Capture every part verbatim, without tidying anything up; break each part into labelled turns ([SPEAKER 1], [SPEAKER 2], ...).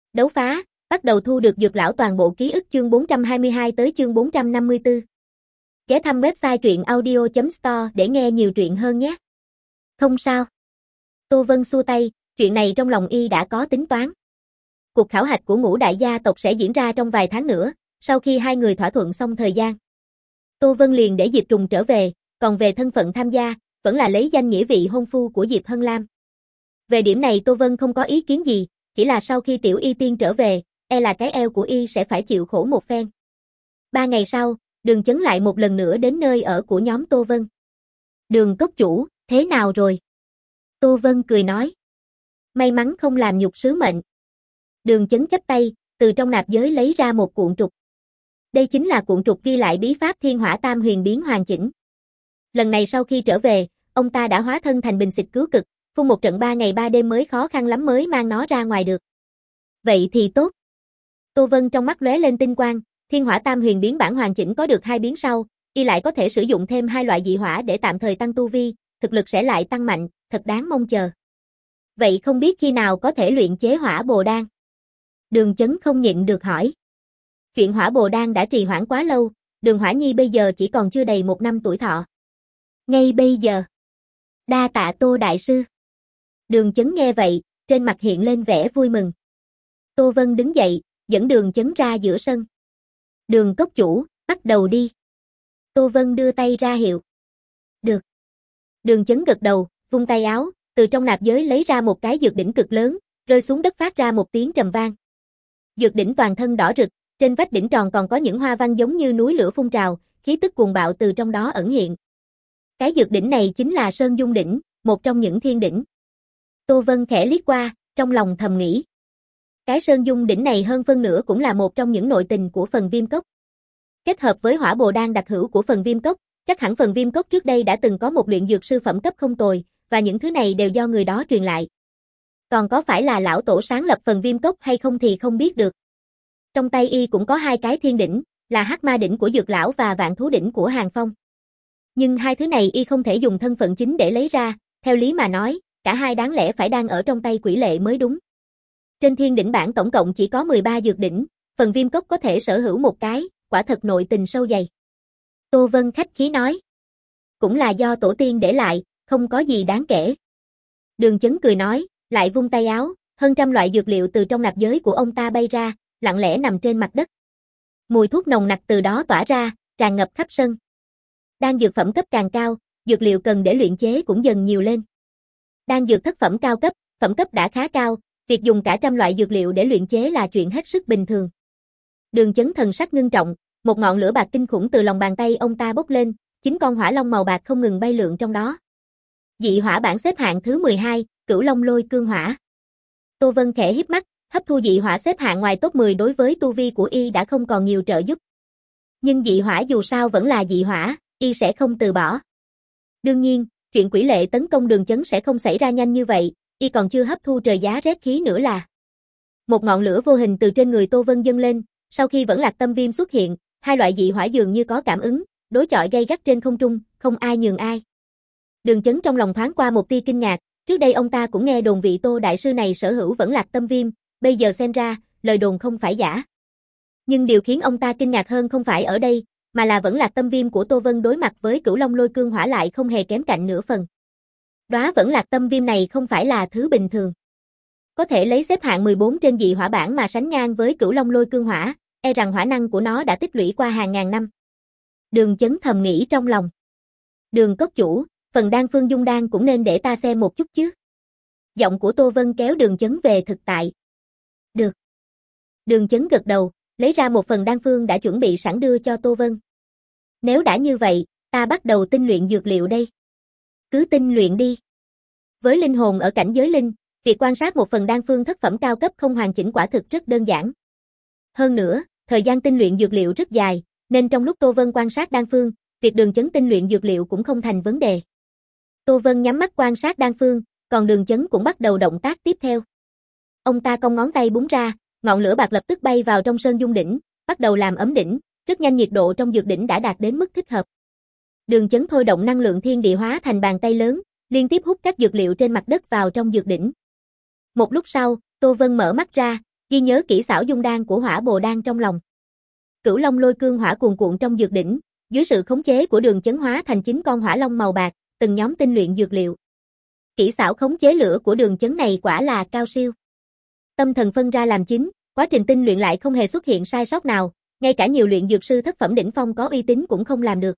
[SPEAKER 1] Đấu phá, bắt đầu thu được dược lão toàn bộ ký ức chương bốn trăm hai mươi hai tới chương bốn trăm năm mươi tư. Ghé thăm website truyện audio chấm store để nghe nhiều truyện hơn nhé. Không sao. Tô Vân xua tay, chuyện này trong lòng y đã có tính toán. Cuộc khảo hạch của ngũ đại gia tộc sẽ diễn ra trong vài tháng nữa, sau khi hai người thỏa thuận xong thời gian. Tô Vân liền để Diệp Trùng trở về, còn về thân phận tham gia, vẫn là lấy danh nghĩa vị hôn phu của Diệp Hân Lam. Về điểm này Tô Vân không có ý kiến gì, chỉ là sau khi tiểu y tiên trở về, e là cái eo của y sẽ phải chịu khổ một phen. Ba ngày sau, Đường Chấn lại một lần nữa đến nơi ở của nhóm Tô Vân. Đường cốc chủ, thế nào rồi? Tô Vân cười nói. May mắn không làm nhục sứ mệnh. Đường Chấn chắp tay, từ trong nạp giới lấy ra một cuộn trục. Đây chính là cuộn trục ghi lại bí pháp Thiên Hỏa Tam Huyền biến hoàn chỉnh. Lần này sau khi trở về, ông ta đã hóa thân thành bình xịt cứu cực, phun một trận ba ngày ba đêm mới khó khăn lắm mới mang nó ra ngoài được. Vậy thì tốt. Tô Vân trong mắt lóe lên tinh quang, Thiên Hỏa Tam Huyền biến bản hoàn chỉnh có được hai biến sau, y lại có thể sử dụng thêm hai loại dị hỏa để tạm thời tăng tu vi, thực lực sẽ lại tăng mạnh, thật đáng mong chờ. Vậy không biết khi nào có thể luyện chế Hỏa Bồ Đan? Đường Chấn không nhịn được hỏi. Chuyện Hỏa Bồ Đan đã trì hoãn quá lâu, Đường Hỏa Nhi bây giờ chỉ còn chưa đầy một năm tuổi thọ. Ngay bây giờ. Đa tạ Tô đại sư. Đường Chấn nghe vậy, trên mặt hiện lên vẻ vui mừng. Tô Vân đứng dậy, dẫn Đường Chấn ra giữa sân. Đường cốc chủ, bắt đầu đi. Tô Vân đưa tay ra hiệu. Được. Đường Chấn gật đầu, vung tay áo, từ trong nạp giới lấy ra một cái dược đỉnh cực lớn, rơi xuống đất phát ra một tiếng trầm vang. Dược đỉnh toàn thân đỏ rực, trên vách đỉnh tròn còn có những hoa văn giống như núi lửa phun trào, khí tức cuồng bạo từ trong đó ẩn hiện. Cái dược đỉnh này chính là Sơn Dung đỉnh, một trong những thiên đỉnh. Tô Vân khẽ liếc qua, trong lòng thầm nghĩ. Cái Sơn Dung đỉnh này hơn phân nửa cũng là một trong những nội tình của phần Viêm Cốc. Kết hợp với Hỏa Bồ Đan đặc hữu của phần Viêm Cốc, chắc hẳn phần Viêm Cốc trước đây đã từng có một luyện dược sư phẩm cấp không tồi, và những thứ này đều do người đó truyền lại. Còn có phải là lão tổ sáng lập phần Viêm Cốc hay không thì không biết được. Trong tay y cũng có hai cái thiên đỉnh, là Hắc Ma đỉnh của Dược lão và Vạn Thú đỉnh của Hàng Phong. Nhưng hai thứ này y không thể dùng thân phận chính để lấy ra, theo lý mà nói, cả hai đáng lẽ phải đang ở trong tay Quỷ Lệ mới đúng. Trên thiên đỉnh bản tổng cộng chỉ có mười ba dược đỉnh, phần Viêm Cốc có thể sở hữu một cái, quả thật nội tình sâu dày. Tô Vân khách khí nói. Cũng là do tổ tiên để lại, không có gì đáng kể. Đường Chấn cười nói, lại vung tay áo, hơn trăm loại dược liệu từ trong nạp giới của ông ta bay ra, lặng lẽ nằm trên mặt đất. Mùi thuốc nồng nặc từ đó tỏa ra, tràn ngập khắp sân. Đan dược phẩm cấp càng cao, dược liệu cần để luyện chế cũng dần nhiều lên. Đan dược thất phẩm cao cấp, phẩm cấp đã khá cao, việc dùng cả trăm loại dược liệu để luyện chế là chuyện hết sức bình thường. Đường Chấn thần sắc ngưng trọng, một ngọn lửa bạc kinh khủng từ lòng bàn tay ông ta bốc lên, chín con hỏa long màu bạc không ngừng bay lượn trong đó. Dị hỏa bảng xếp hạng thứ mười hai, Cửu Long Lôi Cương Hỏa. Tô Vân khẽ híp mắt, hấp thu dị hỏa xếp hạng ngoài top mười đối với tu vi của y đã không còn nhiều trợ giúp. Nhưng dị hỏa dù sao vẫn là dị hỏa, y sẽ không từ bỏ. Đương nhiên, chuyện Quỷ Lệ tấn công Đường Chấn sẽ không xảy ra nhanh như vậy, y còn chưa hấp thu trời giá rét khí nữa là. Một ngọn lửa vô hình từ trên người Tô Vân dâng lên, sau khi Vẫn Lạc Tâm Viêm xuất hiện, hai loại dị hỏa dường như có cảm ứng, đối chọi gay gắt trên không trung, không ai nhường ai. Đường Chấn trong lòng thoáng qua một tia kinh ngạc, trước đây ông ta cũng nghe đồn vị Tô đại sư này sở hữu Vẫn Lạc Tâm Viêm, bây giờ xem ra, lời đồn không phải giả. Nhưng điều khiến ông ta kinh ngạc hơn không phải ở đây, mà là Vẫn Lạc Tâm Viêm của Tô Vân đối mặt với Cửu Long Lôi Cương Hỏa lại không hề kém cạnh nửa phần. Đóa Vẫn Lạc Tâm Viêm này không phải là thứ bình thường. Có thể lấy xếp hạng mười bốn trên dị hỏa bảng mà sánh ngang với Cửu Long Lôi Cương Hỏa, e rằng hỏa năng của nó đã tích lũy qua hàng ngàn năm. Đường Chấn thầm nghĩ trong lòng. Đường cốc chủ, phần đan phương dung đan cũng nên để ta xem một chút chứ. Giọng của Tô Vân kéo Đường Chấn về thực tại. Được. Đường Chấn gật đầu, lấy ra một phần đan phương đã chuẩn bị sẵn đưa cho Tô Vân. Nếu đã như vậy, ta bắt đầu tinh luyện dược liệu đây. Cứ tinh luyện đi. Với linh hồn ở cảnh giới linh, việc quan sát một phần đan phương thất phẩm cao cấp không hoàn chỉnh quả thực rất đơn giản. Hơn nữa, thời gian tinh luyện dược liệu rất dài, nên trong lúc Tô Vân quan sát đan phương, việc Đường Chấn tinh luyện dược liệu cũng không thành vấn đề. Tô Vân nhắm mắt quan sát đan phương, còn Đường Chấn cũng bắt đầu động tác tiếp theo. Ông ta cong ngón tay búng ra, ngọn lửa bạc lập tức bay vào trong Sơn Dung đỉnh, bắt đầu làm ấm đỉnh, rất nhanh nhiệt độ trong dược đỉnh đã đạt đến mức thích hợp. Đường Chấn thôi động năng lượng thiên địa hóa thành bàn tay lớn, liên tiếp hút các dược liệu trên mặt đất vào trong dược đỉnh. Một lúc sau, Tô Vân mở mắt ra, Ghi nhớ kỹ xảo dung đan của Hỏa Bồ Đan trong lòng. Cửu Long Lôi Cương hỏa cuồn cuộn trong dược đỉnh, dưới sự khống chế của Đường Chấn hóa thành chín con hỏa long màu bạc, từng nhóm tinh luyện dược liệu. Kỹ xảo khống chế lửa của Đường Chấn này quả là cao siêu. Tâm thần phân ra làm chín, quá trình tinh luyện lại không hề xuất hiện sai sót nào, ngay cả nhiều luyện dược sư thất phẩm đỉnh phong có uy tín cũng không làm được.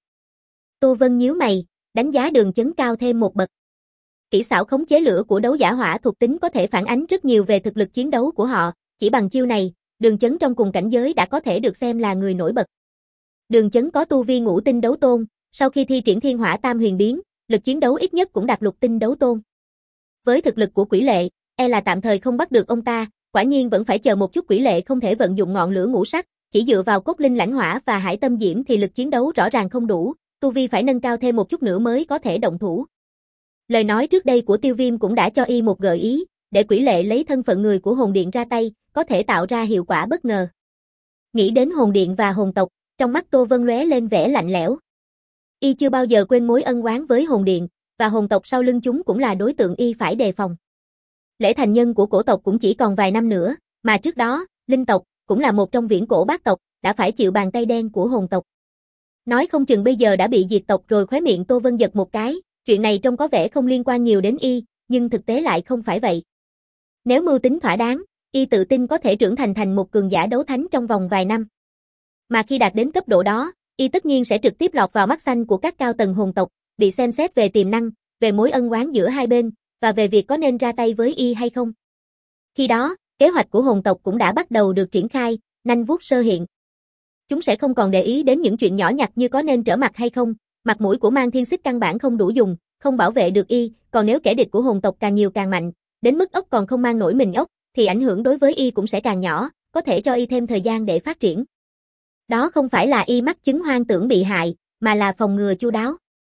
[SPEAKER 1] Tô Vân nhíu mày, đánh giá Đường Chấn cao thêm một bậc. Kỹ xảo khống chế lửa của đấu giả hỏa thuộc tính có thể phản ánh rất nhiều về thực lực chiến đấu của họ, chỉ bằng chiêu này, Đường Chấn trong cùng cảnh giới đã có thể được xem là người nổi bật. Đường Chấn có tu vi ngũ tinh đấu tôn, sau khi thi triển Thiên Hỏa Tam Huyền biến, lực chiến đấu ít nhất cũng đạt lục tinh đấu tôn. Với thực lực của Quỷ Lệ, e là tạm thời không bắt được ông ta, quả nhiên vẫn phải chờ một chút. Quỷ Lệ không thể vận dụng ngọn lửa ngũ sắc, chỉ dựa vào cốt linh lãnh hỏa và hải tâm diễm thì lực chiến đấu rõ ràng không đủ, tu vi phải nâng cao thêm một chút nữa mới có thể động thủ. Lời nói trước đây của Tiêu Viêm cũng đã cho y một gợi ý, để Quỷ Lệ lấy thân phận người của hồn điện ra tay, có thể tạo ra hiệu quả bất ngờ. Nghĩ đến hồn điện và hồn tộc, trong mắt Tô Vân lóe lên vẻ lạnh lẽo. Y chưa bao giờ quên mối ân oán với hồn điện, và hồn tộc sau lưng chúng cũng là đối tượng y phải đề phòng. Lễ thành nhân của cổ tộc cũng chỉ còn vài năm nữa, mà trước đó, linh tộc, cũng là một trong viễn cổ bát tộc, đã phải chịu bàn tay đen của hồn tộc. Nói không chừng bây giờ đã bị diệt tộc rồi. Khóe miệng Tô Vân giật một cái, chuyện này trông có vẻ không liên quan nhiều đến y, nhưng thực tế lại không phải vậy. Nếu mưu tính thỏa đáng, y tự tin có thể trưởng thành thành một cường giả đấu thánh trong vòng vài năm. Mà khi đạt đến cấp độ đó, y tất nhiên sẽ trực tiếp lọt vào mắt xanh của các cao tầng hồn tộc, bị xem xét về tiềm năng, về mối ân oán giữa hai bên, và về việc có nên ra tay với y hay không. Khi đó, kế hoạch của hồn tộc cũng đã bắt đầu được triển khai, nanh vuốt sơ hiện. Chúng sẽ không còn để ý đến những chuyện nhỏ nhặt như có nên trở mặt hay không, mặt mũi của Mang Thiên Xích căn bản không đủ dùng, không bảo vệ được y, còn nếu kẻ địch của hồn tộc càng nhiều càng mạnh, đến mức ốc còn không mang nổi mình ốc, thì ảnh hưởng đối với y cũng sẽ càng nhỏ, có thể cho y thêm thời gian để phát triển. Đó không phải là y mắc chứng hoang tưởng bị hại, mà là phòng ngừa chu đáo.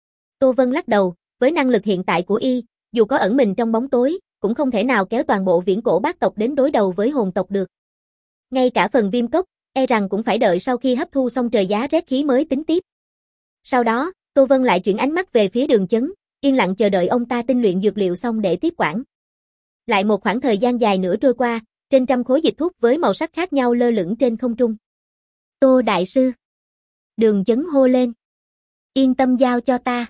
[SPEAKER 1] Tô Vân lắc đầu, với năng lực hiện tại của y, dù có ẩn mình trong bóng tối, cũng không thể nào kéo toàn bộ viễn cổ bát tộc đến đối đầu với hồn tộc được. Ngay cả phần viêm cốc, e rằng cũng phải đợi sau khi hấp thu xong trời giá rét khí mới tính tiếp. Sau đó, Tô Vân lại chuyển ánh mắt về phía Đường Chấn, yên lặng chờ đợi ông ta tinh luyện dược liệu xong để tiếp quản. Lại một khoảng thời gian dài nữa trôi qua, trên trăm khối dịch thuốc với màu sắc khác nhau lơ lửng trên không trung. Tô đại sư. Đường Chấn hô lên. Yên tâm giao cho ta.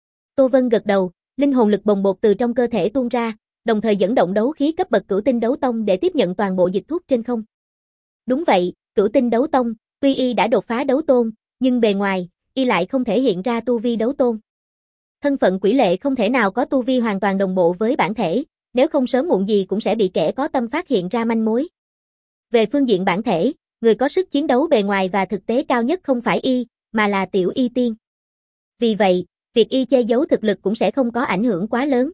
[SPEAKER 1] Tô Vân gật đầu, linh hồn lực bồng bột từ trong cơ thể tuôn ra, đồng thời dẫn động đấu khí cấp bậc cửu tinh đấu tông để tiếp nhận toàn bộ dịch thuốc trên không. Đúng vậy, cửu tinh đấu tông, tuy y đã đột phá đấu tôn, nhưng bề ngoài, y lại không thể hiện ra tu vi đấu tôn. Thân phận Quỷ Lệ không thể nào có tu vi hoàn toàn đồng bộ với bản thể, nếu không sớm muộn gì cũng sẽ bị kẻ có tâm phát hiện ra manh mối. Về phương diện bản thể, người có sức chiến đấu bề ngoài và thực tế cao nhất không phải y, mà là Tiểu Y Tiên. Vì vậy, việc y che giấu thực lực cũng sẽ không có ảnh hưởng quá lớn.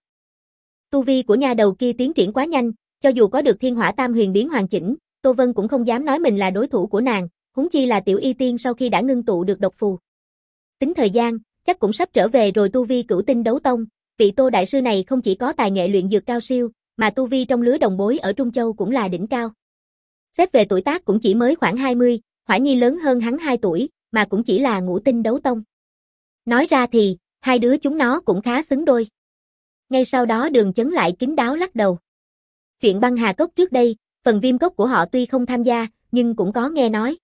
[SPEAKER 1] Tu vi của nha đầu kia tiến triển quá nhanh, cho dù có được Thiên Hỏa Tam Huyền biến hoàn chỉnh, Tô Vân cũng không dám nói mình là đối thủ của nàng, huống chi là Tiểu Y Tiên sau khi đã ngưng tụ được độc phù. Tính thời gian, chắc cũng sắp trở về rồi. Tu vi cửu tinh đấu tông, vị Tô đại sư này không chỉ có tài nghệ luyện dược cao siêu, mà tu vi trong lứa đồng bối ở Trung Châu cũng là đỉnh cao. Xét về tuổi tác cũng chỉ mới khoảng hai mươi, Hỏa Nhi lớn hơn hắn hai tuổi, mà cũng chỉ là ngũ tinh đấu tông. Nói ra thì, hai đứa chúng nó cũng khá xứng đôi. Ngay sau đó Đường Chấn lại kín đáo lắc đầu. Chuyện băng hà cốc trước đây, phần viêm cốc của họ tuy không tham gia, nhưng cũng có nghe nói.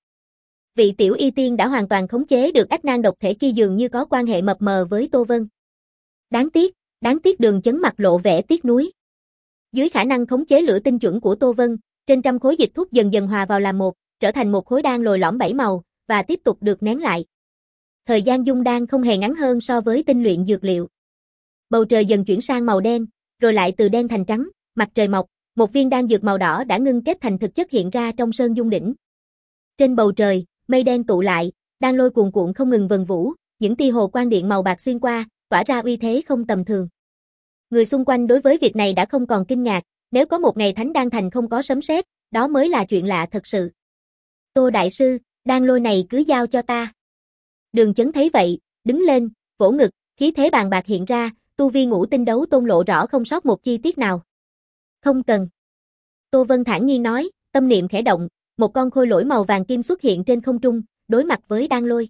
[SPEAKER 1] Vị Tiểu Y Tiên đã hoàn toàn khống chế được ách nan độc thể kia, dường như có quan hệ mập mờ với Tô Vân. Đáng tiếc, đáng tiếc. Đường Chấn mặt lộ vẻ tiếc nuối. Dưới khả năng khống chế lửa tinh chuẩn của Tô Vân, trên trăm khối dịch thuốc dần dần hòa vào làm một, trở thành một khối đan lồi lõm bảy màu, và tiếp tục được nén lại. Thời gian dung đan không hề ngắn hơn so với tinh luyện dược liệu. Bầu trời dần chuyển sang màu đen, rồi lại từ đen thành trắng, mặt trời mọc, một viên đan dược màu đỏ đã ngưng kết thành thực chất hiện ra trong sơn dung đỉnh. Trên bầu trời, mây đen tụ lại, đan lôi cuồn cuộn không ngừng vần vũ, những tia hồ quang điện màu bạc xuyên qua, tỏa ra uy thế không tầm thường. Người xung quanh đối với việc này đã không còn kinh ngạc, nếu có một ngày thánh đan thành không có sấm sét, đó mới là chuyện lạ thật sự. Tô đại sư, đan lôi này cứ giao cho ta. Đường Chấn thấy vậy, đứng lên, vỗ ngực, khí thế bàn bạc hiện ra, tu vi ngũ tinh đấu tôn lộ rõ không sót một chi tiết nào. Không cần. Tô Vân thản nhiên nói, tâm niệm khẽ động, một con khôi lỗi màu vàng kim xuất hiện trên không trung, đối mặt với đan lôi.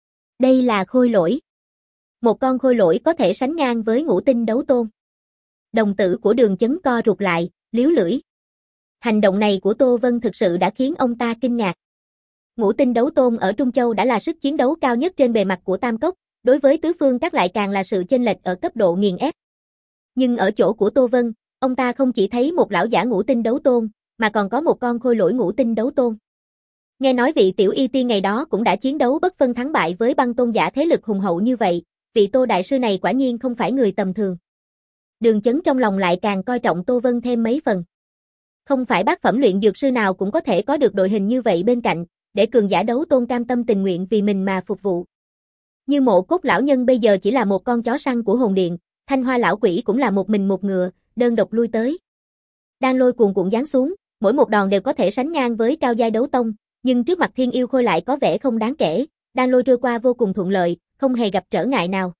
[SPEAKER 1] Đây là khôi lỗi. Một con khôi lỗi có thể sánh ngang với ngũ tinh đấu tôn. Đồng tử của Đường Chấn co rụt lại, liếu lưỡi. Hành động này của Tô Vân thực sự đã khiến ông ta kinh ngạc. Ngũ tinh đấu tôn ở Trung Châu đã là sức chiến đấu cao nhất trên bề mặt của Tam Cốc, đối với tứ phương các lại càng là sự chênh lệch ở cấp độ nghiền ép. Nhưng ở chỗ của Tô Vân, ông ta không chỉ thấy một lão giả ngũ tinh đấu tôn, mà còn có một con khôi lỗi ngũ tinh đấu tôn. Nghe nói vị tiểu y tiên ngày đó cũng đã chiến đấu bất phân thắng bại với băng tôn giả thế lực hùng hậu như vậy, vị Tô đại sư này quả nhiên không phải người tầm thường. Đường Chấn trong lòng lại càng coi trọng Tô Vân thêm mấy phần. Không phải bác phẩm luyện dược sư nào cũng có thể có được đội hình như vậy bên cạnh, để cường giả đấu tôn cam tâm tình nguyện vì mình mà phục vụ. Như Mộ Cốt lão nhân bây giờ chỉ là một con chó săn của hồn điện, Thanh Hoa lão quỷ cũng là một mình một ngựa, đơn độc lui tới. Đan lôi cuồn cuộn giáng xuống, mỗi một đòn đều có thể sánh ngang với cao giai đấu tông, nhưng trước mặt Thiên Yêu Khôi lại có vẻ không đáng kể, đan lôi trôi qua vô cùng thuận lợi, không hề gặp trở ngại nào.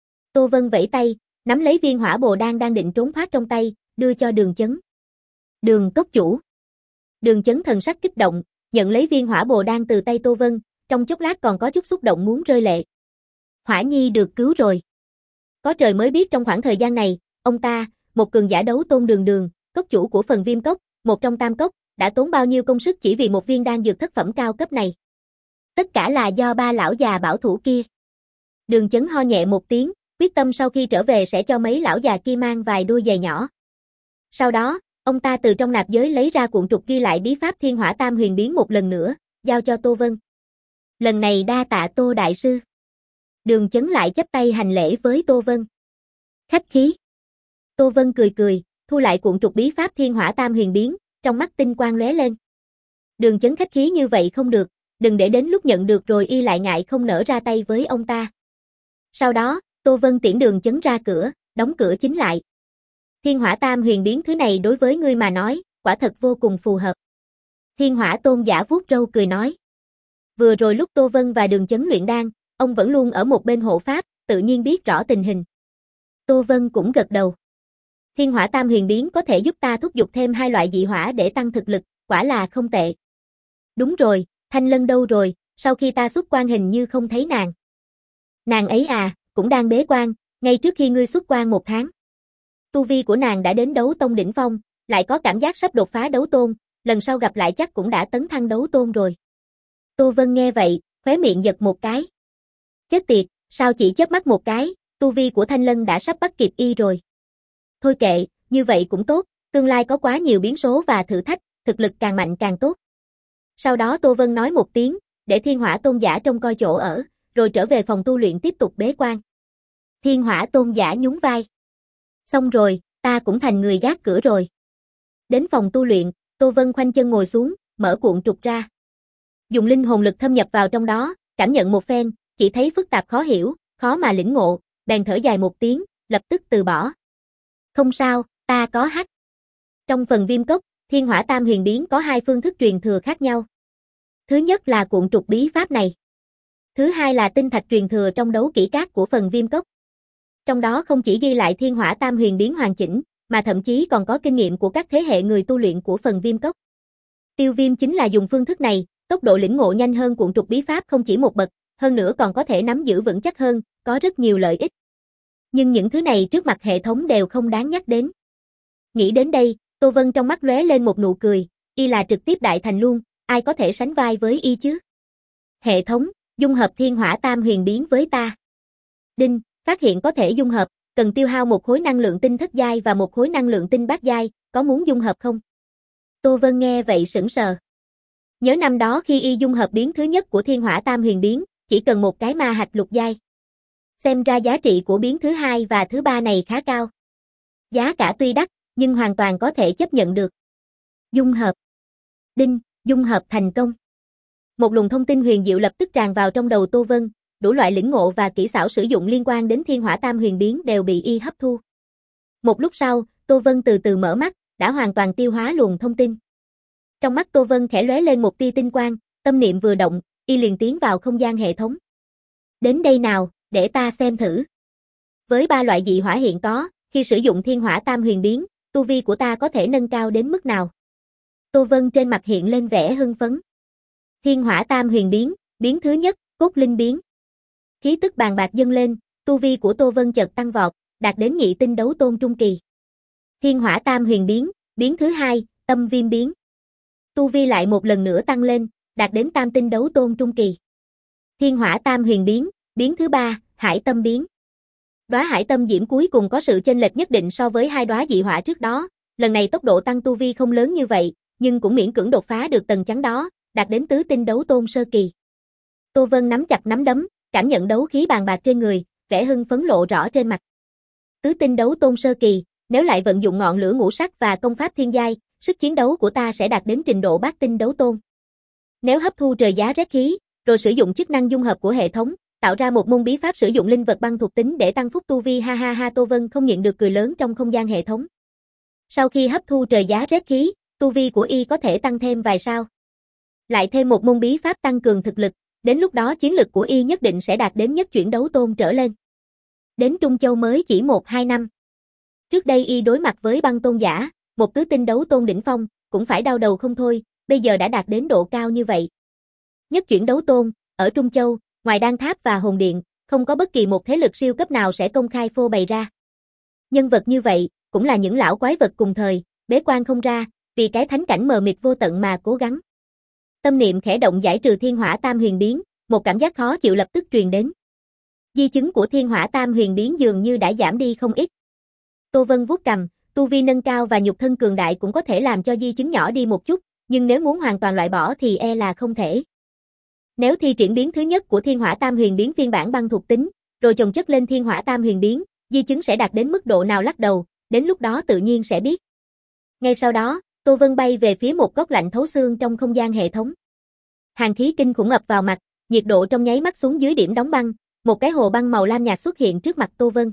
[SPEAKER 1] Tô Vân vẫy tay, nắm lấy viên hỏa bồ đan đang định trốn thoát trong tay, đưa cho Đường Chấn. Đường cốc chủ. Đường Chấn thần sắc kích động, nhận lấy viên hỏa bồ đan từ tay Tô Vân, trong chốc lát còn có chút xúc động muốn rơi lệ. Hỏa Nhi được cứu rồi. Có trời mới biết trong khoảng thời gian này, ông ta, một cường giả đấu tôn đường đường, cốc chủ của phần Viêm Cốc, một trong tam cốc, đã tốn bao nhiêu công sức chỉ vì một viên đan dược thất phẩm cao cấp này. Tất cả là do ba lão già bảo thủ kia. Đường Chấn ho nhẹ một tiếng, quyết tâm sau khi trở về sẽ cho mấy lão già kia mang vài đôi giày nhỏ. Sau đó, ông ta từ trong nạp giới lấy ra cuộn trục ghi lại bí pháp Thiên Hỏa Tam Huyền Biến một lần nữa, giao cho Tô Vân. Lần này đa tạ Tô đại sư. Đường Chấn lại chắp tay hành lễ với Tô Vân. Khách khí. Tô Vân cười cười, thu lại cuộn trục bí pháp Thiên Hỏa Tam Huyền Biến, trong mắt tinh quang lóe lên. Đường Chấn khách khí như vậy không được, đừng để đến lúc nhận được rồi y lại ngại không nỡ ra tay với ông ta. Sau đó, Tô Vân tiễn Đường Chấn ra cửa, đóng cửa chính lại. Thiên Hỏa Tam Huyền Biến thứ này đối với ngươi mà nói, quả thật vô cùng phù hợp. Thiên Hỏa Tôn giả vuốt râu cười nói. Vừa rồi lúc Tô Vân và Đường Chấn luyện đan, ông vẫn luôn ở một bên hộ pháp, tự nhiên biết rõ tình hình. Tô Vân cũng gật đầu. Thiên Hỏa Tam Huyền Biến có thể giúp ta thúc giục thêm hai loại dị hỏa để tăng thực lực, quả là không tệ. Đúng rồi, Thanh Lân đâu rồi, sau khi ta xuất quan hình như không thấy nàng. Nàng ấy à, cũng đang bế quan, ngay trước khi ngươi xuất quan một tháng. Tu vi của nàng đã đến đấu tông đỉnh phong, lại có cảm giác sắp đột phá đấu tôn, lần sau gặp lại chắc cũng đã tấn thăng đấu tôn rồi. Tô Vân nghe vậy, khóe miệng giật một cái. Chết tiệt, sao chỉ chớp mắt một cái, tu vi của Thanh Lân đã sắp bắt kịp y rồi. Thôi kệ, như vậy cũng tốt, tương lai có quá nhiều biến số và thử thách, thực lực càng mạnh càng tốt. Sau đó Tô Vân nói một tiếng, để Thiên Hỏa Tôn giả trông coi chỗ ở, rồi trở về phòng tu luyện tiếp tục bế quan. Thiên Hỏa Tôn giả nhún vai. Xong rồi, ta cũng thành người gác cửa rồi. Đến phòng tu luyện, Tô Vân khoanh chân ngồi xuống, mở cuộn trục ra. Dùng linh hồn lực thâm nhập vào trong đó, cảm nhận một phen, chỉ thấy phức tạp khó hiểu, khó mà lĩnh ngộ, bèn thở dài một tiếng, lập tức từ bỏ. Không sao, ta có hắc. Trong phần Viêm Cốc, Thiên Hỏa Tam Huyền Biến có hai phương thức truyền thừa khác nhau. Thứ nhất là cuộn trục bí pháp này. Thứ hai là tinh thạch truyền thừa trong đấu kỹ cát của phần Viêm Cốc. Trong đó không chỉ ghi lại Thiên Hỏa Tam Huyền Biến hoàn chỉnh, mà thậm chí còn có kinh nghiệm của các thế hệ người tu luyện của phần Viêm Cốc. Tiêu Viêm chính là dùng phương thức này, tốc độ lĩnh ngộ nhanh hơn cuộn trục bí pháp không chỉ một bậc, hơn nữa còn có thể nắm giữ vững chắc hơn, có rất nhiều lợi ích. Nhưng những thứ này trước mặt hệ thống đều không đáng nhắc đến. Nghĩ đến đây, Tô Vân trong mắt lóe lên một nụ cười, y là trực tiếp đại thành luôn, ai có thể sánh vai với y chứ? Hệ thống, dung hợp Thiên Hỏa Tam Huyền Biến với ta. Đinh, phát hiện có thể dung hợp, cần tiêu hao một khối năng lượng tinh thất giai và một khối năng lượng tinh bát giai, có muốn dung hợp không? Tô Vân nghe vậy sững sờ. Nhớ năm đó khi y dung hợp biến thứ nhất của Thiên Hỏa Tam Huyền Biến, chỉ cần một cái ma hạch lục giai. Xem ra giá trị của biến thứ hai và thứ ba này khá cao. Giá cả tuy đắt, nhưng hoàn toàn có thể chấp nhận được. Dung hợp. Đinh, dung hợp thành công. Một luồng thông tin huyền diệu lập tức tràn vào trong đầu Tô Vân, đủ loại lĩnh ngộ và kỹ xảo sử dụng liên quan đến Thiên Hỏa Tam Huyền Biến đều bị y hấp thu. Một lúc sau, Tô Vân từ từ mở mắt, đã hoàn toàn tiêu hóa luồng thông tin. Trong mắt Tô Vân khẽ lóe lên một tia tinh quang, tâm niệm vừa động, y liền tiến vào không gian hệ thống. Đến đây nào, để ta xem thử. Với ba loại dị hỏa hiện có, khi sử dụng Thiên Hỏa Tam Huyền Biến, tu vi của ta có thể nâng cao đến mức nào? Tô Vân trên mặt hiện lên vẻ hưng phấn. Thiên Hỏa Tam Huyền Biến, biến thứ nhất, Cốt Linh Biến. Khí tức bàn bạc dâng lên, tu vi của Tô Vân chợt tăng vọt, đạt đến nhị tinh đấu tôn trung kỳ. Thiên Hỏa Tam Huyền Biến, biến thứ hai, Tâm viêm biến. Tu vi lại một lần nữa tăng lên, đạt đến tam tinh đấu tôn trung kỳ. Thiên hỏa tam huyền biến, biến thứ ba, hải tâm biến. Đóa hải tâm diễm cuối cùng có sự chênh lệch nhất định so với hai đóa dị hỏa trước đó, lần này tốc độ tăng tu vi không lớn như vậy, nhưng cũng miễn cưỡng đột phá được tầng chắn đó, đạt đến tứ tinh đấu tôn sơ kỳ. Tô Vân nắm chặt nắm đấm, cảm nhận đấu khí bàn bạc trên người, vẻ hưng phấn lộ rõ trên mặt. Tứ tinh đấu tôn sơ kỳ, nếu lại vận dụng ngọn lửa ngũ sắc và công pháp thiên giai, sức chiến đấu của ta sẽ đạt đến trình độ bát tinh đấu tôn. Nếu hấp thu trời giá rét khí, rồi sử dụng chức năng dung hợp của hệ thống, tạo ra một môn bí pháp sử dụng linh vật băng thuộc tính để tăng phúc tu vi, ha ha ha. Tô Vân không nhịn được cười lớn trong không gian hệ thống. Sau khi hấp thu trời giá rét khí, tu vi của y có thể tăng thêm vài sao. Lại thêm một môn bí pháp tăng cường thực lực, đến lúc đó chiến lực của y nhất định sẽ đạt đến nhất chuyển đấu tôn trở lên. Đến Trung Châu mới chỉ một hai năm. Trước đây y đối mặt với băng tôn giả, một tứ tinh đấu tôn đỉnh phong, cũng phải đau đầu không thôi, bây giờ đã đạt đến độ cao như vậy. Nhất chuyển đấu tôn, ở Trung Châu, ngoài Đan Tháp và Hồn Điện, không có bất kỳ một thế lực siêu cấp nào sẽ công khai phô bày ra. Nhân vật như vậy, cũng là những lão quái vật cùng thời, bế quan không ra, vì cái thánh cảnh mờ mịt vô tận mà cố gắng. Tâm niệm khẽ động giải trừ thiên hỏa tam huyền biến, một cảm giác khó chịu lập tức truyền đến. Di chứng của thiên hỏa tam huyền biến dường như đã giảm đi không ít. Tô Vân vuốt cằm, tu vi nâng cao và nhục thân cường đại cũng có thể làm cho di chứng nhỏ đi một chút, nhưng nếu muốn hoàn toàn loại bỏ thì e là không thể. Nếu thi triển biến thứ nhất của thiên hỏa tam huyền biến phiên bản băng thuộc tính, rồi chồng chất lên thiên hỏa tam huyền biến, di chứng sẽ đạt đến mức độ nào lắc đầu, đến lúc đó tự nhiên sẽ biết. Ngay sau đó, Tô Vân bay về phía một góc lạnh thấu xương trong không gian hệ thống. Hàn khí kinh khủng ập vào mặt, nhiệt độ trong nháy mắt xuống dưới điểm đóng băng, một cái hồ băng màu lam nhạt xuất hiện trước mặt Tô Vân.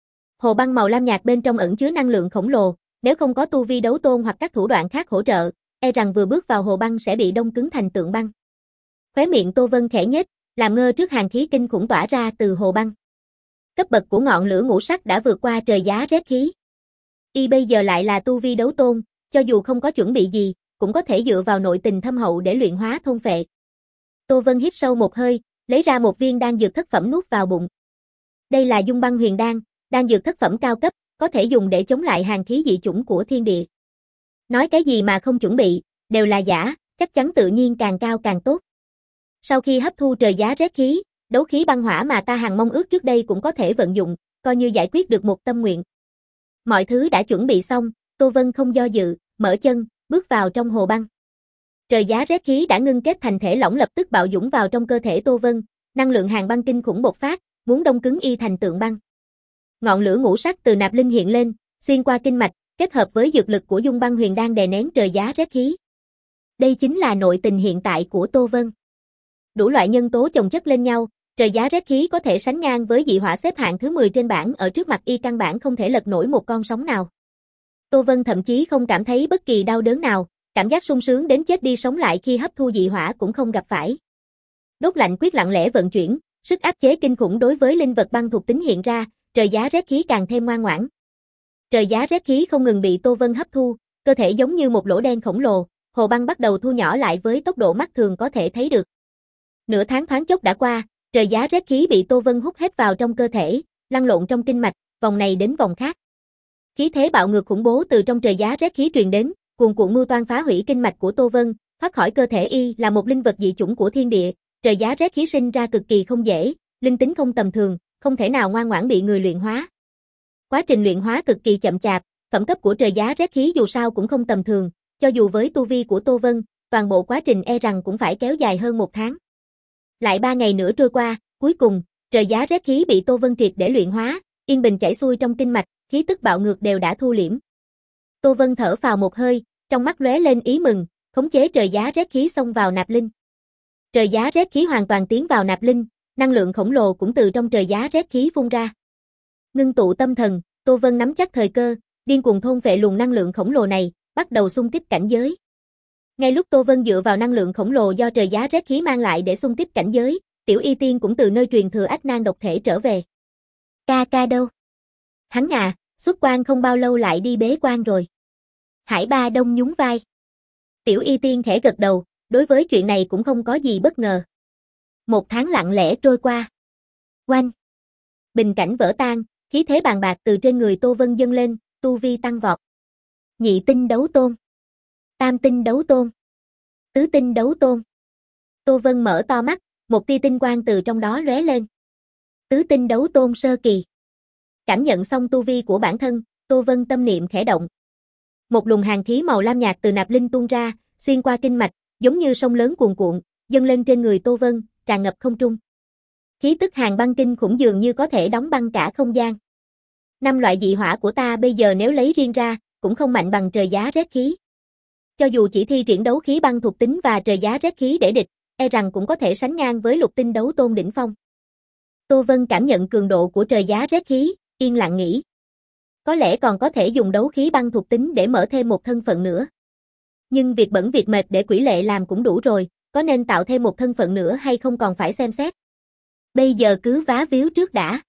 [SPEAKER 1] Hồ băng màu lam nhạt bên trong ẩn chứa năng lượng khổng lồ, nếu không có tu vi đấu tôn hoặc các thủ đoạn khác hỗ trợ, e rằng vừa bước vào hồ băng sẽ bị đông cứng thành tượng băng. Khóe miệng Tô Vân khẽ nhếch, làm ngơ trước hàn khí kinh khủng tỏa ra từ hồ băng. Cấp bậc của ngọn lửa ngũ sắc đã vượt qua trời giá rét khí. Y bây giờ lại là tu vi đấu tôn, cho dù không có chuẩn bị gì, cũng có thể dựa vào nội tình thâm hậu để luyện hóa thôn phệ. Tô Vân hít sâu một hơi, lấy ra một viên đan dược thất phẩm nuốt vào bụng. Đây là Dung Băng Huyền Đan, đan dược thất phẩm cao cấp, có thể dùng để chống lại hàn khí dị chủng của thiên địa. Nói cái gì mà không chuẩn bị, đều là giả, chắc chắn tự nhiên càng cao càng tốt. Sau khi hấp thu trời giá rét khí, đấu khí băng hỏa mà ta hằng mong ước trước đây cũng có thể vận dụng, coi như giải quyết được một tâm nguyện. Mọi thứ đã chuẩn bị xong, Tô Vân không do dự, mở chân, bước vào trong hồ băng. Trời giá rét khí đã ngưng kết thành thể lỏng lập tức bạo dũng vào trong cơ thể Tô Vân, năng lượng hàn băng kinh khủng bộc phát, muốn đông cứng y thành tượng băng. Ngọn lửa ngũ sắc từ nạp linh hiện lên, xuyên qua kinh mạch, kết hợp với dược lực của Dung Băng Huyền Đan đè nén trời giá rét khí. Đây chính là nội tình hiện tại của Tô Vân. Đủ loại nhân tố chồng chất lên nhau, trời giá rét khí có thể sánh ngang với dị hỏa xếp hạng thứ mười trên bảng, ở trước mặt y căn bản không thể lật nổi một con sóng nào. Tô Vân thậm chí không cảm thấy bất kỳ đau đớn nào, cảm giác sung sướng đến chết đi sống lại khi hấp thu dị hỏa cũng không gặp phải. Đốt lạnh quyết lặng lẽ vận chuyển, sức áp chế kinh khủng đối với linh vật băng thuộc tính hiện ra, trời giá rét khí càng thêm ngoan ngoãn. Trời giá rét khí không ngừng bị Tô Vân hấp thu, cơ thể giống như một lỗ đen khổng lồ, hồ băng bắt đầu thu nhỏ lại với tốc độ mắt thường có thể thấy được. Nửa tháng thoáng chốc đã qua, trời giá rét khí bị Tô Vân hút hết vào trong cơ thể, lăn lộn trong kinh mạch, vòng này đến vòng khác. Khí thế bạo ngược khủng bố từ trong trời giá rét khí truyền đến, cuồn cuộn mưu toan phá hủy kinh mạch của Tô Vân, thoát khỏi cơ thể y là một linh vật dị chủng của thiên địa, trời giá rét khí sinh ra cực kỳ không dễ, linh tính không tầm thường, không thể nào ngoan ngoãn bị người luyện hóa. Quá trình luyện hóa cực kỳ chậm chạp, phẩm cấp của trời giá rét khí dù sao cũng không tầm thường, cho dù với tu vi của Tô Vân, toàn bộ quá trình e rằng cũng phải kéo dài hơn một tháng. Lại ba ngày nữa trôi qua, cuối cùng, trời giá rét khí bị Tô Vân triệt để luyện hóa, yên bình chảy xuôi trong kinh mạch, khí tức bạo ngược đều đã thu liễm. Tô Vân thở phào một hơi, trong mắt lóe lên ý mừng, khống chế trời giá rét khí xông vào nạp linh. Trời giá rét khí hoàn toàn tiến vào nạp linh, năng lượng khổng lồ cũng từ trong trời giá rét khí phun ra. Ngưng tụ tâm thần, Tô Vân nắm chắc thời cơ, điên cuồng thôn phệ luồng năng lượng khổng lồ này, bắt đầu xung kích cảnh giới. Ngay lúc Tô Vân dựa vào năng lượng khổng lồ do trời giá rét khí mang lại để xung kích cảnh giới, Tiểu Y Tiên cũng từ nơi truyền thừa ách nan độc thể trở về. Ca ca đâu? Hắn à, xuất quan không bao lâu lại đi bế quan rồi. Hải Ba Đông nhún vai. Tiểu Y Tiên khẽ gật đầu, đối với chuyện này cũng không có gì bất ngờ. Một tháng lặng lẽ trôi qua. Oanh! Bình cảnh vỡ tan, khí thế bàn bạc từ trên người Tô Vân dâng lên, tu vi tăng vọt. Nhị tinh đấu tôn. Tam tinh đấu tôn. Tứ tinh đấu tôn. Tô Vân mở to mắt, một tia tinh quang từ trong đó lóe lên. Tứ tinh đấu tôn sơ kỳ. Cảm nhận xong tu vi của bản thân, Tô Vân tâm niệm khẽ động. Một luồng hàn khí màu lam nhạt từ nạp linh tuôn ra, xuyên qua kinh mạch, giống như sông lớn cuồn cuộn, dâng lên trên người Tô Vân, tràn ngập không trung. Khí tức hàn băng kinh khủng dường như có thể đóng băng cả không gian. Năm loại dị hỏa của ta bây giờ nếu lấy riêng ra, cũng không mạnh bằng trời giá rét khí. Cho dù chỉ thi triển đấu khí băng thuộc tính và trời giá rét khí để địch, e rằng cũng có thể sánh ngang với lục tinh đấu tôn đỉnh phong. Tô Vân cảm nhận cường độ của trời giá rét khí, yên lặng nghĩ. Có lẽ còn có thể dùng đấu khí băng thuộc tính để mở thêm một thân phận nữa. Nhưng việc bẩn việc mệt để quỷ lệ làm cũng đủ rồi, có nên tạo thêm một thân phận nữa hay không còn phải xem xét. Bây giờ cứ vá víu trước đã.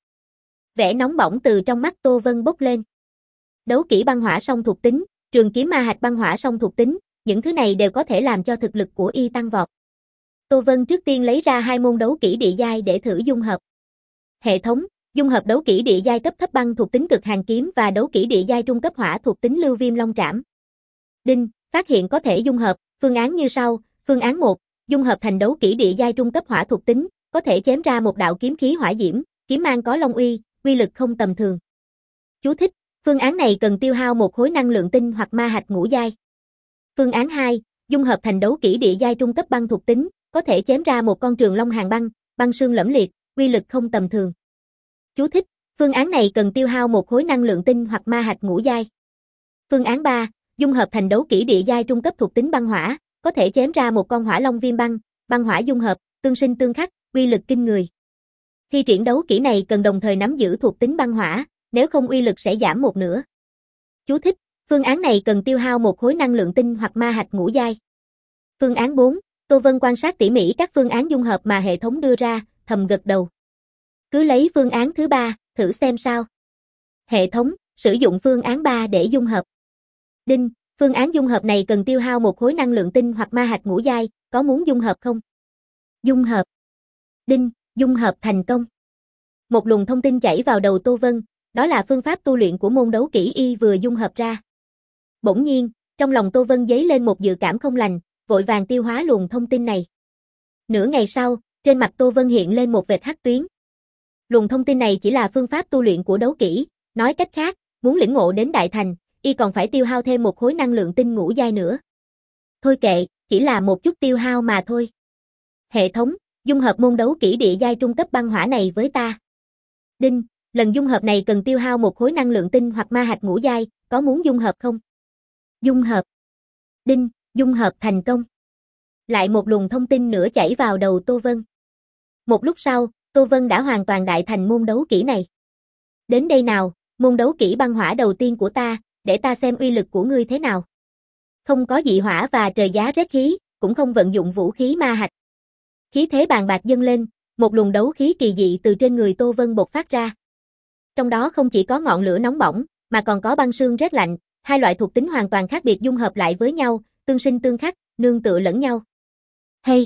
[SPEAKER 1] Vẻ nóng bỏng từ trong mắt Tô Vân bốc lên. Đấu kỹ băng hỏa song thuộc tính, trường kiếm ma hạch băng hỏa song thuộc tính, những thứ này đều có thể làm cho thực lực của y tăng vọt. Tô Vân trước tiên lấy ra hai môn đấu kỹ địa giai để thử dung hợp. Hệ thống, dung hợp đấu kỹ địa giai cấp thấp băng thuộc tính cực hàn kiếm và đấu kỹ địa giai trung cấp hỏa thuộc tính lưu viêm long trảm. Đinh, phát hiện có thể dung hợp, phương án như sau, phương án một, dung hợp thành đấu kỹ địa giai trung cấp hỏa thuộc tính, có thể chém ra một đạo kiếm khí hỏa diễm, kiếm mang có long uy, uy lực không tầm thường. Chú thích, phương án này cần tiêu hao một khối năng lượng tinh hoặc ma hạch ngũ giai. Phương án hai, dung hợp thành đấu kỹ địa giai trung cấp băng thuộc tính, có thể chém ra một con trường long hàn băng, băng sương lẫm liệt, uy lực không tầm thường. Chú thích, phương án này cần tiêu hao một khối năng lượng tinh hoặc ma hạch ngũ giai. Phương án ba, dung hợp thành đấu kỹ địa giai trung cấp thuộc tính băng hỏa, có thể chém ra một con hỏa long viêm băng, băng hỏa dung hợp, tương sinh tương khắc, uy lực kinh người. Khi triển đấu kỹ này cần đồng thời nắm giữ thuộc tính băng hỏa, nếu không uy lực sẽ giảm một nửa. Chú thích, phương án này cần tiêu hao một khối năng lượng tinh hoặc ma hạch ngũ giai. Phương án bốn, Tô Vân quan sát tỉ mỉ các phương án dung hợp mà hệ thống đưa ra, thầm gật đầu. Cứ lấy phương án thứ ba, thử xem sao. Hệ thống, sử dụng phương án ba để dung hợp. Đinh, phương án dung hợp này cần tiêu hao một khối năng lượng tinh hoặc ma hạch ngũ giai, có muốn dung hợp không? Dung hợp. Đinh, dung hợp thành công. Một luồng thông tin chảy vào đầu Tô Vân, đó là phương pháp tu luyện của môn đấu kỹ y vừa dung hợp ra. Bỗng nhiên, trong lòng Tô Vân dấy lên một dự cảm không lành, vội vàng tiêu hóa luồng thông tin này. Nửa ngày sau, trên mặt Tô Vân hiện lên một vệt hắc tuyến. Luồng thông tin này chỉ là phương pháp tu luyện của đấu kỹ, nói cách khác, muốn lĩnh ngộ đến đại thành, y còn phải tiêu hao thêm một khối năng lượng tinh ngũ giai nữa. Thôi kệ, chỉ là một chút tiêu hao mà thôi. Hệ thống, dung hợp môn đấu kỹ địa giai trung cấp băng hỏa này với ta. Đinh, lần dung hợp này cần tiêu hao một khối năng lượng tinh hoặc ma hạch ngũ giai, có muốn dung hợp không? Dung hợp. Đinh, dung hợp thành công. Lại một luồng thông tin nữa chảy vào đầu Tô Vân. Một lúc sau, Tô Vân đã hoàn toàn đại thành môn đấu kỹ này. Đến đây nào, môn đấu kỹ băng hỏa đầu tiên của ta, để ta xem uy lực của ngươi thế nào. Không có dị hỏa và trời giá rét khí, cũng không vận dụng vũ khí ma hạch. Khí thế bàn bạc dâng lên, một luồng đấu khí kỳ dị từ trên người Tô Vân bộc phát ra. Trong đó không chỉ có ngọn lửa nóng bỏng, mà còn có băng sương rét lạnh, hai loại thuộc tính hoàn toàn khác biệt dung hợp lại với nhau, tương sinh tương khắc, nương tựa lẫn nhau. Hay!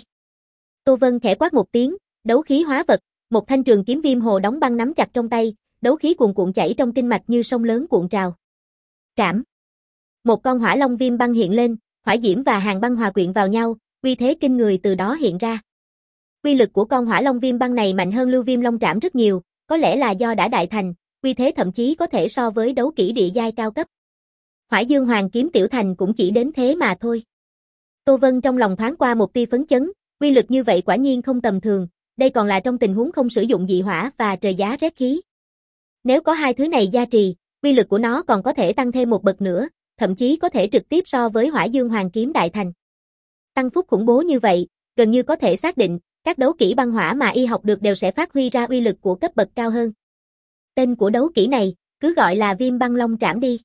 [SPEAKER 1] Tô Vân khẽ quát một tiếng, đấu khí hóa vật, một thanh trường kiếm viêm hồ đóng băng nắm chặt trong tay, đấu khí cuồn cuộn chảy trong kinh mạch như sông lớn cuộn trào. Trảm! Một con hỏa long viêm băng hiện lên, hỏa diễm và hàn băng hòa quyện vào nhau, uy thế kinh người từ đó hiện ra. Uy lực của con hỏa long viêm băng này mạnh hơn lưu viêm long trảm rất nhiều, có lẽ là do đã đại thành, uy thế thậm chí có thể so với đấu kỹ địa giai cao cấp. Hỏa Dương Hoàng kiếm tiểu thành cũng chỉ đến thế mà thôi. Tô Vân trong lòng thoáng qua một tia phấn chấn, uy lực như vậy quả nhiên không tầm thường, đây còn là trong tình huống không sử dụng dị hỏa và trời giá rét khí. Nếu có hai thứ này gia trì, uy lực của nó còn có thể tăng thêm một bậc nữa, thậm chí có thể trực tiếp so với Hỏa Dương Hoàng kiếm đại thành. Tăng phúc khủng bố như vậy, gần như có thể xác định, các đấu kỹ băng hỏa mà y học được đều sẽ phát huy ra uy lực của cấp bậc cao hơn. Tên của đấu kỹ này, cứ gọi là Viêm Băng Long Trảm đi.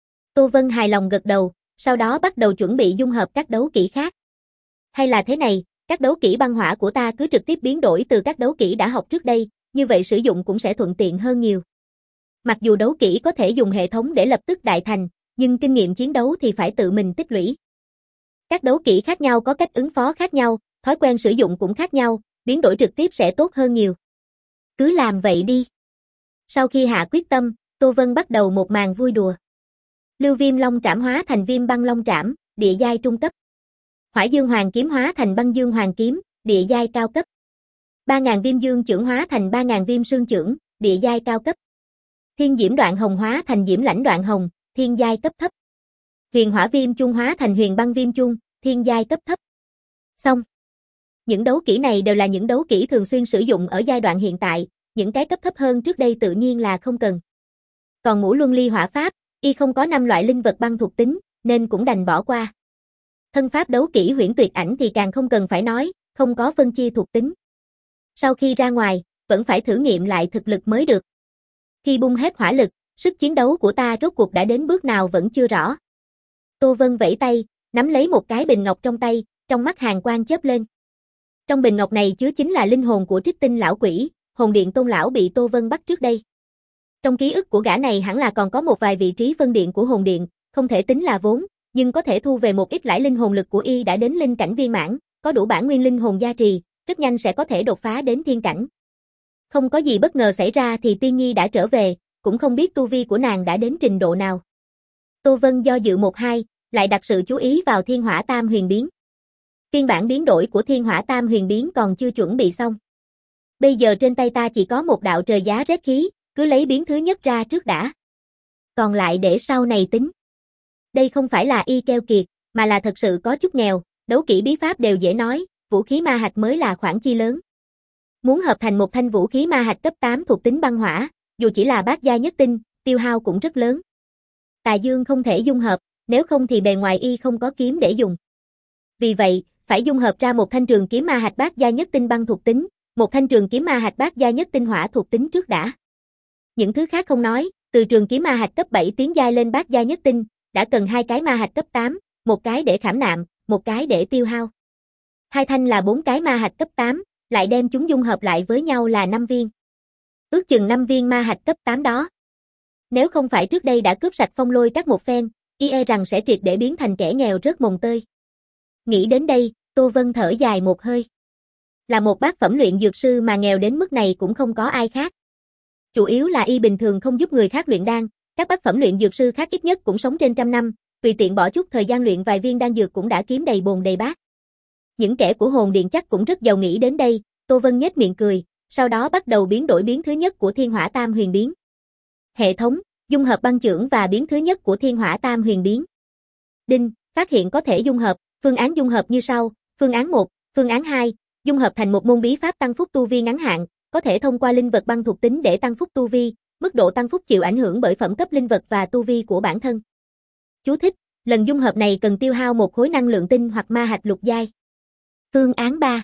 [SPEAKER 1] Tô Vân hài lòng gật đầu, sau đó bắt đầu chuẩn bị dung hợp các đấu kỹ khác. Hay là thế này, các đấu kỹ băng hỏa của ta cứ trực tiếp biến đổi từ các đấu kỹ đã học trước đây, như vậy sử dụng cũng sẽ thuận tiện hơn nhiều. Mặc dù đấu kỹ có thể dùng hệ thống để lập tức đại thành, nhưng kinh nghiệm chiến đấu thì phải tự mình tích lũy. Các đấu kỹ khác nhau có cách ứng phó khác nhau, thói quen sử dụng cũng khác nhau, biến đổi trực tiếp sẽ tốt hơn nhiều. Cứ làm vậy đi. Sau khi hạ quyết tâm, Tô Vân bắt đầu một màn vui đùa. Lưu Viêm Long Trảm hóa thành Viêm Băng Long Trảm, địa giai trung cấp. Hỏa dương hoàng kiếm hóa thành băng dương hoàng kiếm, địa giai cao cấp. ba nghìn viêm dương chưởng hóa thành ba nghìn viêm sương chưởng, địa giai cao cấp. Thiên diễm đoạn hồng hóa thành diễm lãnh đoạn hồng, thiên giai cấp thấp. Huyền hỏa viêm chung hóa thành huyền băng viêm chung, thiên giai cấp thấp. Xong. Những đấu kỹ này đều là những đấu kỹ thường xuyên sử dụng ở giai đoạn hiện tại, những cái cấp thấp hơn trước đây tự nhiên là không cần. Còn ngũ luân ly hỏa pháp, y không có năm loại linh vật băng thuộc tính, nên cũng đành bỏ qua. Thân pháp đấu kỹ huyễn tuyệt ảnh thì càng không cần phải nói, không có phân chia thuộc tính. Sau khi ra ngoài, vẫn phải thử nghiệm lại thực lực mới được. Khi bung hết hỏa lực, sức chiến đấu của ta rốt cuộc đã đến bước nào vẫn chưa rõ. Tô Vân vẫy tay, nắm lấy một cái bình ngọc trong tay, trong mắt hàn quang chớp lên. Trong bình ngọc này chứa chính là linh hồn của Trích Tinh lão quỷ, hồn điện tôn lão bị Tô Vân bắt trước đây. Trong ký ức của gã này hẳn là còn có một vài vị trí phân điện của hồn điện, không thể tính là vốn, nhưng có thể thu về một ít lãi linh hồn lực của y đã đến linh cảnh viên mãn, có đủ bản nguyên linh hồn gia trì, rất nhanh sẽ có thể đột phá đến thiên cảnh. Không có gì bất ngờ xảy ra thì Tiên Nhi đã trở về, cũng không biết tu vi của nàng đã đến trình độ nào. Tô Vân do dự một hai, lại đặt sự chú ý vào Thiên Hỏa Tam Huyền Biến. Phiên bản biến đổi của Thiên Hỏa Tam Huyền Biến còn chưa chuẩn bị xong. Bây giờ trên tay ta chỉ có một đạo trời giá rét khí, cứ lấy biến thứ nhất ra trước đã. Còn lại để sau này tính. Đây không phải là y keo kiệt, mà là thật sự có chút nghèo, đấu kỹ bí pháp đều dễ nói, vũ khí ma hạch mới là khoản chi lớn. Muốn hợp thành một thanh vũ khí ma hạch cấp tám thuộc tính băng hỏa, dù chỉ là bát giai nhất tinh, tiêu hao cũng rất lớn. Tà Dương không thể dung hợp, nếu không thì bề ngoài y không có kiếm để dùng. Vì vậy, phải dung hợp ra một thanh trường kiếm ma hạch bát giai nhất tinh băng thuộc tính, một thanh trường kiếm ma hạch bát giai nhất tinh hỏa thuộc tính trước đã. Những thứ khác không nói, từ trường kiếm ma hạch cấp bảy tiến giai lên bát giai nhất tinh, đã cần hai cái ma hạch cấp tám, một cái để khảm nạm, một cái để tiêu hao. Hai thanh là bốn cái ma hạch cấp tám, lại đem chúng dung hợp lại với nhau là năm viên. Ước chừng năm viên ma hạch cấp tám đó. Nếu không phải trước đây đã cướp sạch Phong Lôi Các một phen, y e rằng sẽ triệt để biến thành kẻ nghèo rớt mồng tơi. Nghĩ đến đây, Tô Vân thở dài một hơi. Là một bát phẩm luyện dược sư mà nghèo đến mức này cũng không có ai khác. Chủ yếu là y bình thường không giúp người khác luyện đan, các bát phẩm luyện dược sư khác ít nhất cũng sống trên trăm năm, tùy tiện bỏ chút thời gian luyện vài viên đan dược cũng đã kiếm đầy bồn đầy bát. Những kẻ của hồn điện chắc cũng rất giàu nghĩ đến đây, Tô Vân nhếch miệng cười, sau đó bắt đầu biến đổi biến thứ nhất của Thiên Hỏa Tam Huyền Biến. Hệ thống, dung hợp băng chưởng và biến thứ nhất của Thiên Hỏa Tam Huyền Biến. Đinh, phát hiện có thể dung hợp, phương án dung hợp như sau, phương án một, phương án hai, dung hợp thành một môn bí pháp tăng phúc tu vi ngắn hạn, có thể thông qua linh vật băng thuộc tính để tăng phúc tu vi, mức độ tăng phúc chịu ảnh hưởng bởi phẩm cấp linh vật và tu vi của bản thân. Chú thích, lần dung hợp này cần tiêu hao một khối năng lượng tinh hoặc ma hạch lục giai. Phương án ba.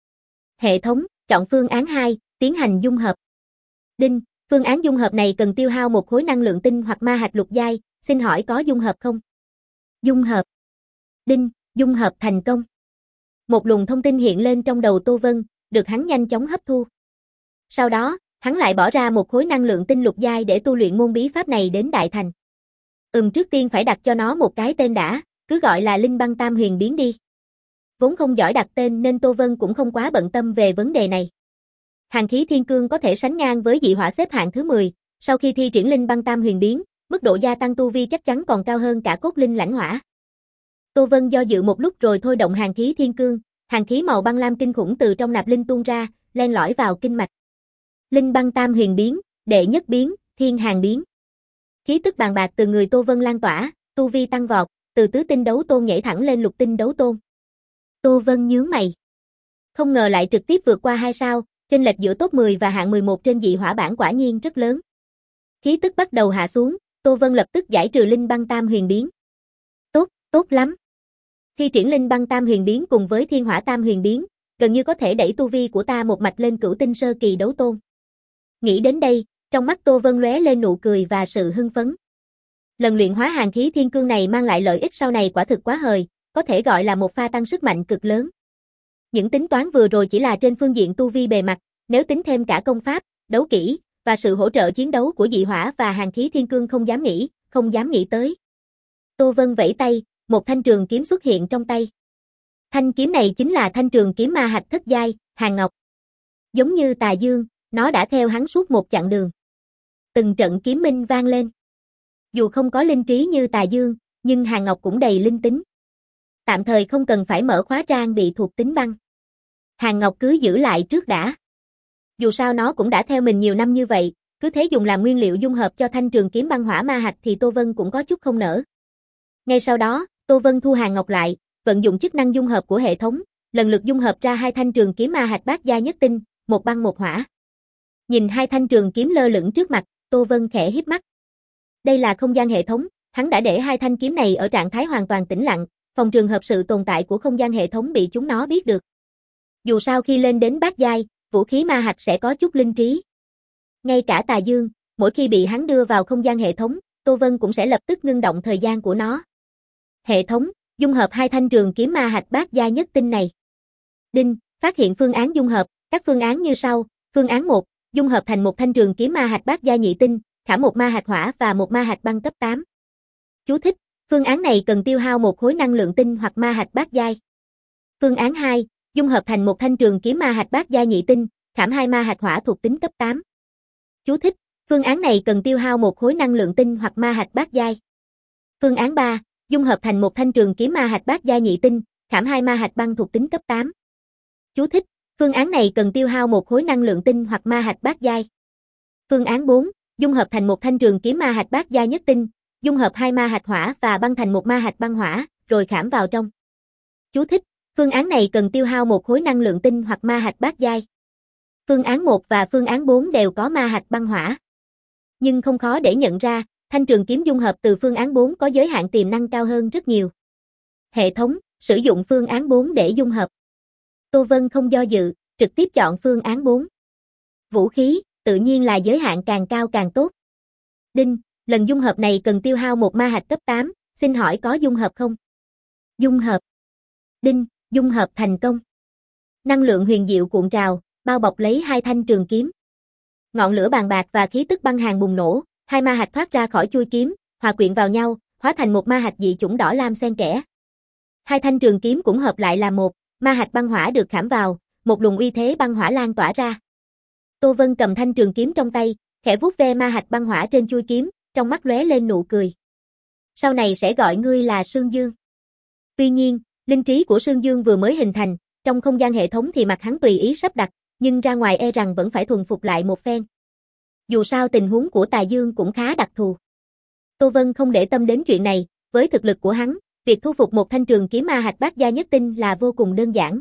[SPEAKER 1] Hệ thống, chọn phương án hai, tiến hành dung hợp. Đinh, phương án dung hợp này cần tiêu hao một khối năng lượng tinh hoặc ma hạch lục giai, xin hỏi có dung hợp không? Dung hợp. Đinh, dung hợp thành công. Một luồng thông tin hiện lên trong đầu Tô Vân, được hắn nhanh chóng hấp thu. Sau đó, hắn lại bỏ ra một khối năng lượng tinh lục giai để tu luyện môn bí pháp này đến đại thành. Ừm trước tiên phải đặt cho nó một cái tên đã, cứ gọi là Linh Băng Tam Huyền Biến đi. Vốn không giỏi đặt tên nên Tô Vân cũng không quá bận tâm về vấn đề này. Hàn khí thiên cương có thể sánh ngang với dị hỏa xếp hạng thứ mười, sau khi thi triển Linh Băng Tam Huyền Biến, mức độ gia tăng tu vi chắc chắn còn cao hơn cả cốt linh lãnh hỏa. Tô Vân do dự một lúc rồi thôi động hàn khí thiên cương, hàn khí màu băng lam kinh khủng từ trong nạp linh tuôn ra, len lỏi vào kinh mạch. Linh Băng Tam Huyền Biến, đệ nhất biến, Thiên Hàn Biến. Khí tức bàn bạc từ người Tô Vân lan tỏa, tu vi tăng vọt, từ tứ tinh đấu tôn nhảy thẳng lên lục tinh đấu tôn. Tô Vân nhướng mày. Không ngờ lại trực tiếp vượt qua hai sao, chênh lệch giữa top mười và hạng mười một trên dị hỏa bảng quả nhiên rất lớn. Khí tức bắt đầu hạ xuống, Tô Vân lập tức giải trừ Linh Băng Tam Huyền Biến. Tốt, tốt lắm. Khi triển Linh Băng Tam Huyền Biến cùng với Thiên Hỏa Tam Huyền Biến, gần như có thể đẩy tu vi của ta một mạch lên cửu tinh sơ kỳ đấu tôn. Nghĩ đến đây, trong mắt Tô Vân lóe lên nụ cười và sự hưng phấn. Lần luyện hóa hàn khí thiên cương này mang lại lợi ích sau này quả thực quá hời, có thể gọi là một pha tăng sức mạnh cực lớn. Những tính toán vừa rồi chỉ là trên phương diện tu vi bề mặt, nếu tính thêm cả công pháp, đấu kỹ và sự hỗ trợ chiến đấu của dị hỏa và hàn khí thiên cương không dám nghĩ, không dám nghĩ tới. Tô Vân vẫy tay, một thanh trường kiếm xuất hiện trong tay. Thanh kiếm này chính là thanh trường kiếm ma hạch thất giai, Hàn Ngọc. Giống như Tà Dương, nó đã theo hắn suốt một chặng đường. Từng trận kiếm minh vang lên. Dù không có linh trí như Tà Dương, nhưng Hàn Ngọc cũng đầy linh tính. Tạm thời không cần phải mở khóa trang bị thuộc tính băng. Hàng Ngọc cứ giữ lại trước đã. Dù sao nó cũng đã theo mình nhiều năm như vậy, cứ thế dùng làm nguyên liệu dung hợp cho thanh trường kiếm băng hỏa ma hạch thì Tô Vân cũng có chút không nỡ. Ngay sau đó, Tô Vân thu Hàng Ngọc lại, vận dụng chức năng dung hợp của hệ thống, lần lượt dung hợp ra hai thanh trường kiếm ma hạch bát giai nhất tinh, một băng một hỏa. Nhìn hai thanh trường kiếm lơ lửng trước mặt, Tô Vân khẽ híp mắt. Đây là không gian hệ thống, hắn đã để hai thanh kiếm này ở trạng thái hoàn toàn tĩnh lặng, phòng trường hợp sự tồn tại của không gian hệ thống bị chúng nó biết được. Dù sao khi lên đến bát giai, vũ khí ma hạch sẽ có chút linh trí. Ngay cả Tà Dương, mỗi khi bị hắn đưa vào không gian hệ thống, Tô Vân cũng sẽ lập tức ngưng động thời gian của nó. Hệ thống, dung hợp hai thanh trường kiếm ma hạch bát giai nhất tinh này. Đinh, phát hiện phương án dung hợp, các phương án như sau. Phương án một, dung hợp thành một thanh trường kiếm ma hạch bát giai nhị tinh, khảm một ma hạch hỏa và một ma hạch băng cấp tám. Chú thích, phương án này cần tiêu hao một khối năng lượng tinh hoặc ma hạch bát giai. Phương án hai, dung hợp thành một thanh trường kiếm ma hạch bát giai nhị tinh, khảm hai ma hạch hỏa thuộc tính cấp tám. Chú thích, phương án này cần tiêu hao một khối năng lượng tinh hoặc ma hạch bát giai. Phương án ba, dung hợp thành một thanh trường kiếm ma hạch bát giai nhị tinh, khảm hai ma hạch băng thuộc tính cấp tám. Chú thích, phương án này cần tiêu hao một khối năng lượng tinh hoặc ma hạch bát giai. Phương án bốn, dung hợp thành một thanh trường kiếm ma hạch bát giai nhất tinh, dung hợp hai ma hạch hỏa và băng thành một ma hạch băng hỏa, rồi khảm vào trong. Chú thích, phương án này cần tiêu hao một khối năng lượng tinh hoặc ma hạch bát giai. Phương án một và phương án bốn đều có ma hạch băng hỏa. Nhưng không khó để nhận ra, thanh trường kiếm dung hợp từ phương án bốn có giới hạn tiềm năng cao hơn rất nhiều. Hệ thống, sử dụng phương án bốn để dung hợp. Tô Vân không do dự, trực tiếp chọn phương án bốn. Vũ khí, tự nhiên là giới hạn càng cao càng tốt. Đinh, lần dung hợp này cần tiêu hao một ma hạch cấp tám, xin hỏi có dung hợp không? Dung hợp. Đinh, dung hợp thành công. Năng lượng huyền diệu cuộn trào, bao bọc lấy hai thanh trường kiếm. Ngọn lửa bàn bạc và khí tức băng hàn bùng nổ, hai ma hạch thoát ra khỏi chuôi kiếm, hòa quyện vào nhau, hóa thành một ma hạch dị chủng đỏ lam xen kẽ. Hai thanh trường kiếm cũng hợp lại là một, ma hạch băng hỏa được khảm vào, một luồng uy thế băng hỏa lan tỏa ra. Tô Vân cầm thanh trường kiếm trong tay, khẽ vuốt ve ma hạch băng hỏa trên chuôi kiếm, trong mắt lóe lên nụ cười. Sau này sẽ gọi ngươi là Sương Dương. Tuy nhiên, linh trí của Sương Dương vừa mới hình thành, trong không gian hệ thống thì mặt hắn tùy ý sắp đặt, nhưng ra ngoài e rằng vẫn phải thuần phục lại một phen. Dù sao tình huống của Tà Dương cũng khá đặc thù. Tô Vân không để tâm đến chuyện này, với thực lực của hắn, việc thu phục một thanh trường kiếm ma hạch bát giai nhất tinh là vô cùng đơn giản.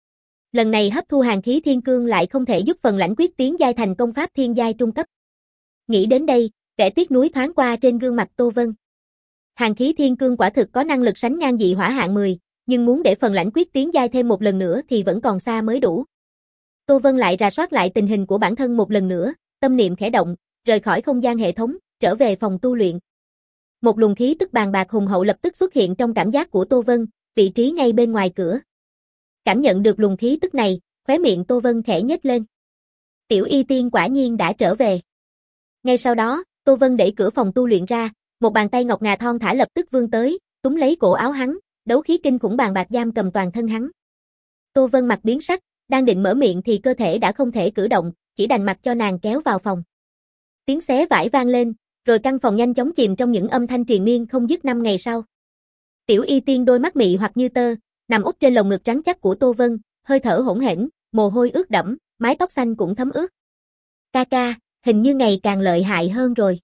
[SPEAKER 1] Lần này hấp thu hàn khí thiên cương lại không thể giúp phần lãnh quyết tiến giai thành công pháp thiên giai trung cấp. Nghĩ đến đây, vẻ tiếc nuối thoáng qua trên gương mặt Tô Vân. Hàn khí thiên cương quả thực có năng lực sánh ngang dị hỏa hạng mười, nhưng muốn để phần lãnh quyết tiến giai thêm một lần nữa thì vẫn còn xa mới đủ. Tô Vân lại rà soát lại tình hình của bản thân một lần nữa, tâm niệm khẽ động, rời khỏi không gian hệ thống, trở về phòng tu luyện. Một luồng khí tức bàn bạc hùng hậu lập tức xuất hiện trong cảm giác của Tô Vân, vị trí ngay bên ngoài cửa. Cảm nhận được luồng khí tức này, khóe miệng Tô Vân khẽ nhếch lên. Tiểu Y Tiên quả nhiên đã trở về. Ngay sau đó, Tô Vân đẩy cửa phòng tu luyện ra, một bàn tay ngọc ngà thon thả lập tức vươn tới, túm lấy cổ áo hắn, đấu khí kinh khủng bàn bạc giam cầm toàn thân hắn. Tô Vân mặt biến sắc, đang định mở miệng thì cơ thể đã không thể cử động, chỉ đành mặc cho nàng kéo vào phòng. Tiếng xé vải vang lên, rồi căn phòng nhanh chóng chìm trong những âm thanh triền miên không dứt. Năm ngày sau. Tiểu Y Tiên đôi mắt mị hoặc như tơ, nằm úp trên lồng ngực trắng chắc của Tô Vân, hơi thở hỗn hển, mồ hôi ướt đẫm, mái tóc xanh cũng thấm ướt. Ca ca, hình như ngày càng lợi hại hơn rồi.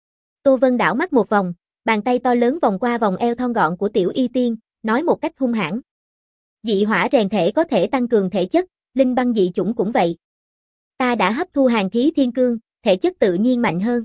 [SPEAKER 1] Tô Vân đảo mắt một vòng, bàn tay to lớn vòng qua vòng eo thon gọn của Tiểu Y Tiên, nói một cách hung hãn. Dị hỏa rèn thể có thể tăng cường thể chất, linh băng dị chủng cũng vậy. Ta đã hấp thu hàn khí thiên cương, thể chất tự nhiên mạnh hơn.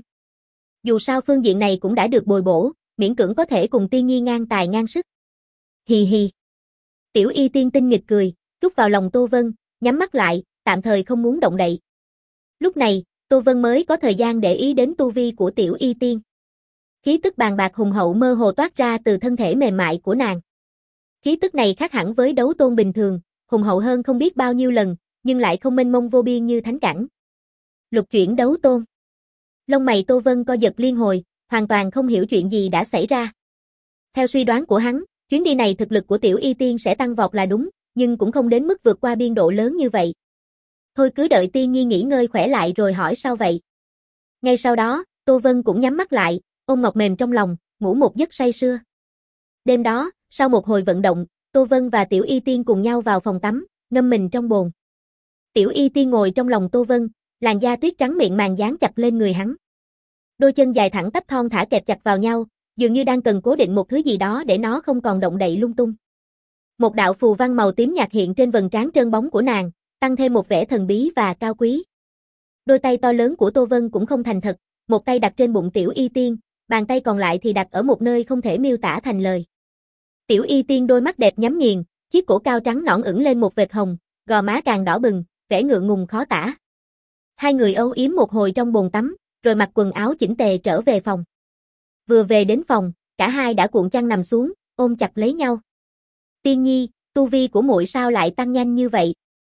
[SPEAKER 1] Dù sao phương diện này cũng đã được bồi bổ, miễn cưỡng có thể cùng Tiên Nhi ngang tài ngang sức. Hì hì. Tiểu Y Tiên tinh nghịch cười, rút vào lòng Tô Vân, nhắm mắt lại, tạm thời không muốn động đậy. Lúc này, Tô Vân mới có thời gian để ý đến tu vi của Tiểu Y Tiên. Khí tức bàn bạc hùng hậu mơ hồ toát ra từ thân thể mềm mại của nàng. Khí tức này khác hẳn với đấu tôn bình thường, hùng hậu hơn không biết bao nhiêu lần, nhưng lại không mênh mông vô biên như thánh cảnh. Lục chuyển đấu tôn. Lông mày Tô Vân co giật liên hồi, hoàn toàn không hiểu chuyện gì đã xảy ra. Theo suy đoán của hắn, chuyến đi này thực lực của Tiểu Y Tiên sẽ tăng vọt là đúng, nhưng cũng không đến mức vượt qua biên độ lớn như vậy. Thôi cứ đợi Tiên Nhi nghỉ ngơi khỏe lại rồi hỏi sao vậy. Ngay sau đó, Tô Vân cũng nhắm mắt lại, ôm ngọc mềm trong lòng, ngủ một giấc say sưa. Đêm đó, sau một hồi vận động, Tô Vân và Tiểu Y Tiên cùng nhau vào phòng tắm, ngâm mình trong bồn. Tiểu Y Tiên ngồi trong lòng Tô Vân, làn da tuyết trắng miệng màng dán chặt lên người hắn. Đôi chân dài thẳng tắp thon thả kẹp chặt vào nhau, dường như đang cần cố định một thứ gì đó để nó không còn động đậy lung tung. Một đạo phù văn màu tím nhạt hiện trên vầng trán trơn bóng của nàng, tăng thêm một vẻ thần bí và cao quý. Đôi tay to lớn của Tô Vân cũng không thành thật, một tay đặt trên bụng Tiểu Y Tiên, bàn tay còn lại thì đặt ở một nơi không thể miêu tả thành lời. Tiểu Y Tiên đôi mắt đẹp nhắm nghiền, chiếc cổ cao trắng nõn ửng lên một vệt hồng, gò má càng đỏ bừng, vẻ ngượng ngùng khó tả. Hai người âu yếm một hồi trong bồn tắm, rồi mặc quần áo chỉnh tề trở về phòng. Vừa về đến phòng, cả hai đã cuộn chăn nằm xuống, ôm chặt lấy nhau. Tiên Nhi, tu vi của muội sao lại tăng nhanh như vậy?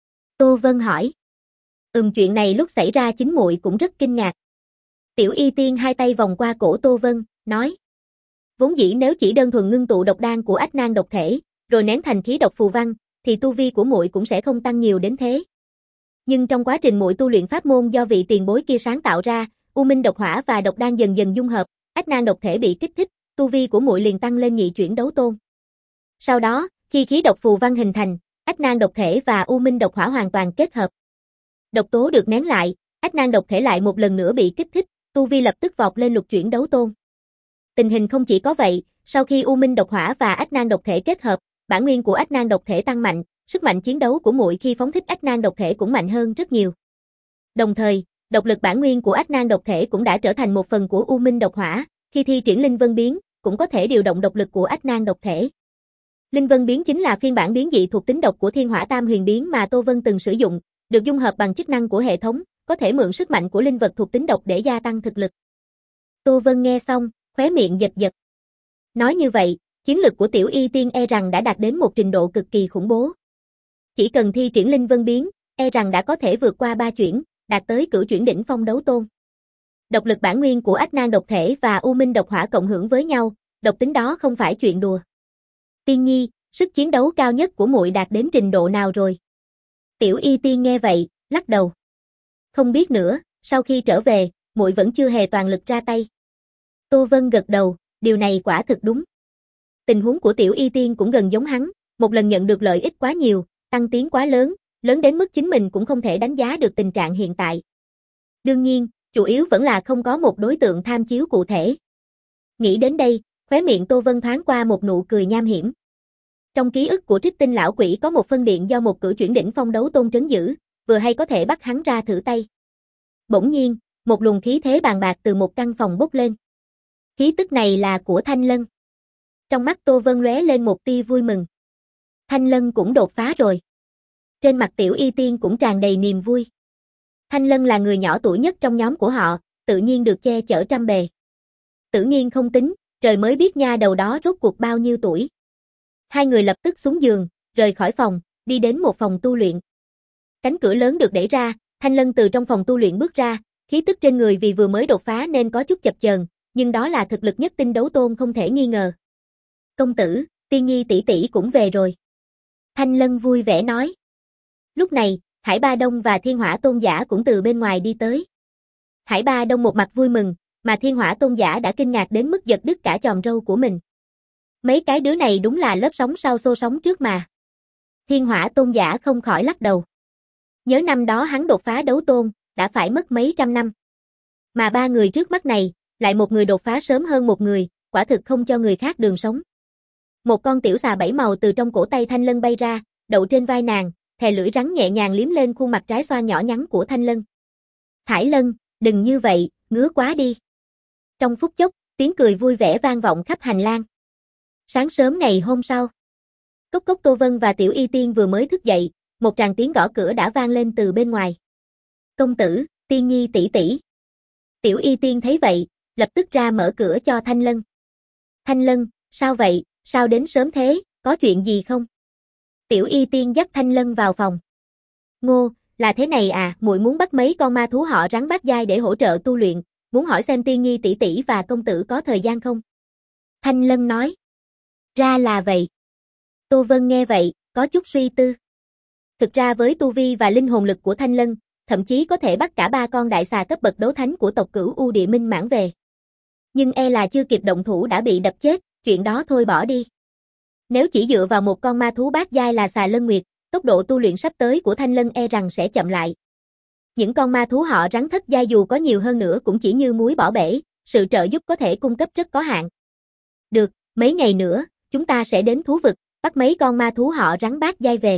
[SPEAKER 1] Tô Vân hỏi. Ừm chuyện này lúc xảy ra chính muội cũng rất kinh ngạc. Tiểu Y Tiên hai tay vòng qua cổ Tô Vân, nói. Vốn dĩ nếu chỉ đơn thuần ngưng tụ độc đan của Ách Nan độc thể, rồi nén thành khí độc phù văn, thì tu vi của muội cũng sẽ không tăng nhiều đến thế. Nhưng trong quá trình muội tu luyện pháp môn do vị tiền bối kia sáng tạo ra, U Minh độc hỏa và độc đan dần dần dung hợp, Ách Nan độc thể bị kích thích, tu vi của muội liền tăng lên nhị chuyển đấu tôn. Sau đó, khi khí độc phù văn hình thành, Ách Nan độc thể và U Minh độc hỏa hoàn toàn kết hợp. Độc tố được nén lại, Ách Nan độc thể lại một lần nữa bị kích thích, tu vi lập tức vọt lên lục chuyển đấu tôn. Tình hình không chỉ có vậy, sau khi U Minh độc hỏa và Ách Nan độc thể kết hợp, bản nguyên của Ách Nan độc thể tăng mạnh, sức mạnh chiến đấu của muội khi phóng thích Ách Nan độc thể cũng mạnh hơn rất nhiều. Đồng thời, độc lực bản nguyên của Ách Nan độc thể cũng đã trở thành một phần của U Minh độc hỏa, khi thi triển Linh Vân biến, cũng có thể điều động độc lực của Ách Nan độc thể. Linh Vân biến chính là phiên bản biến dị thuộc tính độc của Thiên Hỏa Tam Huyền biến mà Tô Vân từng sử dụng, được dung hợp bằng chức năng của hệ thống, có thể mượn sức mạnh của linh vật thuộc tính độc để gia tăng thực lực. Tô Vân nghe xong, khóe miệng giật giật. Nói như vậy, chiến lực của Tiểu Y Tiên e rằng đã đạt đến một trình độ cực kỳ khủng bố. Chỉ cần thi triển Linh Vân biến, e rằng đã có thể vượt qua ba chuyển, đạt tới cửu chuyển đỉnh phong đấu tôn. Độc lực bản nguyên của Ách Nan độc thể và U Minh độc hỏa cộng hưởng với nhau, độc tính đó không phải chuyện đùa. Tiên Nhi, sức chiến đấu cao nhất của muội đạt đến trình độ nào rồi? Tiểu Y Tiên nghe vậy, lắc đầu. Không biết nữa, sau khi trở về, muội vẫn chưa hề toàn lực ra tay. Tô Vân gật đầu, điều này quả thực đúng. Tình huống của Tiểu Y Tiên cũng gần giống hắn, một lần nhận được lợi ích quá nhiều, tăng tiến quá lớn, lớn đến mức chính mình cũng không thể đánh giá được tình trạng hiện tại. Đương nhiên, chủ yếu vẫn là không có một đối tượng tham chiếu cụ thể. Nghĩ đến đây, khóe miệng Tô Vân thoáng qua một nụ cười nham hiểm. Trong ký ức của Trích Tinh lão quỷ có một phân điện do một cửu chuyển đỉnh phong đấu tôn trấn giữ, vừa hay có thể bắt hắn ra thử tay. Bỗng nhiên, một luồng khí thế bàn bạc từ một căn phòng bốc lên. Khí tức này là của Thanh Lân. Trong mắt Tô Vân lóe lên một tia vui mừng. Thanh Lân cũng đột phá rồi. Trên mặt Tiểu Y Tiên cũng tràn đầy niềm vui. Thanh Lân là người nhỏ tuổi nhất trong nhóm của họ, tự nhiên được che chở trăm bề. Tử Nghiên không tính, trời mới biết nha đầu đó rốt cuộc bao nhiêu tuổi. Hai người lập tức xuống giường, rời khỏi phòng, đi đến một phòng tu luyện. Cánh cửa lớn được đẩy ra, Thanh Lân từ trong phòng tu luyện bước ra, khí tức trên người vì vừa mới đột phá nên có chút chập chờn, nhưng đó là thực lực nhất tinh đấu tôn không thể nghi ngờ. Công tử, Tiên Nhi tỷ tỷ cũng về rồi. Thanh Lân vui vẻ nói. Lúc này, Hải Ba Đông và Thiên Hỏa Tôn Giả cũng từ bên ngoài đi tới. Hải Ba Đông một mặt vui mừng, mà Thiên Hỏa Tôn Giả đã kinh ngạc đến mức giật đứt cả chòm râu của mình. Mấy cái đứa này đúng là lớp sóng sau xô sóng trước mà. Thiên Hỏa Tôn Giả không khỏi lắc đầu. Nhớ năm đó hắn đột phá đấu tôn, đã phải mất mấy trăm năm. Mà ba người trước mắt này, lại một người đột phá sớm hơn một người, quả thực không cho người khác đường sống. Một con tiểu xà bảy màu từ trong cổ tay Thanh Lân bay ra, đậu trên vai nàng, thè lưỡi rắn nhẹ nhàng liếm lên khuôn mặt trái xoa nhỏ nhắn của Thanh Lân. Thải Lân, đừng như vậy, ngứa quá đi. Trong phút chốc, tiếng cười vui vẻ vang vọng khắp hành lang. Sáng sớm ngày hôm sau, Cốc Cốc Tô Vân và Tiểu Y Tiên vừa mới thức dậy, một tràng tiếng gõ cửa đã vang lên từ bên ngoài. Công tử, Tiên Nhi tỷ tỷ. Tiểu Y Tiên thấy vậy, lập tức ra mở cửa cho Thanh Lân. Thanh Lân, sao vậy, sao đến sớm thế, có chuyện gì không? Tiểu Y Tiên dắt Thanh Lân vào phòng. Ngô, là thế này à, muội muốn bắt mấy con ma thú họ rắn bát giai để hỗ trợ tu luyện, muốn hỏi xem Tiên Nhi tỷ tỷ và công tử có thời gian không? Thanh Lân nói. Ra là vậy. Tô Vân nghe vậy, có chút suy tư. Thực ra với tu vi và linh hồn lực của Thanh Lân, thậm chí có thể bắt cả ba con đại xà cấp bậc đấu thánh của tộc Cửu U Địa Minh mãn về. Nhưng e là chưa kịp động thủ đã bị đập chết, chuyện đó thôi bỏ đi. Nếu chỉ dựa vào một con ma thú bát giai là Xà Lân Nguyệt, tốc độ tu luyện sắp tới của Thanh Lân e rằng sẽ chậm lại. Những con ma thú họ rắn thất giai dù có nhiều hơn nữa cũng chỉ như muối bỏ bể, sự trợ giúp có thể cung cấp rất có hạn. Được, mấy ngày nữa, chúng ta sẽ đến thú vực, bắt mấy con ma thú họ rắn bát giai về.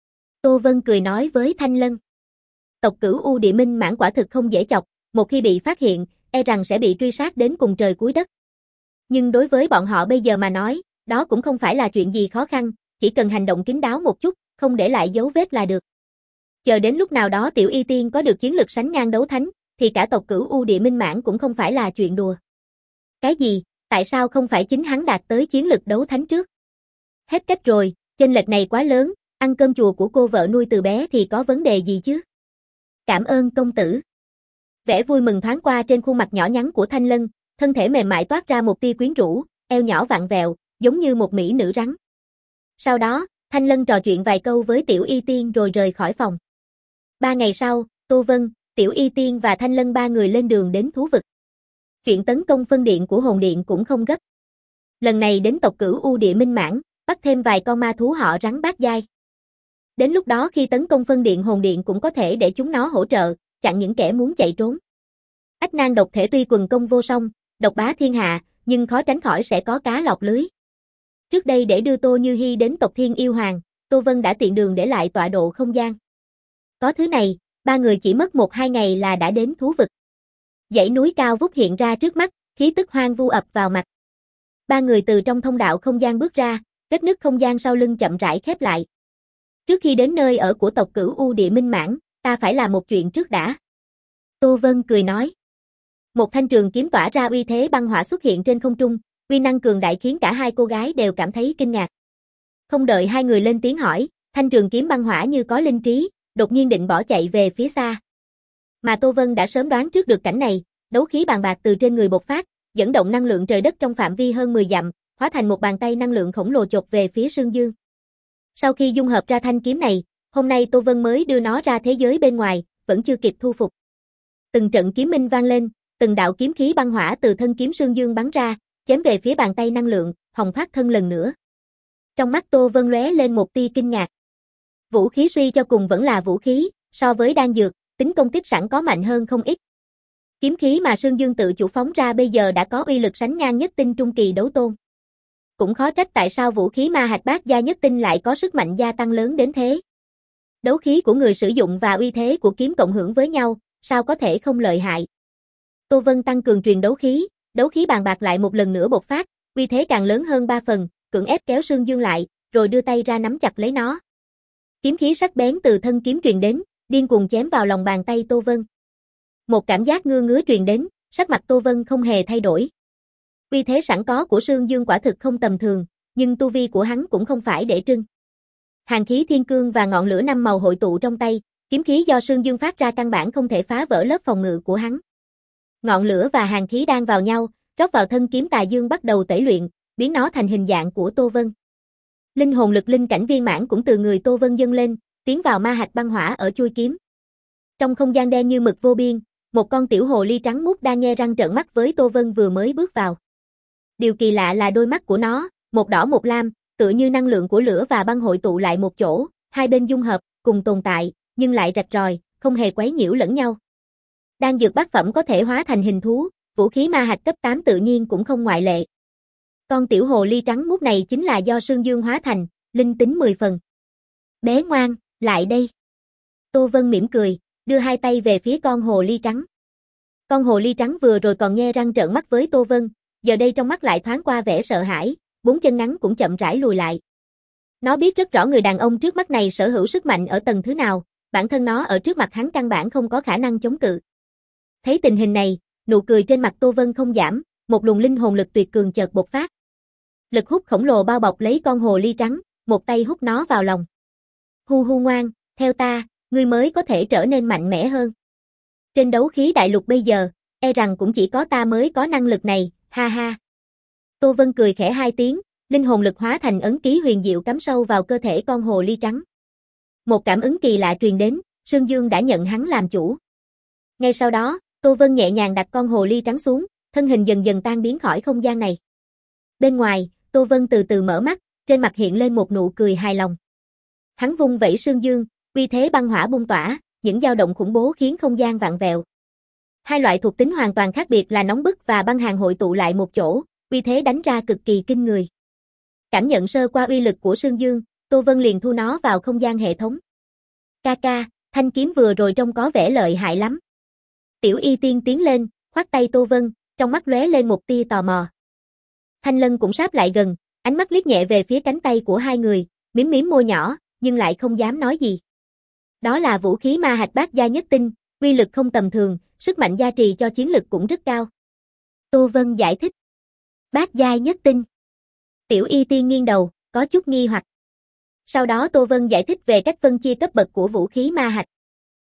[SPEAKER 1] Tô Vân cười nói với Thanh Lân. Tộc Cửu U Địa Minh Mãn quả thực không dễ chọc, một khi bị phát hiện, e rằng sẽ bị truy sát đến cùng trời cuối đất. Nhưng đối với bọn họ bây giờ mà nói, đó cũng không phải là chuyện gì khó khăn, chỉ cần hành động kín đáo một chút, không để lại dấu vết là được. Chờ đến lúc nào đó Tiểu Y Tiên có được chiến lực sánh ngang đấu thánh, thì cả tộc Cửu U Địa Minh Mãn cũng không phải là chuyện đùa. Cái gì? Tại sao không phải chính hắn đạt tới chiến lực đấu thánh trước? Hết cách rồi, chênh lệch này quá lớn, ăn cơm chùa của cô vợ nuôi từ bé thì có vấn đề gì chứ? Cảm ơn công tử. Vẻ vui mừng thoáng qua trên khuôn mặt nhỏ nhắn của Thanh Lân, thân thể mềm mại toát ra một tia quyến rũ, eo nhỏ vặn vẹo, giống như một mỹ nữ rắn. Sau đó, Thanh Lân trò chuyện vài câu với Tiểu Y Tiên rồi rời khỏi phòng. Ba ngày sau, Tô Vân, Tiểu Y Tiên và Thanh Lân ba người lên đường đến thú vực. Chuyện tấn công phân điện của hồn điện cũng không gấp. Lần này đến tộc Cửu U Địa Minh Mãn, bắt thêm vài con ma thú họ rắn bát giai. Đến lúc đó khi tấn công phân điện hồn điện cũng có thể để chúng nó hỗ trợ, chặn những kẻ muốn chạy trốn. Ách Nan độc thể tuy quần công vô song, độc bá thiên hạ, nhưng khó tránh khỏi sẽ có cá lọt lưới. Trước đây để đưa Tô Như Hi đến tộc Thiên Yêu Hoàng, Tô Vân đã tiện đường để lại tọa độ không gian. Có thứ này, ba người chỉ mất một hai ngày là đã đến thú vực. Dãy núi cao vút hiện ra trước mắt, khí tức hoang vu ập vào mặt. Ba người từ trong thông đạo không gian bước ra, vết nứt không gian sau lưng chậm rãi khép lại. Trước khi đến nơi ở của tộc Cửu U Địa Minh Mãn, ta phải làm một chuyện trước đã. Tô Vân cười nói. Một thanh trường kiếm tỏa ra uy thế băng hỏa xuất hiện trên không trung, uy năng cường đại khiến cả hai cô gái đều cảm thấy kinh ngạc. Không đợi hai người lên tiếng hỏi, thanh trường kiếm băng hỏa như có linh trí, đột nhiên định bỏ chạy về phía xa. Mà Tô Vân đã sớm đoán trước được cảnh này, đấu khí bàn bạc từ trên người bộc phát, dẫn động năng lượng trời đất trong phạm vi hơn mười dặm, hóa thành một bàn tay năng lượng khổng lồ chộp về phía Sương Dương. Sau khi dung hợp ra thanh kiếm này, hôm nay Tô Vân mới đưa nó ra thế giới bên ngoài, vẫn chưa kịp thu phục. Từng trận kiếm minh vang lên, từng đạo kiếm khí băng hỏa từ thân kiếm Sương Dương bắn ra, chém về phía bàn tay năng lượng, hòng thoát thân lần nữa. Trong mắt Tô Vân lóe lên một tia kinh ngạc. Vũ khí suy cho cùng vẫn là vũ khí, so với đan dược, tính công kích sẵn có mạnh hơn không ít. Kiếm khí mà Sương Dương tự chủ phóng ra bây giờ đã có uy lực sánh ngang nhất tinh trung kỳ đấu tôn. Cũng khó trách tại sao vũ khí ma hạch bát gia nhất tinh lại có sức mạnh gia tăng lớn đến thế. Đấu khí của người sử dụng và uy thế của kiếm cộng hưởng với nhau, sao có thể không lợi hại. Tô Vân tăng cường truyền đấu khí, đấu khí bàn bạc lại một lần nữa bộc phát, uy thế càng lớn hơn ba phần, cưỡng ép kéo Sương Dương lại, rồi đưa tay ra nắm chặt lấy nó. Kiếm khí sắc bén từ thân kiếm truyền đến, điên cuồng chém vào lòng bàn tay Tô Vân. Một cảm giác ngứa ngứa truyền đến, sắc mặt Tô Vân không hề thay đổi. Uy thế sẵn có của Sương Dương quả thực không tầm thường, nhưng tu vi của hắn cũng không phải để trưng. Hàn khí thiên cương và ngọn lửa năm màu hội tụ trong tay, kiếm khí do Sương Dương phát ra căn bản không thể phá vỡ lớp phòng ngự của hắn. Ngọn lửa và hàn khí đan vào nhau, rót vào thân kiếm Tà Dương bắt đầu tẩy luyện, biến nó thành hình dạng của Tô Vân. Linh hồn lực linh cảnh viên mãn cũng từ người Tô Vân dâng lên, tiến vào ma hạch băng hỏa ở chuôi kiếm. Trong không gian đen như mực vô biên, một con tiểu hồ ly trắng muốt đang nhe răng trợn mắt với Tô Vân vừa mới bước vào. Điều kỳ lạ là đôi mắt của nó, một đỏ một lam, tựa như năng lượng của lửa và băng hội tụ lại một chỗ, hai bên dung hợp, cùng tồn tại, nhưng lại rạch ròi, không hề quấy nhiễu lẫn nhau. Đan dược bát phẩm có thể hóa thành hình thú, vũ khí ma hạch cấp tám tự nhiên cũng không ngoại lệ. Con tiểu hồ ly trắng muốt này chính là do Sương Dương hóa thành, linh tính mười phần. Bé ngoan, lại đây. Tô Vân mỉm cười, đưa hai tay về phía con hồ ly trắng. Con hồ ly trắng vừa rồi còn nhe răng trợn mắt với Tô Vân, giờ đây trong mắt lại thoáng qua vẻ sợ hãi, bốn chân ngắn cũng chậm rãi lùi lại. Nó biết rất rõ người đàn ông trước mắt này sở hữu sức mạnh ở tầng thứ nào, bản thân nó ở trước mặt hắn căn bản không có khả năng chống cự. Thấy tình hình này, nụ cười trên mặt Tô Vân không giảm, một luồng linh hồn lực tuyệt cường chợt bộc phát. Lực hút khổng lồ bao bọc lấy con hồ ly trắng, một tay hút nó vào lòng. Hu hu ngoan, theo ta, ngươi mới có thể trở nên mạnh mẽ hơn. Trên đấu khí đại lục bây giờ, e rằng cũng chỉ có ta mới có năng lực này, ha ha. Tô Vân cười khẽ hai tiếng, linh hồn lực hóa thành ấn ký huyền diệu cắm sâu vào cơ thể con hồ ly trắng. Một cảm ứng kỳ lạ truyền đến, Sương Dương đã nhận hắn làm chủ. Ngay sau đó, Tô Vân nhẹ nhàng đặt con hồ ly trắng xuống, thân hình dần dần tan biến khỏi không gian này. Bên ngoài, Tô Vân từ từ mở mắt, trên mặt hiện lên một nụ cười hài lòng. Hắn vung vẩy sương dương, uy thế băng hỏa bung tỏa, những dao động khủng bố khiến không gian vặn vẹo. Hai loại thuộc tính hoàn toàn khác biệt là nóng bức và băng hàn hội tụ lại một chỗ, uy thế đánh ra cực kỳ kinh người. Cảm nhận sơ qua uy lực của sương dương, Tô Vân liền thu nó vào không gian hệ thống. Ca ca, thanh kiếm vừa rồi trông có vẻ lợi hại lắm. Tiểu Y Tiên tiến lên, khoát tay Tô Vân, trong mắt lóe lên một tia tò mò. Thanh Lân cũng sáp lại gần, ánh mắt liếc nhẹ về phía cánh tay của hai người, mím mím môi nhỏ, nhưng lại không dám nói gì. Đó là vũ khí ma hạch bát gia nhất tinh, uy lực không tầm thường, sức mạnh gia trì cho chiến lực cũng rất cao. Tô Vân giải thích. Bát gia nhất tinh. Tiểu Y Tiên nghiêng đầu, có chút nghi hoặc. Sau đó Tô Vân giải thích về cách phân chia cấp bậc của vũ khí ma hạch.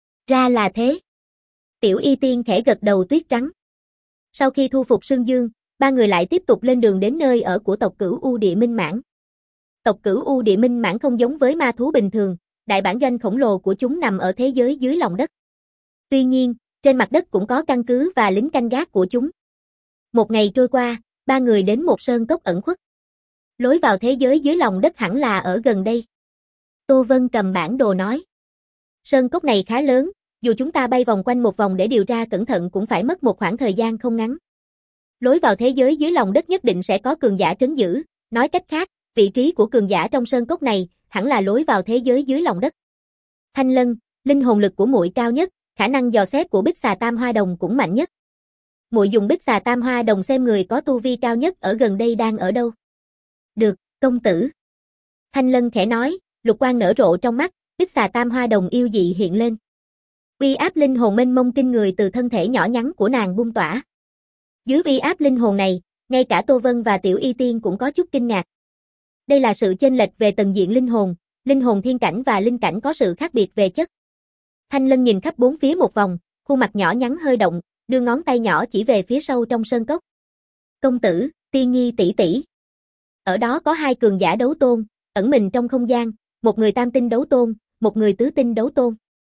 [SPEAKER 1] Ra là thế. Tiểu Y Tiên khẽ gật đầu tuyết trắng. Sau khi thu phục Sương Dương, ba người lại tiếp tục lên đường đến nơi ở của tộc Cửu U Địa Minh Mãng. Tộc Cửu U Địa Minh Mãng không giống với ma thú bình thường, đại bản doanh khổng lồ của chúng nằm ở thế giới dưới lòng đất. Tuy nhiên, trên mặt đất cũng có căn cứ và lính canh gác của chúng. Một ngày trôi qua, ba người đến một sơn cốc ẩn khuất. Lối vào thế giới dưới lòng đất hẳn là ở gần đây. Tô Vân cầm bản đồ nói. Sơn cốc này khá lớn, dù chúng ta bay vòng quanh một vòng để điều tra cẩn thận cũng phải mất một khoảng thời gian không ngắn. Lối vào thế giới dưới lòng đất nhất định sẽ có cường giả trấn giữ, nói cách khác, vị trí của cường giả trong sơn cốc này hẳn là lối vào thế giới dưới lòng đất. Thanh Lân, linh hồn lực của muội cao nhất, khả năng dò xét của Bích Xà Tam Hoa Đồng cũng mạnh nhất. Muội dùng Bích Xà Tam Hoa Đồng xem người có tu vi cao nhất ở gần đây đang ở đâu. Được, công tử. Thanh Lân khẽ nói, lục quang nở rộ trong mắt, Bích Xà Tam Hoa Đồng yêu dị hiện lên. Uy áp linh hồn mênh mông kinh người từ thân thể nhỏ nhắn của nàng bung tỏa. Dưới uy áp linh hồn này, ngay cả Tô Vân và Tiểu Y Tiên cũng có chút kinh ngạc. Đây là sự chênh lệch về tầng diện linh hồn, linh hồn thiên cảnh và linh cảnh có sự khác biệt về chất. Thanh Lân nhìn khắp bốn phía một vòng, khuôn mặt nhỏ nhắn hơi động, đưa ngón tay nhỏ chỉ về phía sâu trong sơn cốc. Công tử, Tiên Nhi tỷ tỷ. Ở đó có hai cường giả đấu tôn, ẩn mình trong không gian, một người tam tinh đấu tôn, một người tứ tinh đấu tôn.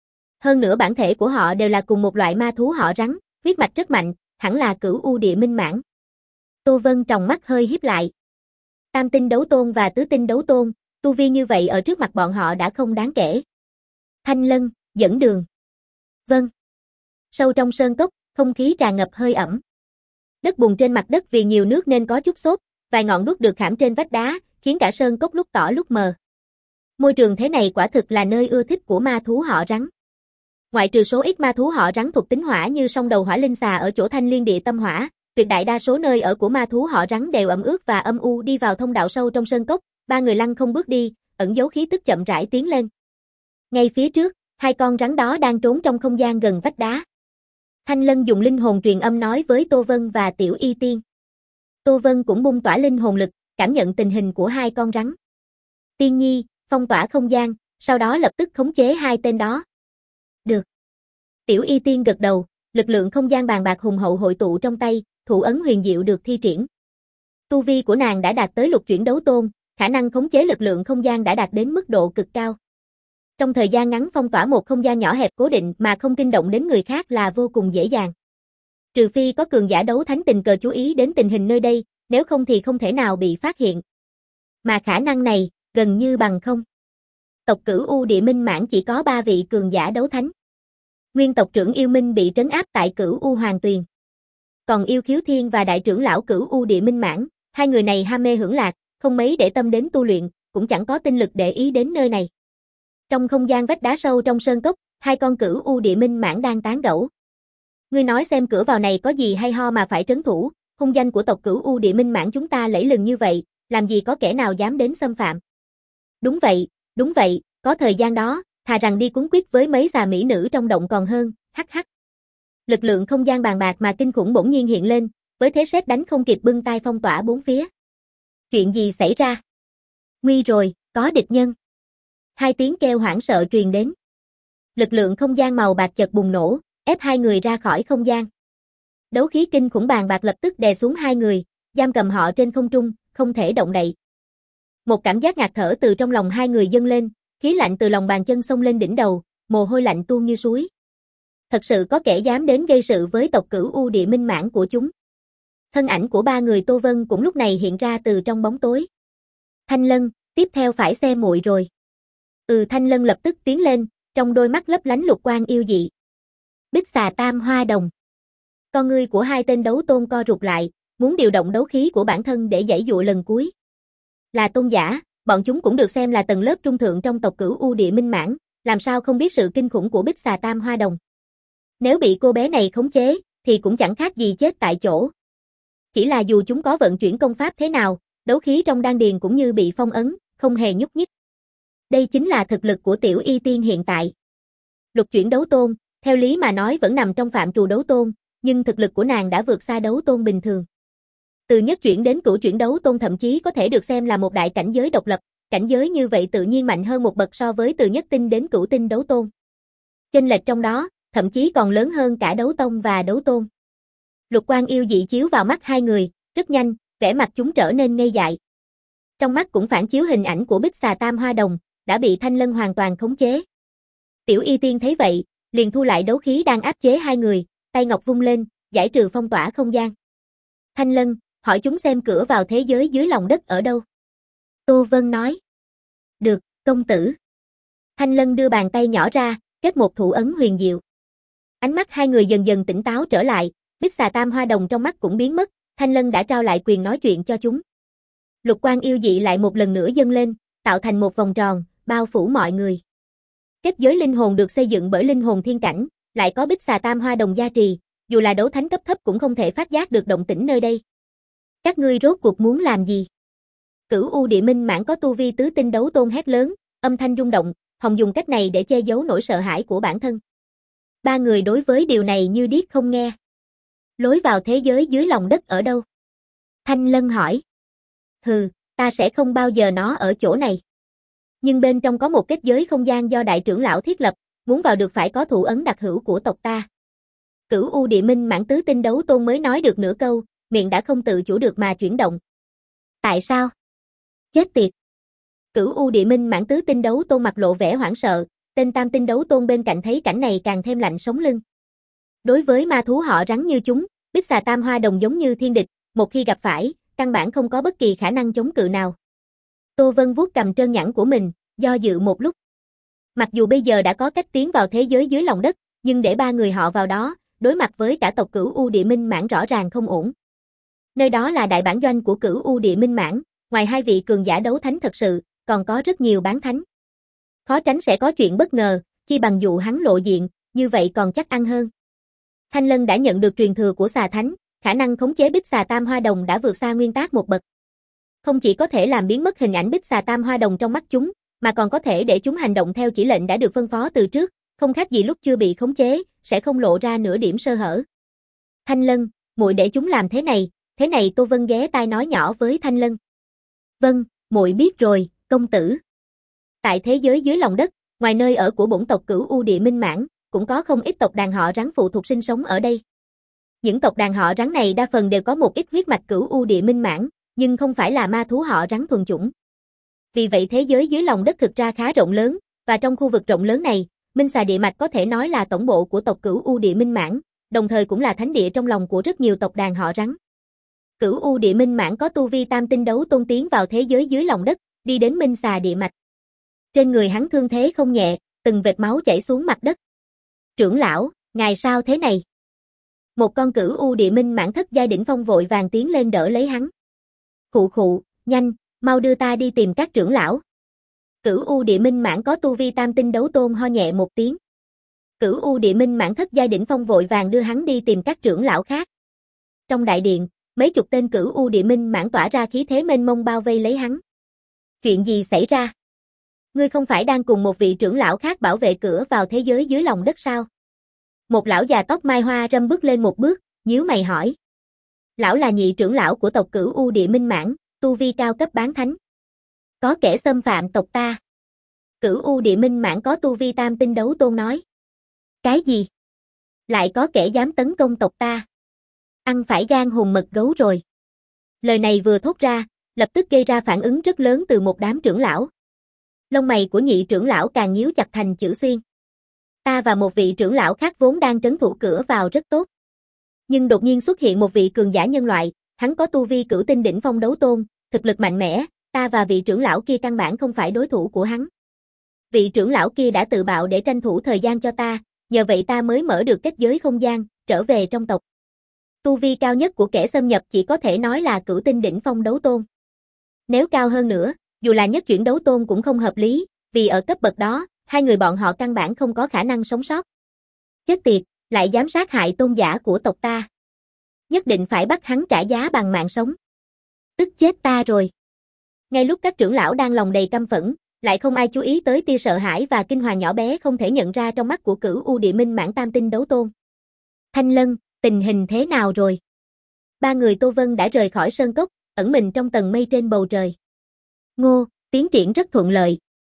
[SPEAKER 1] Hơn nữa bản thể của họ đều là cùng một loại ma thú họ rắn, huyết mạch rất mạnh, hẳn là Cửu U Địa Minh Mãng. Tô Vân tròng mắt hơi híp lại. Tam tinh đấu tôn và tứ tinh đấu tôn, tu vi như vậy ở trước mặt bọn họ đã không đáng kể. Thanh Lân, dẫn đường. Vâng. Sâu trong sơn cốc, không khí tràn ngập hơi ẩm. Đất bùn trên mặt đất vì nhiều nước nên có chút xốp, vài ngọn đuốc được khảm trên vách đá, khiến cả sơn cốc lúc tỏ lúc mờ. Môi trường thế này quả thực là nơi ưa thích của ma thú họ rắn. Ngoại trừ số ít ma thú họ rắn thuộc tính hỏa như song đầu hỏa linh xà ở chỗ Thanh Liên Địa Tâm Hỏa, tuyệt đại đa số nơi ở của ma thú họ rắn đều ẩm ướt và âm u. Đi vào thông đạo sâu trong sơn cốc, ba người lăng không bước đi, ẩn giấu khí tức chậm rãi tiến lên. Ngay phía trước, hai con rắn đó đang trốn trong không gian gần vách đá. Thanh Lân dùng linh hồn truyền âm nói với Tô Vân và Tiểu Y Tiên. Tô Vân cũng bung tỏa linh hồn lực, cảm nhận tình hình của hai con rắn. Tiên Nhi, phong tỏa không gian, sau đó lập tức khống chế hai tên đó. Được. Tiểu Y Tiên gật đầu, lực lượng không gian bàn bạc hùng hậu hội tụ trong tay, thủ ấn huyền diệu được thi triển. Tu vi của nàng đã đạt tới lục chuyển đấu tôn, khả năng khống chế lực lượng không gian đã đạt đến mức độ cực cao. Trong thời gian ngắn phong tỏa một không gian nhỏ hẹp cố định mà không kinh động đến người khác là vô cùng dễ dàng. Trừ phi có cường giả đấu thánh tình cờ chú ý đến tình hình nơi đây, nếu không thì không thể nào bị phát hiện. Mà khả năng này, gần như bằng không. Tộc Cửu U Địa Minh Mãng chỉ có ba vị cường giả đấu thánh. Nguyên tộc trưởng Yêu Minh bị trấn áp tại Cửu U Hoàng Tuyền. Còn Yêu Khiếu Thiên và đại trưởng lão Cửu U Địa Minh Mãng, hai người này ham mê hưởng lạc, không mấy để tâm đến tu luyện, cũng chẳng có tinh lực để ý đến nơi này. Trong không gian vách đá sâu trong sơn cốc, hai con Cửu U Địa Minh Mãng đang tán gẫu. Ngươi nói xem cửa vào này có gì hay ho mà phải trấn thủ, hung danh của tộc Cửu U Địa Minh Mãng chúng ta lẫy lừng như vậy, làm gì có kẻ nào dám đến xâm phạm. Đúng vậy, đúng vậy, có thời gian đó, thà rằng đi cuốn quýt với mấy xà mỹ nữ trong động còn hơn, hắc hắc. Lực lượng không gian bàn bạc mà kinh khủng bỗng nhiên hiện lên, với thế sét đánh không kịp bưng tay phong tỏa bốn phía. Chuyện gì xảy ra? Nguy rồi, có địch nhân. Hai tiếng kêu hoảng sợ truyền đến. Lực lượng không gian màu bạc chợt bùng nổ, ép hai người ra khỏi không gian. Đấu khí kinh khủng bàn bạc lập tức đè xuống hai người, giam cầm họ trên không trung, không thể động đậy. Một cảm giác ngạt thở từ trong lòng hai người dâng lên, khí lạnh từ lòng bàn chân xông lên đỉnh đầu, mồ hôi lạnh tuôn như suối. Thật sự có kẻ dám đến gây sự với tộc Cửu U Địa Minh Mãng của chúng. Thân ảnh của ba người Tô Vân cũng lúc này hiện ra từ trong bóng tối. Thanh Lân, Tiếp theo phải xem muội rồi. Ừ, Thanh Lân lập tức tiến lên, trong đôi mắt lấp lánh lục quang yêu dị. Bích xà tam hoa đồng. Con ngươi của hai tên đấu tôn co rụt lại, muốn điều động đấu khí của bản thân để giãy dụa lần cuối. Là tôn giả, bọn chúng cũng được xem là tầng lớp trung thượng trong tộc Cửu U Địa Minh Mãn, làm sao không biết sự kinh khủng của Bích xà tam hoa đồng. Nếu bị cô bé này khống chế, thì cũng chẳng khác gì chết tại chỗ. Chỉ là dù chúng có vận chuyển công pháp thế nào, đấu khí trong đan điền cũng như bị phong ấn, không hề nhúc nhích. Đây chính là thực lực của tiểu y tiên hiện tại. Lục chuyển đấu tôn, theo lý mà nói vẫn nằm trong phạm trù đấu tôn, nhưng thực lực của nàng đã vượt xa đấu tôn bình thường. Từ nhất chuyển đến cửu chuyển đấu tôn thậm chí có thể được xem là một đại cảnh giới độc lập, cảnh giới như vậy tự nhiên mạnh hơn một bậc so với từ nhất tinh đến cửu tinh đấu tôn. Chênh lệch trong đó, thậm chí còn lớn hơn cả đấu tông và đấu tôn. Lục quang yêu dị chiếu vào mắt hai người, rất nhanh, vẻ mặt chúng trở nên ngây dại. Trong mắt cũng phản chiếu hình ảnh của Bích xà tam hoa đồng, đã bị Thanh Lân hoàn toàn khống chế. Tiểu y tiên thấy vậy, liền thu lại đấu khí đang áp chế hai người, tay ngọc vung lên, giải trừ phong tỏa không gian. Thanh Lân, hỏi chúng xem cửa vào thế giới dưới lòng đất ở đâu. Tô Vân nói. Được, công tử. Thanh Lân đưa bàn tay nhỏ ra, kết một thủ ấn huyền diệu. Ánh mắt hai người dần dần tỉnh táo trở lại, Bích xà tam hoa đồng trong mắt cũng biến mất, Thanh Lân đã trao lại quyền nói chuyện cho chúng. Lục quang yêu dị lại một lần nữa dâng lên, tạo thành một vòng tròn, bao phủ mọi người. Kết giới linh hồn được xây dựng bởi linh hồn thiên cảnh, lại có Bích xà tam hoa đồng gia trì, dù là đấu thánh cấp thấp cũng không thể phát giác được động tĩnh nơi đây. Các ngươi rốt cuộc muốn làm gì? Cửu U Địa Minh Mãn có tu vi tứ tinh đấu tôn hét lớn, âm thanh rung động, Hồng dùng cách này để che giấu nỗi sợ hãi của bản thân. Ba người đối với điều này như điếc không nghe. Lối vào thế giới dưới lòng đất ở đâu? Thanh Lân hỏi. Hừ, ta sẽ không bao giờ nó ở chỗ này. Nhưng bên trong có một kết giới không gian do đại trưởng lão thiết lập, muốn vào được phải có thủ ấn đặc hữu của tộc ta. Cửu U Địa Minh Mãn tứ tinh đấu tôn mới nói được nửa câu, miệng đã không tự chủ được mà chuyển động. Tại sao? Chết tiệt. Cửu U Địa Minh Mãn tứ tinh đấu tôn mặt lộ vẻ hoảng sợ, tên tam tinh đấu tôn bên cạnh thấy cảnh này càng thêm lạnh sống lưng. Đối với ma thú họ rắn như chúng, Bích xà tam hoa đồng giống như thiên địch, một khi gặp phải, căn bản không có bất kỳ khả năng chống cự nào. Tô Vân vuốt cầm trơn nhẵn của mình, do dự một lúc. Mặc dù bây giờ đã có cách tiến vào thế giới dưới lòng đất, nhưng để ba người họ vào đó, đối mặt với cả tộc Cửu U Địa Minh Mãn rõ ràng không ổn. Nơi đó là đại bản doanh của Cửu U Địa Minh Mãn, ngoài hai vị cường giả đấu thánh thật sự, còn có rất nhiều bán thánh. Khó tránh sẽ có chuyện bất ngờ, chi bằng dụ hắn lộ diện, như vậy còn chắc ăn hơn. Thanh Lân đã nhận được truyền thừa của xà thánh, khả năng khống chế Bích xà tam hoa đồng đã vượt xa nguyên tác một bậc. Không chỉ có thể làm biến mất hình ảnh Bích xà tam hoa đồng trong mắt chúng, mà còn có thể để chúng hành động theo chỉ lệnh đã được phân phó từ trước, không khác gì lúc chưa bị khống chế, sẽ không lộ ra nửa điểm sơ hở. Thanh Lân, muội để chúng làm thế này, thế này Tô Vân ghé tai nói nhỏ với Thanh Lân. Vâng, muội biết rồi, công tử. Tại thế giới dưới lòng đất, ngoài nơi ở của bổn tộc Cửu U Địa Minh Mãn, cũng có không ít tộc đàn họ rắn phụ thuộc sinh sống ở đây. Những tộc đàn họ rắn này đa phần đều có một ít huyết mạch Cửu U Địa Minh Mãn, nhưng không phải là ma thú họ rắn thuần chủng. Vì vậy thế giới dưới lòng đất thực ra khá rộng lớn, và trong khu vực rộng lớn này, Minh Xà Địa Mạch có thể nói là tổng bộ của tộc Cửu U Địa Minh Mãn, đồng thời cũng là thánh địa trong lòng của rất nhiều tộc đàn họ rắn. Cửu U Địa Minh Mãn có tu vi tam tinh đấu tôn tiến vào thế giới dưới lòng đất, đi đến Minh Xà Địa Mạch. Trên người hắn thương thế không nhẹ, từng vệt máu chảy xuống mặt đất. Trưởng lão, ngài sao thế này? Một con Cửu U Địa Minh Mãn thất giai đỉnh phong vội vàng tiến lên đỡ lấy hắn. Khụ khụ, nhanh, mau đưa ta đi tìm các trưởng lão. Cửu U Địa Minh Mãn có tu vi tam tinh đấu tôn ho nhẹ một tiếng. Cửu U Địa Minh Mãn thất giai đỉnh phong vội vàng đưa hắn đi tìm các trưởng lão khác. Trong đại điện, mấy chục tên Cửu U Địa Minh Mãn tỏa ra khí thế mênh mông bao vây lấy hắn. Chuyện gì xảy ra? Ngươi không phải đang cùng một vị trưởng lão khác bảo vệ cửa vào thế giới dưới lòng đất sao? Một lão già tóc mai hoa râm bước lên một bước, nhíu mày hỏi. Lão là nhị trưởng lão của tộc Cửu U Địa Minh Mãn, tu vi cao cấp bán thánh. Có kẻ xâm phạm tộc ta. Cửu U Địa Minh Mãn có tu vi tam tinh đấu tôn nói. Cái gì? Lại có kẻ dám tấn công tộc ta. Ăn phải gan hùn mật gấu rồi. Lời này vừa thốt ra, lập tức gây ra phản ứng rất lớn từ một đám trưởng lão. Lông mày của nhị trưởng lão càng nhíu chặt thành chữ xuyên. Ta và một vị trưởng lão khác vốn đang trấn thủ cửa vào rất tốt. Nhưng đột nhiên xuất hiện một vị cường giả nhân loại, hắn có tu vi cửu tinh đỉnh phong đấu tôn, thực lực mạnh mẽ, ta và vị trưởng lão kia căn bản không phải đối thủ của hắn. Vị trưởng lão kia đã tự bạo để tranh thủ thời gian cho ta, nhờ vậy ta mới mở được kết giới không gian, trở về trong tộc. Tu vi cao nhất của kẻ xâm nhập chỉ có thể nói là cửu tinh đỉnh phong đấu tôn. Nếu cao hơn nữa, dù là nhất chuyển đấu tôn cũng không hợp lý, vì ở cấp bậc đó, hai người bọn họ căn bản không có khả năng sống sót. Chết tiệt, lại dám sát hại tôn giả của tộc ta. Nhất định phải bắt hắn trả giá bằng mạng sống. Tức chết ta rồi. Ngay lúc các trưởng lão đang lòng đầy căm phẫn, lại không ai chú ý tới tia sợ hãi và kinh hoàng nhỏ bé không thể nhận ra trong mắt của Cửu U Địa Minh Mãn tam tinh đấu tôn. Thanh Lân, tình hình thế nào rồi? Ba người Tô Vân đã rời khỏi sơn cốc, ẩn mình trong tầng mây trên bầu trời. Ngô, tiến triển rất thuận lợi.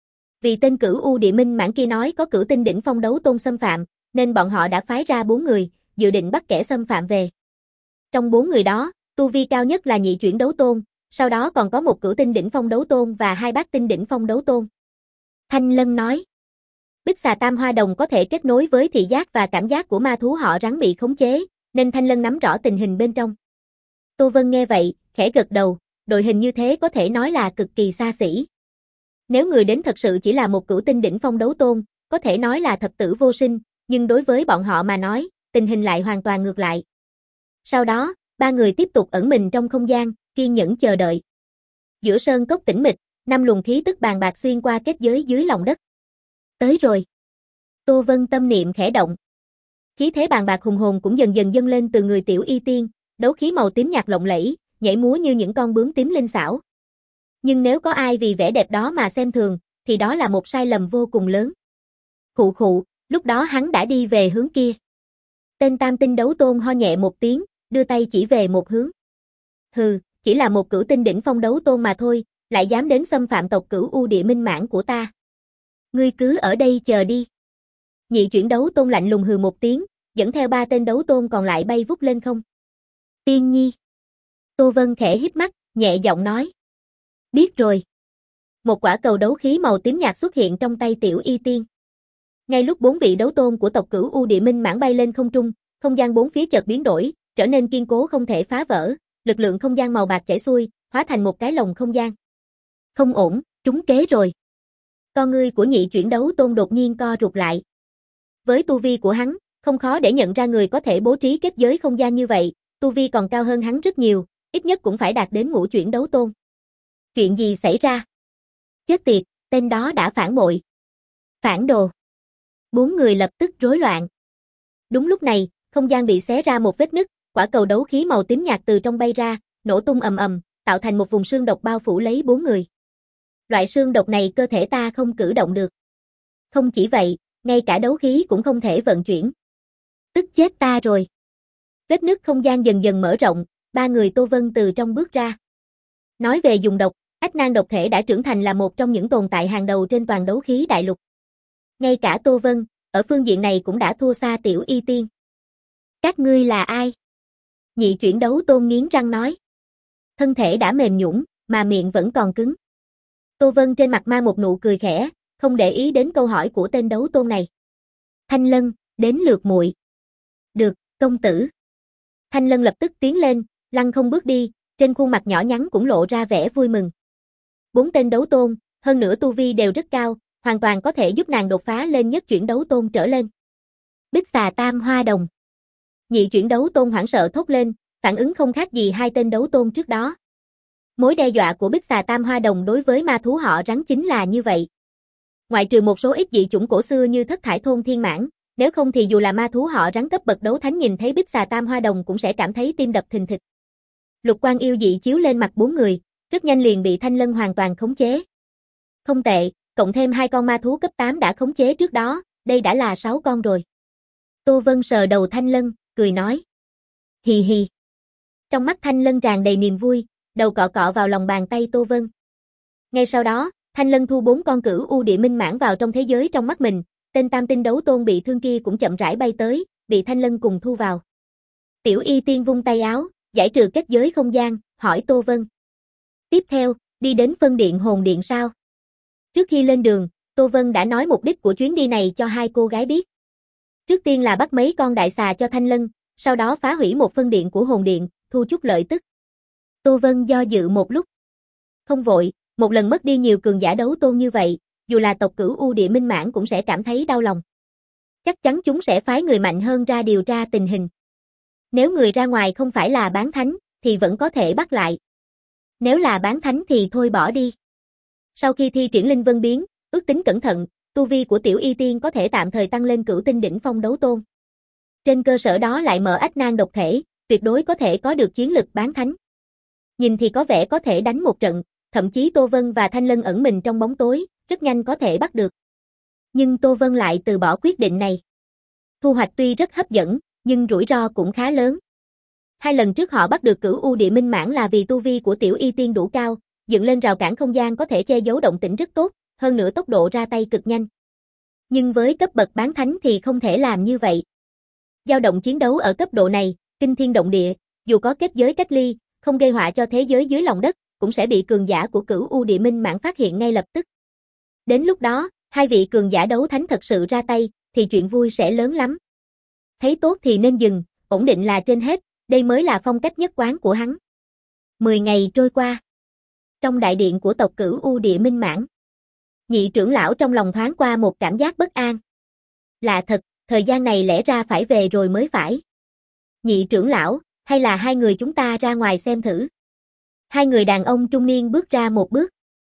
[SPEAKER 1] Vì tên Cửu U Địa Minh Mãn kia nói có cửu tinh đỉnh phong đấu tôn xâm phạm, nên bọn họ đã phái ra bốn người, dự định bắt kẻ xâm phạm về. Trong bốn người đó, tu vi cao nhất là nhị chuyển đấu tôn, sau đó còn có một cửu tinh đỉnh phong đấu tôn và hai bát tinh đỉnh phong đấu tôn. Thanh Lân nói, Bích xà tam hoa đồng có thể kết nối với thị giác và cảm giác của ma thú họ rắn bị khống chế, nên Thanh Lân nắm rõ tình hình bên trong. Tô Vân nghe vậy, khẽ gật đầu, đội hình như thế có thể nói là cực kỳ xa xỉ. Nếu người đến thật sự chỉ là một cửu tinh đỉnh phong đấu tôn, có thể nói là thập tử vô sinh, nhưng đối với bọn họ mà nói, tình hình lại hoàn toàn ngược lại. Sau đó, ba người tiếp tục ẩn mình trong không gian, kiên nhẫn chờ đợi. Giữa sơn cốc tĩnh mịch, năm luồng khí tức bàn bạc xuyên qua kết giới dưới lòng đất. Tới rồi. Tô Vân tâm niệm khẽ động. Khí thế bàn bạc hùng hồn cũng dần dần dâng lên từ người Tiểu Y Tiên, đấu khí màu tím nhạt lộng lẫy, nhảy múa như những con bướm tím linh xảo. Nhưng nếu có ai vì vẻ đẹp đó mà xem thường, thì đó là một sai lầm vô cùng lớn. Khụ khụ, lúc đó hắn đã đi về hướng kia. Tên tam tinh đấu tôn ho nhẹ một tiếng, đưa tay chỉ về một hướng. Hừ, chỉ là một cửu tinh đỉnh phong đấu tôn mà thôi, lại dám đến xâm phạm tộc Cửu U Địa Minh Mãn của ta. Ngươi cứ ở đây chờ đi. Nhị chuyển đấu tôn lạnh lùng hừ một tiếng, dẫn theo ba tên đấu tôn còn lại bay vút lên không. Tiên Nhi. Tô Vân khẽ híp mắt, nhẹ giọng nói. Biết rồi. Một quả cầu đấu khí màu tím nhạt xuất hiện trong tay Tiểu Y Tiên. Ngay lúc bốn vị đấu tôn của tộc Cửu U Địa Minh Mãn bay lên không trung, không gian bốn phía chợt biến đổi, trở nên kiên cố không thể phá vỡ, lực lượng không gian màu bạc chảy xuôi, hóa thành một cái lồng không gian. Không ổn, trúng kế rồi. Con ngươi của nhị chuyển đấu tôn đột nhiên co rụt lại. Với tu vi của hắn, không khó để nhận ra người có thể bố trí kết giới không gian như vậy, tu vi còn cao hơn hắn rất nhiều, ít nhất cũng phải đạt đến ngũ chuyển đấu tôn. Chuyện gì xảy ra? Chết tiệt, tên đó đã phản bội. Phản đồ. Bốn người lập tức rối loạn. Đúng lúc này, không gian bị xé ra một vết nứt, quả cầu đấu khí màu tím nhạt từ trong bay ra, nổ tung ầm ầm, tạo thành một vùng xương độc bao phủ lấy bốn người. Loại xương độc này cơ thể ta không cử động được. Không chỉ vậy, ngay cả đấu khí cũng không thể vận chuyển. Tức chết ta rồi. Vết nứt không gian dần dần mở rộng, ba người Tô Vân từ trong bước ra. Nói về dùng độc, Ách Nan độc thể đã trưởng thành là một trong những tồn tại hàng đầu trên toàn đấu khí đại lục. Ngay cả Tô Vân, ở phương diện này cũng đã thua xa Tiểu Y Tiên. Các ngươi là ai? Nhị chuyển đấu tôn nghiến răng nói. Thân thể đã mềm nhũn, mà miệng vẫn còn cứng. Tô Vân trên mặt mang một nụ cười khẽ, không để ý đến câu hỏi của tên đấu tôn này. Thanh Lân, đến lượt muội. Được, công tử. Thanh Lân lập tức tiến lên, lăng không bước đi, trên khuôn mặt nhỏ nhắn cũng lộ ra vẻ vui mừng. Bốn tên đấu tôn, hơn nữa tu vi đều rất cao, hoàn toàn có thể giúp nàng đột phá lên nhất chuyển đấu tôn trở lên. Bích xà tam hoa đồng. Nhị chuyển đấu tôn hoảng sợ thốt lên, phản ứng không khác gì hai tên đấu tôn trước đó. Mối đe dọa của Bích xà tam hoa đồng đối với ma thú họ rắn chính là như vậy. Ngoại trừ một số ít dị chủng cổ xưa như thất thải thôn thiên mãn, nếu không thì dù là ma thú họ rắn cấp bậc đấu thánh nhìn thấy Bích xà tam hoa đồng cũng sẽ cảm thấy tim đập thình thịch. Lục quang yêu dị chiếu lên mặt bốn người, rất nhanh liền bị Thanh Lân hoàn toàn khống chế. Không tệ, cộng thêm hai con ma thú cấp tám đã khống chế trước đó, đây đã là sáu con rồi. Tô Vân sờ đầu Thanh Lân, cười nói. Hì hì. Trong mắt Thanh Lân tràn đầy niềm vui, đầu cọ cọ vào lòng bàn tay Tô Vân. Ngay sau đó, Thanh Lân thu bốn con Cửu U Địa Minh Mãn vào trong thế giới trong mắt mình, tên tam tinh đấu tôn bị thương kia cũng chậm rãi bay tới, bị Thanh Lân cùng thu vào. Tiểu Y Tiên vung tay áo, giải trừ kết giới không gian, hỏi Tô Vân. Tiếp theo, đi đến phân điện hồn điện sao? Trước khi lên đường, Tô Vân đã nói mục đích của chuyến đi này cho hai cô gái biết. Trước tiên là bắt mấy con đại xà cho Thanh Lân, sau đó phá hủy một phân điện của hồn điện, thu chút lợi tức. Tô Vân do dự một lúc. Không vội, Một lần mất đi nhiều cường giả đấu tôn như vậy, dù là tộc Cửu U Địa Minh Mãn cũng sẽ cảm thấy đau lòng. Chắc chắn chúng sẽ phái người mạnh hơn ra điều tra tình hình. Nếu người ra ngoài không phải là bán thánh, thì vẫn có thể bắt lại. Nếu là bán thánh thì thôi bỏ đi. Sau khi thi triển Linh Vân biến, ước tính cẩn thận, tu vi của Tiểu Y Tiên có thể tạm thời tăng lên cửu tinh đỉnh phong đấu tôn. Trên cơ sở đó lại mở ách nan độc thể, tuyệt đối có thể có được chiến lực bán thánh. Nhìn thì có vẻ có thể đánh một trận, thậm chí Tô Vân và Thanh Lân ẩn mình trong bóng tối, rất nhanh có thể bắt được. Nhưng Tô Vân lại từ bỏ quyết định này. Thu hoạch tuy rất hấp dẫn, nhưng rủi ro cũng khá lớn. Hai lần trước họ bắt được Cửu U Địa Minh Mãn là vì tu vi của Tiểu Y Tiên đủ cao, dựng lên rào cản không gian có thể che giấu động tĩnh rất tốt, hơn nữa tốc độ ra tay cực nhanh. Nhưng với cấp bậc bán thánh thì không thể làm như vậy. Dao động chiến đấu ở cấp độ này, kinh thiên động địa, dù có kết giới cách ly, không gây họa cho thế giới dưới lòng đất, cũng sẽ bị cường giả của Cửu U Địa Minh Mãn phát hiện ngay lập tức. Đến lúc đó, hai vị cường giả đấu thánh thật sự ra tay, thì chuyện vui sẽ lớn lắm. Thấy tốt thì nên dừng, ổn định là trên hết, đây mới là phong cách nhất quán của hắn. Mười ngày trôi qua. Trong đại điện của tộc Cửu U Địa Minh Mãn, nhị trưởng lão trong lòng thoáng qua một cảm giác bất an. Lạ thật, thời gian này lẽ ra phải về rồi mới phải. Nhị trưởng lão, hay là hai người chúng ta ra ngoài xem thử. Hai người đàn ông trung niên bước ra một bước.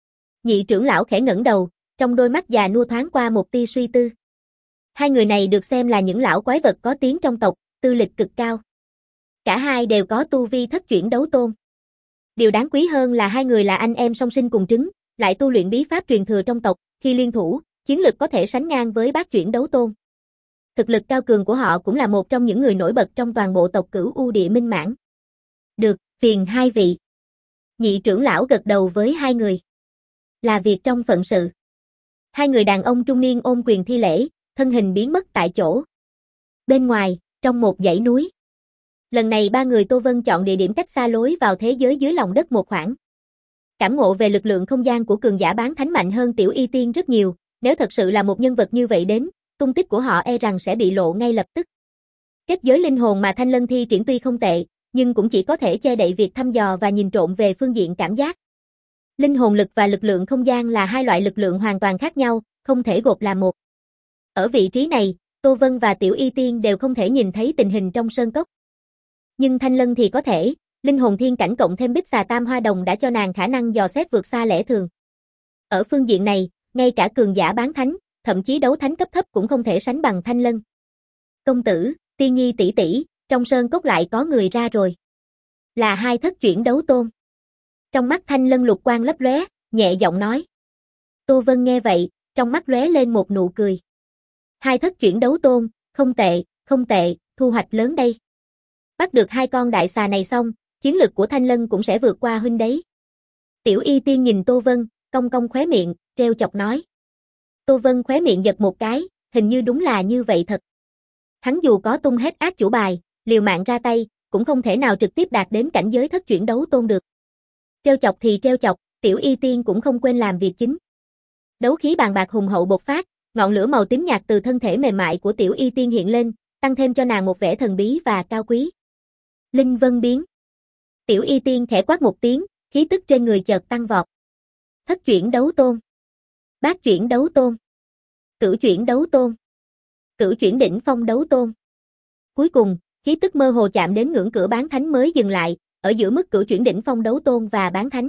[SPEAKER 1] Nhị trưởng lão khẽ ngẩng đầu, trong đôi mắt già nua thoáng qua một tia suy tư. Hai người này được xem là những lão quái vật có tiếng trong tộc, tư lịch cực cao. Cả hai đều có tu vi thất chuyển đấu tôn. Điều đáng quý hơn là hai người là anh em song sinh cùng trứng, lại tu luyện bí pháp truyền thừa trong tộc, khi liên thủ, chiến lực có thể sánh ngang với bát chuyển đấu tôn. Thực lực cao cường của họ cũng là một trong những người nổi bật trong toàn bộ tộc Cửu U Địa Minh Mãn. Được, phiền hai vị. Nhị trưởng lão gật đầu với hai người. Là việc trong phận sự. Hai người đàn ông trung niên ôm quyền thi lễ, thân hình biến mất tại chỗ. Bên ngoài, trong một dãy núi. Lần này ba người Tô Vân chọn địa điểm cách xa lối vào thế giới dưới lòng đất một khoảng. Cảm ngộ về lực lượng không gian của cường giả bán thánh mạnh hơn Tiểu Y Tiên rất nhiều, nếu thật sự là một nhân vật như vậy đến, tung tích của họ e rằng sẽ bị lộ ngay lập tức. Kết giới linh hồn mà Thanh Lân thi triển tuy không tệ, nhưng cũng chỉ có thể che đậy việc thăm dò và nhìn trộm về phương diện cảm giác. Linh hồn lực và lực lượng không gian là hai loại lực lượng hoàn toàn khác nhau, không thể gộp làm một. Ở vị trí này, Tô Vân và Tiểu Y Tiên đều không thể nhìn thấy tình hình trong sơn cốc. Nhưng Thanh Lân thì có thể, linh hồn thiên cảnh cộng thêm bích xà tam hoa đồng đã cho nàng khả năng dò xét vượt xa lẽ thường. Ở phương diện này, ngay cả cường giả bán thánh, thậm chí đấu thánh cấp thấp cũng không thể sánh bằng Thanh Lân. Công tử, Tiên Nhi tỷ tỷ, trong sơn cốc lại có người ra rồi. Là hai thất chuyển đấu tôn. Trong mắt Thanh Lân lục quang lấp lóe, nhẹ giọng nói. Tô Vân nghe vậy, trong mắt lóe lên một nụ cười. Hai thất chuyển đấu tôn, không tệ, không tệ, thu hoạch lớn đây. Bắt được hai con đại xà này xong, chiến lực của Thanh Lân cũng sẽ vượt qua huynh đấy. Tiểu Y Tiên nhìn Tô Vân, cong cong khóe miệng, trêu chọc nói. Tô Vân khóe miệng giật một cái, hình như đúng là như vậy thật. Hắn dù có tung hết át chủ bài, liều mạng ra tay, cũng không thể nào trực tiếp đạt đến cảnh giới thất chuyển đấu tôn được. Trêu chọc thì trêu chọc, Tiểu Y Tiên cũng không quên làm việc chính. Đấu khí bàn bạc hùng hậu bộc phát, ngọn lửa màu tím nhạt từ thân thể mềm mại của Tiểu Y Tiên hiện lên, tăng thêm cho nàng một vẻ thần bí và cao quý. Linh Vân biến. Tiểu Y Tiên khẽ quát một tiếng, khí tức trên người chợt tăng vọt. Thất chuyển đấu tôn. Bát chuyển đấu tôn. Cửu chuyển đấu tôn. Cửu chuyển đỉnh phong đấu tôn. Cuối cùng, khí tức mơ hồ chạm đến ngưỡng cửa bán thánh mới dừng lại, ở giữa mức cửu chuyển đỉnh phong đấu tôn và bán thánh.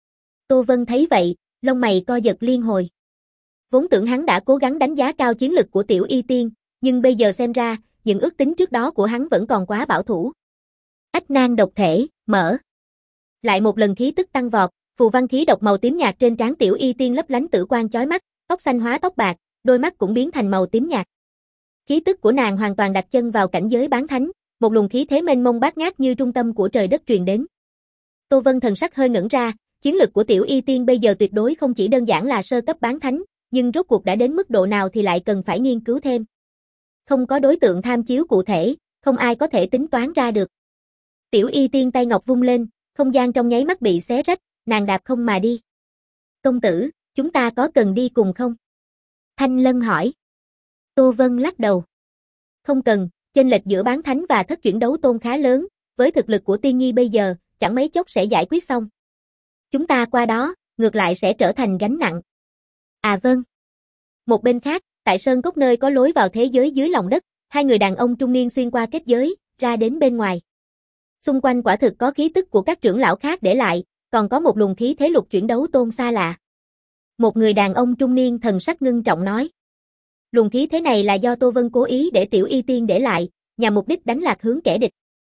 [SPEAKER 1] Tô Vân thấy vậy, lông mày co giật liên hồi. Vốn tưởng hắn đã cố gắng đánh giá cao chiến lực của Tiểu Y Tiên, nhưng bây giờ xem ra, những ước tính trước đó của hắn vẫn còn quá bảo thủ. Ách nan độc thể, mở. Lại một lần khí tức tăng vọt, phù văn khí độc màu tím nhạt trên trán Tiểu Y Tiên lấp lánh tử quang chói mắt, tóc xanh hóa tóc bạc, đôi mắt cũng biến thành màu tím nhạt. Khí tức của nàng hoàn toàn đặt chân vào cảnh giới bán thánh, một luồng khí thế mênh mông bát ngát như trung tâm của trời đất truyền đến. Tô Vân thần sắc hơi ngẩn ra, chiến lực của Tiểu Y Tiên bây giờ tuyệt đối không chỉ đơn giản là sơ cấp bán thánh, nhưng rốt cuộc đã đến mức độ nào thì lại cần phải nghiên cứu thêm. Không có đối tượng tham chiếu cụ thể, không ai có thể tính toán ra được. Tiểu Y Tiên tay ngọc vung lên, không gian trong nháy mắt bị xé rách, nàng đạp không mà đi. Công tử, chúng ta có cần đi cùng không? Thanh Lân hỏi. Tô Vân lắc đầu. Không cần, chênh lệch giữa bán thánh và thất chuyển đấu tôn khá lớn, với thực lực của Tiên Nhi bây giờ, chẳng mấy chốc sẽ giải quyết xong. Chúng ta qua đó, ngược lại sẽ trở thành gánh nặng. À vâng. Một bên khác, tại sơn cốc nơi có lối vào thế giới dưới lòng đất, hai người đàn ông trung niên xuyên qua kết giới, ra đến bên ngoài. Xung quanh quả thực có khí tức của các trưởng lão khác để lại, còn có một luồng khí thế lục chuyển đấu tôn xa lạ. Một người đàn ông trung niên thần sắc ngưng trọng nói. Luồng khí thế này là do Tô Vân cố ý để Tiểu Y Tiên để lại, nhằm mục đích đánh lạc hướng kẻ địch.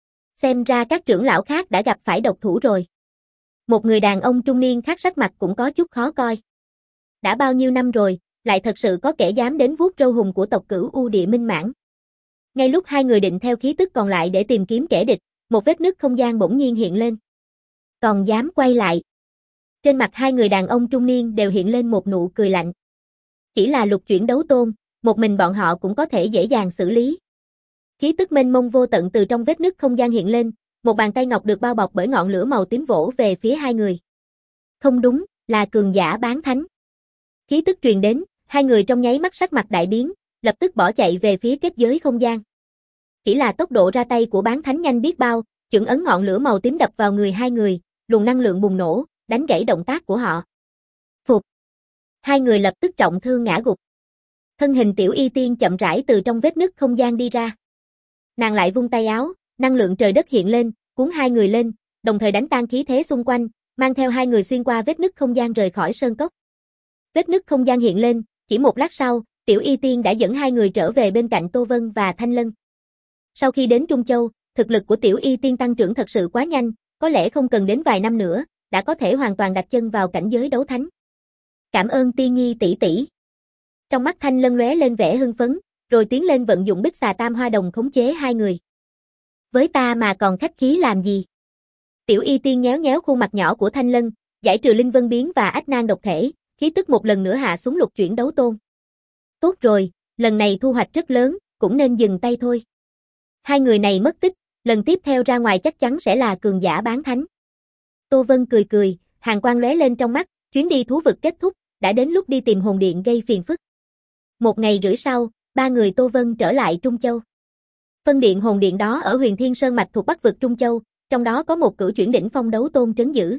[SPEAKER 1] Xem ra các trưởng lão khác đã gặp phải độc thủ rồi. Một người đàn ông trung niên khác sắc mặt cũng có chút khó coi. Đã bao nhiêu năm rồi, lại thật sự có kẻ dám đến vuốt râu hùng của tộc Cửu U Địa Minh Mãn. Ngay lúc hai người định theo khí tức còn lại để tìm kiếm kẻ địch, một vết nứt không gian bỗng nhiên hiện lên. Còn dám quay lại. Trên mặt hai người đàn ông trung niên đều hiện lên một nụ cười lạnh. Chỉ là lục chuyển đấu tôn, một mình bọn họ cũng có thể dễ dàng xử lý. Khí tức mênh mông vô tận từ trong vết nứt không gian hiện lên, một bàn tay ngọc được bao bọc bởi ngọn lửa màu tím vỗ về phía hai người. Không đúng, là cường giả bán thánh. Khí tức truyền đến, hai người trong nháy mắt sắc mặt đại biến, lập tức bỏ chạy về phía kết giới không gian. Chỉ là tốc độ ra tay của bán thánh nhanh biết bao, chưởng ấn ngọn lửa màu tím đập vào người hai người, luồng năng lượng bùng nổ, đánh gãy động tác của họ. Phục. Hai người lập tức trọng thương ngã gục. Thân hình Tiểu Y Tiên chậm rãi từ trong vết nứt không gian đi ra. Nàng lại vung tay áo, năng lượng trời đất hiện lên, cuốn hai người lên, đồng thời đánh tan khí thế xung quanh, mang theo hai người xuyên qua vết nứt không gian rời khỏi sơn cốc. Vết nứt không gian hiện lên, chỉ một lát sau, Tiểu Y Tiên đã dẫn hai người trở về bên cạnh Tô Vân và Thanh Lân. Sau khi đến Trung Châu, thực lực của Tiểu Y Tiên tăng trưởng thật sự quá nhanh, có lẽ không cần đến vài năm nữa, đã có thể hoàn toàn đặt chân vào cảnh giới đấu thánh. Cảm ơn Tiên Nhi tỷ tỷ. Trong mắt Thanh Lân lóe lên vẻ hưng phấn, rồi tiến lên vận dụng Bích Xà Tam Hoa Đồng khống chế hai người. Với ta mà còn khách khí làm gì? Tiểu Y Tiên nhéo nhéo khuôn mặt nhỏ của Thanh Lân, giải trừ linh vân biến và ách nan độc thể, khí tức một lần nữa hạ xuống lục chuyển đấu tôn. Tốt rồi, lần này thu hoạch rất lớn, cũng nên dừng tay thôi. Hai người này mất tích, lần tiếp theo ra ngoài chắc chắn sẽ là cường giả bán thánh. Tô Vân cười cười, hàn quang lóe lên trong mắt, chuyến đi thú vực kết thúc, đã đến lúc đi tìm hồn điện gây phiền phức. Một ngày rưỡi sau, ba người Tô Vân trở lại Trung Châu. Phân điện hồn điện đó ở Huyền Thiên Sơn Mạch thuộc Bắc vực Trung Châu, trong đó có một cửu chuyển đỉnh phong đấu tôn trấn giữ.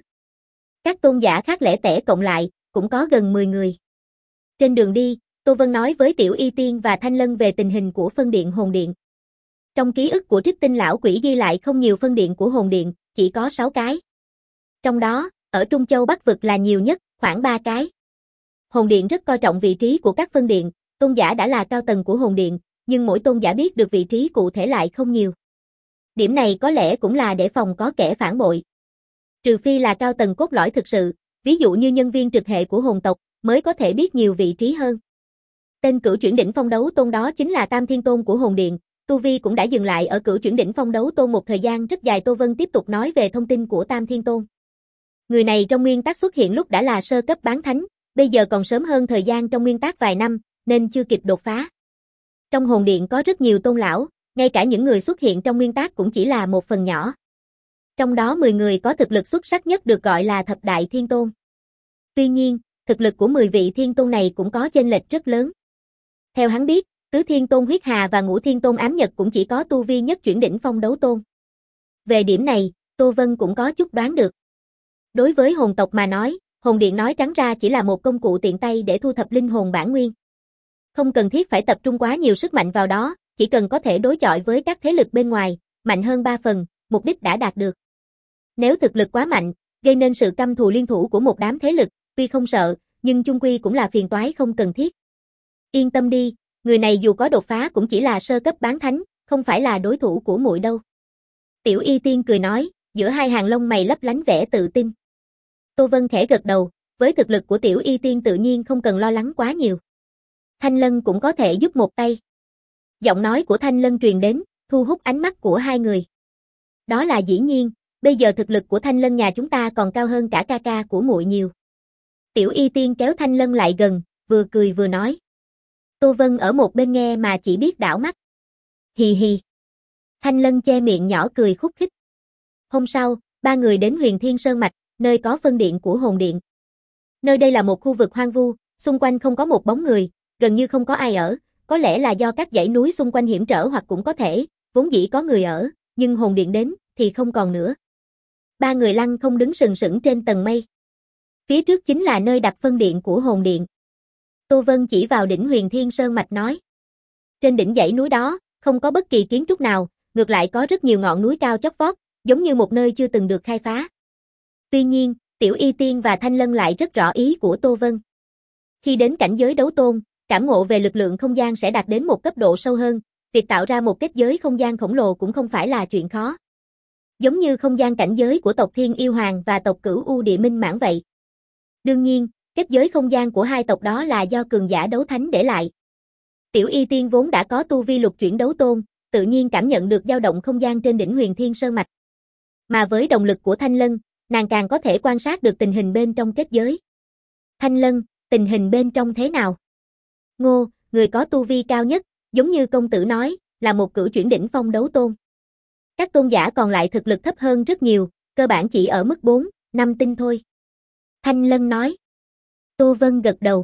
[SPEAKER 1] Các tôn giả khác lẻ tẻ cộng lại, cũng có gần mười người. Trên đường đi, Tô Vân nói với Tiểu Y Tiên và Thanh Lân về tình hình của phân điện hồn điện. Trong ký ức của Trích Tinh lão quỷ ghi lại không nhiều phân điện của hồn điện, chỉ có sáu cái. Trong đó, ở Trung Châu Bắc vực là nhiều nhất, khoảng ba cái. Hồn điện rất coi trọng vị trí của các phân điện, tôn giả đã là cao tầng của hồn điện, nhưng mỗi tôn giả biết được vị trí cụ thể lại không nhiều. Điểm này có lẽ cũng là để phòng có kẻ phản bội. Trừ phi là cao tầng cốt lõi thực sự, ví dụ như nhân viên trực hệ của hồn tộc, mới có thể biết nhiều vị trí hơn. Tên cửu chuyển đỉnh phong đấu tôn đó chính là Tam Thiên Tôn của hồn điện, tu vi cũng đã dừng lại ở cửu chuyển đỉnh phong đấu tôn một thời gian rất dài. Tô Vân tiếp tục nói về thông tin của Tam Thiên Tôn. Người này trong nguyên tắc xuất hiện lúc đã là sơ cấp bán thánh, bây giờ còn sớm hơn thời gian trong nguyên tắc vài năm, nên chưa kịp đột phá. Trong hồn điện có rất nhiều tôn lão, ngay cả những người xuất hiện trong nguyên tắc cũng chỉ là một phần nhỏ. Trong đó mười người có thực lực xuất sắc nhất được gọi là thập đại thiên tôn. Tuy nhiên, thực lực của mười vị thiên tôn này cũng có chênh lệch rất lớn. Theo hắn biết, tứ thiên tôn huyết hà và ngũ thiên tôn ám nhật cũng chỉ có tu vi nhất chuyển đỉnh phong đấu tôn. Về điểm này, Tô Vân cũng có chút đoán được. Đối với hồn tộc mà nói, hồn điện nói trắng ra chỉ là một công cụ tiện tay để thu thập linh hồn bản nguyên. Không cần thiết phải tập trung quá nhiều sức mạnh vào đó, chỉ cần có thể đối chọi với các thế lực bên ngoài, mạnh hơn ba phần, mục đích đã đạt được. Nếu thực lực quá mạnh, gây nên sự căm thù liên thủ của một đám thế lực, tuy không sợ, nhưng chung quy cũng là phiền toái không cần thiết. Yên tâm đi, người này dù có đột phá cũng chỉ là sơ cấp bán thánh, không phải là đối thủ của muội đâu. Tiểu Y Tiên cười nói, giữa hai hàng lông mày lấp lánh vẻ tự tin. Tô Vân khẽ gật đầu, với thực lực của Tiểu Y Tiên tự nhiên không cần lo lắng quá nhiều. Thanh Lân cũng có thể giúp một tay. Giọng nói của Thanh Lân truyền đến, thu hút ánh mắt của hai người. Đó là dĩ nhiên, bây giờ thực lực của Thanh Lân nhà chúng ta còn cao hơn cả ca ca của muội nhiều. Tiểu Y Tiên kéo Thanh Lân lại gần, vừa cười vừa nói. Tô Vân ở một bên nghe mà chỉ biết đảo mắt. Hì hì. Thanh Lân che miệng nhỏ cười khúc khích. Hôm sau, ba người đến Huyền Thiên Sơn Mạch, nơi có phân điện của hồn điện. Nơi đây là một khu vực hoang vu, xung quanh không có một bóng người, gần như không có ai ở, có lẽ là do các dãy núi xung quanh hiểm trở hoặc cũng có thể, vốn dĩ có người ở, nhưng hồn điện đến, thì không còn nữa. Ba người lăng không đứng sừng sững trên tầng mây. Phía trước chính là nơi đặt phân điện của hồn điện. Tô Vân chỉ vào đỉnh Huyền Thiên Sơn Mạch nói. Trên đỉnh dãy núi đó, không có bất kỳ kiến trúc nào, ngược lại có rất nhiều ngọn núi cao chót vót, giống như một nơi chưa từng được khai phá. Tuy nhiên, Tiểu Y Tiên và Thanh Lân lại rất rõ ý của Tô Vân. Khi đến cảnh giới đấu tôn, cảm ngộ về lực lượng không gian sẽ đạt đến một cấp độ sâu hơn, việc tạo ra một kết giới không gian khổng lồ cũng không phải là chuyện khó. Giống như không gian cảnh giới của tộc Thiên Yêu Hoàng và tộc Cửu U Địa Minh Mãn vậy. Đương nhiên, kết giới không gian của hai tộc đó là do cường giả đấu thánh để lại. Tiểu Y Tiên vốn đã có tu vi lục chuyển đấu tôn, tự nhiên cảm nhận được dao động không gian trên đỉnh Huyền Thiên Sơn Mạch. Mà với động lực của Thanh Lân, nàng càng có thể quan sát được tình hình bên trong kết giới. Thanh Lân, tình hình bên trong thế nào? Ngô, người có tu vi cao nhất, giống như công tử nói, là một cửu chuyển đỉnh phong đấu tôn. Các tôn giả còn lại thực lực thấp hơn rất nhiều, cơ bản chỉ ở mức bốn, năm tinh thôi. Thanh Lân nói. Tô Vân gật đầu.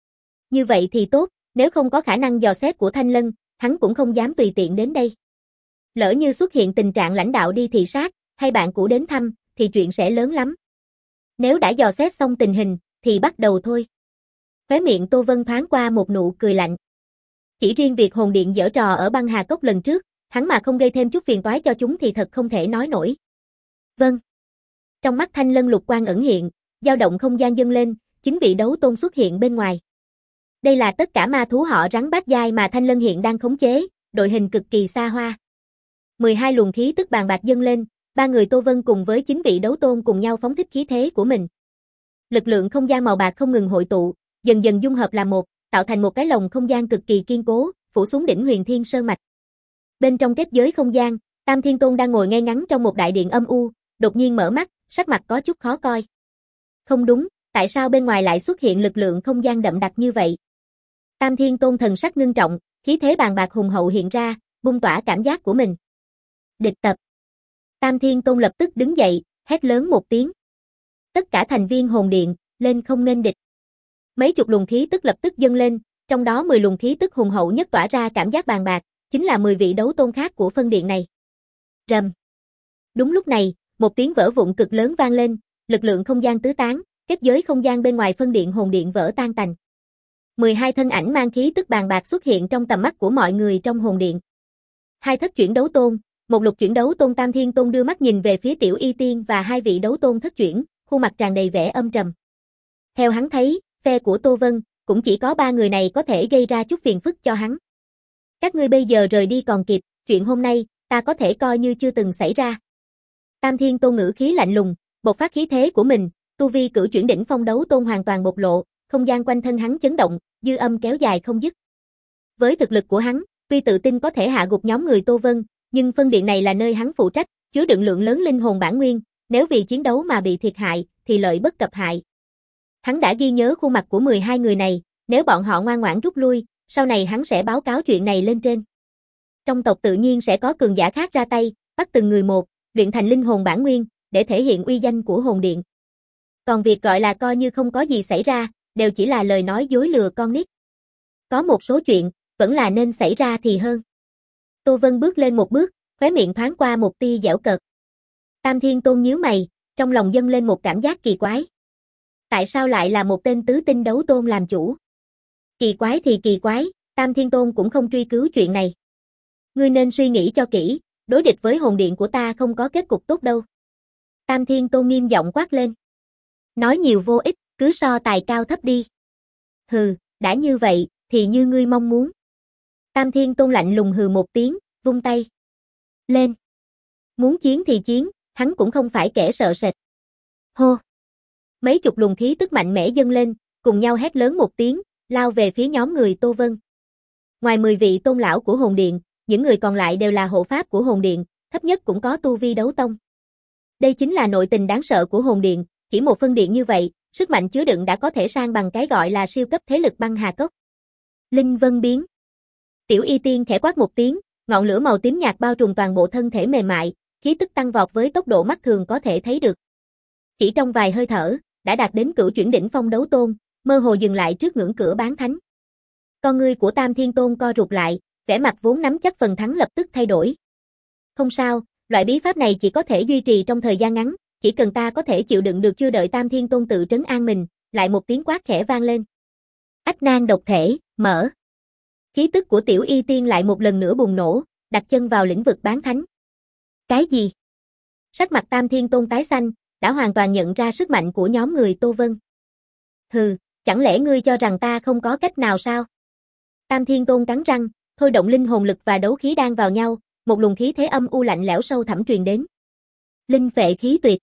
[SPEAKER 1] Như vậy thì tốt, nếu không có khả năng dò xét của Thanh Lân, hắn cũng không dám tùy tiện đến đây. Lỡ như xuất hiện tình trạng lãnh đạo đi thị sát, hay bạn cũ đến thăm, thì chuyện sẽ lớn lắm. Nếu đã dò xét xong tình hình, thì bắt đầu thôi. Khóe miệng Tô Vân thoáng qua một nụ cười lạnh. Chỉ riêng việc hồn điện giở trò ở băng hà cốc lần trước, hắn mà không gây thêm chút phiền toái cho chúng thì thật không thể nói nổi. Vâng. Trong mắt Thanh Lân lục quang ẩn hiện, dao động không gian dâng lên, chính vị đấu tôn xuất hiện bên ngoài. Đây là tất cả ma thú họ rắn bát giai mà Thanh Lân hiện đang khống chế, đội hình cực kỳ xa hoa. mười hai luồng khí tức bàn bạc dâng lên, ba người Tô Vân cùng với chính vị đấu tôn cùng nhau phóng thích khí thế của mình. Lực lượng không gian màu bạc không ngừng hội tụ, dần dần dung hợp làm một, tạo thành một cái lồng không gian cực kỳ kiên cố, phủ xuống đỉnh Huyền Thiên Sơn Mạch. Bên trong kết giới không gian, Tam Thiên Tôn đang ngồi ngay ngắn trong một đại điện âm u, đột nhiên mở mắt, sắc mặt có chút khó coi. Không đúng, tại sao bên ngoài lại xuất hiện lực lượng không gian đậm đặc như vậy? Tam Thiên Tôn thần sắc ngưng trọng, khí thế bàn bạc hùng hậu hiện ra, bung tỏa cảm giác của mình. Địch tập. Tam Thiên Tôn lập tức đứng dậy, hét lớn một tiếng. Tất cả thành viên hồn điện, lên không nghênh địch. Mấy chục luồng khí tức lập tức dâng lên, trong đó mười luồng khí tức hùng hậu nhất tỏa ra cảm giác bàn bạc, chính là mười vị đấu tôn khác của phân điện này. Rầm. Đúng lúc này, một tiếng vỡ vụn cực lớn vang lên, lực lượng không gian tứ tán, kết giới không gian bên ngoài phân điện hồn điện vỡ tan tành. mười hai thân ảnh mang khí tức bàn bạc xuất hiện trong tầm mắt của mọi người trong hồn điện. Hai thất chuyển đấu tôn, một lục chuyển đấu tôn Tam Thiên Tôn đưa mắt nhìn về phía Tiểu Y Tiên và hai vị đấu tôn thất chuyển, khuôn mặt tràn đầy vẻ âm trầm. Theo hắn thấy, phe của Tô Vân, cũng chỉ có ba người này có thể gây ra chút phiền phức cho hắn. Các ngươi bây giờ rời đi còn kịp, chuyện hôm nay, ta có thể coi như chưa từng xảy ra. Tam Thiên Tôn ngữ khí lạnh lùng, bộc phát khí thế của mình, tu vi cửu chuyển đỉnh phong đấu tôn hoàn toàn bộc lộ, không gian quanh thân hắn chấn động, dư âm kéo dài không dứt. Với thực lực của hắn, tuy tự tin có thể hạ gục nhóm người Tô Vân, nhưng phân điện này là nơi hắn phụ trách, chứa đựng lượng lớn linh hồn bản nguyên, nếu vì chiến đấu mà bị thiệt hại, thì lợi bất cập hại. Hắn đã ghi nhớ khuôn mặt của mười hai người này, nếu bọn họ ngoan ngoãn rút lui, sau này hắn sẽ báo cáo chuyện này lên trên. Trong tộc tự nhiên sẽ có cường giả khác ra tay, bắt từng người một, luyện thành linh hồn bản nguyên, để thể hiện uy danh của hồn điện. Còn việc gọi là coi như không có gì xảy ra, đều chỉ là lời nói dối lừa con nít. Có một số chuyện, vẫn là nên xảy ra thì hơn. Tô Vân bước lên một bước, khóe miệng thoáng qua một tia giễu cợt. Tam Thiên Tôn nhíu mày, trong lòng dâng lên một cảm giác kỳ quái. Tại sao lại là một tên tứ tinh đấu tôn làm chủ? Kỳ quái thì kỳ quái, Tam Thiên Tôn cũng không truy cứu chuyện này. Ngươi nên suy nghĩ cho kỹ, đối địch với hồn điện của ta không có kết cục tốt đâu. Tam Thiên Tôn nghiêm giọng quát lên. Nói nhiều vô ích, cứ so tài cao thấp đi. Hừ, đã như vậy, thì như ngươi mong muốn. Tam Thiên Tôn lạnh lùng hừ một tiếng, vung tay. Lên. Muốn chiến thì chiến, hắn cũng không phải kẻ sợ sệt. Hô. Mấy chục luồng khí tức mạnh mẽ dâng lên, cùng nhau hét lớn một tiếng, lao về phía nhóm người Tô Vân. Ngoài mười vị tôn lão của hồn điện, những người còn lại đều là hộ pháp của hồn điện, thấp nhất cũng có tu vi đấu tông. Đây chính là nội tình đáng sợ của hồn điện, chỉ một phân điện như vậy, sức mạnh chứa đựng đã có thể sang bằng cái gọi là siêu cấp thế lực băng hà cốc. Linh vân biến. Tiểu Y Tiên khẽ quát một tiếng, ngọn lửa màu tím nhạt bao trùm toàn bộ thân thể mềm mại, khí tức tăng vọt với tốc độ mắt thường có thể thấy được. Chỉ trong vài hơi thở, đã đạt đến cửu chuyển đỉnh phong đấu tôn, mơ hồ dừng lại trước ngưỡng cửa bán thánh. Con ngươi của Tam Thiên Tôn co rụt lại, vẻ mặt vốn nắm chắc phần thắng lập tức thay đổi. Không sao, loại bí pháp này chỉ có thể duy trì trong thời gian ngắn, chỉ cần ta có thể chịu đựng được. Chưa đợi Tam Thiên Tôn tự trấn an mình, lại một tiếng quát khẽ vang lên. Ách nan độc thể, mở. Khí tức của Tiểu Y Tiên lại một lần nữa bùng nổ, đặt chân vào lĩnh vực bán thánh. Cái gì? Sắc mặt Tam Thiên Tôn tái xanh, đã hoàn toàn nhận ra sức mạnh của nhóm người Tô Vân. Hừ, chẳng lẽ ngươi cho rằng ta không có cách nào sao? Tam Thiên Tôn cắn răng, thôi động linh hồn lực và đấu khí đan vào nhau, một luồng khí thế âm u lạnh lẽo sâu thẳm truyền đến. Linh phệ khí tuyệt.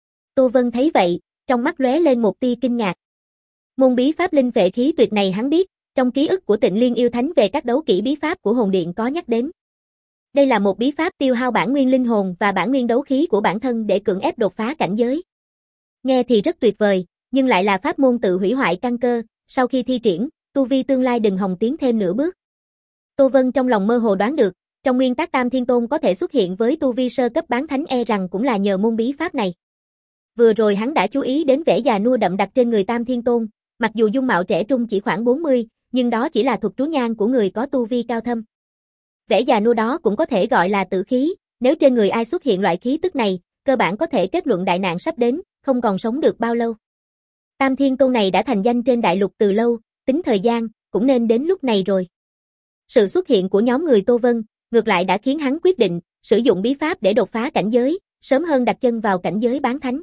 [SPEAKER 1] Tô Vân thấy vậy, trong mắt lóe lên một tia kinh ngạc. Môn bí pháp linh phệ khí tuyệt này hắn biết, trong ký ức của Tịnh Liên yêu thánh về các đấu kỹ bí pháp của hồn điện có nhắc đến. Đây là một bí pháp tiêu hao bản nguyên linh hồn và bản nguyên đấu khí của bản thân để cưỡng ép đột phá cảnh giới. Nghe thì rất tuyệt vời, nhưng lại là pháp môn tự hủy hoại căn cơ, sau khi thi triển, tu vi tương lai đừng hòng tiến thêm nửa bước. Tô Vân trong lòng mơ hồ đoán được, trong nguyên tắc Tam Thiên Tôn có thể xuất hiện với tu vi sơ cấp bán thánh e rằng cũng là nhờ môn bí pháp này. Vừa rồi hắn đã chú ý đến vẻ già nua đậm đặc trên người Tam Thiên Tôn, mặc dù dung mạo trẻ trung chỉ khoảng bốn mươi, nhưng đó chỉ là thuật trú nhan của người có tu vi cao thâm. Vẻ già nua đó cũng có thể gọi là tử khí, nếu trên người ai xuất hiện loại khí tức này, cơ bản có thể kết luận đại nạn sắp đến, không còn sống được bao lâu. Tam Thiên Tôn này đã thành danh trên đại lục từ lâu, tính thời gian, cũng nên đến lúc này rồi. Sự xuất hiện của nhóm người Tô Vân, ngược lại đã khiến hắn quyết định, sử dụng bí pháp để đột phá cảnh giới, sớm hơn đặt chân vào cảnh giới bán thánh.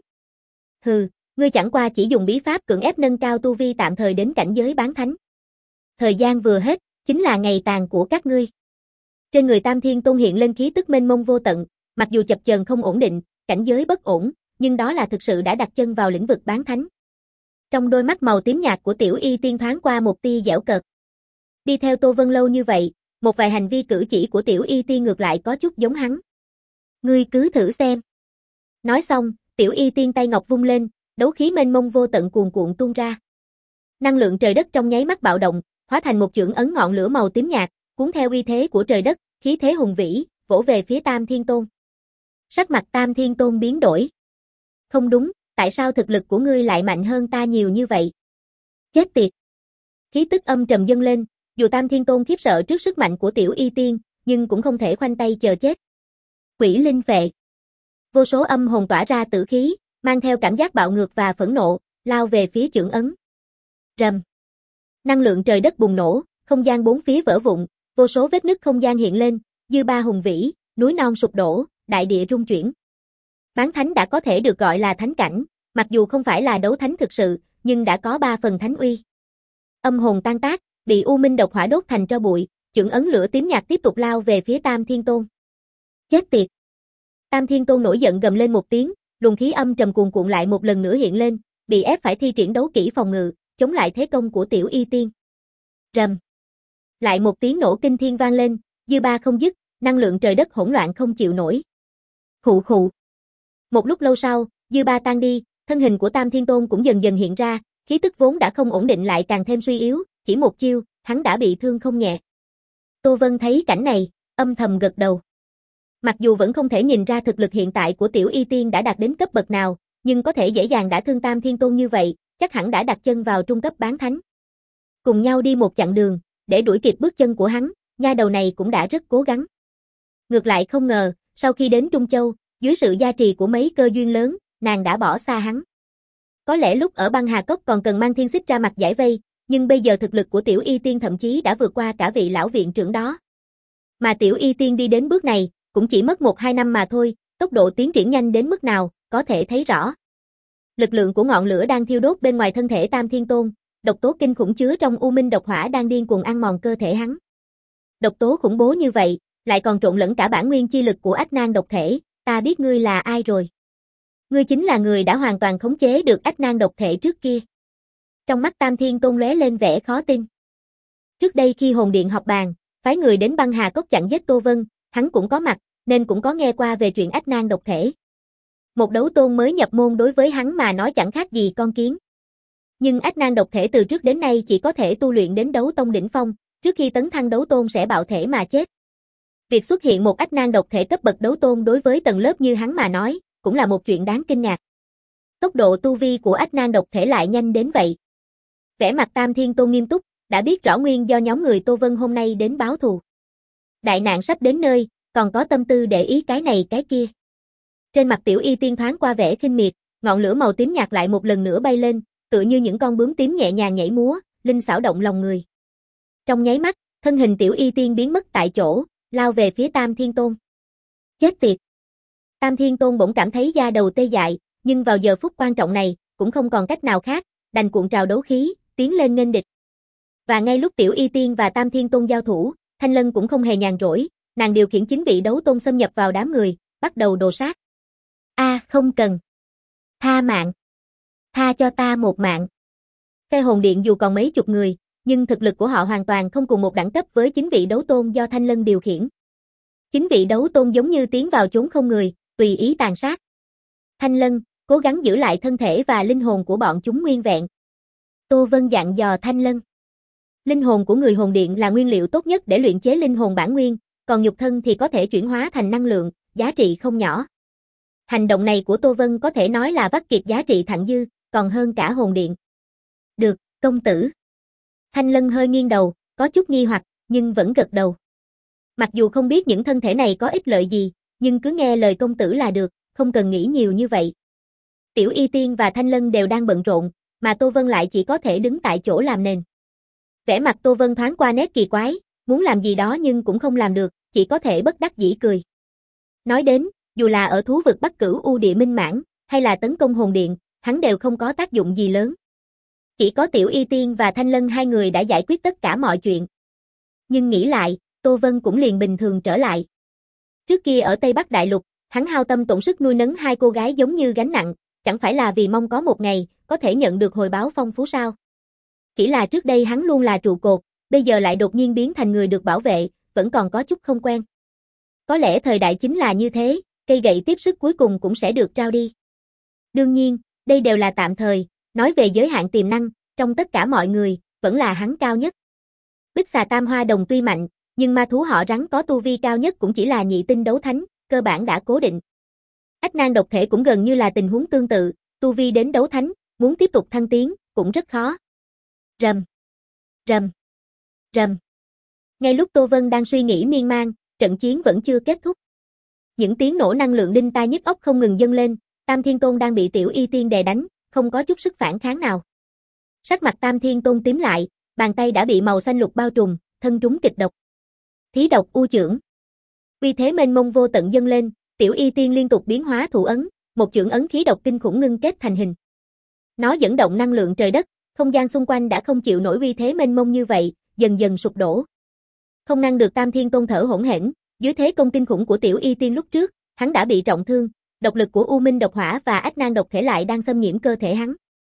[SPEAKER 1] Hừ, ngươi chẳng qua chỉ dùng bí pháp cưỡng ép nâng cao tu vi tạm thời đến cảnh giới bán thánh. Thời gian vừa hết, chính là ngày tàn của các ngươi. Trên người Tam Thiên Tôn hiện lên khí tức mênh mông vô tận, mặc dù chập chờn không ổn định, cảnh giới bất ổn, nhưng đó là thực sự đã đặt chân vào lĩnh vực bán thánh. Trong đôi mắt màu tím nhạt của Tiểu Y Tiên thoáng qua một tia giễu cợt. Đi theo Tô Vân lâu như vậy, một vài hành vi cử chỉ của Tiểu Y Tiên ngược lại có chút giống hắn. Ngươi cứ thử xem. Nói xong, Tiểu Y Tiên tay ngọc vung lên, đấu khí mênh mông vô tận cuồn cuộn tuôn ra. Năng lượng trời đất trong nháy mắt bạo động, hóa thành một chưởng ấn ngọn lửa màu tím nhạt, cuốn theo uy thế của trời đất, khí thế hùng vĩ, vỗ về phía Tam Thiên Tôn. Sắc mặt Tam Thiên Tôn biến đổi. Không đúng, tại sao thực lực của ngươi lại mạnh hơn ta nhiều như vậy? Chết tiệt! Khí tức âm trầm dâng lên, dù Tam Thiên Tôn khiếp sợ trước sức mạnh của Tiểu Y Tiên, nhưng cũng không thể khoanh tay chờ chết. Quỷ linh phệ. Vô số âm hồn tỏa ra tử khí, mang theo cảm giác bạo ngược và phẫn nộ, lao về phía chưởng ấn. Rầm. Năng lượng trời đất bùng nổ, không gian bốn phía vỡ vụn, vô số vết nứt không gian hiện lên, dư ba hùng vĩ, núi non sụp đổ, đại địa rung chuyển. Bán thánh đã có thể được gọi là thánh cảnh, mặc dù không phải là đấu thánh thực sự, nhưng đã có ba phần thánh uy. Âm hồn tan tác, bị u minh độc hỏa đốt thành tro bụi, chưởng ấn lửa tím nhạt tiếp tục lao về phía Tam Thiên Tôn. Chết tiệt! Tam Thiên Tôn nổi giận gầm lên một tiếng, luồng khí âm trầm cuồn cuộn lại một lần nữa hiện lên, bị ép phải thi triển đấu kỹ phòng ngự, chống lại thế công của Tiểu Y Tiên. Rầm. Lại một tiếng nổ kinh thiên vang lên, dư ba không dứt, năng lượng trời đất hỗn loạn không chịu nổi. Khụ khụ. Một lúc lâu sau, dư ba tan đi, thân hình của Tam Thiên Tôn cũng dần dần hiện ra, khí tức vốn đã không ổn định lại càng thêm suy yếu, chỉ một chiêu, hắn đã bị thương không nhẹ. Tô Vân thấy cảnh này, âm thầm gật đầu. Mặc dù vẫn không thể nhìn ra thực lực hiện tại của Tiểu Y Tiên đã đạt đến cấp bậc nào, nhưng có thể dễ dàng đã thương Tam Thiên Tôn như vậy, chắc hẳn đã đặt chân vào trung cấp bán thánh. Cùng nhau đi một chặng đường, để đuổi kịp bước chân của hắn, nha đầu này cũng đã rất cố gắng. Ngược lại không ngờ, sau khi đến Trung Châu, dưới sự gia trì của mấy cơ duyên lớn, nàng đã bỏ xa hắn. Có lẽ lúc ở băng hà cốc còn cần mang thiên xích ra mặt giải vây, nhưng bây giờ thực lực của Tiểu Y Tiên thậm chí đã vượt qua cả vị lão viện trưởng đó. Mà Tiểu Y Tiên đi đến bước này, cũng chỉ mất một hai năm mà thôi, tốc độ tiến triển nhanh đến mức nào, có thể thấy rõ. Lực lượng của ngọn lửa đang thiêu đốt bên ngoài thân thể Tam Thiên Tôn, độc tố kinh khủng chứa trong u minh độc hỏa đang điên cuồng ăn mòn cơ thể hắn. Độc tố khủng bố như vậy, lại còn trộn lẫn cả bản nguyên chi lực của ách nan độc thể, ta biết ngươi là ai rồi. Ngươi chính là người đã hoàn toàn khống chế được ách nan độc thể trước kia. Trong mắt Tam Thiên Tôn lóe lên vẻ khó tin. Trước đây khi hồn điện họp bàn, phái người đến băng hà cốc chặn giết Tô Vân, hắn cũng có mặt, nên cũng có nghe qua về chuyện ách nan độc thể. Một đấu tôn mới nhập môn đối với hắn mà nói chẳng khác gì con kiến. Nhưng ách nan độc thể từ trước đến nay chỉ có thể tu luyện đến đấu tông đỉnh phong, trước khi tấn thăng đấu tôn sẽ bạo thể mà chết. Việc xuất hiện một ách nan độc thể cấp bậc đấu tôn đối với tầng lớp như hắn mà nói, cũng là một chuyện đáng kinh ngạc. Tốc độ tu vi của ách nan độc thể lại nhanh đến vậy. Vẻ mặt Tam Thiên Tôn nghiêm túc, đã biết rõ nguyên do nhóm người Tô Vân hôm nay đến báo thù. Đại nạn sắp đến nơi, còn có tâm tư để ý cái này cái kia. Trên mặt Tiểu Y Tiên thoáng qua vẻ khinh miệt, ngọn lửa màu tím nhạt lại một lần nữa bay lên, tựa như những con bướm tím nhẹ nhàng nhảy múa, linh xảo động lòng người. Trong nháy mắt, thân hình Tiểu Y Tiên biến mất tại chỗ, lao về phía Tam Thiên Tôn. Chết tiệt! Tam Thiên Tôn bỗng cảm thấy da đầu tê dại, nhưng vào giờ phút quan trọng này, cũng không còn cách nào khác, đành cuộn trào đấu khí, tiến lên nghênh địch. Và ngay lúc Tiểu Y Tiên và Tam Thiên Tôn giao thủ, Thanh Lân cũng không hề nhàn rỗi, nàng điều khiển chính vị đấu tôn xâm nhập vào đám người, bắt đầu đồ sát. A, à, không cần. Tha mạng. Tha cho ta một mạng. Phe hồn điện dù còn mấy chục người, nhưng thực lực của họ hoàn toàn không cùng một đẳng cấp với chính vị đấu tôn do Thanh Lân điều khiển. Chính vị đấu tôn giống như tiến vào chốn không người, tùy ý tàn sát. Thanh Lân, cố gắng giữ lại thân thể và linh hồn của bọn chúng nguyên vẹn. Tô Vân dặn dò Thanh Lân. Linh hồn của người hồn điện là nguyên liệu tốt nhất để luyện chế linh hồn bản nguyên, còn nhục thân thì có thể chuyển hóa thành năng lượng, giá trị không nhỏ. Hành động này của Tô Vân có thể nói là vắt kiệt giá trị thặng dư, còn hơn cả hồn điện. Được, công tử. Thanh Lân hơi nghiêng đầu, có chút nghi hoặc, nhưng vẫn gật đầu. Mặc dù không biết những thân thể này có ích lợi gì, nhưng cứ nghe lời công tử là được, không cần nghĩ nhiều như vậy. Tiểu Y Tiên và Thanh Lân đều đang bận rộn, mà Tô Vân lại chỉ có thể đứng tại chỗ làm nền. Vẻ mặt Tô Vân thoáng qua nét kỳ quái, muốn làm gì đó nhưng cũng không làm được, chỉ có thể bất đắc dĩ cười. Nói đến, dù là ở thú vực Bắc Cửu U Địa Minh Mãn, hay là tấn công hồn điện, hắn đều không có tác dụng gì lớn. Chỉ có Tiểu Y Tiên và Thanh Lân hai người đã giải quyết tất cả mọi chuyện. Nhưng nghĩ lại, Tô Vân cũng liền bình thường trở lại. Trước kia ở Tây Bắc Đại Lục, hắn hao tâm tổn sức nuôi nấng hai cô gái giống như gánh nặng, chẳng phải là vì mong có một ngày, có thể nhận được hồi báo phong phú sao. Chỉ là trước đây hắn luôn là trụ cột, bây giờ lại đột nhiên biến thành người được bảo vệ, vẫn còn có chút không quen. Có lẽ thời đại chính là như thế, cây gậy tiếp sức cuối cùng cũng sẽ được trao đi. Đương nhiên, đây đều là tạm thời, nói về giới hạn tiềm năng, trong tất cả mọi người, vẫn là hắn cao nhất. Bích xà tam hoa đồng tuy mạnh, nhưng ma thú họ rắn có tu vi cao nhất cũng chỉ là nhị tinh đấu thánh, cơ bản đã cố định. Ách nan độc thể cũng gần như là tình huống tương tự, tu vi đến đấu thánh, muốn tiếp tục thăng tiến, cũng rất khó. Rầm, rầm, rầm. Ngay lúc Tô Vân đang suy nghĩ miên man, trận chiến vẫn chưa kết thúc. Những tiếng nổ năng lượng đinh tai nhức óc không ngừng dâng lên, Tam Thiên Tôn đang bị Tiểu Y Tiên đè đánh, không có chút sức phản kháng nào. Sắc mặt Tam Thiên Tôn tím lại, bàn tay đã bị màu xanh lục bao trùm, thân trúng kịch độc. Thí độc u chưởng. Uy thế mênh mông vô tận dâng lên, Tiểu Y Tiên liên tục biến hóa thủ ấn, một chưởng ấn khí độc kinh khủng ngưng kết thành hình. Nó dẫn động năng lượng trời đất, không gian xung quanh đã không chịu nổi uy thế mênh mông như vậy, dần dần sụp đổ. Không ngăn được Tam Thiên Tôn thở hổn hển, dưới thế công kinh khủng của Tiểu Y Tiên lúc trước, hắn đã bị trọng thương, độc lực của U Minh độc hỏa và Ách nan độc thể lại đang xâm nhiễm cơ thể hắn.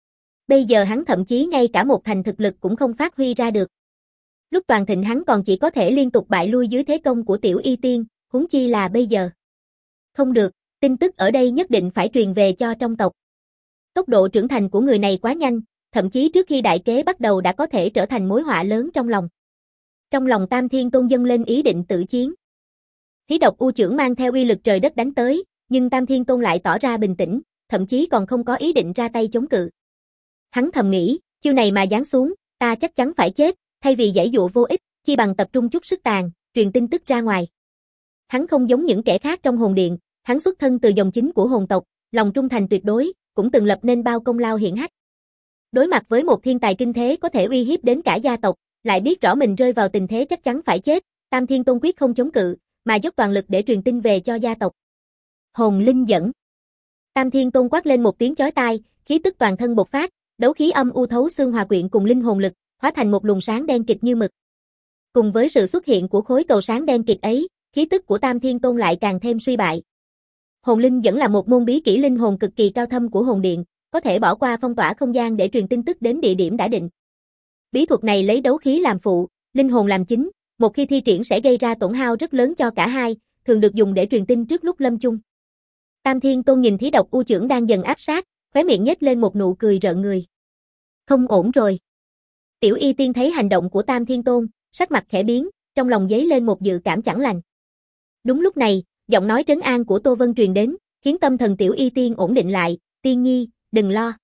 [SPEAKER 1] Bây giờ hắn thậm chí ngay cả một thành thực lực cũng không phát huy ra được. Lúc toàn thịnh hắn còn chỉ có thể liên tục bại lui dưới thế công của Tiểu Y Tiên, huống chi là bây giờ. Không được, tin tức ở đây nhất định phải truyền về cho trong tộc. Tốc độ trưởng thành của người này quá nhanh, thậm chí trước khi đại kế bắt đầu đã có thể trở thành mối họa lớn trong lòng. Trong lòng Tam Thiên Tôn dâng lên ý định tự chiến. Thí độc u chưởng mang theo uy lực trời đất đánh tới, nhưng Tam Thiên Tôn lại tỏ ra bình tĩnh, thậm chí còn không có ý định ra tay chống cự. Hắn thầm nghĩ, chiêu này mà giáng xuống, ta chắc chắn phải chết, thay vì giãy dụa vô ích, chi bằng tập trung chút sức tàn, truyền tin tức ra ngoài. Hắn không giống những kẻ khác trong hồn điện, hắn xuất thân từ dòng chính của hồn tộc, lòng trung thành tuyệt đối, cũng từng lập nên bao công lao hiển hách. Đối mặt với một thiên tài kinh thế có thể uy hiếp đến cả gia tộc, lại biết rõ mình rơi vào tình thế chắc chắn phải chết, Tam Thiên Tôn quyết không chống cự, mà dốc toàn lực để truyền tin về cho gia tộc. Hồn linh dẫn. Tam Thiên Tôn quát lên một tiếng chói tai, khí tức toàn thân bộc phát, đấu khí âm u thấu xương hòa quyện cùng linh hồn lực, hóa thành một luồng sáng đen kịt như mực. Cùng với sự xuất hiện của khối cầu sáng đen kịt ấy, khí tức của Tam Thiên Tôn lại càng thêm suy bại. Hồn linh dẫn là một môn bí kỹ linh hồn cực kỳ cao thâm của hồn điện, có thể bỏ qua phong tỏa không gian để truyền tin tức đến địa điểm đã định. Bí thuật này lấy đấu khí làm phụ, linh hồn làm chính, một khi thi triển sẽ gây ra tổn hao rất lớn cho cả hai, thường được dùng để truyền tin trước lúc lâm chung. Tam Thiên Tôn nhìn thí độc u chưởng đang dần áp sát, khóe miệng nhếch lên một nụ cười rợn người. Không ổn rồi. Tiểu Y Tiên thấy hành động của Tam Thiên Tôn, sắc mặt khẽ biến, trong lòng dấy lên một dự cảm chẳng lành. Đúng lúc này, giọng nói trấn an của Tô Vân truyền đến, khiến tâm thần Tiểu Y Tiên ổn định lại, Tiên Nhi, đừng lo.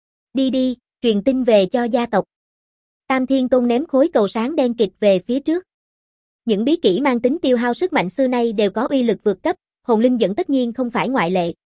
[SPEAKER 1] Đi đi, truyền tin về cho gia tộc. Tam Thiên Tôn ném khối cầu sáng đen kịt về phía trước. Những bí kỹ mang tính tiêu hao sức mạnh xưa nay đều có uy lực vượt cấp, hồn linh dẫn tất nhiên không phải ngoại lệ.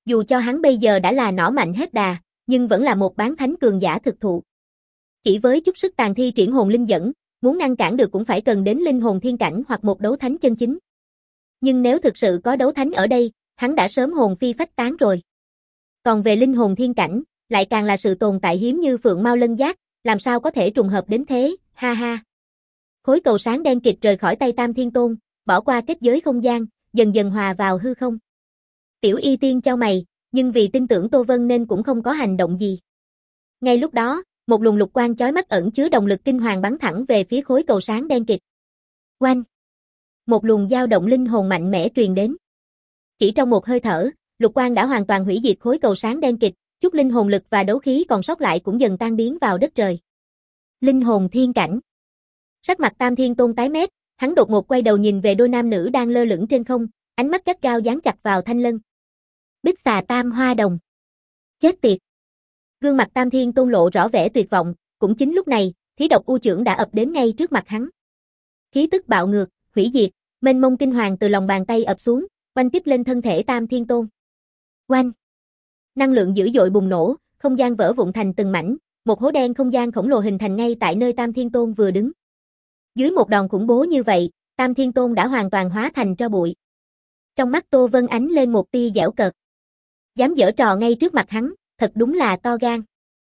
[SPEAKER 1] Dù cho hắn bây giờ đã là nỏ mạnh hết đà, nhưng vẫn là một bán thánh cường giả thực thụ. Chỉ với chút sức tàn thi triển hồn linh dẫn, muốn ngăn cản được cũng phải cần đến linh hồn thiên cảnh hoặc một đấu thánh chân chính. Nhưng nếu thực sự có đấu thánh ở đây, hắn đã sớm hồn phi phách tán rồi. Còn về linh hồn thiên cảnh, lại càng là sự tồn tại hiếm như phượng mao lân giác, làm sao có thể trùng hợp đến thế, ha ha. Khối cầu sáng đen kịt rời khỏi tay Tam Thiên Tôn, bỏ qua kết giới không gian, dần dần hòa vào hư không. Tiểu Y Tiên chau mày, nhưng vì tin tưởng Tô Vân nên cũng không có hành động gì. Ngay lúc đó, một luồng lục quang chói mắt ẩn chứa động lực kinh hoàng bắn thẳng về phía khối cầu sáng đen kịt. Oanh! Một luồng dao động linh hồn mạnh mẽ truyền đến. Chỉ trong một hơi thở, lục quang đã hoàn toàn hủy diệt khối cầu sáng đen kịt, chút linh hồn lực và đấu khí còn sót lại cũng dần tan biến vào đất trời. Linh hồn thiên cảnh. Sắc mặt Tam Thiên Tôn tái mét, hắn đột ngột quay đầu nhìn về đôi nam nữ đang lơ lửng trên không, ánh mắt gắt gao dán chặt vào Thanh Lân. Bích xà tam hoa đồng. Chết tiệt. Gương mặt Tam Thiên Tôn lộ rõ vẻ tuyệt vọng, cũng chính lúc này, khí độc u trưởng đã ập đến ngay trước mặt hắn. Khí tức bạo ngược, hủy diệt, mênh mông kinh hoàng từ lòng bàn tay ập xuống, oanh tiếp lên thân thể Tam Thiên Tôn. Oanh! Năng lượng dữ dội bùng nổ, không gian vỡ vụn thành từng mảnh, một hố đen không gian khổng lồ hình thành ngay tại nơi Tam Thiên Tôn vừa đứng. Dưới một đòn khủng bố như vậy, Tam Thiên Tôn đã hoàn toàn hóa thành tro bụi. Trong mắt Tô Vân ánh lên một tia giễu cợt. Dám giở trò ngay trước mặt hắn, thật đúng là to gan.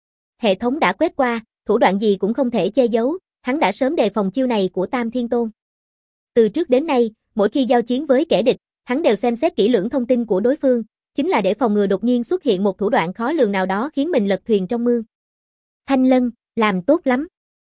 [SPEAKER 1] Hệ thống đã quét qua, thủ đoạn gì cũng không thể che giấu, hắn đã sớm đề phòng chiêu này của Tam Thiên Tôn. Từ trước đến nay, mỗi khi giao chiến với kẻ địch, hắn đều xem xét kỹ lưỡng thông tin của đối phương, chính là để phòng ngừa đột nhiên xuất hiện một thủ đoạn khó lường nào đó khiến mình lật thuyền trong mương. Thanh Lân, làm tốt lắm.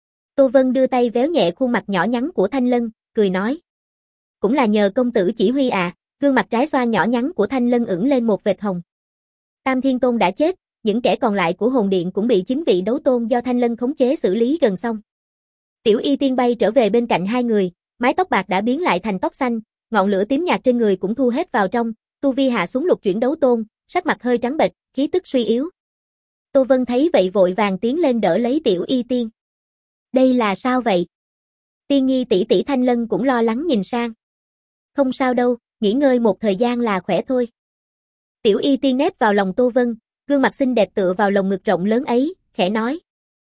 [SPEAKER 1] Tô Vân đưa tay véo nhẹ khuôn mặt nhỏ nhắn của Thanh Lân, cười nói. Cũng là nhờ công tử chỉ huy à, gương mặt trái xoan nhỏ nhắn của Thanh Lân ửng lên một vệt hồng. Tam Thiên Tôn đã chết, những kẻ còn lại của hồn điện cũng bị chính vị đấu tôn do Thanh Lân khống chế xử lý gần xong. Tiểu Y Tiên bay trở về bên cạnh hai người, mái tóc bạc đã biến lại thành tóc xanh, ngọn lửa tím nhạt trên người cũng thu hết vào trong, tu vi hạ xuống lục chuyển đấu tôn, sắc mặt hơi trắng bệch, khí tức suy yếu. Tô Vân thấy vậy vội vàng tiến lên đỡ lấy Tiểu Y Tiên. Đây là sao vậy? Tiên Nhi tỷ tỷ Thanh Lân cũng lo lắng nhìn sang. Không sao đâu, nghỉ ngơi một thời gian là khỏe thôi. Tiểu Y Tiên nép vào lòng Tô Vân, gương mặt xinh đẹp tựa vào lồng ngực rộng lớn ấy, khẽ nói.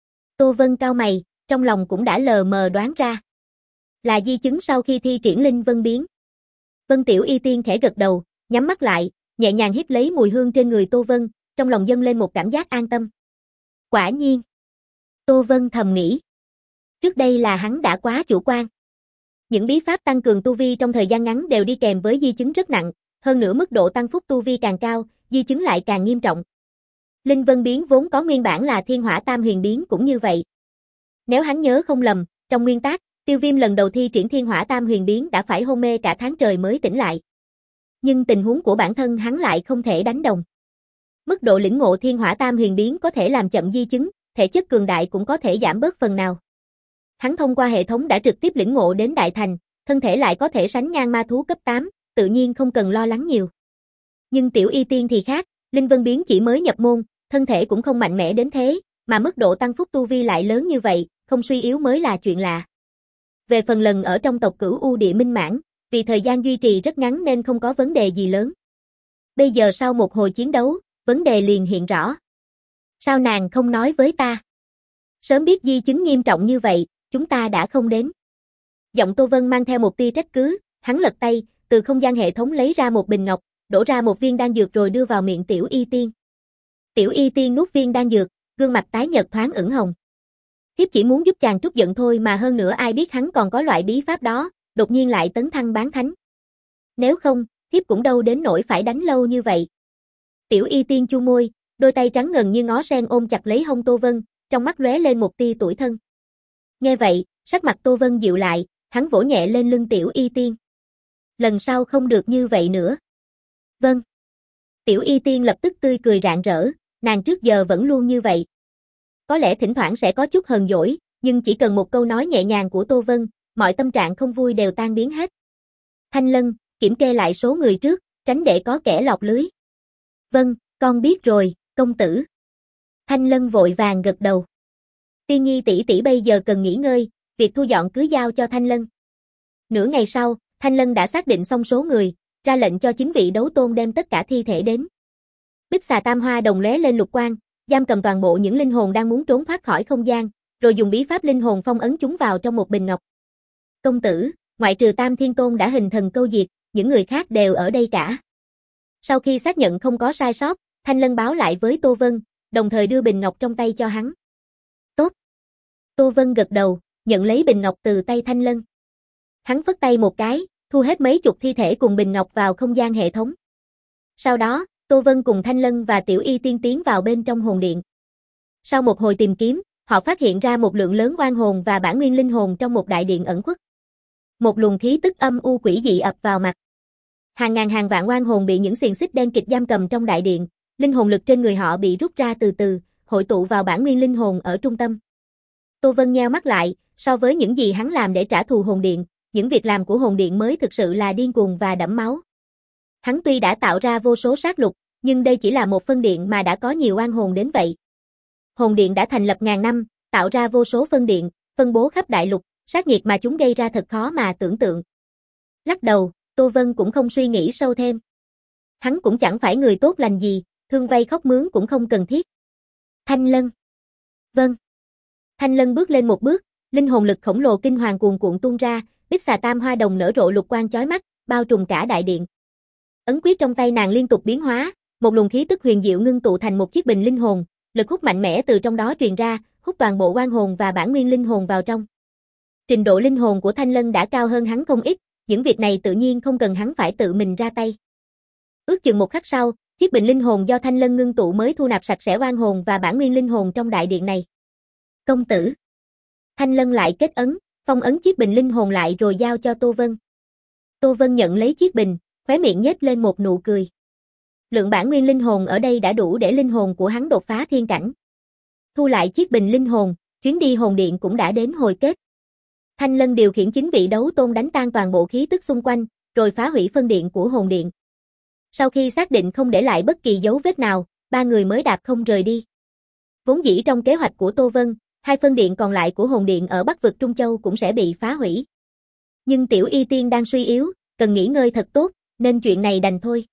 [SPEAKER 1] Tô Vân cau mày, trong lòng cũng đã lờ mờ đoán ra. Là di chứng sau khi thi triển linh vân biến. Vân Tiểu Y Tiên khẽ gật đầu, nhắm mắt lại, nhẹ nhàng hít lấy mùi hương trên người Tô Vân, trong lòng dâng lên một cảm giác an tâm. Quả nhiên. Tô Vân thầm nghĩ. Trước đây là hắn đã quá chủ quan. Những bí pháp tăng cường tu vi trong thời gian ngắn đều đi kèm với di chứng rất nặng, hơn nữa mức độ tăng phúc tu vi càng cao, di chứng lại càng nghiêm trọng. Linh vân biến vốn có nguyên bản là thiên hỏa tam huyền biến cũng như vậy. Nếu hắn nhớ không lầm, trong nguyên tác, Tiêu Viêm lần đầu thi triển thiên hỏa tam huyền biến đã phải hôn mê cả tháng trời mới tỉnh lại. Nhưng tình huống của bản thân hắn lại không thể đánh đồng. Mức độ lĩnh ngộ thiên hỏa tam huyền biến có thể làm chậm di chứng, thể chất cường đại cũng có thể giảm bớt phần nào. Hắn thông qua hệ thống đã trực tiếp lĩnh ngộ đến đại thành, thân thể lại có thể sánh ngang ma thú cấp tám, tự nhiên không cần lo lắng nhiều. Nhưng Tiểu Y Tiên thì khác, linh vân biến chỉ mới nhập môn, thân thể cũng không mạnh mẽ đến thế, mà mức độ tăng phúc tu vi lại lớn như vậy, không suy yếu mới là chuyện lạ. Về phần lần ở trong tộc Cửu U Địa Minh Mãn, vì thời gian duy trì rất ngắn nên không có vấn đề gì lớn. Bây giờ sau một hồi chiến đấu, vấn đề liền hiện rõ. Sao nàng không nói với ta? Sớm biết di chứng nghiêm trọng như vậy, chúng ta đã không đến. Giọng Tô Vân mang theo một tia trách cứ, hắn lật tay, từ không gian hệ thống lấy ra một bình ngọc, đổ ra một viên đan dược rồi đưa vào miệng Tiểu Y Tiên. Tiểu Y Tiên nuốt viên đan dược, gương mặt tái nhợt thoáng ửng hồng. Thiếp chỉ muốn giúp chàng trút giận thôi mà hơn nữa ai biết hắn còn có loại bí pháp đó, đột nhiên lại tấn thăng bán thánh. Nếu không, thiếp cũng đâu đến nỗi phải đánh lâu như vậy. Tiểu Y Tiên chu môi, đôi tay trắng ngần như ngó sen ôm chặt lấy hông Tô Vân, trong mắt lóe lên một tia tủi thân. Nghe vậy, sắc mặt Tô Vân dịu lại, hắn vỗ nhẹ lên lưng Tiểu Y Tiên. Lần sau không được như vậy nữa. Vâng. Tiểu Y Tiên lập tức tươi cười rạng rỡ, nàng trước giờ vẫn luôn như vậy. Có lẽ thỉnh thoảng sẽ có chút hờn dỗi, nhưng chỉ cần một câu nói nhẹ nhàng của Tô Vân, mọi tâm trạng không vui đều tan biến hết. Thanh Lân, kiểm kê lại số người trước, tránh để có kẻ lọt lưới. Vâng, con biết rồi, công tử. Thanh Lân vội vàng gật đầu. Tiên Nhi tỷ tỷ bây giờ cần nghỉ ngơi, việc thu dọn cứ giao cho Thanh Lân. Nửa ngày sau, Thanh Lân đã xác định xong số người, ra lệnh cho chính vị đấu tôn đem tất cả thi thể đến. Bích xà tam hoa đồng lóe lên lục quang, giam cầm toàn bộ những linh hồn đang muốn trốn thoát khỏi không gian, rồi dùng bí pháp linh hồn phong ấn chúng vào trong một bình ngọc. Công tử, ngoại trừ Tam Thiên Tôn đã hình thần câu diệt, những người khác đều ở đây cả. Sau khi xác nhận không có sai sót, Thanh Lân báo lại với Tô Vân, đồng thời đưa bình ngọc trong tay cho hắn. Tốt. Tô Vân gật đầu, nhận lấy bình ngọc từ tay Thanh Lân. Hắn phất tay một cái, thu hết mấy chục thi thể cùng bình ngọc vào không gian hệ thống. Sau đó, Tô Vân cùng Thanh Lân và Tiểu Y Tiên tiến vào bên trong hồn điện. Sau một hồi tìm kiếm, họ phát hiện ra một lượng lớn oan hồn và bản nguyên linh hồn trong một đại điện ẩn khuất. Một luồng khí tức âm u quỷ dị ập vào mặt. Hàng ngàn hàng vạn oan hồn bị những xiềng xích đen kịt giam cầm trong đại điện, linh hồn lực trên người họ bị rút ra từ từ, hội tụ vào bản nguyên linh hồn ở trung tâm. Tô Vân nheo mắt lại, so với những gì hắn làm để trả thù hồn điện, những việc làm của hồn điện mới thực sự là điên cuồng và đẫm máu. Hắn tuy đã tạo ra vô số sát lục, nhưng đây chỉ là một phân điện mà đã có nhiều oan hồn đến vậy. Hồn điện đã thành lập ngàn năm, tạo ra vô số phân điện, phân bố khắp đại lục, sát nghiệt mà chúng gây ra thật khó mà tưởng tượng. Lắc đầu, Tô Vân cũng không suy nghĩ sâu thêm. Hắn cũng chẳng phải người tốt lành gì, thương vay khóc mướn cũng không cần thiết. Thanh Lân. Vâng. Thanh Lân bước lên một bước, linh hồn lực khổng lồ kinh hoàng cuồn cuộn tuôn ra, Bích xà tam hoa đồng nở rộ lục quang chói mắt, bao trùm cả đại điện. Ấn quyết trong tay nàng liên tục biến hóa, một luồng khí tức huyền diệu ngưng tụ thành một chiếc bình linh hồn, lực hút mạnh mẽ từ trong đó truyền ra, hút toàn bộ oan hồn và bản nguyên linh hồn vào trong. Trình độ linh hồn của Thanh Lân đã cao hơn hắn không ít, những việc này tự nhiên không cần hắn phải tự mình ra tay. Ước chừng một khắc sau, chiếc bình linh hồn do Thanh Lân ngưng tụ mới thu nạp sạch sẽ oan hồn và bản nguyên linh hồn trong đại điện này. Công tử. Thanh Lân lại kết ấn, phong ấn chiếc bình linh hồn lại rồi giao cho Tô Vân. Tô Vân nhận lấy chiếc bình, khóe miệng nhếch lên một nụ cười. Lượng bản nguyên linh hồn ở đây đã đủ để linh hồn của hắn đột phá thiên cảnh. Thu lại chiếc bình linh hồn, chuyến đi hồn điện cũng đã đến hồi kết. Thanh Lân điều khiển chính vị đấu tôn đánh tan toàn bộ khí tức xung quanh, rồi phá hủy phân điện của hồn điện. Sau khi xác định không để lại bất kỳ dấu vết nào, ba người mới đạp không rời đi. Vốn dĩ trong kế hoạch của Tô Vân, hai phân điện còn lại của hồn điện ở Bắc vực Trung Châu cũng sẽ bị phá hủy. Nhưng Tiểu Y Tiên đang suy yếu, cần nghỉ ngơi thật tốt, nên chuyện này đành thôi.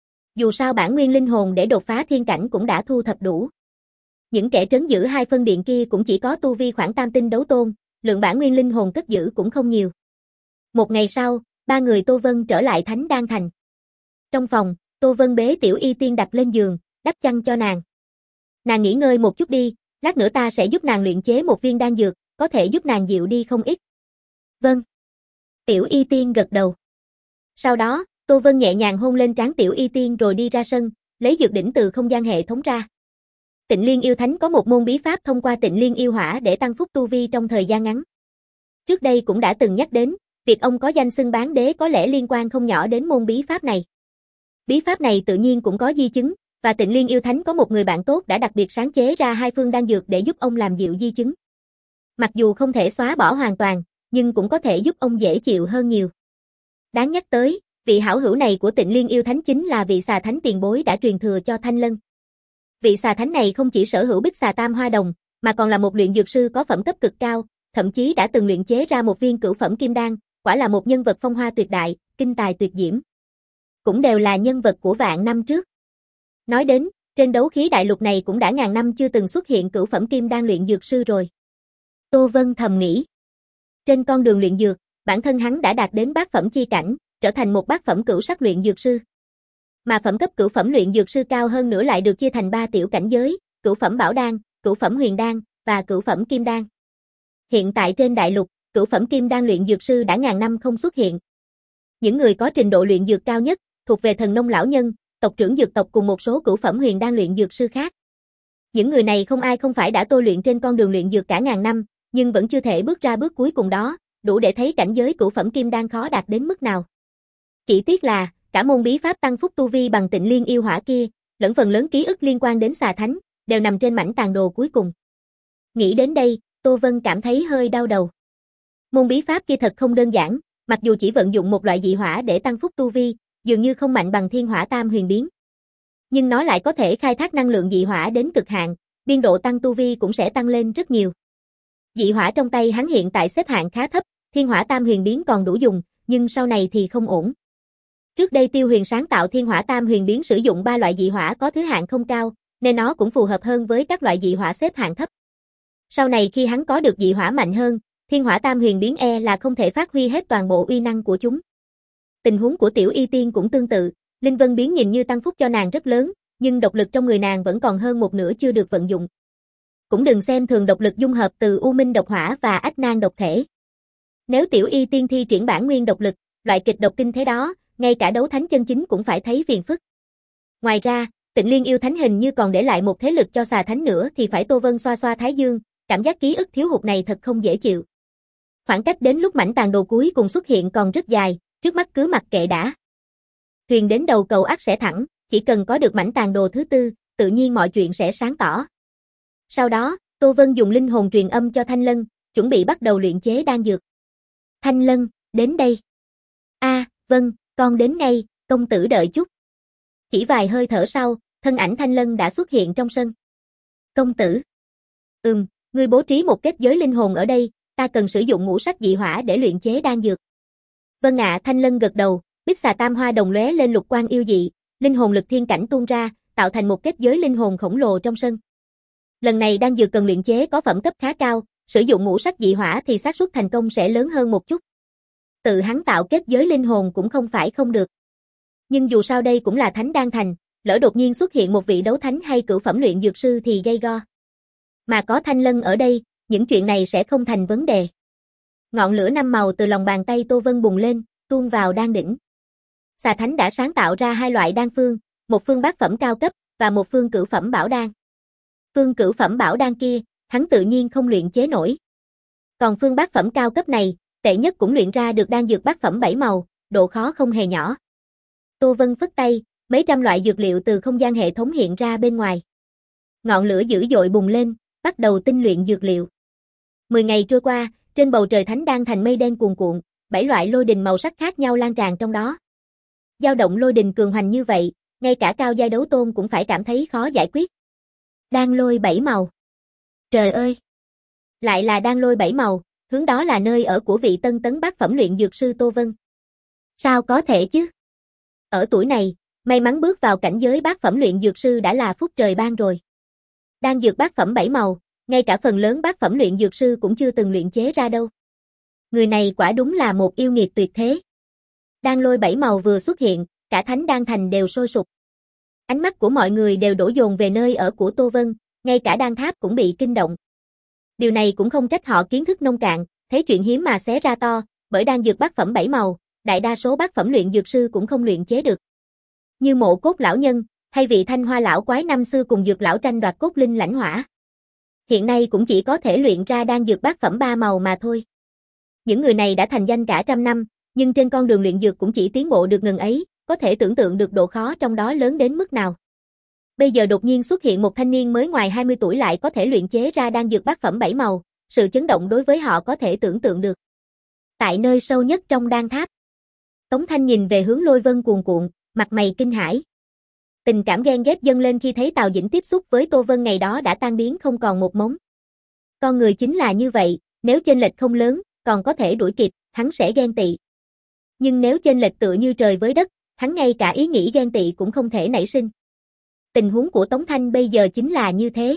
[SPEAKER 1] Dù sao bản nguyên linh hồn để đột phá thiên cảnh cũng đã thu thập đủ. Những kẻ trấn giữ hai phân điện kia cũng chỉ có tu vi khoảng tam tinh đấu tôn, lượng bản nguyên linh hồn cất giữ cũng không nhiều. Một ngày sau, ba người Tô Vân trở lại Thánh Đan Thành. Trong phòng, Tô Vân bế Tiểu Y Tiên đặt lên giường, đắp chăn cho nàng. Nàng nghỉ ngơi một chút đi, lát nữa ta sẽ giúp nàng luyện chế một viên đan dược, có thể giúp nàng dịu đi không ít. Vâng. Tiểu Y Tiên gật đầu. Sau đó, Tô Vân nhẹ nhàng hôn lên trán Tiểu Y Tiên rồi đi ra sân, lấy dược đỉnh từ không gian hệ thống ra. Tịnh Liên Yêu Thánh có một môn bí pháp thông qua Tịnh Liên Yêu Hỏa để tăng phúc tu vi trong thời gian ngắn. Trước đây cũng đã từng nhắc đến, việc ông có danh xưng bán đế có lẽ liên quan không nhỏ đến môn bí pháp này. Bí pháp này tự nhiên cũng có di chứng, và Tịnh Liên Yêu Thánh có một người bạn tốt đã đặc biệt sáng chế ra hai phương đan dược để giúp ông làm dịu di chứng. Mặc dù không thể xóa bỏ hoàn toàn, nhưng cũng có thể giúp ông dễ chịu hơn nhiều. Đáng nhắc tới, vị hảo hữu này của Tịnh Liên Yêu Thánh chính là vị xà thánh tiền bối đã truyền thừa cho Thanh Lân. Vị xà thánh này không chỉ sở hữu bích xà tam hoa đồng, mà còn là một luyện dược sư có phẩm cấp cực cao, thậm chí đã từng luyện chế ra một viên cửu phẩm kim đan, quả là một nhân vật phong hoa tuyệt đại, kinh tài tuyệt diễm. Cũng đều là nhân vật của vạn năm trước. Nói đến, trên đấu khí đại lục này cũng đã ngàn năm chưa từng xuất hiện cửu phẩm kim đan luyện dược sư rồi. Tô Vân thầm nghĩ. Trên con đường luyện dược, bản thân hắn đã đạt đến bát phẩm chi cảnh, trở thành một bát phẩm cửu sắc luyện dược sư. Mà phẩm cấp cửu phẩm luyện dược sư cao hơn nữa lại được chia thành ba tiểu cảnh giới, cửu phẩm bảo đan, cửu phẩm huyền đan và cửu phẩm kim đan. Hiện tại trên đại lục, cửu phẩm kim đan luyện dược sư đã ngàn năm không xuất hiện. Những người có trình độ luyện dược cao nhất thuộc về thần nông lão nhân, tộc trưởng dược tộc cùng một số cửu phẩm huyền đan luyện dược sư khác. Những người này không ai không phải đã tôi luyện trên con đường luyện dược cả ngàn năm, nhưng vẫn chưa thể bước ra bước cuối cùng đó, đủ để thấy cảnh giới cửu phẩm kim đan khó đạt đến mức nào. Chỉ tiếc là, cả môn bí pháp tăng phúc tu vi bằng Tịnh Liên Yêu Hỏa kia, lẫn phần lớn ký ức liên quan đến xà thánh, đều nằm trên mảnh tàn đồ cuối cùng. Nghĩ đến đây, Tô Vân cảm thấy hơi đau đầu. Môn bí pháp kia thật không đơn giản, mặc dù chỉ vận dụng một loại dị hỏa để tăng phúc tu vi, dường như không mạnh bằng Thiên Hỏa Tam Huyền Biến. Nhưng nó lại có thể khai thác năng lượng dị hỏa đến cực hạn, biên độ tăng tu vi cũng sẽ tăng lên rất nhiều. Dị hỏa trong tay hắn hiện tại xếp hạng khá thấp, Thiên Hỏa Tam Huyền Biến còn đủ dùng, nhưng sau này thì không ổn. Trước đây Tiêu Huyền sáng tạo Thiên Hỏa Tam Huyền biến sử dụng ba loại dị hỏa có thứ hạng không cao, nên nó cũng phù hợp hơn với các loại dị hỏa xếp hạng thấp. Sau này khi hắn có được dị hỏa mạnh hơn, Thiên Hỏa Tam Huyền biến e là không thể phát huy hết toàn bộ uy năng của chúng. Tình huống của Tiểu Y Tiên cũng tương tự, Linh Vân biến nhìn như tăng phúc cho nàng rất lớn, nhưng độc lực trong người nàng vẫn còn hơn một nửa chưa được vận dụng. Cũng đừng xem thường độc lực dung hợp từ U Minh độc hỏa và Ách Nan độc thể. Nếu Tiểu Y Tiên thi triển bản nguyên độc lực, loại kịch độc kinh thế đó, ngay cả đấu thánh chân chính cũng phải thấy phiền phức. Ngoài ra, Tịnh Liên yêu thánh hình như còn để lại một thế lực cho xà thánh nữa thì phải Tô Vân xoa xoa thái dương, cảm giác ký ức thiếu hụt này thật không dễ chịu. Khoảng cách đến lúc mảnh tàn đồ cuối cùng xuất hiện còn rất dài, trước mắt cứ mặc kệ đã. Thuyền đến đầu cầu ắt sẽ thẳng, chỉ cần có được mảnh tàn đồ thứ tư, tự nhiên mọi chuyện sẽ sáng tỏ. Sau đó, Tô Vân dùng linh hồn truyền âm cho Thanh Lân, chuẩn bị bắt đầu luyện chế đan dược. Thanh Lân, đến đây. A, à, vâng, con đến ngay, công tử đợi chút. Chỉ vài hơi thở sau, thân ảnh Thanh Lân đã xuất hiện trong sân. Công tử. Ừm, ngươi bố trí một kết giới linh hồn ở đây, ta cần sử dụng ngũ sắc dị hỏa để luyện chế đan dược. Vâng ạ, Thanh Lân gật đầu, bích xà tam hoa đồng lóe lên lục quang yêu dị, linh hồn lực thiên cảnh tuôn ra, tạo thành một kết giới linh hồn khổng lồ trong sân. Lần này đan dược cần luyện chế có phẩm cấp khá cao, sử dụng ngũ sắc dị hỏa thì xác suất thành công sẽ lớn hơn một chút. Tự hắn tạo kết giới linh hồn cũng không phải không được. Nhưng dù sao đây cũng là thánh đan thành, lỡ đột nhiên xuất hiện một vị đấu thánh hay cửu phẩm luyện dược sư thì gây go. Mà có Thanh Lân ở đây, những chuyện này sẽ không thành vấn đề. Ngọn lửa năm màu từ lòng bàn tay Tô Vân bùng lên, tuôn vào đan đỉnh. Xà thánh đã sáng tạo ra hai loại đan phương, một phương bát phẩm cao cấp và một phương cửu phẩm bảo đan. Phương cửu phẩm bảo đan kia, hắn tự nhiên không luyện chế nổi. Còn phương bát phẩm cao cấp này, tệ nhất cũng luyện ra được đan dược bát phẩm bảy màu, độ khó không hề nhỏ. Tô Vân phất tay, mấy trăm loại dược liệu từ không gian hệ thống hiện ra bên ngoài. Ngọn lửa dữ dội bùng lên, bắt đầu tinh luyện dược liệu. Mười ngày trôi qua, trên bầu trời thánh đan thành mây đen cuồn cuộn, bảy loại lôi đình màu sắc khác nhau lan tràn trong đó. Dao động lôi đình cường hoành như vậy, ngay cả cao giai đấu tôn cũng phải cảm thấy khó giải quyết. Đan lôi bảy màu. Trời ơi! Lại là đan lôi bảy màu, hướng đó là nơi ở của vị tân tấn bát phẩm luyện dược sư Tô Vân. Sao có thể chứ? Ở tuổi này, may mắn bước vào cảnh giới bát phẩm luyện dược sư đã là phúc trời ban rồi. Đan dược bát phẩm bảy màu, ngay cả phần lớn bát phẩm luyện dược sư cũng chưa từng luyện chế ra đâu. Người này quả đúng là một yêu nghiệt tuyệt thế. Đan lôi bảy màu vừa xuất hiện, cả thánh đan thành đều sôi sục. Ánh mắt của mọi người đều đổ dồn về nơi ở của Tô Vân, ngay cả đan tháp cũng bị kinh động. Điều này cũng không trách họ kiến thức nông cạn, thấy chuyện hiếm mà xé ra to, bởi đan dược bát phẩm bảy màu, đại đa số bát phẩm luyện dược sư cũng không luyện chế được. Như Mộ Cốt lão nhân, hay vị Thanh Hoa lão quái năm xưa cùng dược lão tranh đoạt cốt linh lãnh hỏa. Hiện nay cũng chỉ có thể luyện ra đan dược bát phẩm ba màu mà thôi. Những người này đã thành danh cả trăm năm, nhưng trên con đường luyện dược cũng chỉ tiến bộ được ngần ấy, có thể tưởng tượng được độ khó trong đó lớn đến mức nào. Bây giờ đột nhiên xuất hiện một thanh niên mới ngoài hai mươi tuổi lại có thể luyện chế ra đan dược bát phẩm bảy màu, sự chấn động đối với họ có thể tưởng tượng được. Tại nơi sâu nhất trong đan tháp, Tống Thanh nhìn về hướng Lôi Vân cuồn cuộn, mặt mày kinh hãi. Tình cảm ghen ghét dâng lên khi thấy Tào Dĩnh tiếp xúc với Tô Vân ngày đó đã tan biến không còn một mống. Con người chính là như vậy, nếu chênh lệch không lớn, còn có thể đuổi kịp, hắn sẽ ghen tị. Nhưng nếu chênh lệch tựa như trời với đất, hắn ngay cả ý nghĩ ghen tị cũng không thể nảy sinh. Tình huống của Tống Thanh bây giờ chính là như thế.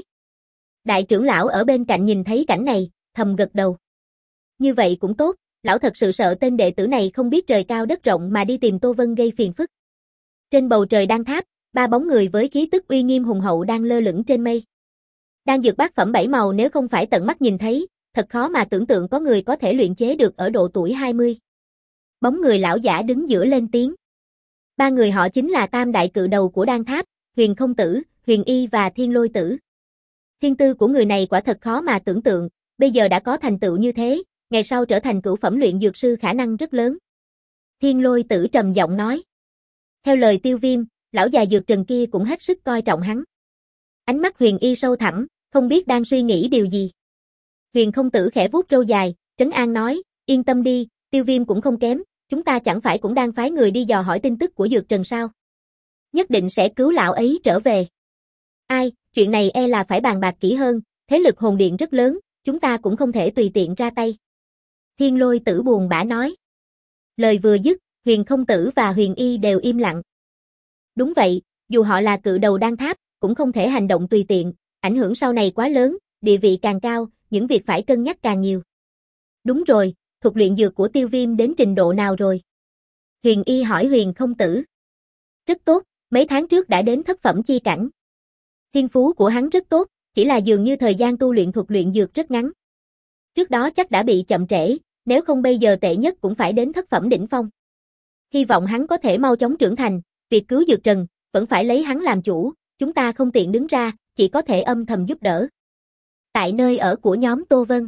[SPEAKER 1] Đại trưởng lão ở bên cạnh nhìn thấy cảnh này, thầm gật đầu. Như vậy cũng tốt, lão thật sự sợ tên đệ tử này không biết trời cao đất rộng mà đi tìm Tô Vân gây phiền phức. Trên bầu trời đan tháp, ba bóng người với khí tức uy nghiêm hùng hậu đang lơ lửng trên mây. Đan dược bát phẩm bảy màu nếu không phải tận mắt nhìn thấy, thật khó mà tưởng tượng có người có thể luyện chế được ở độ tuổi hai mươi. Bóng người lão giả đứng giữa lên tiếng. Ba người họ chính là tam đại cự đầu của đan tháp, Huyền Không Tử, Huyền Y và Thiên Lôi Tử. Thiên tư của người này quả thật khó mà tưởng tượng, bây giờ đã có thành tựu như thế, ngày sau trở thành cửu phẩm luyện dược sư khả năng rất lớn. Thiên Lôi Tử trầm giọng nói. Theo lời Tiêu Viêm, lão già dược trần kia cũng hết sức coi trọng hắn. Ánh mắt Huyền Y sâu thẳm, không biết đang suy nghĩ điều gì. Huyền Không Tử khẽ vuốt râu dài, trấn an nói, yên tâm đi, Tiêu Viêm cũng không kém, chúng ta chẳng phải cũng đang phái người đi dò hỏi tin tức của dược trần sao. Nhất định sẽ cứu lão ấy trở về. Ai, chuyện này e là phải bàn bạc kỹ hơn, thế lực hồn điện rất lớn, chúng ta cũng không thể tùy tiện ra tay. Thiên Lôi Tử buồn bã nói. Lời vừa dứt, Huyền Không Tử và Huyền Y đều im lặng. Đúng vậy, dù họ là cự đầu đan tháp, cũng không thể hành động tùy tiện, ảnh hưởng sau này quá lớn, địa vị càng cao, những việc phải cân nhắc càng nhiều. Đúng rồi, thuật luyện dược của Tiêu Viêm đến trình độ nào rồi? Huyền Y hỏi Huyền Không Tử. Rất tốt, mấy tháng trước đã đến thất phẩm chi cảnh. Thiên phú của hắn rất tốt, chỉ là dường như thời gian tu luyện thuật luyện dược rất ngắn. Trước đó chắc đã bị chậm trễ, nếu không bây giờ tệ nhất cũng phải đến thất phẩm đỉnh phong. Hy vọng hắn có thể mau chóng trưởng thành, việc cứu Dược Trần, vẫn phải lấy hắn làm chủ, chúng ta không tiện đứng ra, chỉ có thể âm thầm giúp đỡ. Tại nơi ở của nhóm Tô Vân.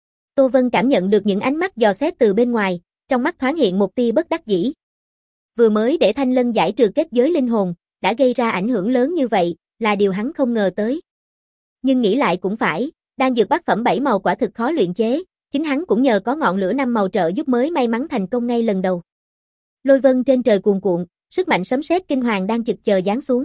[SPEAKER 1] Tô Vân cảm nhận được những ánh mắt dò xét từ bên ngoài, trong mắt thoáng hiện một tia bất đắc dĩ. Vừa mới để Thanh Lân giải trừ kết giới linh hồn, đã gây ra ảnh hưởng lớn như vậy, là điều hắn không ngờ tới. Nhưng nghĩ lại cũng phải, đan dược bát phẩm bảy màu quả thực khó luyện chế, chính hắn cũng nhờ có ngọn lửa năm màu trợ giúp mới may mắn thành công ngay lần đầu. Lôi vân trên trời cuồn cuộn, sức mạnh sấm sét kinh hoàng đang chực chờ giáng xuống.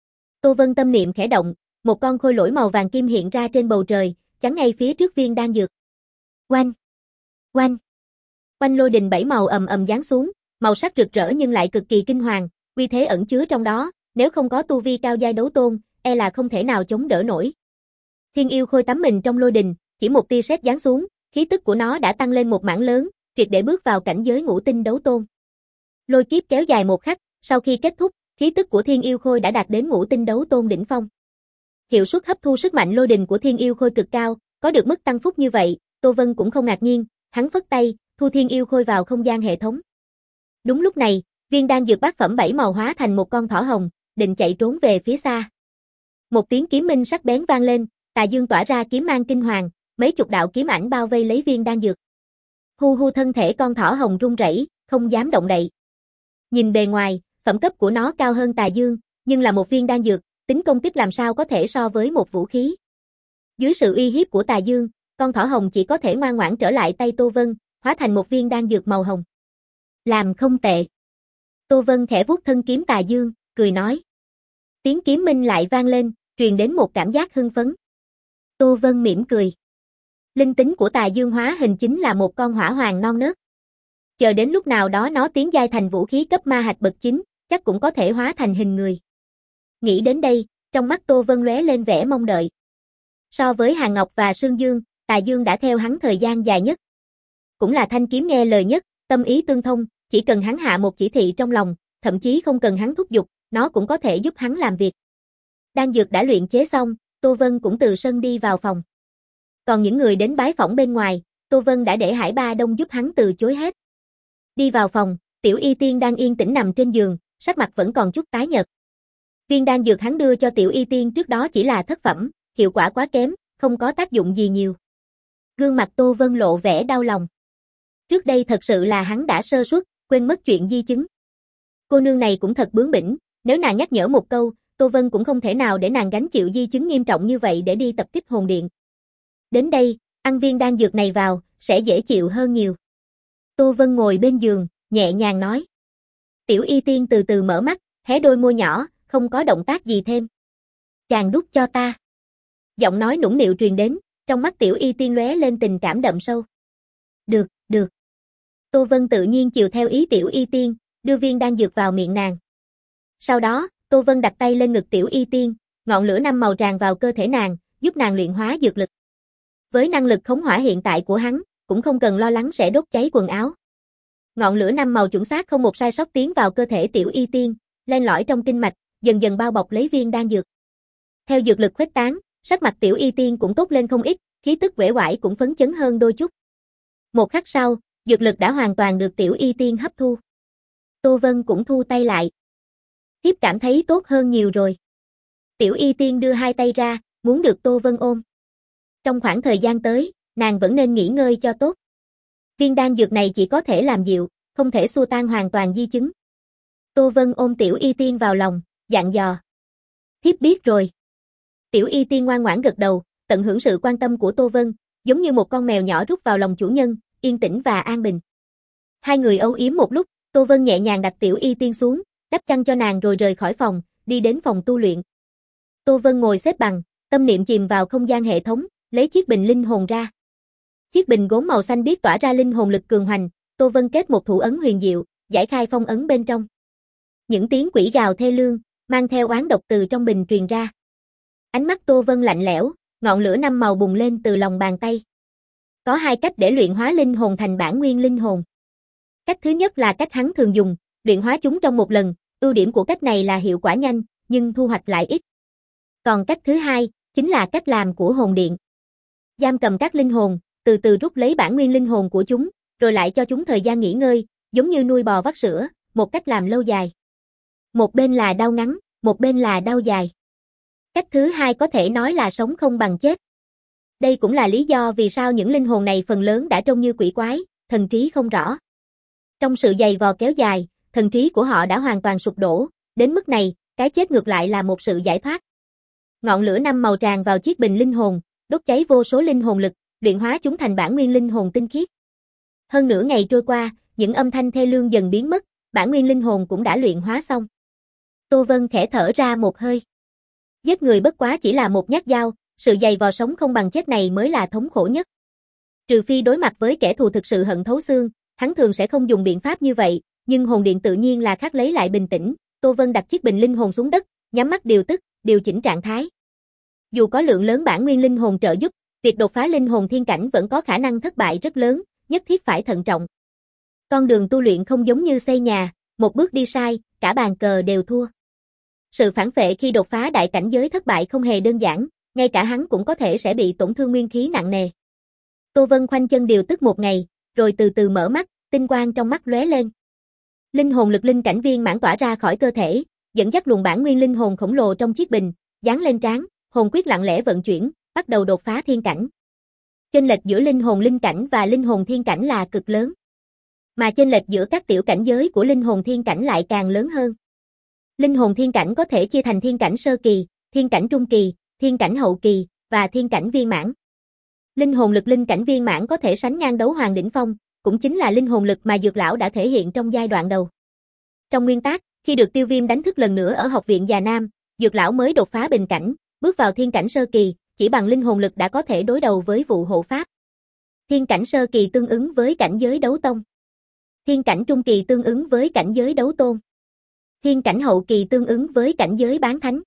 [SPEAKER 1] Tô Vân tâm niệm khẽ động, một con khôi lỗi màu vàng kim hiện ra trên bầu trời, chắn ngay phía trước viên đan dược. Oanh! Oanh! Oanh lôi đình bảy màu ầm ầm giáng xuống, màu sắc rực rỡ nhưng lại cực kỳ kinh hoàng, uy thế ẩn chứa trong đó, nếu không có tu vi cao giai đấu tôn, e là không thể nào chống đỡ nổi. Thiên yêu khôi tắm mình trong lôi đình, chỉ một tia sét giáng xuống, khí tức của nó đã tăng lên một mảng lớn, triệt để bước vào cảnh giới ngũ tinh đấu tôn. Lôi kiếp kéo dài một khắc, sau khi kết thúc, khí tức của thiên yêu khôi đã đạt đến ngũ tinh đấu tôn đỉnh phong. Hiệu suất hấp thu sức mạnh lôi đình của thiên yêu khôi cực cao, có được mức tăng phúc như vậy, Tô Vân cũng không ngạc nhiên, hắn phất tay, thu thiên yêu khôi vào không gian hệ thống. Đúng lúc này, viên đan dược bát phẩm bảy màu hóa thành một con thỏ hồng, định chạy trốn về phía xa. Một tiếng kiếm minh sắc bén vang lên, tà dương tỏa ra kiếm mang kinh hoàng, mấy chục đạo kiếm ảnh bao vây lấy viên đan dược. Hu hu thân thể con thỏ hồng run rẩy, không dám động đậy. Nhìn bề ngoài, phẩm cấp của nó cao hơn tà dương, nhưng là một viên đan dược, tính công kích làm sao có thể so với một vũ khí. Dưới sự uy hiếp của tà dương, con thỏ hồng chỉ có thể ngoan ngoãn trở lại tay Tô Vân, hóa thành một viên đan dược màu hồng. Làm không tệ. Tô Vân khẽ vuốt thân kiếm tà dương, cười nói. Tiếng kiếm minh lại vang lên, truyền đến một cảm giác hưng phấn. Tô Vân mỉm cười. Linh tính của tà dương hóa hình chính là một con hỏa hoàng non nớt. Chờ đến lúc nào đó nó tiến giai thành vũ khí cấp ma hạch bậc chín, chắc cũng có thể hóa thành hình người. Nghĩ đến đây, trong mắt Tô Vân lóe lên vẻ mong đợi. So với Hàn Ngọc và Sương Dương, tà dương đã theo hắn thời gian dài nhất. Cũng là thanh kiếm nghe lời nhất, tâm ý tương thông, chỉ cần hắn hạ một chỉ thị trong lòng, thậm chí không cần hắn thúc giục, nó cũng có thể giúp hắn làm việc. Đan dược đã luyện chế xong, Tô Vân cũng từ sân đi vào phòng. Còn những người đến bái phỏng bên ngoài, Tô Vân đã để Hải Ba Đông giúp hắn từ chối hết. Đi vào phòng, Tiểu Y Tiên đang yên tĩnh nằm trên giường, sắc mặt vẫn còn chút tái nhợt. Viên đan dược hắn đưa cho Tiểu Y Tiên trước đó chỉ là thất phẩm, hiệu quả quá kém, không có tác dụng gì nhiều. Gương mặt Tô Vân lộ vẻ đau lòng. Trước đây thật sự là hắn đã sơ suất, quên mất chuyện di chứng. Cô nương này cũng thật bướng bỉnh, nếu nàng nhắc nhở một câu, Tô Vân cũng không thể nào để nàng gánh chịu di chứng nghiêm trọng như vậy để đi tập kích hồn điện. Đến đây, ăn viên đan dược này vào, sẽ dễ chịu hơn nhiều. Tô Vân ngồi bên giường, nhẹ nhàng nói. Tiểu Y Tiên từ từ mở mắt, hé đôi môi nhỏ, không có động tác gì thêm. Chàng đút cho ta. Giọng nói nũng nịu truyền đến, trong mắt Tiểu Y Tiên lóe lên tình cảm đậm sâu. Được, được. Tô Vân tự nhiên chiều theo ý Tiểu Y Tiên, đưa viên đan dược vào miệng nàng. Sau đó, Tô Vân đặt tay lên ngực Tiểu Y Tiên, ngọn lửa năm màu tràn vào cơ thể nàng, giúp nàng luyện hóa dược lực. Với năng lực khống hỏa hiện tại của hắn, cũng không cần lo lắng sẽ đốt cháy quần áo. Ngọn lửa năm màu chuẩn xác không một sai sót tiến vào cơ thể Tiểu Y Tiên, len lỏi trong kinh mạch, dần dần bao bọc lấy viên đan dược. Theo dược lực khuếch tán, sắc mặt Tiểu Y Tiên cũng tốt lên không ít, khí tức uể oải cũng phấn chấn hơn đôi chút. Một khắc sau, dược lực đã hoàn toàn được Tiểu Y Tiên hấp thu. Tô Vân cũng thu tay lại. Thiếp cảm thấy tốt hơn nhiều rồi. Tiểu Y Tiên đưa hai tay ra, muốn được Tô Vân ôm. Trong khoảng thời gian tới, nàng vẫn nên nghỉ ngơi cho tốt. Viên đan dược này chỉ có thể làm dịu, không thể xua tan hoàn toàn di chứng. Tô Vân ôm Tiểu Y Tiên vào lòng, dặn dò. Thiếp biết rồi. Tiểu Y Tiên ngoan ngoãn gật đầu, tận hưởng sự quan tâm của Tô Vân, giống như một con mèo nhỏ rút vào lòng chủ nhân, yên tĩnh và an bình. Hai người âu yếm một lúc, Tô Vân nhẹ nhàng đặt Tiểu Y Tiên xuống, đắp chăn cho nàng rồi rời khỏi phòng, đi đến phòng tu luyện. Tô Vân ngồi xếp bằng, tâm niệm chìm vào không gian hệ thống, lấy chiếc bình linh hồn ra. Chiếc bình gốm màu xanh biếc tỏa ra linh hồn lực cường hoành, Tô Vân kết một thủ ấn huyền diệu, giải khai phong ấn bên trong. Những tiếng quỷ gào thê lương, mang theo oán độc từ trong bình truyền ra. Ánh mắt Tô Vân lạnh lẽo, ngọn lửa năm màu bùng lên từ lòng bàn tay. Có hai cách để luyện hóa linh hồn thành bản nguyên linh hồn. Cách thứ nhất là cách hắn thường dùng, luyện hóa chúng trong một lần, ưu điểm của cách này là hiệu quả nhanh, nhưng thu hoạch lại ít. Còn cách thứ hai, chính là cách làm của hồn điện. Giam cầm các linh hồn, từ từ rút lấy bản nguyên linh hồn của chúng, rồi lại cho chúng thời gian nghỉ ngơi, giống như nuôi bò vắt sữa, một cách làm lâu dài. Một bên là đau ngắn, một bên là đau dài. Cách thứ hai có thể nói là sống không bằng chết. Đây cũng là lý do vì sao những linh hồn này phần lớn đã trông như quỷ quái, thần trí không rõ. Trong sự dày vò kéo dài, thần trí của họ đã hoàn toàn sụp đổ, đến mức này, cái chết ngược lại là một sự giải thoát. Ngọn lửa năm màu tràn vào chiếc bình linh hồn, đốt cháy vô số linh hồn lực, luyện hóa chúng thành bản nguyên linh hồn tinh khiết. Hơn nửa ngày trôi qua, những âm thanh thê lương dần biến mất, bản nguyên linh hồn cũng đã luyện hóa xong. Tô Vân khẽ thở ra một hơi. Giết người bất quá chỉ là một nhát dao, sự dày vò sống không bằng chết này mới là thống khổ nhất. Trừ phi đối mặt với kẻ thù thực sự hận thấu xương, hắn thường sẽ không dùng biện pháp như vậy, nhưng hồn điện tự nhiên là khác lấy lại bình tĩnh. Tô Vân đặt chiếc bình linh hồn xuống đất, nhắm mắt điều tức, điều chỉnh trạng thái. Dù có lượng lớn bản nguyên linh hồn trợ giúp, việc đột phá linh hồn thiên cảnh vẫn có khả năng thất bại rất lớn, nhất thiết phải thận trọng. Con đường tu luyện không giống như xây nhà, một bước đi sai, cả bàn cờ đều thua. Sự phản phệ khi đột phá đại cảnh giới thất bại không hề đơn giản, ngay cả hắn cũng có thể sẽ bị tổn thương nguyên khí nặng nề. Tô Vân khoanh chân điều tức một ngày, rồi từ từ mở mắt, tinh quang trong mắt lóe lên. Linh hồn lực linh cảnh viên mãn tỏa ra khỏi cơ thể, dẫn dắt luồng bản nguyên linh hồn khổng lồ trong chiếc bình, dán lên trán, hồn quyết lặng lẽ vận chuyển, bắt đầu đột phá thiên cảnh. Chênh lệch giữa linh hồn linh cảnh và linh hồn thiên cảnh là cực lớn. Mà chênh lệch giữa các tiểu cảnh giới của linh hồn thiên cảnh lại càng lớn hơn. Linh hồn thiên cảnh có thể chia thành thiên cảnh sơ kỳ, thiên cảnh trung kỳ, thiên cảnh hậu kỳ, và thiên cảnh viên mãn. Linh hồn lực linh cảnh viên mãn có thể sánh ngang đấu hoàng đỉnh phong, cũng chính là linh hồn lực mà Dược lão đã thể hiện trong giai đoạn đầu. Trong nguyên tắc, khi được Tiêu Viêm đánh thức lần nữa ở học viện Già Nam, Dược lão mới đột phá bình cảnh, bước vào thiên cảnh sơ kỳ, chỉ bằng linh hồn lực đã có thể đối đầu với vụ hộ pháp. Thiên cảnh sơ kỳ tương ứng với cảnh giới đấu tông. Thiên cảnh trung kỳ tương ứng với cảnh giới đấu tôn. Thiên cảnh hậu kỳ tương ứng với cảnh giới bán thánh.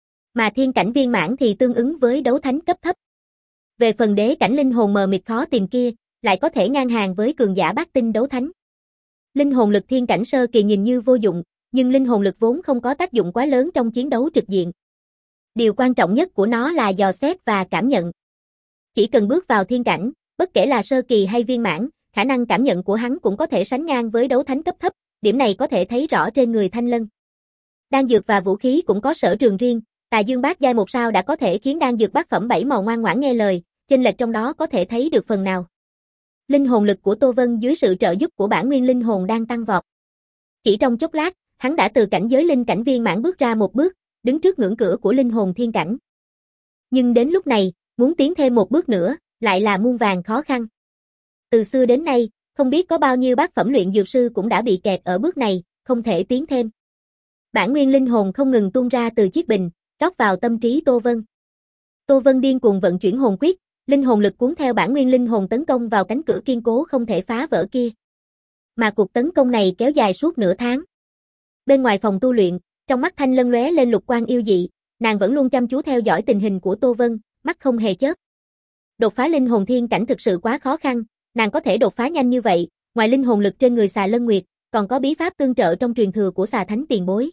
[SPEAKER 1] Mà thiên cảnh viên mãn thì tương ứng với đấu thánh cấp thấp. Về phần đế cảnh linh hồn mờ mịt khó tìm kia, lại có thể ngang hàng với cường giả bát tinh đấu thánh. Linh hồn lực thiên cảnh sơ kỳ nhìn như vô dụng, nhưng linh hồn lực vốn không có tác dụng quá lớn trong chiến đấu trực diện. Điều quan trọng nhất của nó là dò xét và cảm nhận. Chỉ cần bước vào thiên cảnh, bất kể là sơ kỳ hay viên mãn, khả năng cảm nhận của hắn cũng có thể sánh ngang với đấu thánh cấp thấp, điểm này có thể thấy rõ trên người Thanh Lân. Đan dược và vũ khí cũng có sở trường riêng, Tà Dương Bát giai một sao đã có thể khiến đan dược bát phẩm bảy màu ngoan ngoãn nghe lời, chênh lệch trong đó có thể thấy được phần nào. Linh hồn lực của Tô Vân dưới sự trợ giúp của bản nguyên linh hồn đang tăng vọt. Chỉ trong chốc lát, hắn đã từ cảnh giới linh cảnh viên mãn bước ra một bước, đứng trước ngưỡng cửa của linh hồn thiên cảnh. Nhưng đến lúc này, muốn tiến thêm một bước nữa, lại là muôn vàn khó khăn. Từ xưa đến nay, không biết có bao nhiêu bát phẩm luyện dược sư cũng đã bị kẹt ở bước này, không thể tiến thêm. Bản nguyên linh hồn không ngừng tuôn ra từ chiếc bình, rót vào tâm trí Tô Vân. Tô Vân điên cuồng vận chuyển hồn quyết, linh hồn lực cuốn theo bản nguyên linh hồn tấn công vào cánh cửa kiên cố không thể phá vỡ kia. Mà cuộc tấn công này kéo dài suốt nửa tháng. Bên ngoài phòng tu luyện, trong mắt Thanh Lân lóe lên lục quang yêu dị, nàng vẫn luôn chăm chú theo dõi tình hình của Tô Vân, mắt không hề chớp. Đột phá linh hồn thiên cảnh thực sự quá khó khăn, nàng có thể đột phá nhanh như vậy, ngoài linh hồn lực trên người Xà Lân Nguyệt, còn có bí pháp tương trợ trong truyền thừa của Xà Thánh tiền bối.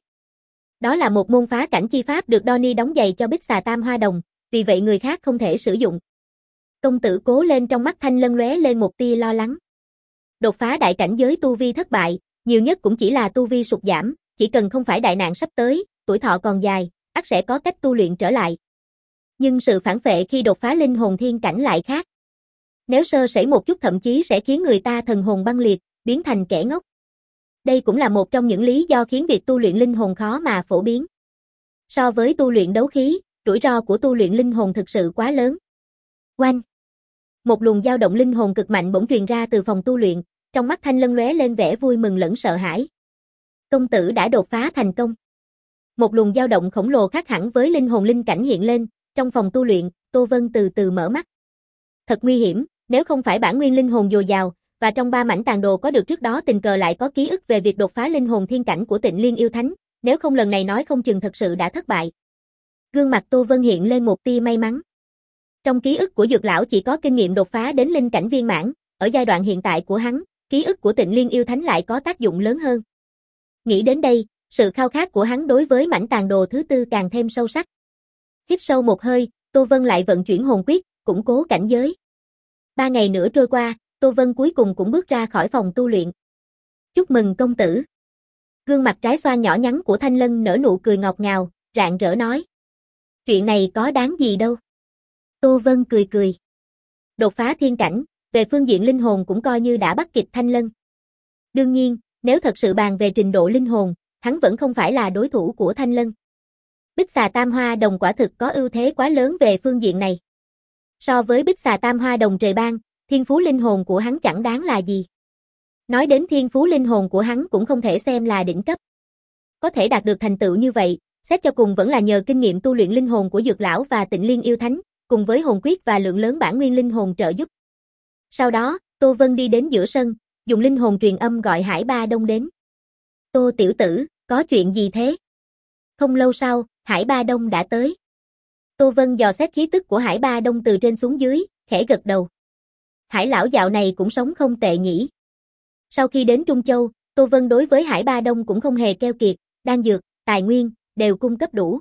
[SPEAKER 1] Đó là một môn phá cảnh chi pháp được Donnie đóng giày cho Bích Xà Tam Hoa Đồng, vì vậy người khác không thể sử dụng. Công tử cố lên, trong mắt Thanh Lân lóe lên một tia lo lắng. Đột phá đại cảnh giới tu vi thất bại, nhiều nhất cũng chỉ là tu vi sụt giảm, chỉ cần không phải đại nạn sắp tới, tuổi thọ còn dài, ắt sẽ có cách tu luyện trở lại. Nhưng sự phản phệ khi đột phá linh hồn thiên cảnh lại khác. Nếu sơ sẩy một chút thậm chí sẽ khiến người ta thần hồn băng liệt, biến thành kẻ ngốc. Đây cũng là một trong những lý do khiến việc tu luyện linh hồn khó mà phổ biến. So với tu luyện đấu khí, rủi ro của tu luyện linh hồn thực sự quá lớn. Oanh! Một luồng dao động linh hồn cực mạnh bỗng truyền ra từ phòng tu luyện, trong mắt Thanh Lân lóe lên vẻ vui mừng lẫn sợ hãi. Công tử đã đột phá thành công. Một luồng dao động khổng lồ khác hẳn với linh hồn linh cảnh hiện lên, trong phòng tu luyện, Tô Vân từ từ mở mắt. Thật nguy hiểm, nếu không phải bản nguyên linh hồn dồi dào, và trong ba mảnh tàn đồ có được trước đó tình cờ lại có ký ức về việc đột phá linh hồn thiên cảnh của Tịnh Liên yêu thánh, nếu không lần này nói không chừng thật sự đã thất bại. Gương mặt Tô Vân hiện lên một tia may mắn. Trong ký ức của Dược lão chỉ có kinh nghiệm đột phá đến linh cảnh viên mãn, ở giai đoạn hiện tại của hắn, ký ức của Tịnh Liên yêu thánh lại có tác dụng lớn hơn. Nghĩ đến đây, sự khao khát của hắn đối với mảnh tàn đồ thứ tư càng thêm sâu sắc. Hít sâu một hơi, Tô Vân lại vận chuyển hồn quyết, củng cố cảnh giới. Ba ngày nữa trôi qua, Tô Vân cuối cùng cũng bước ra khỏi phòng tu luyện. Chúc mừng công tử. Gương mặt trái xoan nhỏ nhắn của Thanh Lân nở nụ cười ngọt ngào, rạng rỡ nói. Chuyện này có đáng gì đâu. Tô Vân cười cười. Đột phá thiên cảnh, về phương diện linh hồn cũng coi như đã bắt kịp Thanh Lân. Đương nhiên, nếu thật sự bàn về trình độ linh hồn, hắn vẫn không phải là đối thủ của Thanh Lân. Bích xà tam hoa đồng quả thực có ưu thế quá lớn về phương diện này. So với bích xà tam hoa đồng trời ban, thiên phú linh hồn của hắn chẳng đáng là gì. Nói đến thiên phú linh hồn của hắn cũng không thể xem là đỉnh cấp. Có thể đạt được thành tựu như vậy, xét cho cùng vẫn là nhờ kinh nghiệm tu luyện linh hồn của Dược lão và Tịnh Liên yêu thánh, cùng với hồn quyết và lượng lớn bản nguyên linh hồn trợ giúp. Sau đó, Tô Vân đi đến giữa sân, dùng linh hồn truyền âm gọi Hải Ba Đông đến. Tô tiểu tử, có chuyện gì thế? Không lâu sau, Hải Ba Đông đã tới. Tô Vân dò xét khí tức của Hải Ba Đông từ trên xuống dưới, khẽ gật đầu. Hải lão dạo này cũng sống không tệ nhỉ. Sau khi đến Trung Châu, Tô Vân đối với Hải Ba Đông cũng không hề keo kiệt, đan dược, tài nguyên, đều cung cấp đủ.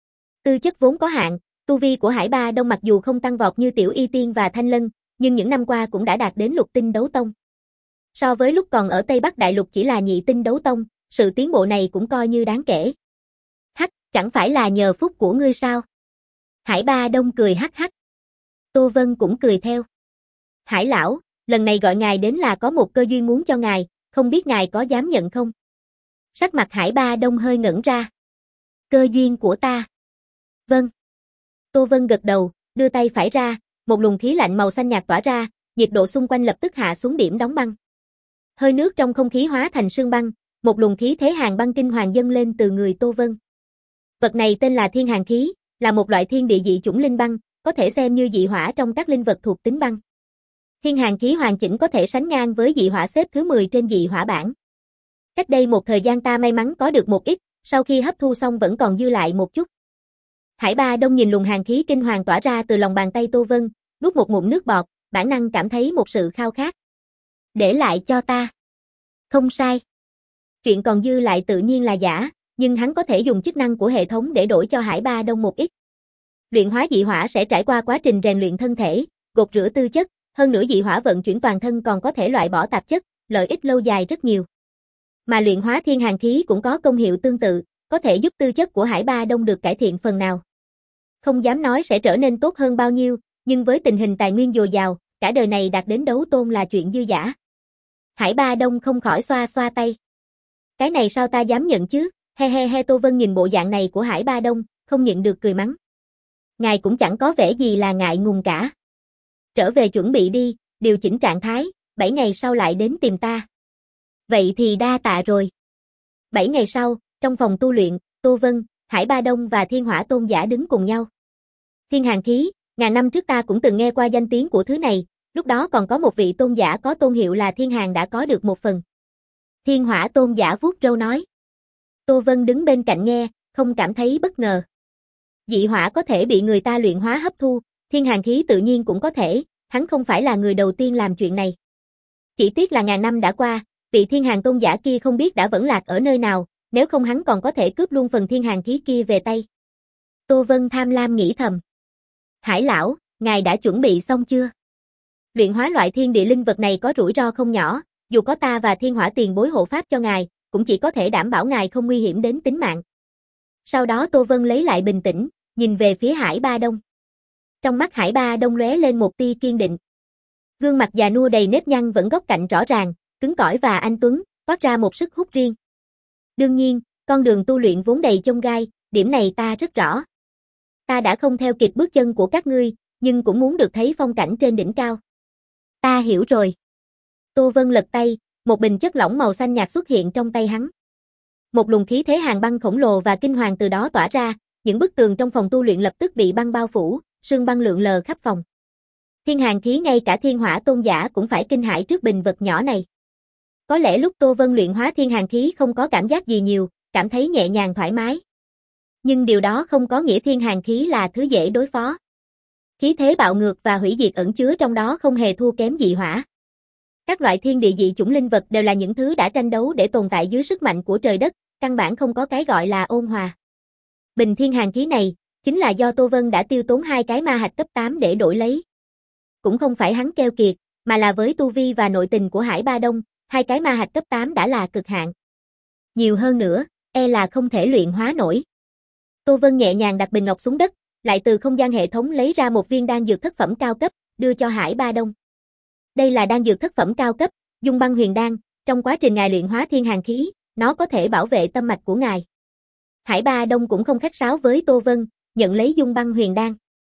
[SPEAKER 1] Tư chất vốn có hạn, tu vi của Hải Ba Đông mặc dù không tăng vọt như Tiểu Y Tiên và Thanh Lân, nhưng những năm qua cũng đã đạt đến lục tinh đấu tông. So với lúc còn ở Tây Bắc Đại Lục chỉ là nhị tinh đấu tông, sự tiến bộ này cũng coi như đáng kể. Hắc, chẳng phải là nhờ phúc của ngươi sao? Hải Ba Đông cười hắc hắc. Tô Vân cũng cười theo. Hải lão, lần này gọi ngài đến là có một cơ duyên muốn cho ngài, không biết ngài có dám nhận không? Sắc mặt Hải Ba Đông hơi ngẩn ra. Cơ duyên của ta. Vâng. Tô Vân gật đầu, đưa tay phải ra, một luồng khí lạnh màu xanh nhạt tỏa ra, nhiệt độ xung quanh lập tức hạ xuống điểm đóng băng. Hơi nước trong không khí hóa thành sương băng, một luồng khí thế hàn băng kinh hoàng dâng lên từ người Tô Vân. Vật này tên là thiên hàn khí, là một loại thiên địa dị chủng linh băng, có thể xem như dị hỏa trong các linh vật thuộc tính băng. Thiên hàn khí hoàn chỉnh có thể sánh ngang với dị hỏa xếp thứ mười trên dị hỏa bảng. Cách đây một thời gian ta may mắn có được một ít, sau khi hấp thu xong vẫn còn dư lại một chút. Hải Ba Đông nhìn luồng hàn khí kinh hoàng tỏa ra từ lòng bàn tay Tô Vân, nuốt một ngụm nước bọt, bản năng cảm thấy một sự khao khát. Để lại cho ta. Không sai. Chuyện còn dư lại tự nhiên là giả, nhưng hắn có thể dùng chức năng của hệ thống để đổi cho Hải Ba Đông một ít. Luyện hóa dị hỏa sẽ trải qua quá trình rèn luyện thân thể, gột rửa tư chất, hơn nữa dị hỏa vận chuyển toàn thân còn có thể loại bỏ tạp chất, lợi ích lâu dài rất nhiều. Mà luyện hóa thiên hàn khí cũng có công hiệu tương tự, có thể giúp tư chất của Hải Ba Đông được cải thiện phần nào. Không dám nói sẽ trở nên tốt hơn bao nhiêu, nhưng với tình hình tài nguyên dồi dào, cả đời này đạt đến đấu tôn là chuyện dư dả. Hải Ba Đông không khỏi xoa xoa tay. Cái này sao ta dám nhận chứ, he he he. Tô Vân nhìn bộ dạng này của Hải Ba Đông, không nhịn được cười mắng. Ngài cũng chẳng có vẻ gì là ngại ngùng cả. Trở về chuẩn bị đi, điều chỉnh trạng thái, bảy ngày sau lại đến tìm ta. Vậy thì đa tạ rồi. Bảy ngày sau, trong phòng tu luyện, Tô Vân, Hải Ba Đông và Thiên Hỏa Tôn giả đứng cùng nhau. Thiên hàn khí, ngàn năm trước ta cũng từng nghe qua danh tiếng của thứ này, lúc đó còn có một vị tôn giả có tôn hiệu là Thiên Hàn đã có được một phần. Thiên Hỏa Tôn giả vuốt râu nói. Tô Vân đứng bên cạnh nghe, không cảm thấy bất ngờ. Dị hỏa có thể bị người ta luyện hóa hấp thu, thiên hàn khí tự nhiên cũng có thể, hắn không phải là người đầu tiên làm chuyện này. Chỉ tiếc là ngàn năm đã qua, vị thiên hàn tôn giả kia không biết đã vẫn lạc ở nơi nào, nếu không hắn còn có thể cướp luôn phần thiên hàn khí kia về tay. Tô Vân tham lam nghĩ thầm. Hải lão, ngài đã chuẩn bị xong chưa? Luyện hóa loại thiên địa linh vật này có rủi ro không nhỏ, dù có ta và thiên hỏa tiền bối hộ pháp cho ngài, cũng chỉ có thể đảm bảo ngài không nguy hiểm đến tính mạng. Sau đó Tô Vân lấy lại bình tĩnh, nhìn về phía Hải Ba Đông. Trong mắt Hải Ba Đông lóe lên một tia kiên định. Gương mặt già nua đầy nếp nhăn vẫn góc cạnh rõ ràng, cứng cỏi và anh tuấn, toát ra một sức hút riêng. Đương nhiên, con đường tu luyện vốn đầy chông gai, điểm này ta rất rõ. Ta đã không theo kịp bước chân của các ngươi, nhưng cũng muốn được thấy phong cảnh trên đỉnh cao. Ta hiểu rồi. Tô Vân lật tay, một bình chất lỏng màu xanh nhạt xuất hiện trong tay hắn. Một luồng khí thế hàn băng khổng lồ và kinh hoàng từ đó tỏa ra, những bức tường trong phòng tu luyện lập tức bị băng bao phủ, sương băng lượn lờ khắp phòng. Thiên hàn khí ngay cả thiên hỏa tôn giả cũng phải kinh hãi trước bình vật nhỏ này. Có lẽ lúc Tô Vân luyện hóa thiên hàn khí không có cảm giác gì nhiều, cảm thấy nhẹ nhàng thoải mái. Nhưng điều đó không có nghĩa thiên hàn khí là thứ dễ đối phó. Khí thế bạo ngược và hủy diệt ẩn chứa trong đó không hề thua kém dị hỏa. Các loại thiên địa dị chủng linh vật đều là những thứ đã tranh đấu để tồn tại dưới sức mạnh của trời đất, căn bản không có cái gọi là ôn hòa. Bình thiên hàn khí này, chính là do Tô Vân đã tiêu tốn hai cái ma hạch cấp tám để đổi lấy. Cũng không phải hắn keo kiệt, mà là với tu vi và nội tình của Hải Ba Đông, hai cái ma hạch cấp tám đã là cực hạn. Nhiều hơn nữa, e là không thể luyện hóa nổi. Tô Vân nhẹ nhàng đặt bình ngọc xuống đất, lại từ không gian hệ thống lấy ra một viên đan dược thất phẩm cao cấp, đưa cho Hải Ba Đông. Đây là đan dược thất phẩm cao cấp, Dung Băng Huyền Đan, trong quá trình ngài luyện hóa thiên hàn khí, nó có thể bảo vệ tâm mạch của ngài. Hải Ba Đông cũng không khách sáo với Tô Vân, nhận lấy Dung Băng Huyền Đan.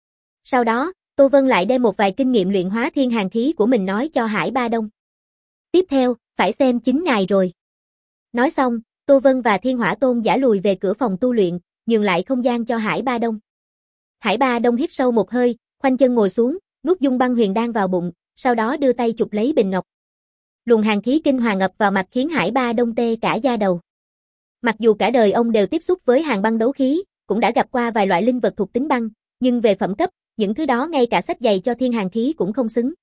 [SPEAKER 1] Sau đó, Tô Vân lại đem một vài kinh nghiệm luyện hóa thiên hàn khí của mình nói cho Hải Ba Đông. Tiếp theo, phải xem chính ngài rồi. Nói xong, Tô Vân và Thiên Hỏa Tôn giả lùi về cửa phòng tu luyện, nhường lại không gian cho Hải Ba Đông. Hải Ba Đông hít sâu một hơi, khoanh chân ngồi xuống, nuốt Dung Băng Huyền Đan vào bụng, sau đó đưa tay chụp lấy bình ngọc. Luồng hàn khí kinh hoàng ngập vào mặt khiến Hải Ba Đông tê cả da đầu. Mặc dù cả đời ông đều tiếp xúc với hàn băng đấu khí, cũng đã gặp qua vài loại linh vật thuộc tính băng, nhưng về phẩm cấp, những thứ đó ngay cả sách giày cho thiên hàn khí cũng không xứng.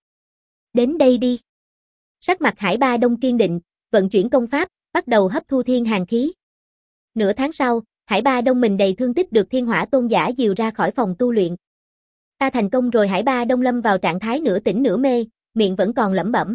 [SPEAKER 1] Đến đây đi. Sắc mặt Hải Ba Đông kiên định, vận chuyển công pháp, bắt đầu hấp thu thiên hàn khí. Nửa tháng sau, Hải Ba Đông mình đầy thương tích được Thiên Hỏa Tôn giả dìu ra khỏi phòng tu luyện. Ta thành công rồi. Hải Ba Đông lâm vào trạng thái nửa tỉnh nửa mê, miệng vẫn còn lẩm bẩm.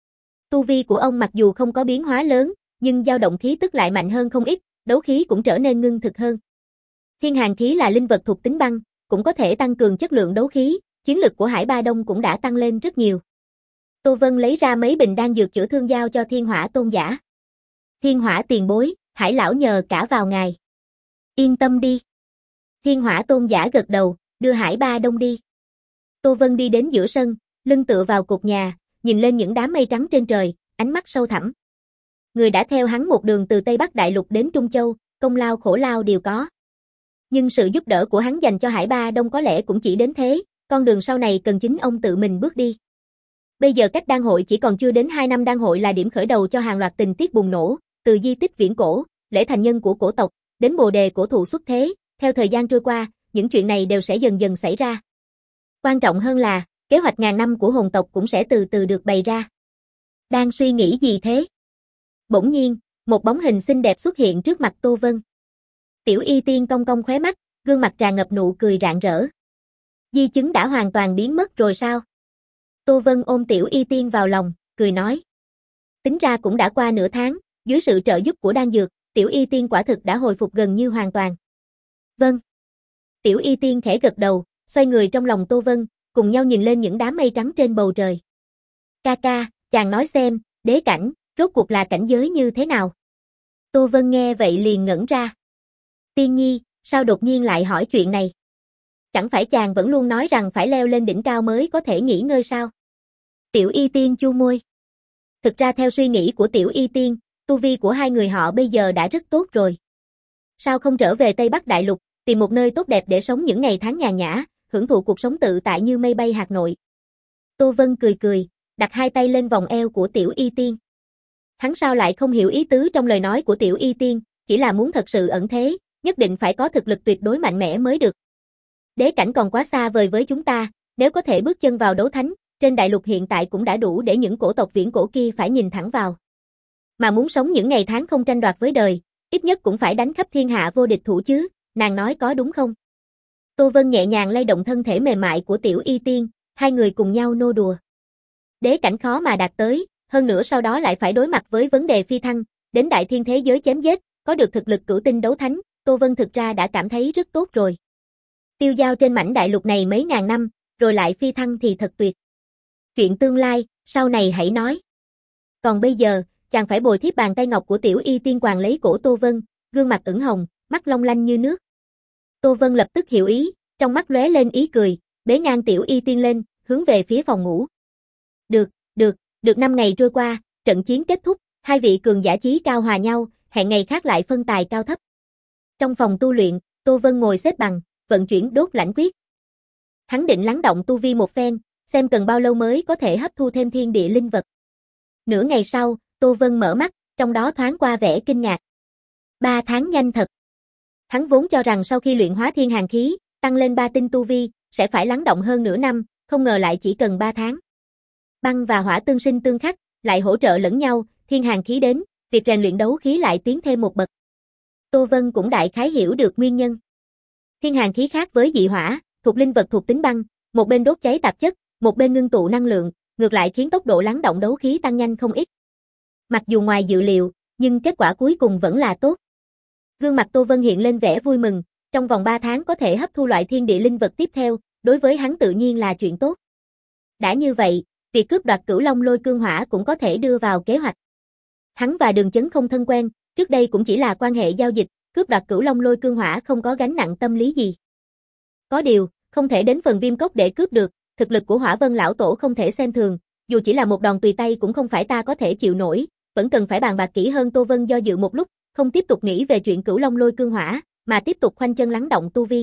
[SPEAKER 1] Tu vi của ông mặc dù không có biến hóa lớn, nhưng dao động khí tức lại mạnh hơn không ít, đấu khí cũng trở nên ngưng thực hơn. Thiên hàn khí là linh vật thuộc tính băng, cũng có thể tăng cường chất lượng đấu khí, chiến lực của Hải Ba Đông cũng đã tăng lên rất nhiều. Tô Vân lấy ra mấy bình đan dược chữa thương giao cho Thiên Hỏa Tôn giả. Thiên Hỏa tiền bối, Hải lão nhờ cả vào ngài. Yên tâm đi. Thiên Hỏa Tôn giả gật đầu, đưa Hải Ba Đông đi. Tô Vân đi đến giữa sân, lưng tựa vào cột nhà, nhìn lên những đám mây trắng trên trời, ánh mắt sâu thẳm. Người đã theo hắn một đường từ Tây Bắc Đại Lục đến Trung Châu, công lao khổ lao đều có. Nhưng sự giúp đỡ của hắn dành cho Hải Ba Đông có lẽ cũng chỉ đến thế, con đường sau này cần chính ông tự mình bước đi. Bây giờ cách đan hội chỉ còn chưa đến hai năm, đan hội là điểm khởi đầu cho hàng loạt tình tiết bùng nổ, từ di tích viễn cổ, lễ thành nhân của cổ tộc, đến bồ đề cổ thụ xuất thế, theo thời gian trôi qua, những chuyện này đều sẽ dần dần xảy ra. Quan trọng hơn là, kế hoạch ngàn năm của hồn tộc cũng sẽ từ từ được bày ra. Đang suy nghĩ gì thế? Bỗng nhiên, một bóng hình xinh đẹp xuất hiện trước mặt Tô Vân. Tiểu Y Tiên cong cong khóe mắt, gương mặt tràn ngập nụ cười rạng rỡ. Di chứng đã hoàn toàn biến mất rồi sao? Tô Vân ôm Tiểu Y Tiên vào lòng, cười nói. Tính ra cũng đã qua nửa tháng, dưới sự trợ giúp của đan dược, Tiểu Y Tiên quả thực đã hồi phục gần như hoàn toàn. Vâng. Tiểu Y Tiên khẽ gật đầu, xoay người trong lòng Tô Vân, cùng nhau nhìn lên những đám mây trắng trên bầu trời. Ca ca, chàng nói xem, đế cảnh, rốt cuộc là cảnh giới như thế nào? Tô Vân nghe vậy liền ngẩn ra. Tiên nhi, sao đột nhiên lại hỏi chuyện này? Chẳng phải chàng vẫn luôn nói rằng phải leo lên đỉnh cao mới có thể nghỉ ngơi sao? Tiểu Y Tiên chu môi. Thực ra theo suy nghĩ của Tiểu Y Tiên, tu vi của hai người họ bây giờ đã rất tốt rồi. Sao không trở về Tây Bắc Đại Lục, tìm một nơi tốt đẹp để sống những ngày tháng nhàn nhã, hưởng thụ cuộc sống tự tại như mây bay hạt nội? Tô Vân cười cười, đặt hai tay lên vòng eo của Tiểu Y Tiên. Hắn sao lại không hiểu ý tứ trong lời nói của Tiểu Y Tiên, chỉ là muốn thật sự ẩn thế, nhất định phải có thực lực tuyệt đối mạnh mẽ mới được. Đế cảnh còn quá xa vời với chúng ta, nếu có thể bước chân vào đấu thánh, trên đại lục hiện tại cũng đã đủ để những cổ tộc viễn cổ kia phải nhìn thẳng vào. Mà muốn sống những ngày tháng không tranh đoạt với đời, ít nhất cũng phải đánh khắp thiên hạ vô địch thủ chứ, nàng nói có đúng không? Tô Vân nhẹ nhàng lay động thân thể mềm mại của Tiểu Y Tiên, hai người cùng nhau nô đùa. Đế cảnh khó mà đạt tới, hơn nữa sau đó lại phải đối mặt với vấn đề phi thăng, đến đại thiên thế giới chém giết, có được thực lực cửu tinh đấu thánh, Tô Vân thực ra đã cảm thấy rất tốt rồi. Tiêu dao trên mảnh đại lục này mấy ngàn năm, rồi lại phi thăng thì thật tuyệt. Chuyện tương lai, sau này hãy nói. Còn bây giờ, chàng phải bồi thiếp bàn tay ngọc của Tiểu Y Tiên quàng lấy cổ Tô Vân, gương mặt ửng hồng, mắt long lanh như nước. Tô Vân lập tức hiểu ý, trong mắt lóe lên ý cười, bế ngang Tiểu Y Tiên lên, hướng về phía phòng ngủ. Được, được, được năm ngày trôi qua, trận chiến kết thúc, hai vị cường giả chí cao hòa nhau, hẹn ngày khác lại phân tài cao thấp. Trong phòng tu luyện, Tô Vân ngồi xếp bằng, vận chuyển đốt lãnh quyết. Hắn định lắng động tu vi một phen, xem cần bao lâu mới có thể hấp thu thêm thiên địa linh vật. Nửa ngày sau, Tô Vân mở mắt, trong đó thoáng qua vẻ kinh ngạc. Ba tháng nhanh thật. Hắn vốn cho rằng sau khi luyện hóa thiên hàn khí, tăng lên ba tinh tu vi, sẽ phải lắng động hơn nửa năm, không ngờ lại chỉ cần ba tháng. Băng và hỏa tương sinh tương khắc, lại hỗ trợ lẫn nhau, thiên hàn khí đến, việc rèn luyện đấu khí lại tiến thêm một bậc. Tô Vân cũng đại khái hiểu được nguyên nhân. Thiên hàn khí khác với dị hỏa, thuộc linh vật thuộc tính băng, một bên đốt cháy tạp chất, một bên ngưng tụ năng lượng, ngược lại khiến tốc độ lắng động đấu khí tăng nhanh không ít. Mặc dù ngoài dự liệu, nhưng kết quả cuối cùng vẫn là tốt. Gương mặt Tô Vân hiện lên vẻ vui mừng, trong vòng ba tháng có thể hấp thu loại thiên địa linh vật tiếp theo, đối với hắn tự nhiên là chuyện tốt. Đã như vậy, việc cướp đoạt Cửu Long Lôi Cương Hỏa cũng có thể đưa vào kế hoạch. Hắn và Đường Chấn không thân quen, trước đây cũng chỉ là quan hệ giao dịch, cướp đoạt Cửu Long Lôi Cương Hỏa không có gánh nặng tâm lý gì. Có điều, không thể đến phần Viêm Cốc để cướp được, thực lực của Hỏa Vân lão tổ không thể xem thường, dù chỉ là một đòn tùy tay cũng không phải ta có thể chịu nổi, vẫn cần phải bàn bạc kỹ hơn. Tô Vân do dự một lúc, không tiếp tục nghĩ về chuyện Cửu Long Lôi Cương Hỏa, mà tiếp tục khoanh chân lắng động tu vi.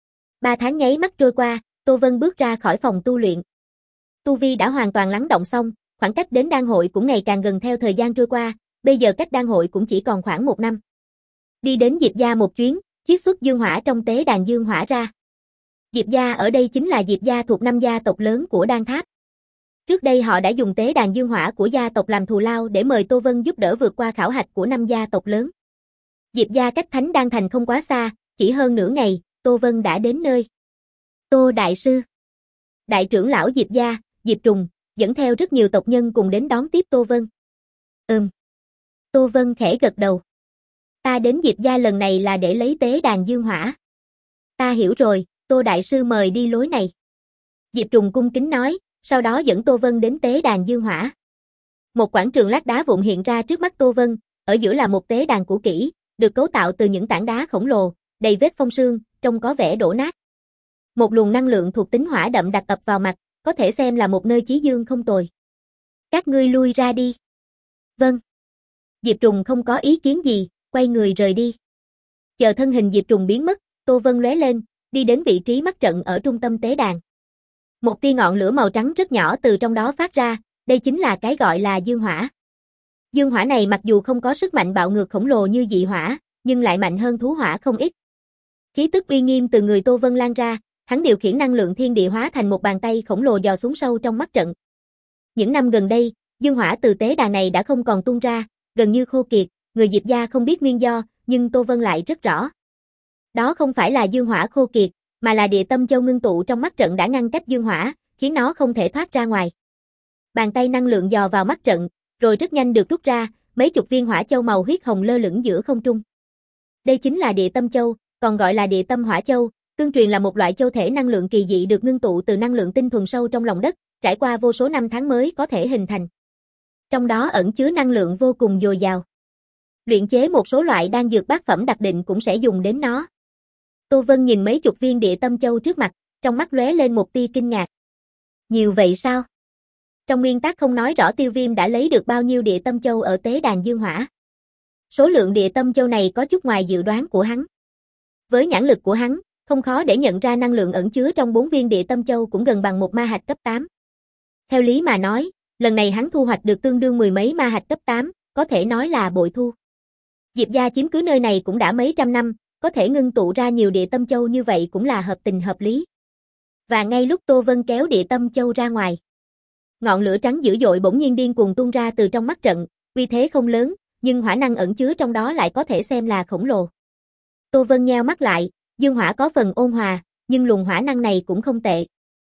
[SPEAKER 1] Ba tháng nháy mắt trôi qua, Tô Vân bước ra khỏi phòng tu luyện. Tu vi đã hoàn toàn lắng động xong, khoảng cách đến đan hội cũng ngày càng gần theo thời gian trôi qua, bây giờ cách đan hội cũng chỉ còn khoảng một năm. Đi đến Diệp gia một chuyến, chiết xuất dương hỏa trong tế đàn dương hỏa ra. Diệp gia ở đây chính là Diệp gia thuộc năm gia tộc lớn của Đan Tháp. Trước đây họ đã dùng tế đàn dương hỏa của gia tộc làm thù lao để mời Tô Vân giúp đỡ vượt qua khảo hạch của năm gia tộc lớn. Diệp gia cách Thánh Đan Thành không quá xa, chỉ hơn nửa ngày, Tô Vân đã đến nơi. Tô đại sư, đại trưởng lão Diệp gia, Diệp Trùng, dẫn theo rất nhiều tộc nhân cùng đến đón tiếp Tô Vân. Ừm. Tô Vân khẽ gật đầu. Ta đến Diệp gia lần này là để lấy tế đàn dương hỏa. Ta hiểu rồi, Tô đại sư mời đi lối này. Diệp Trùng cung kính nói, sau đó dẫn Tô Vân đến tế đàn dương hỏa. Một quảng trường lát đá vụn hiện ra trước mắt Tô Vân, ở giữa là một tế đàn cũ kỹ, được cấu tạo từ những tảng đá khổng lồ, đầy vết phong sương, trông có vẻ đổ nát. Một luồng năng lượng thuộc tính hỏa đậm đặc ập vào mặt, có thể xem là một nơi chí dương không tồi. Các ngươi lui ra đi. Vâng. Diệp Trùng không có ý kiến gì, quay người rời đi. Chờ thân hình Diệp Trùng biến mất, Tô Vân lóe lên, đi đến vị trí mắt trận ở trung tâm tế đàn. Một tia ngọn lửa màu trắng rất nhỏ từ trong đó phát ra, đây chính là cái gọi là dương hỏa. Dương hỏa này mặc dù không có sức mạnh bạo ngược khổng lồ như dị hỏa, nhưng lại mạnh hơn thú hỏa không ít. Khí tức uy nghiêm từ người Tô Vân lan ra, hắn điều khiển năng lượng thiên địa hóa thành một bàn tay khổng lồ dò xuống sâu trong mắt trận. Những năm gần đây, dương hỏa từ tế đàn này đã không còn tuôn ra, gần như khô kiệt, người Diệp gia không biết nguyên do, nhưng Tô Vân lại rất rõ. Đó không phải là dương hỏa khô kiệt, mà là địa tâm châu ngưng tụ trong mắt trận đã ngăn cách dương hỏa, khiến nó không thể thoát ra ngoài. Bàn tay năng lượng dò vào mắt trận, rồi rất nhanh được rút ra, mấy chục viên hỏa châu màu huyết hồng lơ lửng giữa không trung. Đây chính là địa tâm châu, còn gọi là địa tâm hỏa châu, tương truyền là một loại châu thể năng lượng kỳ dị được ngưng tụ từ năng lượng tinh thuần sâu trong lòng đất, trải qua vô số năm tháng mới có thể hình thành. Trong đó ẩn chứa năng lượng vô cùng dồi dào. Luyện chế một số loại đan dược bát phẩm đặc định cũng sẽ dùng đến nó. Tô Vân nhìn mấy chục viên địa tâm châu trước mặt, trong mắt lóe lên một tia kinh ngạc. Nhiều vậy sao? Trong nguyên tắc không nói rõ Tiêu Viêm đã lấy được bao nhiêu địa tâm châu ở tế đàn dương hỏa. Số lượng địa tâm châu này có chút ngoài dự đoán của hắn. Với nhãn lực của hắn, không khó để nhận ra năng lượng ẩn chứa trong bốn viên địa tâm châu cũng gần bằng một ma hạch cấp tám. Theo lý mà nói, lần này hắn thu hoạch được tương đương mười mấy ma hạch cấp tám, có thể nói là bội thu. Diệp gia chiếm cứ nơi này cũng đã mấy trăm năm, có thể ngưng tụ ra nhiều địa tâm châu như vậy cũng là hợp tình hợp lý. Và ngay lúc Tô Vân kéo địa tâm châu ra ngoài, ngọn lửa trắng dữ dội bỗng nhiên điên cuồng tuôn ra từ trong mắt trận, uy thế không lớn, nhưng hỏa năng ẩn chứa trong đó lại có thể xem là khổng lồ. Tô Vân nheo mắt lại, dương hỏa có phần ôn hòa, nhưng luồng hỏa năng này cũng không tệ.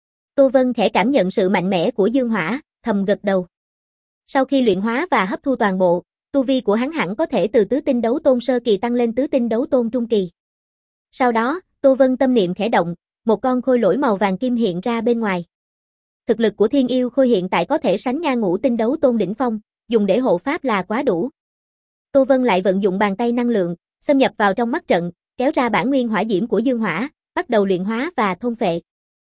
[SPEAKER 1] Tô Vân khẽ cảm nhận sự mạnh mẽ của dương hỏa, thầm gật đầu. Sau khi luyện hóa và hấp thu toàn bộ, tu vi của hắn hẳn có thể từ tứ tinh đấu tôn sơ kỳ tăng lên tứ tinh đấu tôn trung kỳ. Sau đó, Tô Vân tâm niệm khẽ động, một con khôi lỗi màu vàng kim hiện ra bên ngoài. Thực lực của Thiên Yêu Khôi hiện tại có thể sánh ngang ngũ tinh đấu tôn đỉnh phong, dùng để hộ pháp là quá đủ. Tô Vân lại vận dụng bàn tay năng lượng, xâm nhập vào trong mắt trận, kéo ra bản nguyên hỏa diễm của dương hỏa, bắt đầu luyện hóa và thôn phệ.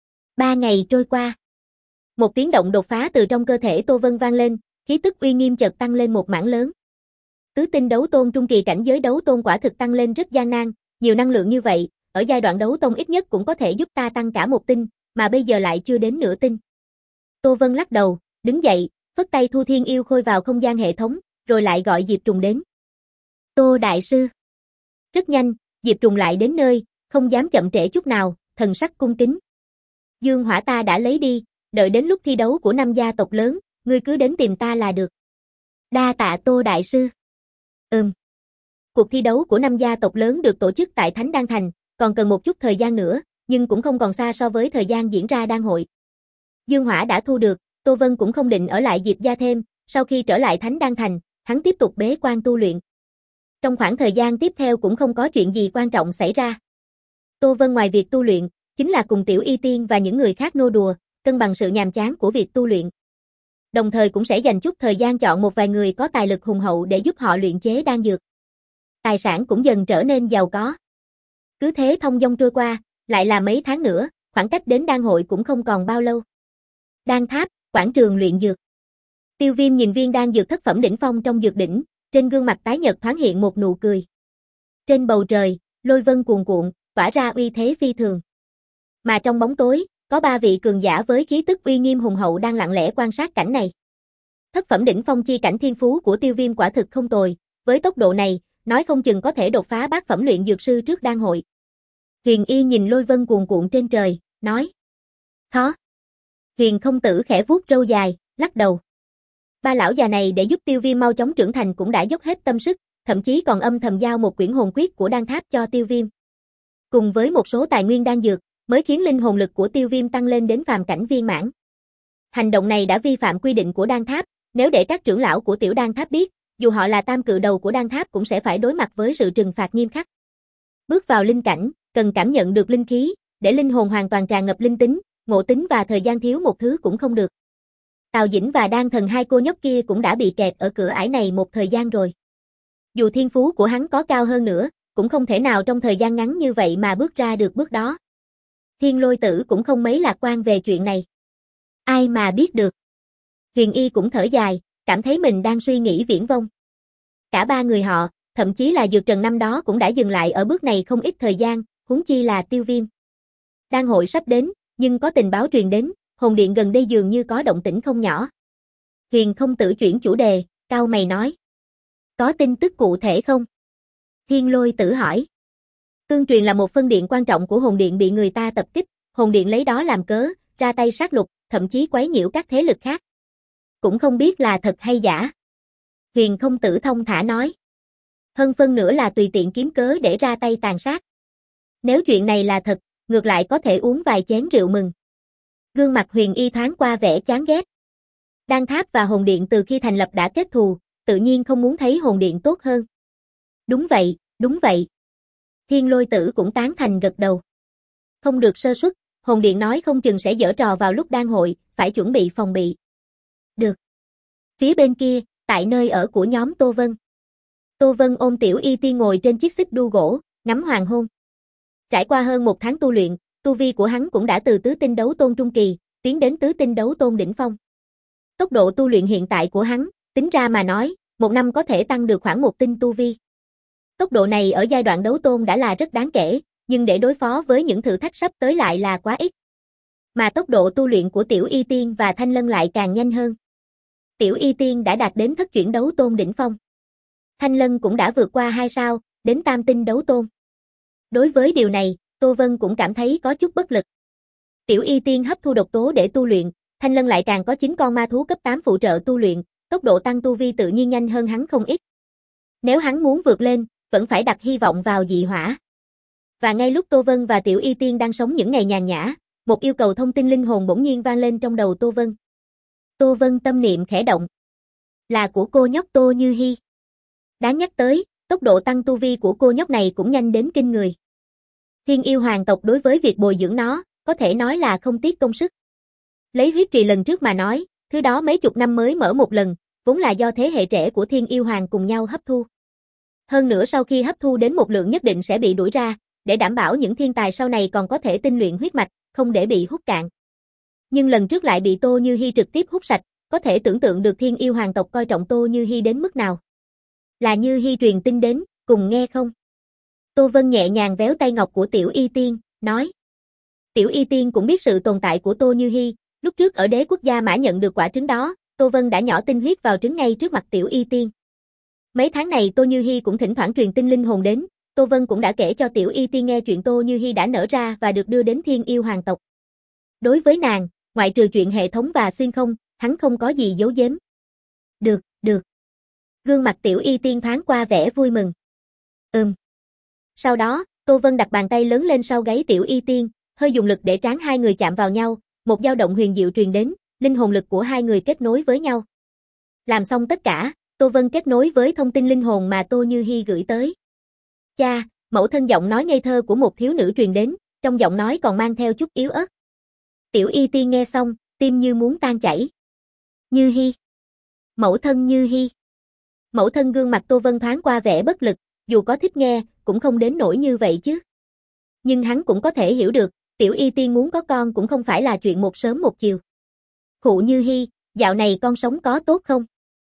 [SPEAKER 1] Ba ngày trôi qua. Một tiếng động đột phá từ trong cơ thể Tô Vân vang lên, khí tức uy nghiêm chợt tăng lên một mảng lớn. Tứ tinh đấu tôn trung kỳ cảnh giới đấu tôn quả thực tăng lên rất gian nan, nhiều năng lượng như vậy, ở giai đoạn đấu tôn ít nhất cũng có thể giúp ta tăng cả một tinh, mà bây giờ lại chưa đến nửa tinh. Tô Vân lắc đầu, đứng dậy, phất tay thu Thiên Yêu Khôi vào không gian hệ thống, rồi lại gọi Diệp Trùng đến. Tô đại sư. Rất nhanh, Diệp Trùng lại đến nơi, không dám chậm trễ chút nào, thần sắc cung kính. Dương hỏa ta đã lấy đi, đợi đến lúc thi đấu của năm gia tộc lớn, ngươi cứ đến tìm ta là được. Đa tạ Tô đại sư. Ừm. Cuộc thi đấu của năm gia tộc lớn được tổ chức tại Thánh Đan Thành, còn cần một chút thời gian nữa, nhưng cũng không còn xa so với thời gian diễn ra đan hội. Dương hỏa đã thu được, Tô Vân cũng không định ở lại Diệp gia thêm, sau khi trở lại Thánh Đan Thành, hắn tiếp tục bế quan tu luyện. Trong khoảng thời gian tiếp theo cũng không có chuyện gì quan trọng xảy ra. Tô Vân ngoài việc tu luyện, chính là cùng Tiểu Y Tiên và những người khác nô đùa, cân bằng sự nhàm chán của việc tu luyện. Đồng thời cũng sẽ dành chút thời gian chọn một vài người có tài lực hùng hậu để giúp họ luyện chế đan dược. Tài sản cũng dần trở nên giàu có. Cứ thế thông dong trôi qua, lại là mấy tháng nữa, khoảng cách đến đan hội cũng không còn bao lâu. Đan tháp, quảng trường luyện dược. Tiêu Viêm nhìn viên đan dược thất phẩm đỉnh phong trong dược đỉnh, trên gương mặt tái nhợt thoáng hiện một nụ cười. Trên bầu trời, lôi vân cuồn cuộn, tỏa ra uy thế phi thường. Mà trong bóng tối, có ba vị cường giả với khí tức uy nghiêm hùng hậu đang lặng lẽ quan sát cảnh này. Thất phẩm đỉnh phong chi cảnh thiên phú của Tiêu Viêm quả thực không tồi, với tốc độ này, nói không chừng có thể đột phá bát phẩm luyện dược sư trước đan hội. Huyền Y nhìn lôi vân cuồn cuộn trên trời, nói: "Khó." Huyền Không Tử khẽ vuốt râu dài, lắc đầu. Ba lão già này để giúp Tiêu Viêm mau chóng trưởng thành cũng đã dốc hết tâm sức, thậm chí còn âm thầm giao một quyển hồn quyết của đan tháp cho Tiêu Viêm. Cùng với một số tài nguyên đan dược, mới khiến linh hồn lực của Tiêu Viêm tăng lên đến phàm cảnh viên mãn. Hành động này đã vi phạm quy định của đan tháp, nếu để các trưởng lão của tiểu đan tháp biết, dù họ là tam cự đầu của đan tháp cũng sẽ phải đối mặt với sự trừng phạt nghiêm khắc. Bước vào linh cảnh, cần cảm nhận được linh khí, để linh hồn hoàn toàn tràn ngập linh tính, ngộ tính và thời gian thiếu một thứ cũng không được. Tào Dĩnh và Đan Thần hai cô nhóc kia cũng đã bị kẹt ở cửa ải này một thời gian rồi. Dù thiên phú của hắn có cao hơn nữa, cũng không thể nào trong thời gian ngắn như vậy mà bước ra được bước đó. Thiên Lôi Tử cũng không mấy lạc quan về chuyện này. Ai mà biết được. Huyền Y cũng thở dài, cảm thấy mình đang suy nghĩ viển vông. Cả ba người họ, thậm chí là Dược Trần năm đó cũng đã dừng lại ở bước này không ít thời gian, huống chi là Tiêu Viêm. Đan hội sắp đến, nhưng có tình báo truyền đến, hồn điện gần đây dường như có động tĩnh không nhỏ. Huyền Không Tử chuyển chủ đề, cau mày nói: "Có tin tức cụ thể không?" Thiên Lôi Tử hỏi. Tương truyền là một phân điện quan trọng của hồn điện bị người ta tập kích, hồn điện lấy đó làm cớ, ra tay sát lục, thậm chí quấy nhiễu các thế lực khác. Cũng không biết là thật hay giả. Huyền Không Tử thông thả nói. Hơn phân nữa là tùy tiện kiếm cớ để ra tay tàn sát. Nếu chuyện này là thật, ngược lại có thể uống vài chén rượu mừng. Gương mặt Huyền Y thoáng qua vẻ chán ghét. Đan tháp và hồn điện từ khi thành lập đã kết thù, tự nhiên không muốn thấy hồn điện tốt hơn. Đúng vậy, đúng vậy. Thiên Lôi Tử cũng tán thành gật đầu. Không được sơ suất, hồn điện nói không chừng sẽ giở trò vào lúc đan hội, phải chuẩn bị phòng bị. Được. Phía bên kia, tại nơi ở của nhóm Tô Vân. Tô Vân ôm Tiểu Y Tiên ngồi trên chiếc xích đu gỗ, ngắm hoàng hôn. Trải qua hơn một tháng tu luyện, tu vi của hắn cũng đã từ tứ tinh đấu tôn trung kỳ, tiến đến tứ tinh đấu tôn đỉnh phong. Tốc độ tu luyện hiện tại của hắn, tính ra mà nói, một năm có thể tăng được khoảng một tinh tu vi. Tốc độ này ở giai đoạn đấu tôn đã là rất đáng kể, nhưng để đối phó với những thử thách sắp tới lại là quá ít. Mà tốc độ tu luyện của Tiểu Y Tiên và Thanh Lân lại càng nhanh hơn. Tiểu Y Tiên đã đạt đến thất chuyển đấu tôn đỉnh phong. Thanh Lân cũng đã vượt qua hai sao, đến tam tinh đấu tôn. Đối với điều này, Tô Vân cũng cảm thấy có chút bất lực. Tiểu Y Tiên hấp thu độc tố để tu luyện, Thanh Lân lại càng có chín con ma thú cấp tám phụ trợ tu luyện, tốc độ tăng tu vi tự nhiên nhanh hơn hắn không ít. Nếu hắn muốn vượt lên, vẫn phải đặt hy vọng vào dị hỏa. Và ngay lúc Tô Vân và Tiểu Y Tiên đang sống những ngày nhàn nhã, một yêu cầu thông tin linh hồn bỗng nhiên vang lên trong đầu Tô Vân. Tô Vân tâm niệm khẽ động. Là của cô nhóc Tô Như Hi. Đáng nhắc tới, tốc độ tăng tu vi của cô nhóc này cũng nhanh đến kinh người. Thiên yêu hoàng tộc đối với việc bồi dưỡng nó, có thể nói là không tiếc công sức. Lấy huyết trì lần trước mà nói, thứ đó mấy chục năm mới mở một lần, vốn là do thế hệ trẻ của thiên yêu hoàng cùng nhau hấp thu. Hơn nữa sau khi hấp thu đến một lượng nhất định sẽ bị đuổi ra, để đảm bảo những thiên tài sau này còn có thể tinh luyện huyết mạch, không để bị hút cạn. Nhưng lần trước lại bị Tô Như Hi trực tiếp hút sạch, có thể tưởng tượng được thiên yêu hoàng tộc coi trọng Tô Như Hi đến mức nào. Là Như Hi truyền tin đến, cùng nghe không? Tô Vân nhẹ nhàng véo tay ngọc của Tiểu Y Tiên, nói. Tiểu Y Tiên cũng biết sự tồn tại của Tô Như Hi, Lúc trước ở Đế quốc Gia Mã nhận được quả trứng đó, Tô Vân đã nhỏ tinh huyết vào trứng ngay trước mặt Tiểu Y Tiên. Mấy tháng này Tô Như Hi cũng thỉnh thoảng truyền tinh linh hồn đến, Tô Vân cũng đã kể cho Tiểu Y Tiên nghe chuyện Tô Như Hi đã nở ra và được đưa đến Thiên Yêu Hoàng tộc. Đối với nàng, ngoại trừ chuyện hệ thống và xuyên không, hắn không có gì giấu giếm. Được, được. Gương mặt Tiểu Y Tiên thoáng qua vẻ vui mừng. Ừm. Sau đó, Tô Vân đặt bàn tay lớn lên sau gáy Tiểu Y Tiên, hơi dùng lực để trán hai người chạm vào nhau, một dao động huyền diệu truyền đến, linh hồn lực của hai người kết nối với nhau. Làm xong tất cả, Tô Vân kết nối với thông tin linh hồn mà Tô Như Hi gửi tới. Cha, mẫu thân giọng nói ngây thơ của một thiếu nữ truyền đến, trong giọng nói còn mang theo chút yếu ớt. Tiểu Y Tiên nghe xong, tim như muốn tan chảy. Như Hi. Mẫu thân Như Hi. Mẫu thân gương mặt Tô Vân thoáng qua vẻ bất lực, dù có thích nghe, cũng không đến nỗi như vậy chứ. Nhưng hắn cũng có thể hiểu được, Tiểu Y Tiên muốn có con cũng không phải là chuyện một sớm một chiều. Khụ Như Hi, dạo này con sống có tốt không?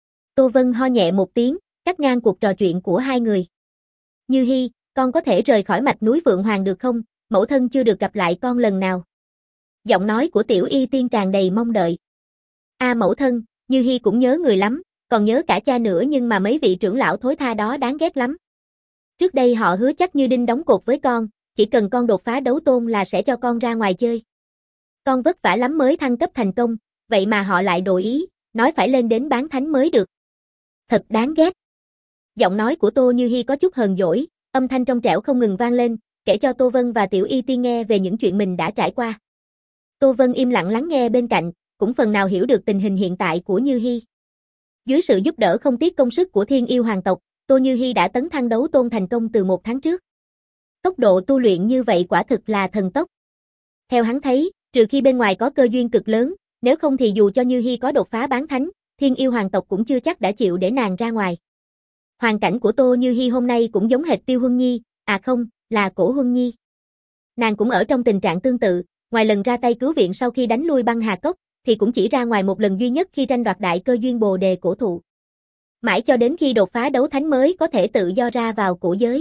[SPEAKER 1] Tô Vân ho nhẹ một tiếng, cắt ngang cuộc trò chuyện của hai người. Như Hi, con có thể rời khỏi mạch núi Vượng Hoàng được không? Mẫu thân chưa được gặp lại con lần nào. Giọng nói của Tiểu Y Tiên tràn đầy mong đợi. A à, mẫu thân, Như Hi cũng nhớ người lắm, còn nhớ cả cha nữa, nhưng mà mấy vị trưởng lão thối tha đó đáng ghét lắm. Trước đây họ hứa chắc như đinh đóng cột với con, chỉ cần con đột phá đấu tôn là sẽ cho con ra ngoài chơi. Con vất vả lắm mới thăng cấp thành công, vậy mà họ lại đổi ý, nói phải lên đến bán thánh mới được. Thật đáng ghét. Giọng nói của Tô Như Hi có chút hờn dỗi, âm thanh trong trẻo không ngừng vang lên, kể cho Tô Vân và Tiểu Y Tiên nghe về những chuyện mình đã trải qua. Tô Vân im lặng lắng nghe bên cạnh, cũng phần nào hiểu được tình hình hiện tại của Như Hi. Dưới sự giúp đỡ không tiếc công sức của Thiên Yêu Hoàng tộc, Tô Như Hi đã tấn thăng đấu tôn thành công từ một tháng trước. Tốc độ tu luyện như vậy quả thực là thần tốc. Theo hắn thấy, trừ khi bên ngoài có cơ duyên cực lớn, nếu không thì dù cho Như Hi có đột phá bán thánh, Thiên Yêu Hoàng tộc cũng chưa chắc đã chịu để nàng ra ngoài. Hoàn cảnh của Tô Như Hi hôm nay cũng giống hệt Tiêu Huân Nhi, à không, là Cổ Huân Nhi. Nàng cũng ở trong tình trạng tương tự, ngoài lần ra tay cứu viện sau khi đánh lui băng hà cốc, thì cũng chỉ ra ngoài một lần duy nhất khi tranh đoạt đại cơ duyên bồ đề cổ thụ. Mãi cho đến khi đột phá đấu thánh mới có thể tự do ra vào cổ giới.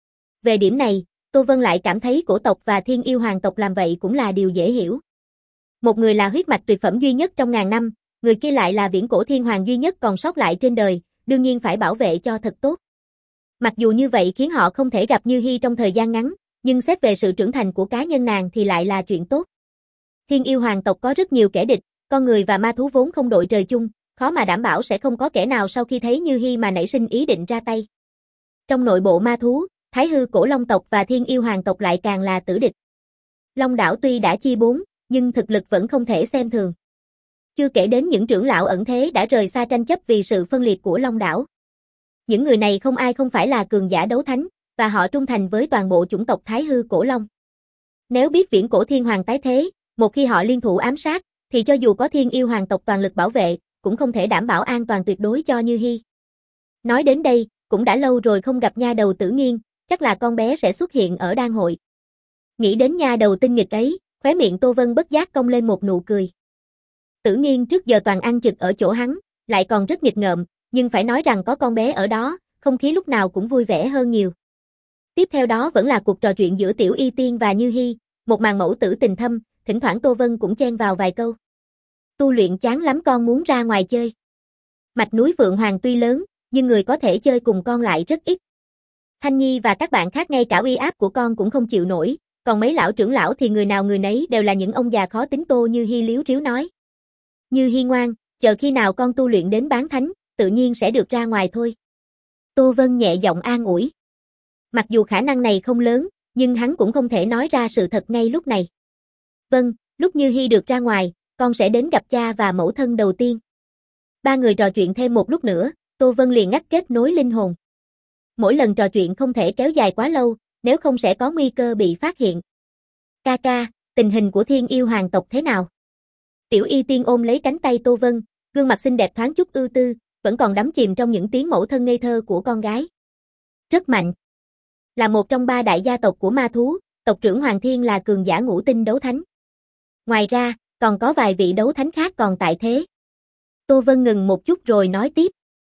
[SPEAKER 1] Về điểm này, Tô Vân lại cảm thấy cổ tộc và Thiên Yêu Hoàng tộc làm vậy cũng là điều dễ hiểu. Một người là huyết mạch tuyệt phẩm duy nhất trong ngàn năm, người kia lại là viễn cổ thiên hoàng duy nhất còn sót lại trên đời, đương nhiên phải bảo vệ cho thật tốt. Mặc dù như vậy khiến họ không thể gặp Như Hi trong thời gian ngắn, nhưng xét về sự trưởng thành của cá nhân nàng thì lại là chuyện tốt. Thiên Yêu Hoàng tộc có rất nhiều kẻ địch, con người và ma thú vốn không đội trời chung, khó mà đảm bảo sẽ không có kẻ nào sau khi thấy Như Hi mà nảy sinh ý định ra tay. Trong nội bộ ma thú, Thái Hư Cổ Long tộc và Thiên Yêu Hoàng tộc lại càng là tử địch. Long đảo tuy đã chia bốn, nhưng thực lực vẫn không thể xem thường. Chưa kể đến những trưởng lão ẩn thế đã rời xa tranh chấp vì sự phân liệt của Long đảo. Những người này không ai không phải là cường giả đấu thánh, và họ trung thành với toàn bộ chủng tộc Thái Hư Cổ Long. Nếu biết viễn cổ thiên hoàng tái thế, một khi họ liên thủ ám sát, thì cho dù có Thiên Yêu Hoàng tộc toàn lực bảo vệ, cũng không thể đảm bảo an toàn tuyệt đối cho Như Hi. Nói đến đây, cũng đã lâu rồi không gặp nha đầu Tử Nghiên, chắc là con bé sẽ xuất hiện ở đan hội. Nghĩ đến nha đầu tinh nghịch ấy, khóe miệng Tô Vân bất giác cong lên một nụ cười. Tử Nghiên trước giờ toàn ăn trực ở chỗ hắn, lại còn rất nghịch ngợm, nhưng phải nói rằng có con bé ở đó, không khí lúc nào cũng vui vẻ hơn nhiều. Tiếp theo đó vẫn là cuộc trò chuyện giữa Tiểu Y Tiên và Như Hi, một màn mẫu tử tình thâm, thỉnh thoảng Tô Vân cũng chen vào vài câu. Tu luyện chán lắm con muốn ra ngoài chơi. Mạch núi Vượng Hoàng tuy lớn, nhưng người có thể chơi cùng con lại rất ít. Thanh Nhi và các bạn khác ngay cả uy áp của con cũng không chịu nổi, còn mấy lão trưởng lão thì người nào người nấy đều là những ông già khó tính. Tô Như Hi liếu riếu nói. Như Hi ngoan, chờ khi nào con tu luyện đến bán thánh, tự nhiên sẽ được ra ngoài thôi. Tô Vân nhẹ giọng an ủi. Mặc dù khả năng này không lớn, nhưng hắn cũng không thể nói ra sự thật ngay lúc này. Vâng, lúc Như Hi được ra ngoài, con sẽ đến gặp cha và mẫu thân đầu tiên. Ba người trò chuyện thêm một lúc nữa, Tô Vân liền ngắt kết nối linh hồn. Mỗi lần trò chuyện không thể kéo dài quá lâu, nếu không sẽ có nguy cơ bị phát hiện. Ca ca, tình hình của Thiên Yêu Hoàng tộc thế nào? Tiểu Y Tiên ôm lấy cánh tay Tô Vân, gương mặt xinh đẹp thoáng chút ưu tư, vẫn còn đắm chìm trong những tiếng mẫu thân ngây thơ của con gái. Rất mạnh. Là một trong ba đại gia tộc của ma thú, tộc trưởng Hoàng Thiên là cường giả ngũ tinh đấu thánh. Ngoài ra, còn có vài vị đấu thánh khác còn tại thế. Tô Vân ngừng một chút rồi nói tiếp.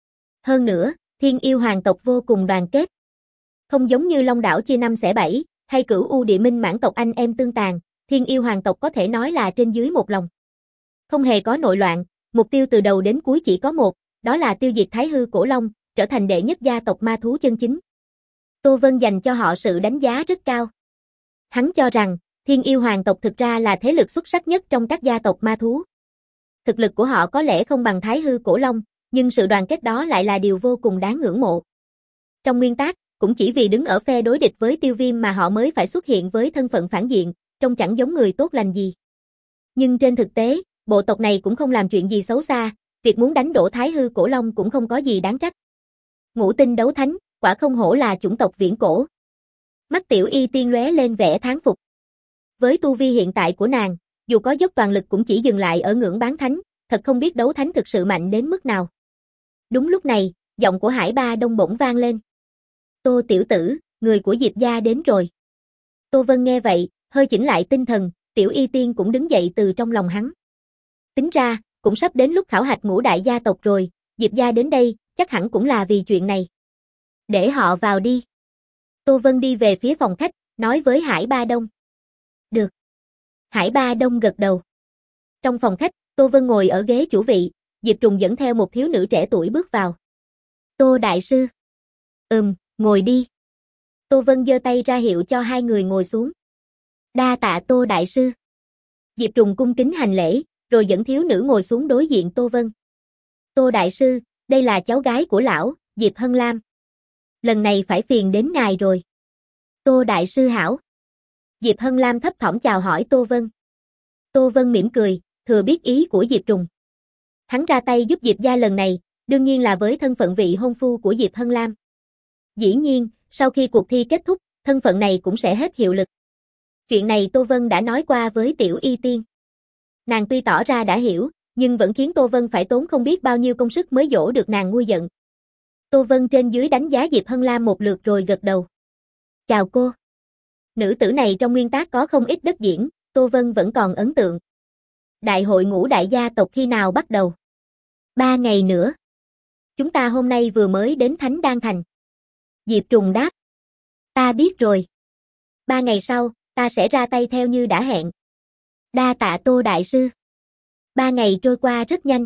[SPEAKER 1] Hơn nữa, Thiên Yêu Hoàng tộc vô cùng đoàn kết. Không giống như Long đảo chia năm xẻ bảy, hay Cửu U Địa Minh mãn tộc anh em tương tàn, Thiên Yêu Hoàng tộc có thể nói là trên dưới một lòng. Không hề có nội loạn, mục tiêu từ đầu đến cuối chỉ có một, đó là tiêu diệt Thái Hư Cổ Long, trở thành đệ nhất gia tộc ma thú chân chính. Tô Vân dành cho họ sự đánh giá rất cao. Hắn cho rằng, Thiên Yêu Hoàng tộc thực ra là thế lực xuất sắc nhất trong các gia tộc ma thú. Thực lực của họ có lẽ không bằng Thái Hư Cổ Long, nhưng sự đoàn kết đó lại là điều vô cùng đáng ngưỡng mộ. Trong nguyên tắc, cũng chỉ vì đứng ở phe đối địch với Tiêu Viêm mà họ mới phải xuất hiện với thân phận phản diện, trông chẳng giống người tốt lành gì. Nhưng trên thực tế, bộ tộc này cũng không làm chuyện gì xấu xa, việc muốn đánh đổ Thái Hư Cổ Long cũng không có gì đáng trách. Ngũ tinh đấu thánh, quả không hổ là chủng tộc viễn cổ. Mắt Tiểu Y Tiên lóe lên vẻ thán phục. Với tu vi hiện tại của nàng, dù có dốc toàn lực cũng chỉ dừng lại ở ngưỡng bán thánh, thật không biết đấu thánh thực sự mạnh đến mức nào. Đúng lúc này, giọng của Hải Ba Đông bỗng vang lên. Tô tiểu tử, người của Diệp gia đến rồi. Tô Vân nghe vậy, hơi chỉnh lại tinh thần, Tiểu Y Tiên cũng đứng dậy từ trong lòng hắn. Tính ra, cũng sắp đến lúc khảo hạch ngũ đại gia tộc rồi, Diệp gia đến đây, chắc hẳn cũng là vì chuyện này. Để họ vào đi. Tô Vân đi về phía phòng khách, nói với Hải Ba Đông. Được. Hải Ba Đông gật đầu. Trong phòng khách, Tô Vân ngồi ở ghế chủ vị, Diệp Trùng dẫn theo một thiếu nữ trẻ tuổi bước vào. Tô đại sư. Ừm, ngồi đi. Tô Vân giơ tay ra hiệu cho hai người ngồi xuống. Đa tạ Tô đại sư. Diệp Trùng cung kính hành lễ, rồi dẫn thiếu nữ ngồi xuống đối diện Tô Vân. Tô đại sư, đây là cháu gái của lão, Diệp Hân Lam. Lần này phải phiền đến ngài rồi. Tô đại sư hảo. Diệp Hân Lam thấp thỏm chào hỏi Tô Vân. Tô Vân mỉm cười, thừa biết ý của Diệp Trùng. Hắn ra tay giúp Diệp gia lần này, đương nhiên là với thân phận vị hôn phu của Diệp Hân Lam. Dĩ nhiên, sau khi cuộc thi kết thúc, thân phận này cũng sẽ hết hiệu lực. Chuyện này Tô Vân đã nói qua với Tiểu Y Tiên. Nàng tuy tỏ ra đã hiểu, nhưng vẫn khiến Tô Vân phải tốn không biết bao nhiêu công sức mới dỗ được nàng nguôi giận. Tô Vân trên dưới đánh giá Diệp Hân Lam một lượt rồi gật đầu. Chào cô. Nữ tử này trong nguyên tắc có không ít đất diễn, Tô Vân vẫn còn ấn tượng. Đại hội ngũ đại gia tộc khi nào bắt đầu? Ba ngày nữa. Chúng ta hôm nay vừa mới đến Thánh Đan Thành. Diệp Trùng đáp. Ta biết rồi. Ba ngày sau, ta sẽ ra tay theo như đã hẹn. Đa tạ Tô đại sư. Ba ngày trôi qua rất nhanh.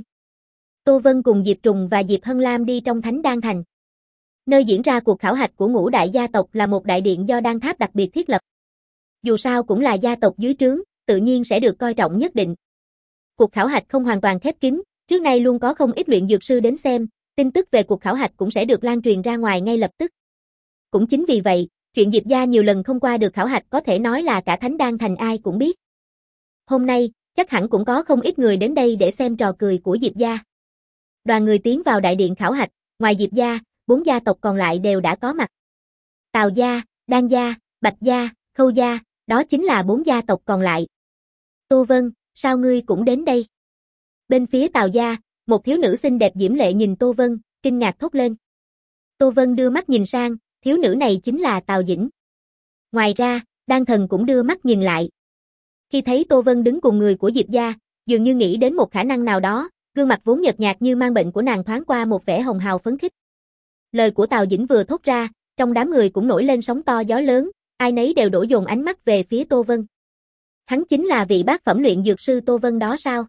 [SPEAKER 1] Tô Vân cùng Diệp Trùng và Diệp Hân Lam đi trong Thánh Đan Thành. Nơi diễn ra cuộc khảo hạch của ngũ đại gia tộc là một đại điện do Đan Tháp đặc biệt thiết lập. Dù sao cũng là gia tộc dưới trướng, tự nhiên sẽ được coi trọng nhất định. Cuộc khảo hạch không hoàn toàn khép kín, trước nay luôn có không ít luyện dược sư đến xem, tin tức về cuộc khảo hạch cũng sẽ được lan truyền ra ngoài ngay lập tức. Cũng chính vì vậy, chuyện Diệp gia nhiều lần không qua được khảo hạch có thể nói là cả Thánh Đan Thành ai cũng biết. Hôm nay, chắc hẳn cũng có không ít người đến đây để xem trò cười của Diệp gia. Đoàn người tiến vào đại điện khảo hạch, ngoài Diệp gia, bốn gia tộc còn lại đều đã có mặt. Tào gia, Đan gia, Bạch gia, Khâu gia, đó chính là bốn gia tộc còn lại. Tô Vân, sao ngươi cũng đến đây? Bên phía Tào gia, một thiếu nữ xinh đẹp diễm lệ nhìn Tô Vân, kinh ngạc thốt lên. Tô Vân đưa mắt nhìn sang, thiếu nữ này chính là Tào Dĩnh. Ngoài ra, Đan Thần cũng đưa mắt nhìn lại. Khi thấy Tô Vân đứng cùng người của Diệp gia, dường như nghĩ đến một khả năng nào đó, gương mặt vốn nhợt nhạt như mang bệnh của nàng thoáng qua một vẻ hồng hào phấn khích. Lời của Tào Dĩnh vừa thốt ra, trong đám người cũng nổi lên sóng to gió lớn, ai nấy đều đổ dồn ánh mắt về phía Tô Vân. Hắn chính là vị bát phẩm luyện dược sư Tô Vân đó sao?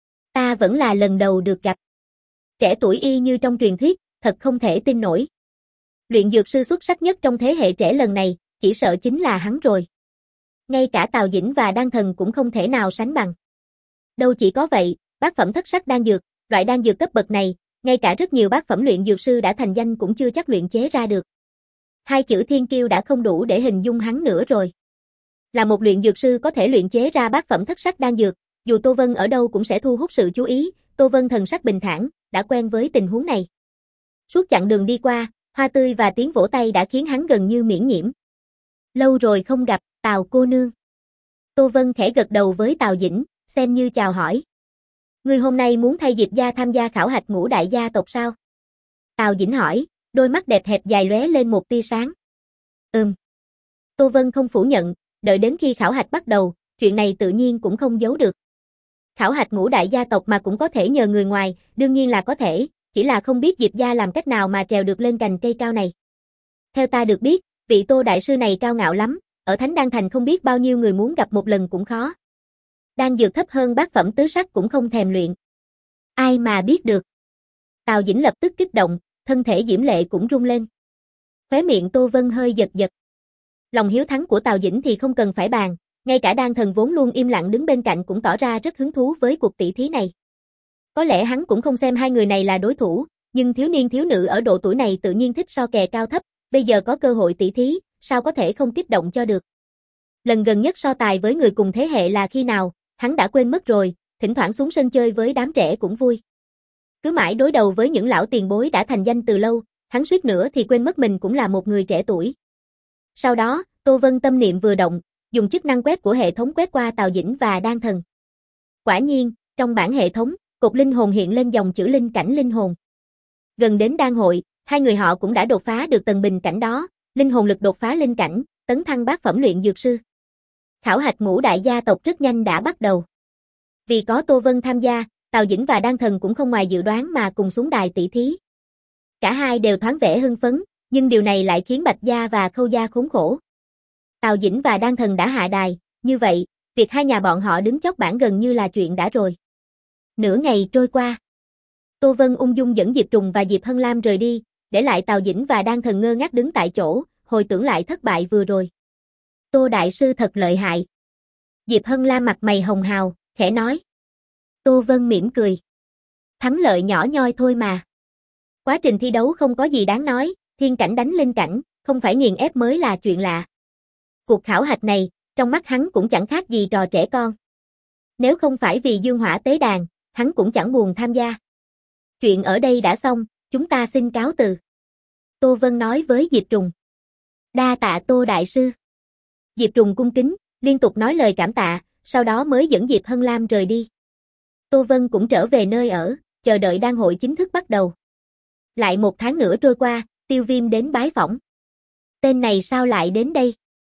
[SPEAKER 1] Ta vẫn là lần đầu được gặp. Trẻ tuổi y như trong truyền thuyết, thật không thể tin nổi. Luyện dược sư xuất sắc nhất trong thế hệ trẻ lần này, chỉ sợ chính là hắn rồi. Ngay cả Tào Dĩnh và Đan Thần cũng không thể nào sánh bằng. Đâu chỉ có vậy, bát phẩm thất sắc đan dược, loại đan dược cấp bậc này, ngay cả rất nhiều bát phẩm luyện dược sư đã thành danh cũng chưa chắc luyện chế ra được. Hai chữ thiên kiêu đã không đủ để hình dung hắn nữa rồi. Là một luyện dược sư có thể luyện chế ra bát phẩm thất sắc đan dược, dù Tô Vân ở đâu cũng sẽ thu hút sự chú ý, Tô Vân thần sắc bình thản, đã quen với tình huống này. Suốt chặng đường đi qua, hoa tươi và tiếng vỗ tay đã khiến hắn gần như miễn nhiễm. Lâu rồi không gặp, Tào cô nương. Tô Vân khẽ gật đầu với Tào Dĩnh, xem như chào hỏi. Ngươi hôm nay muốn thay Diệp gia tham gia khảo hạch ngũ đại gia tộc sao? Tào Dĩnh hỏi, đôi mắt đẹp hẹp dài lóe lên một tia sáng. Ừm. Tô Vân không phủ nhận, đợi đến khi khảo hạch bắt đầu, chuyện này tự nhiên cũng không giấu được. Khảo hạch ngũ đại gia tộc mà cũng có thể nhờ người ngoài, đương nhiên là có thể, chỉ là không biết Diệp gia làm cách nào mà trèo được lên cành cây cao này. Theo ta được biết, vị Tô đại sư này cao ngạo lắm, ở Thánh Đan Thành không biết bao nhiêu người muốn gặp một lần cũng khó. Đan dược thấp hơn bát phẩm tứ sắc cũng không thèm luyện. Ai mà biết được. Tào Dĩnh lập tức kích động, thân thể diễm lệ cũng rung lên. Khóe miệng Tô Vân hơi giật giật. Lòng hiếu thắng của Tào Dĩnh thì không cần phải bàn, ngay cả Đan Thần vốn luôn im lặng đứng bên cạnh cũng tỏ ra rất hứng thú với cuộc tỷ thí này. Có lẽ hắn cũng không xem hai người này là đối thủ, nhưng thiếu niên thiếu nữ ở độ tuổi này tự nhiên thích so kè cao thấp, bây giờ có cơ hội tỷ thí, sao có thể không kích động cho được. Lần gần nhất so tài với người cùng thế hệ là khi nào, hắn đã quên mất rồi, thỉnh thoảng xuống sân chơi với đám trẻ cũng vui. Cứ mãi đối đầu với những lão tiền bối đã thành danh từ lâu, hắn suýt nữa thì quên mất mình cũng là một người trẻ tuổi. Sau đó, Tô Vân tâm niệm vừa động, dùng chức năng quét của hệ thống quét qua Tào Dĩnh và Đan Thần. Quả nhiên, trong bảng hệ thống, cột linh hồn hiện lên dòng chữ linh cảnh linh hồn. Gần đến đan hội, hai người họ cũng đã đột phá được tầng bình cảnh đó, linh hồn lực đột phá linh cảnh, tấn thăng bát phẩm luyện dược sư. Khảo hạch ngũ đại gia tộc rất nhanh đã bắt đầu. Vì có Tô Vân tham gia, Tào Dĩnh và Đan Thần cũng không ngoài dự đoán mà cùng xuống đài tỷ thí. Cả hai đều thoáng vẻ hưng phấn, nhưng điều này lại khiến Bạch Gia và Khâu Gia khốn khổ. Tào Dĩnh và Đan Thần đã hạ đài, như vậy, việc hai nhà bọn họ đứng chót bảng gần như là chuyện đã rồi. Nửa ngày trôi qua. Tô Vân ung dung dẫn Diệp Trùng và Diệp Hân Lam rời đi, để lại Tào Dĩnh và Đan Thần ngơ ngác đứng tại chỗ, hồi tưởng lại thất bại vừa rồi. Tô đại sư thật lợi hại. Diệp Hân Lam mặt mày hồng hào, khẽ nói. Tô Vân mỉm cười. Thắng lợi nhỏ nhoi thôi mà. Quá trình thi đấu không có gì đáng nói, thiên cảnh đánh linh cảnh, không phải nghiền ép mới là chuyện lạ. Cuộc khảo hạch này, trong mắt hắn cũng chẳng khác gì trò trẻ con. Nếu không phải vì dương hỏa tế đàn, hắn cũng chẳng buồn tham gia. Chuyện ở đây đã xong, chúng ta xin cáo từ. Tô Vân nói với Diệp Trùng. Đa tạ Tô đại sư. Diệp Trùng cung kính, liên tục nói lời cảm tạ, sau đó mới dẫn Diệp Hân Lam rời đi. Tô Vân cũng trở về nơi ở, chờ đợi đan hội chính thức bắt đầu. Lại một tháng nữa trôi qua, Tiêu Viêm đến bái phỏng. Tên này sao lại đến đây?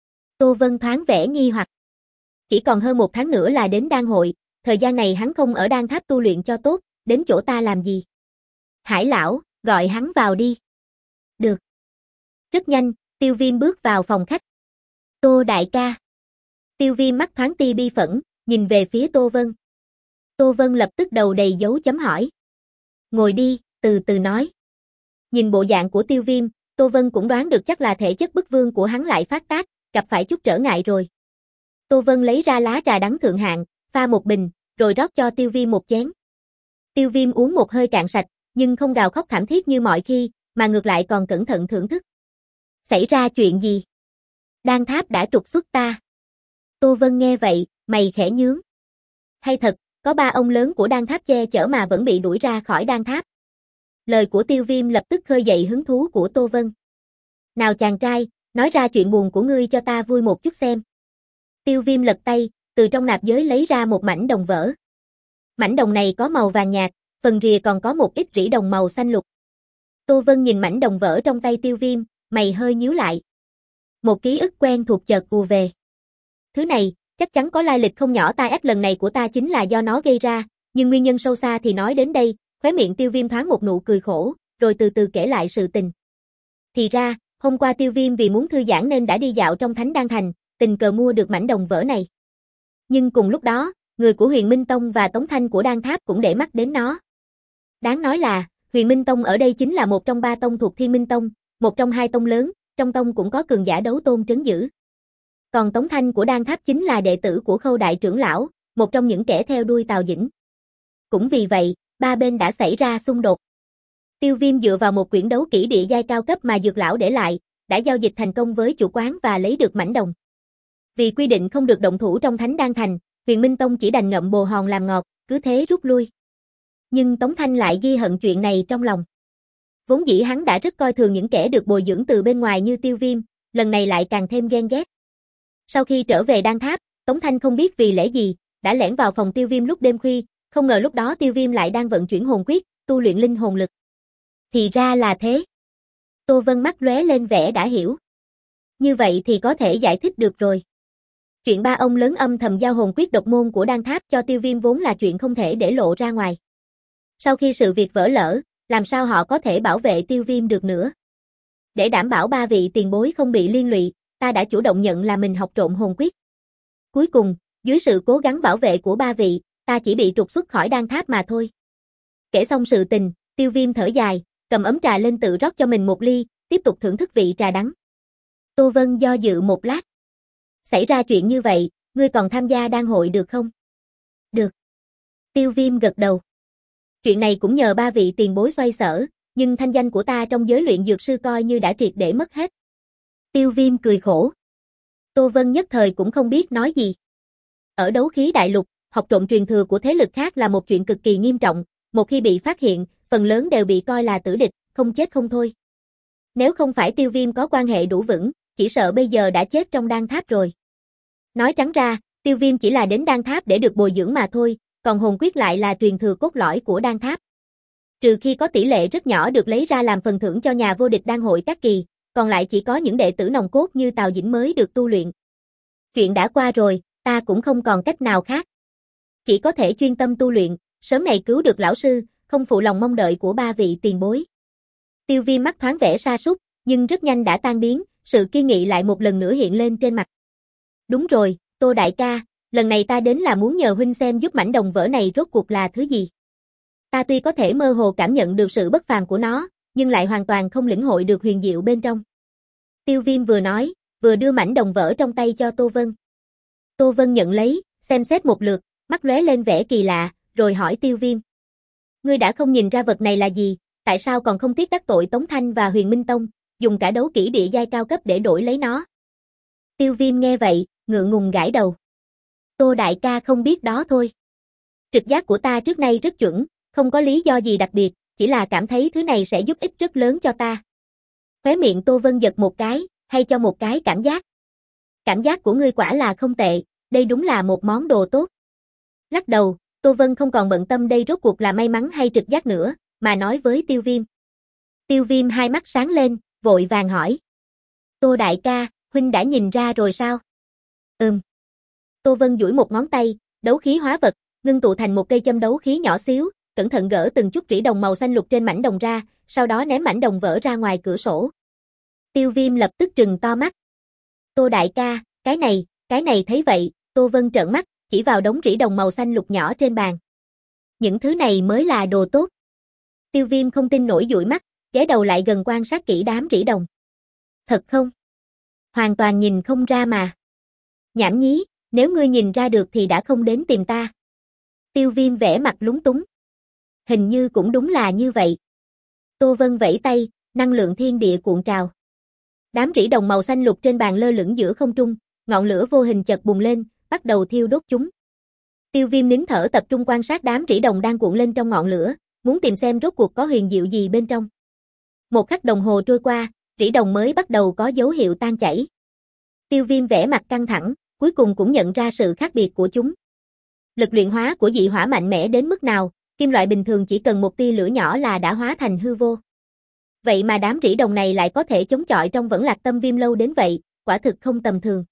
[SPEAKER 1] Tô Vân thoáng vẻ nghi hoặc. Chỉ còn hơn một tháng nữa là đến đan hội, thời gian này hắn không ở đan tháp tu luyện cho tốt, đến chỗ ta làm gì? Hải lão, gọi hắn vào đi. Được. Rất nhanh, Tiêu Viêm bước vào phòng khách. Tô đại ca. Tiêu Viêm mắt thoáng tia bi phẫn, nhìn về phía Tô Vân. Tô Vân lập tức đầu đầy dấu chấm hỏi. Ngồi đi, từ từ nói. Nhìn bộ dạng của Tiêu Viêm, Tô Vân cũng đoán được chắc là thể chất bức vương của hắn lại phát tác, gặp phải chút trở ngại rồi. Tô Vân lấy ra lá trà đắng thượng hạng, pha một bình, rồi rót cho Tiêu Viêm một chén. Tiêu Viêm uống một hơi cạn sạch, nhưng không gào khóc thảm thiết như mọi khi, mà ngược lại còn cẩn thận thưởng thức. Xảy ra chuyện gì? Đan tháp đã trục xuất ta. Tô Vân nghe vậy, mày khẽ nhướng. Hay thật, có ba ông lớn của đan tháp che chở mà vẫn bị đuổi ra khỏi đan tháp. Lời của Tiêu Viêm lập tức khơi dậy hứng thú của Tô Vân. Nào chàng trai, nói ra chuyện buồn của ngươi cho ta vui một chút xem. Tiêu Viêm lật tay, từ trong nạp giới lấy ra một mảnh đồng vỡ. Mảnh đồng này có màu vàng nhạt, phần rìa còn có một ít rỉ đồng màu xanh lục. Tô Vân nhìn mảnh đồng vỡ trong tay Tiêu Viêm, mày hơi nhíu lại. Một ký ức quen thuộc chợt ùa về. Thứ này, chắc chắn có lai lịch không nhỏ, tai ách lần này của ta chính là do nó gây ra, nhưng nguyên nhân sâu xa thì nói đến đây, khóe miệng Tiêu Viêm thoáng một nụ cười khổ, rồi từ từ kể lại sự tình. Thì ra, hôm qua Tiêu Viêm vì muốn thư giãn nên đã đi dạo trong Thánh Đan Thành, tình cờ mua được mảnh đồng vỡ này. Nhưng cùng lúc đó, người của Huyền Minh Tông và Tống Thanh của Đan Tháp cũng để mắt đến nó. Đáng nói là, Huyền Minh Tông ở đây chính là một trong ba tông thuộc Thiên Minh Tông, một trong hai tông lớn, trong tông cũng có cường giả đấu tôn trấn giữ. Còn Tống Thanh của Đan Tháp chính là đệ tử của Khâu đại trưởng lão, một trong những kẻ theo đuôi Tào Dĩnh. Cũng vì vậy, ba bên đã xảy ra xung đột. Tiêu Viêm dựa vào một quyển đấu kỹ địa giai cao cấp mà Dược lão để lại, đã giao dịch thành công với chủ quán và lấy được mảnh đồng. Vì quy định không được động thủ trong Thánh Đan Thành, Huyền Minh Tông chỉ đành ngậm bồ hòn làm ngọt, cứ thế rút lui. Nhưng Tống Thanh lại ghi hận chuyện này trong lòng. Vốn dĩ hắn đã rất coi thường những kẻ được bồi dưỡng từ bên ngoài như Tiêu Viêm, lần này lại càng thêm ghen ghét. Sau khi trở về Đan Tháp, Tống Thanh không biết vì lẽ gì, đã lẻn vào phòng Tiêu Viêm lúc đêm khuya, không ngờ lúc đó Tiêu Viêm lại đang vận chuyển hồn quyết, tu luyện linh hồn lực. Thì ra là thế. Tô Vân mắt lóe lên vẻ đã hiểu. Như vậy thì có thể giải thích được rồi. Chuyện ba ông lớn âm thầm giao hồn quyết độc môn của Đan Tháp cho Tiêu Viêm vốn là chuyện không thể để lộ ra ngoài. Sau khi sự việc vỡ lỡ, làm sao họ có thể bảo vệ Tiêu Viêm được nữa? Để đảm bảo ba vị tiền bối không bị liên lụy, ta đã chủ động nhận là mình học trộm hồn quyết. Cuối cùng, dưới sự cố gắng bảo vệ của ba vị, ta chỉ bị trục xuất khỏi đan tháp mà thôi. Kể xong sự tình, Tiêu Viêm thở dài, cầm ấm trà lên tự rót cho mình một ly, tiếp tục thưởng thức vị trà đắng. Tô Vân do dự một lát. Xảy ra chuyện như vậy, ngươi còn tham gia đan hội được không? Được. Tiêu Viêm gật đầu. Chuyện này cũng nhờ ba vị tiền bối xoay sở, nhưng thanh danh của ta trong giới luyện dược sư coi như đã triệt để mất hết. Tiêu Viêm cười khổ. Tô Vân nhất thời cũng không biết nói gì. Ở đấu khí đại lục, học trộm truyền thừa của thế lực khác là một chuyện cực kỳ nghiêm trọng, một khi bị phát hiện, phần lớn đều bị coi là tử địch, không chết không thôi. Nếu không phải Tiêu Viêm có quan hệ đủ vững, chỉ sợ bây giờ đã chết trong đan tháp rồi. Nói trắng ra, Tiêu Viêm chỉ là đến đan tháp để được bồi dưỡng mà thôi, còn hồn quyết lại là truyền thừa cốt lõi của đan tháp. Trừ khi có tỷ lệ rất nhỏ được lấy ra làm phần thưởng cho nhà vô địch đan hội các kỳ, còn lại chỉ có những đệ tử nòng cốt như Tào Dĩnh mới được tu luyện. Chuyện đã qua rồi, ta cũng không còn cách nào khác. Chỉ có thể chuyên tâm tu luyện, sớm ngày cứu được lão sư, không phụ lòng mong đợi của ba vị tiền bối. Tiêu Viêm mắt thoáng vẻ sa sút, nhưng rất nhanh đã tan biến, sự kiên nghị lại một lần nữa hiện lên trên mặt. Đúng rồi, Tô đại ca, lần này ta đến là muốn nhờ huynh xem giúp mảnh đồng vỡ này rốt cuộc là thứ gì. Ta tuy có thể mơ hồ cảm nhận được sự bất phàm của nó, nhưng lại hoàn toàn không lĩnh hội được huyền diệu bên trong. Tiêu Viêm vừa nói, vừa đưa mảnh đồng vỡ trong tay cho Tô Vân. Tô Vân nhận lấy, xem xét một lượt, mắt lóe lên vẻ kỳ lạ, rồi hỏi Tiêu Viêm. Ngươi đã không nhìn ra vật này là gì, tại sao còn không tiếc đắc tội Tống Thanh và Huyền Minh Tông, dùng cả đấu kỹ địa giai cao cấp để đổi lấy nó? Tiêu Viêm nghe vậy, ngượng ngùng gãi đầu. Tô đại ca không biết đó thôi. Trực giác của ta trước nay rất chuẩn, không có lý do gì đặc biệt, chỉ là cảm thấy thứ này sẽ giúp ích rất lớn cho ta. Khóe miệng Tô Vân giật một cái, hay cho một cái cảm giác. Cảm giác của ngươi quả là không tệ, đây đúng là một món đồ tốt. Lắc đầu, Tô Vân không còn bận tâm đây rốt cuộc là may mắn hay trực giác nữa, mà nói với Tiêu Viêm. Tiêu Viêm hai mắt sáng lên, vội vàng hỏi. Tô đại ca, huynh đã nhìn ra rồi sao? Ừm. Tô Vân duỗi một ngón tay, đấu khí hóa vật, ngưng tụ thành một cây châm đấu khí nhỏ xíu, cẩn thận gỡ từng chút rỉ đồng màu xanh lục trên mảnh đồng ra, sau đó ném mảnh đồng vỡ ra ngoài cửa sổ. Tiêu Viêm lập tức trừng to mắt. Tô đại ca, cái này, cái này thấy vậy, Tô Vân trợn mắt, chỉ vào đống rỉ đồng màu xanh lục nhỏ trên bàn. Những thứ này mới là đồ tốt. Tiêu Viêm không tin nổi dụi mắt, ghé đầu lại gần quan sát kỹ đám rỉ đồng. Thật không? Hoàn toàn nhìn không ra mà. Nhảm nhí, nếu ngươi nhìn ra được thì đã không đến tìm ta. Tiêu Viêm vẻ mặt lúng túng. Hình như cũng đúng là như vậy. Tô Vân vẫy tay, năng lượng thiên địa cuộn trào. Đám rỉ đồng màu xanh lục trên bàn lơ lửng giữa không trung, ngọn lửa vô hình chợt bùng lên, bắt đầu thiêu đốt chúng. Tiêu Viêm nín thở tập trung quan sát đám rỉ đồng đang cuộn lên trong ngọn lửa, muốn tìm xem rốt cuộc có huyền diệu gì bên trong. Một khắc đồng hồ trôi qua, rỉ đồng mới bắt đầu có dấu hiệu tan chảy. Tiêu Viêm vẻ mặt căng thẳng, cuối cùng cũng nhận ra sự khác biệt của chúng. Lực luyện hóa của dị hỏa mạnh mẽ đến mức nào, kim loại bình thường chỉ cần một tia lửa nhỏ là đã hóa thành hư vô. Vậy mà đám rỉ đồng này lại có thể chống chọi trong Vẫn Lạc Tâm Viêm lâu đến vậy, quả thực không tầm thường.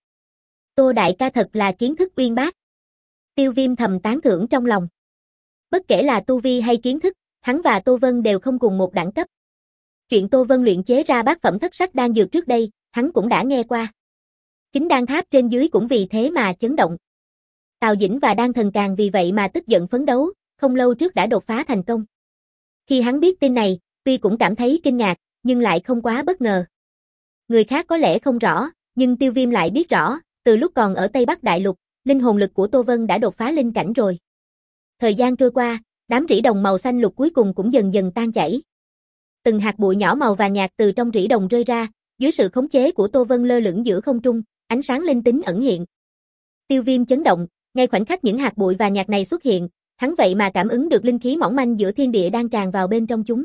[SPEAKER 1] Tô đại ca thật là kiến thức uyên bác. Tiêu Viêm thầm tán thưởng trong lòng. Bất kể là tu vi hay kiến thức, hắn và Tô Vân đều không cùng một đẳng cấp. Chuyện Tô Vân luyện chế ra bát phẩm thất sắc đan dược trước đây, hắn cũng đã nghe qua. Chính đan tháp trên dưới cũng vì thế mà chấn động. Tào Dĩnh và Đan Thần càng vì vậy mà tức giận phấn đấu, không lâu trước đã đột phá thành công. Khi hắn biết tin này, tuy cũng cảm thấy kinh ngạc, nhưng lại không quá bất ngờ. Người khác có lẽ không rõ, nhưng Tiêu Viêm lại biết rõ, từ lúc còn ở Tây Bắc Đại Lục, linh hồn lực của Tô Vân đã đột phá linh cảnh rồi. Thời gian trôi qua, đám rỉ đồng màu xanh lục cuối cùng cũng dần dần tan chảy. Từng hạt bụi nhỏ màu vàng nhạt từ trong rỉ đồng rơi ra, dưới sự khống chế của Tô Vân lơ lửng giữa không trung, ánh sáng linh tính ẩn hiện. Tiêu Viêm chấn động, ngay khoảnh khắc những hạt bụi vàng nhạt này xuất hiện, hắn vậy mà cảm ứng được linh khí mỏng manh giữa thiên địa đang tràn vào bên trong chúng.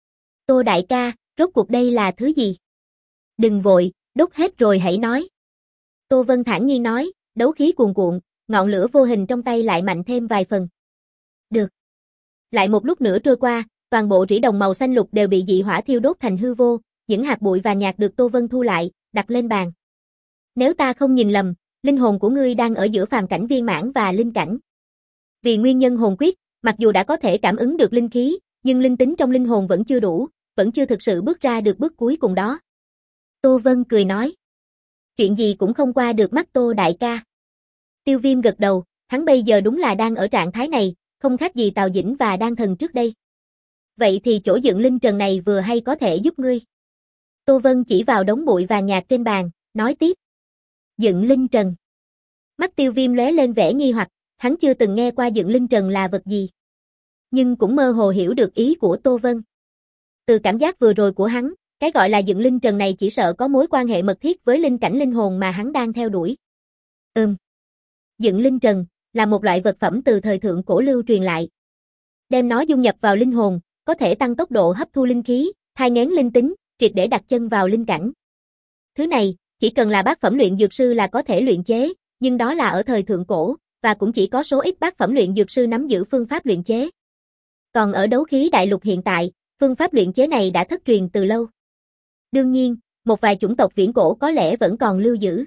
[SPEAKER 1] Tô đại ca, rốt cuộc đây là thứ gì? Đừng vội, đốt hết rồi hãy nói. Tô Vân thản nhiên nói, đấu khí cuồn cuộn, ngọn lửa vô hình trong tay lại mạnh thêm vài phần. Được. Lại một lúc nữa trôi qua, toàn bộ rỉ đồng màu xanh lục đều bị dị hỏa thiêu đốt thành hư vô, những hạt bụi vàng nhạt được Tô Vân thu lại, đặt lên bàn. Nếu ta không nhìn lầm, linh hồn của ngươi đang ở giữa phàm cảnh viên mãn và linh cảnh. Vì nguyên nhân hồn quyết, mặc dù đã có thể cảm ứng được linh khí, nhưng linh tính trong linh hồn vẫn chưa đủ, vẫn chưa thực sự bước ra được bước cuối cùng đó. Tô Vân cười nói. Chuyện gì cũng không qua được mắt Tô đại ca. Tiêu Viêm gật đầu, hắn bây giờ đúng là đang ở trạng thái này, không khác gì Tào Dĩnh và Đan Thần trước đây. Vậy thì chỗ dựng linh trần này vừa hay có thể giúp ngươi. Tô Vân chỉ vào đống bụi vàng nhạt trên bàn, nói tiếp. Dựng linh trần. Mắt Tiêu Viêm lóe lên vẻ nghi hoặc, hắn chưa từng nghe qua dựng linh trần là vật gì. Nhưng cũng mơ hồ hiểu được ý của Tô Vân. Từ cảm giác vừa rồi của hắn, cái gọi là dựng linh trần này chỉ sợ có mối quan hệ mật thiết với linh cảnh linh hồn mà hắn đang theo đuổi. Ừm. Dựng linh trần là một loại vật phẩm từ thời thượng cổ lưu truyền lại. Đem nó dung nhập vào linh hồn, có thể tăng tốc độ hấp thu linh khí, thai nghén linh tính, triệt để đặt chân vào linh cảnh. Thứ này, chỉ cần là bát phẩm luyện dược sư là có thể luyện chế, nhưng đó là ở thời thượng cổ, và cũng chỉ có số ít bát phẩm luyện dược sư nắm giữ phương pháp luyện chế. Còn ở đấu khí đại lục hiện tại, phương pháp luyện chế này đã thất truyền từ lâu. Đương nhiên, một vài chủng tộc viễn cổ có lẽ vẫn còn lưu giữ.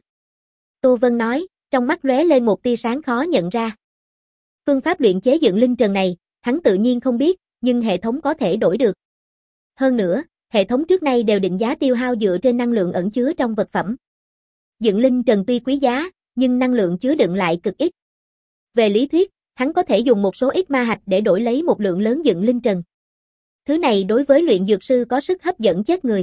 [SPEAKER 1] Tô Vân nói, trong mắt lóe lên một tia sáng khó nhận ra. Phương pháp luyện chế dựng linh trần này, hắn tự nhiên không biết, nhưng hệ thống có thể đổi được. Hơn nữa, hệ thống trước nay đều định giá tiêu hao dựa trên năng lượng ẩn chứa trong vật phẩm. Dựng linh trần tuy quý giá, nhưng năng lượng chứa đựng lại cực ít. Về lý thuyết, hắn có thể dùng một số ít ma hạch để đổi lấy một lượng lớn dựng linh trần. Thứ này đối với luyện dược sư có sức hấp dẫn chết người.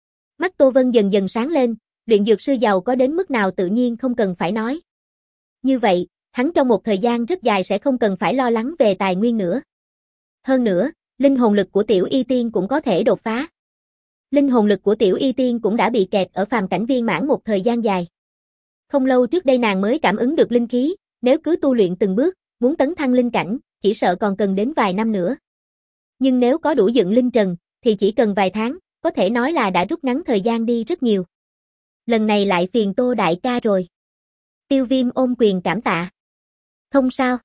[SPEAKER 1] Mắt Tô Vân dần dần sáng lên, luyện dược sư giàu có đến mức nào tự nhiên không cần phải nói. Như vậy, hắn trong một thời gian rất dài sẽ không cần phải lo lắng về tài nguyên nữa. Hơn nữa, linh hồn lực của Tiểu Y Tiên cũng có thể đột phá. Linh hồn lực của Tiểu Y Tiên cũng đã bị kẹt ở phàm cảnh viên mãn một thời gian dài. Không lâu trước đây nàng mới cảm ứng được linh khí, nếu cứ tu luyện từng bước, muốn tấn thăng linh cảnh, chỉ sợ còn cần đến vài năm nữa. Nhưng nếu có đủ dựng linh trần, thì chỉ cần vài tháng, có thể nói là đã rút ngắn thời gian đi rất nhiều. Lần này lại phiền Tô đại ca rồi. Tiêu Viêm ôm quyền cảm tạ. Không sao.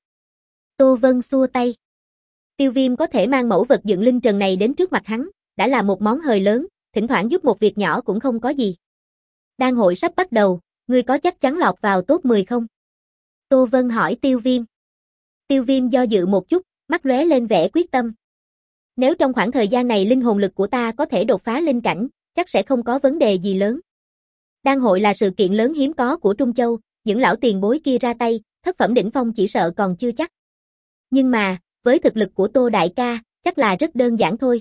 [SPEAKER 1] Tô Vân xua tay. Tiêu Viêm có thể mang mẫu vật dựng linh trần này đến trước mặt hắn, đã là một món hời lớn, thỉnh thoảng giúp một việc nhỏ cũng không có gì. Đan hội sắp bắt đầu, ngươi có chắc chắn lọt vào top mười không? Tô Vân hỏi Tiêu Viêm. Tiêu Viêm do dự một chút, mắt lóe lên vẻ quyết tâm. Nếu trong khoảng thời gian này linh hồn lực của ta có thể đột phá linh cảnh, chắc sẽ không có vấn đề gì lớn. Đan hội là sự kiện lớn hiếm có của Trung Châu, những lão tiền bối kia ra tay, thất phẩm đỉnh phong chỉ sợ còn chưa chắc. Nhưng mà, với thực lực của Tô đại ca, chắc là rất đơn giản thôi.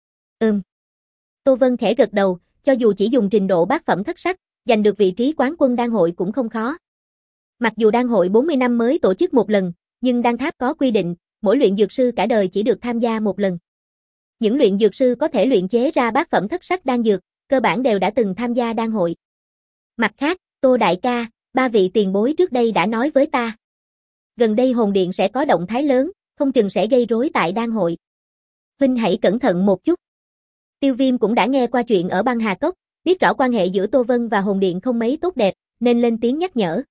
[SPEAKER 1] Ừm. Tô Vân khẽ gật đầu, cho dù chỉ dùng trình độ bát phẩm thất sắc, giành được vị trí quán quân đan hội cũng không khó. Mặc dù đan hội bốn mươi năm mới tổ chức một lần, nhưng đan tháp có quy định, mỗi luyện dược sư cả đời chỉ được tham gia một lần. Những luyện dược sư có thể luyện chế ra bát phẩm thất sắc đan dược, cơ bản đều đã từng tham gia đan hội. Mặt khác, Tô đại ca, ba vị tiền bối trước đây đã nói với ta. Gần đây hồn điện sẽ có động thái lớn, không chừng sẽ gây rối tại đan hội. Huynh hãy cẩn thận một chút. Tiêu Viêm cũng đã nghe qua chuyện ở băng Hà Cốc, biết rõ quan hệ giữa Tô Vân và hồn điện không mấy tốt đẹp, nên lên tiếng nhắc nhở.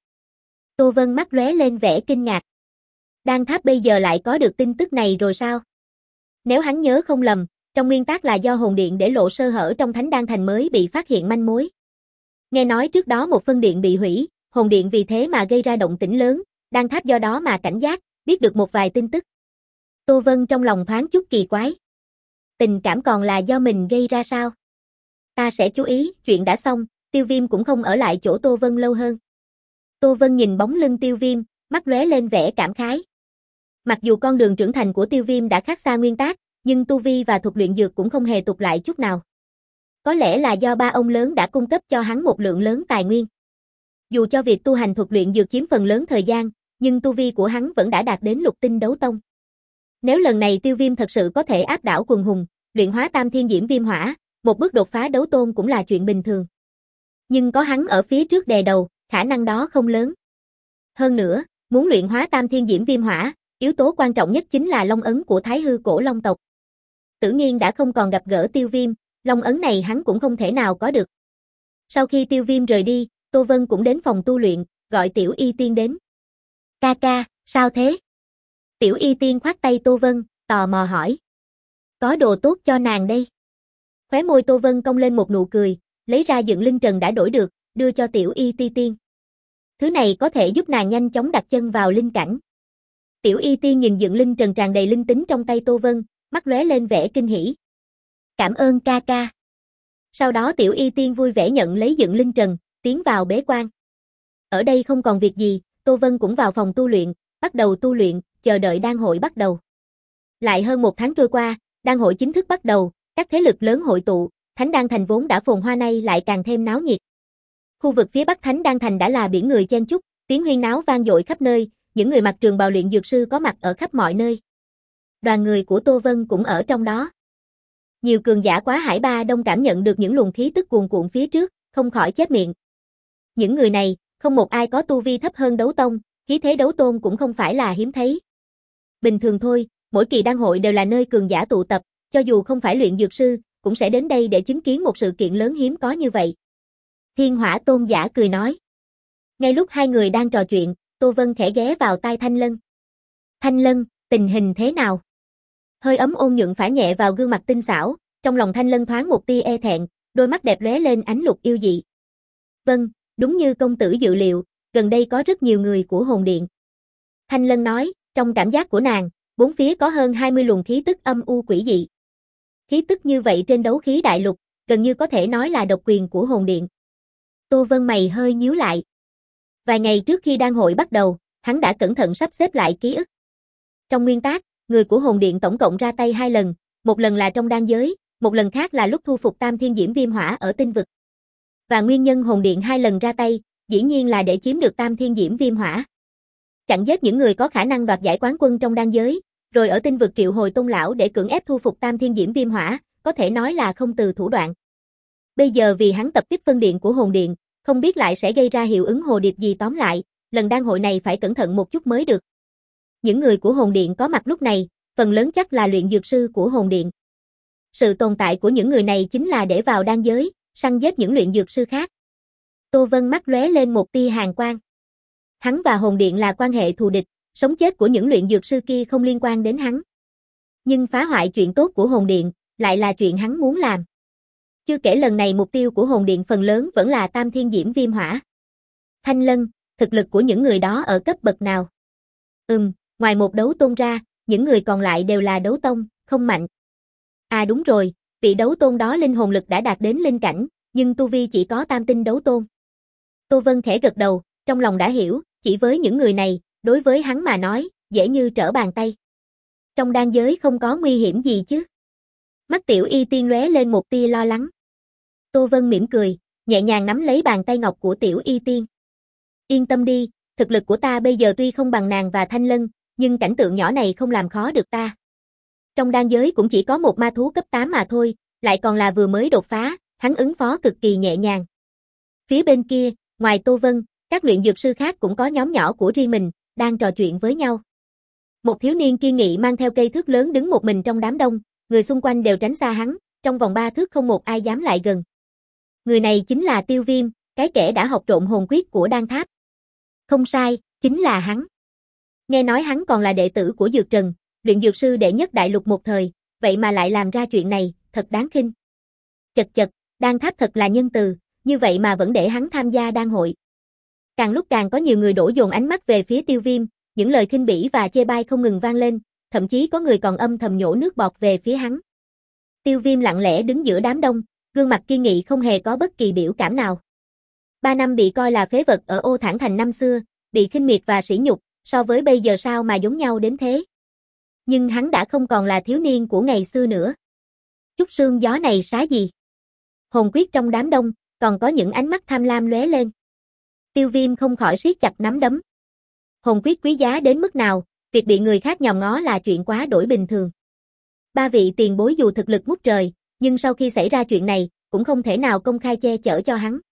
[SPEAKER 1] Tô Vân mắt lóe lên vẻ kinh ngạc. Đan tháp bây giờ lại có được tin tức này rồi sao? Nếu hắn nhớ không lầm, trong nguyên tắc là do hồn điện để lộ sơ hở trong Thánh Đan Thành mới bị phát hiện manh mối. Nghe nói trước đó một phân điện bị hủy, hồn điện vì thế mà gây ra động tĩnh lớn, đan tháp do đó mà cảnh giác, biết được một vài tin tức. Tô Vân trong lòng thoáng chút kỳ quái. Tình cảm còn là do mình gây ra sao? Ta sẽ chú ý, chuyện đã xong, Tiêu Viêm cũng không ở lại chỗ Tô Vân lâu hơn. Tô Vân nhìn bóng lưng Tiêu Viêm, mắt lóe lên vẻ cảm khái. Mặc dù con đường trưởng thành của Tiêu Viêm đã khác xa nguyên tắc, nhưng tu vi và thuật luyện dược cũng không hề tụt lại chút nào. Có lẽ là do ba ông lớn đã cung cấp cho hắn một lượng lớn tài nguyên. Dù cho việc tu hành thuật luyện dược chiếm phần lớn thời gian, nhưng tu vi của hắn vẫn đã đạt đến lục tinh đấu tông. Nếu lần này Tiêu Viêm thật sự có thể áp đảo quần hùng, luyện hóa tam thiên diễm viêm hỏa, một bước đột phá đấu tôn cũng là chuyện bình thường. Nhưng có hắn ở phía trước đè đầu, khả năng đó không lớn. Hơn nữa, muốn luyện hóa tam thiên diễm viêm hỏa, yếu tố quan trọng nhất chính là long ấn của Thái Hư cổ long tộc. Tự nhiên đã không còn gặp gỡ Tiêu Viêm, long ấn này hắn cũng không thể nào có được. Sau khi Tiêu Viêm rời đi, Tô Vân cũng đến phòng tu luyện, gọi Tiểu Y Tiên đến. Ca ca, sao thế? Tiểu Y Tiên khoát tay Tô Vân, tò mò hỏi. Có đồ tốt cho nàng đây. Khóe môi Tô Vân cong lên một nụ cười, lấy ra dựng linh trần đã đổi được, đưa cho Tiểu Y Tiên. Thứ này có thể giúp nàng nhanh chóng đặt chân vào linh cảnh. Tiểu Y Tiên nhìn dựng linh trần tràn đầy linh tính trong tay Tô Vân, mắt lóe lên vẻ kinh hỉ. Cảm ơn ca ca. Sau đó Tiểu Y Tiên vui vẻ nhận lấy dựng linh trần, tiến vào bế quan. Ở đây không còn việc gì, Tô Vân cũng vào phòng tu luyện, bắt đầu tu luyện, chờ đợi đan hội bắt đầu. Lại hơn một tháng trôi qua, đan hội chính thức bắt đầu, các thế lực lớn hội tụ, Thánh Đan Thành vốn đã phồn hoa nay lại càng thêm náo nhiệt. Khu vực phía bắc Thánh Đan Thành đã là biển người chen chúc, tiếng huyên náo vang dội khắp nơi, những người mặc trường bào luyện dược sư có mặt ở khắp mọi nơi. Đoàn người của Tô Vân cũng ở trong đó. Nhiều cường giả quá hải ba đông cảm nhận được những luồng khí tức cuồn cuộn phía trước, không khỏi chép miệng. Những người này, không một ai có tu vi thấp hơn đấu tông, khí thế đấu tôn cũng không phải là hiếm thấy. Bình thường thôi, mỗi kỳ đan hội đều là nơi cường giả tụ tập, cho dù không phải luyện dược sư, cũng sẽ đến đây để chứng kiến một sự kiện lớn hiếm có như vậy. Thiên Hỏa Tôn giả cười nói. Ngay lúc hai người đang trò chuyện, Tô Vân khẽ ghé vào tai Thanh Lân. Thanh Lân, tình hình thế nào? Hơi ấm ôn nhuận phả nhẹ vào gương mặt tinh xảo, trong lòng Thanh Lân thoáng một tia e thẹn, đôi mắt đẹp lóe lên ánh lục yêu dị. Vâng, đúng như công tử dự liệu, gần đây có rất nhiều người của hồn điện. Thanh Lân nói, trong cảm giác của nàng, bốn phía có hơn hai mươi luồng khí tức âm u quỷ dị. Khí tức như vậy trên đấu khí đại lục, gần như có thể nói là độc quyền của hồn điện. Tô Vân mày hơi nhíu lại. Vài ngày trước khi đan hội bắt đầu, hắn đã cẩn thận sắp xếp lại ký ức. Trong nguyên tắc, người của hồn điện tổng cộng ra tay hai lần, một lần là trong đan giới, một lần khác là lúc thu phục Tam Thiên Diễm Viêm Hỏa ở tinh vực. Và nguyên nhân hồn điện hai lần ra tay, dĩ nhiên là để chiếm được Tam Thiên Diễm Viêm Hỏa. Chặn giết những người có khả năng đoạt giải quán quân trong đan giới, rồi ở tinh vực triệu hồi tôn lão để cưỡng ép thu phục Tam Thiên Diễm Viêm Hỏa, có thể nói là không từ thủ đoạn. Bây giờ vì hắn tập kích phân điện của hồn điện, không biết lại sẽ gây ra hiệu ứng hồ điệp gì, tóm lại, lần đan hội này phải cẩn thận một chút mới được. Những người của hồn điện có mặt lúc này, phần lớn chắc là luyện dược sư của hồn điện. Sự tồn tại của những người này chính là để vào đan giới, săn giết những luyện dược sư khác. Tô Vân mắt lóe lên một tia hàn quang. Hắn và hồn điện là quan hệ thù địch, sống chết của những luyện dược sư kia không liên quan đến hắn. Nhưng phá hoại chuyện tốt của hồn điện, lại là chuyện hắn muốn làm. Chưa kể lần này mục tiêu của hồn điện phần lớn vẫn là Tam Thiên Diễm Viêm Hỏa. Thanh Lân, thực lực của những người đó ở cấp bậc nào? Ừm, ngoài một đấu tôn ra, những người còn lại đều là đấu tông, không mạnh. À đúng rồi, vị đấu tôn đó linh hồn lực đã đạt đến linh cảnh, nhưng tu vi chỉ có tam tinh đấu tôn. Tô Vân khẽ gật đầu, trong lòng đã hiểu, chỉ với những người này, đối với hắn mà nói, dễ như trở bàn tay. Trong đan giới không có nguy hiểm gì chứ? Mắt Tiểu Y Tiên lóe lên một tia lo lắng. Tô Vân mỉm cười, nhẹ nhàng nắm lấy bàn tay ngọc của Tiểu Y Tiên. Yên tâm đi, thực lực của ta bây giờ tuy không bằng nàng và Thanh Lân, nhưng cảnh tượng nhỏ này không làm khó được ta. Trong đan giới cũng chỉ có một ma thú cấp tám mà thôi, lại còn là vừa mới đột phá, hắn ứng phó cực kỳ nhẹ nhàng. Phía bên kia, ngoài Tô Vân, các luyện dược sư khác cũng có nhóm nhỏ của riêng mình, đang trò chuyện với nhau. Một thiếu niên kiên nghị mang theo cây thước lớn đứng một mình trong đám đông, người xung quanh đều tránh xa hắn, trong vòng ba thước không một ai dám lại gần. Người này chính là Tiêu Viêm, cái kẻ đã học trộm hồn quyết của Đan Tháp. Không sai, chính là hắn. Nghe nói hắn còn là đệ tử của Dược Trần, luyện dược sư đệ nhất đại lục một thời, vậy mà lại làm ra chuyện này, thật đáng khinh. Chật chật, Đan Tháp thật là nhân từ, như vậy mà vẫn để hắn tham gia đan hội. Càng lúc càng có nhiều người đổ dồn ánh mắt về phía Tiêu Viêm, những lời khinh bỉ và chê bai không ngừng vang lên, thậm chí có người còn âm thầm nhổ nước bọt về phía hắn. Tiêu Viêm lặng lẽ đứng giữa đám đông, gương mặt kiên nghị không hề có bất kỳ biểu cảm nào. Ba năm bị coi là phế vật ở Ô Thản Thành năm xưa, bị khinh miệt và sỉ nhục, so với bây giờ sao mà giống nhau đến thế. Nhưng hắn đã không còn là thiếu niên của ngày xưa nữa. Chút sương gió này xá gì? Hồn quyết trong đám đông, còn có những ánh mắt tham lam lóe lên. Tiêu Viêm không khỏi siết chặt nắm đấm. Hồn quyết quý giá đến mức nào, việc bị người khác nhòm ngó là chuyện quá đổi bình thường. Ba vị tiền bối dù thực lực ngút trời, nhưng sau khi xảy ra chuyện này, cũng không thể nào công khai che chở cho hắn.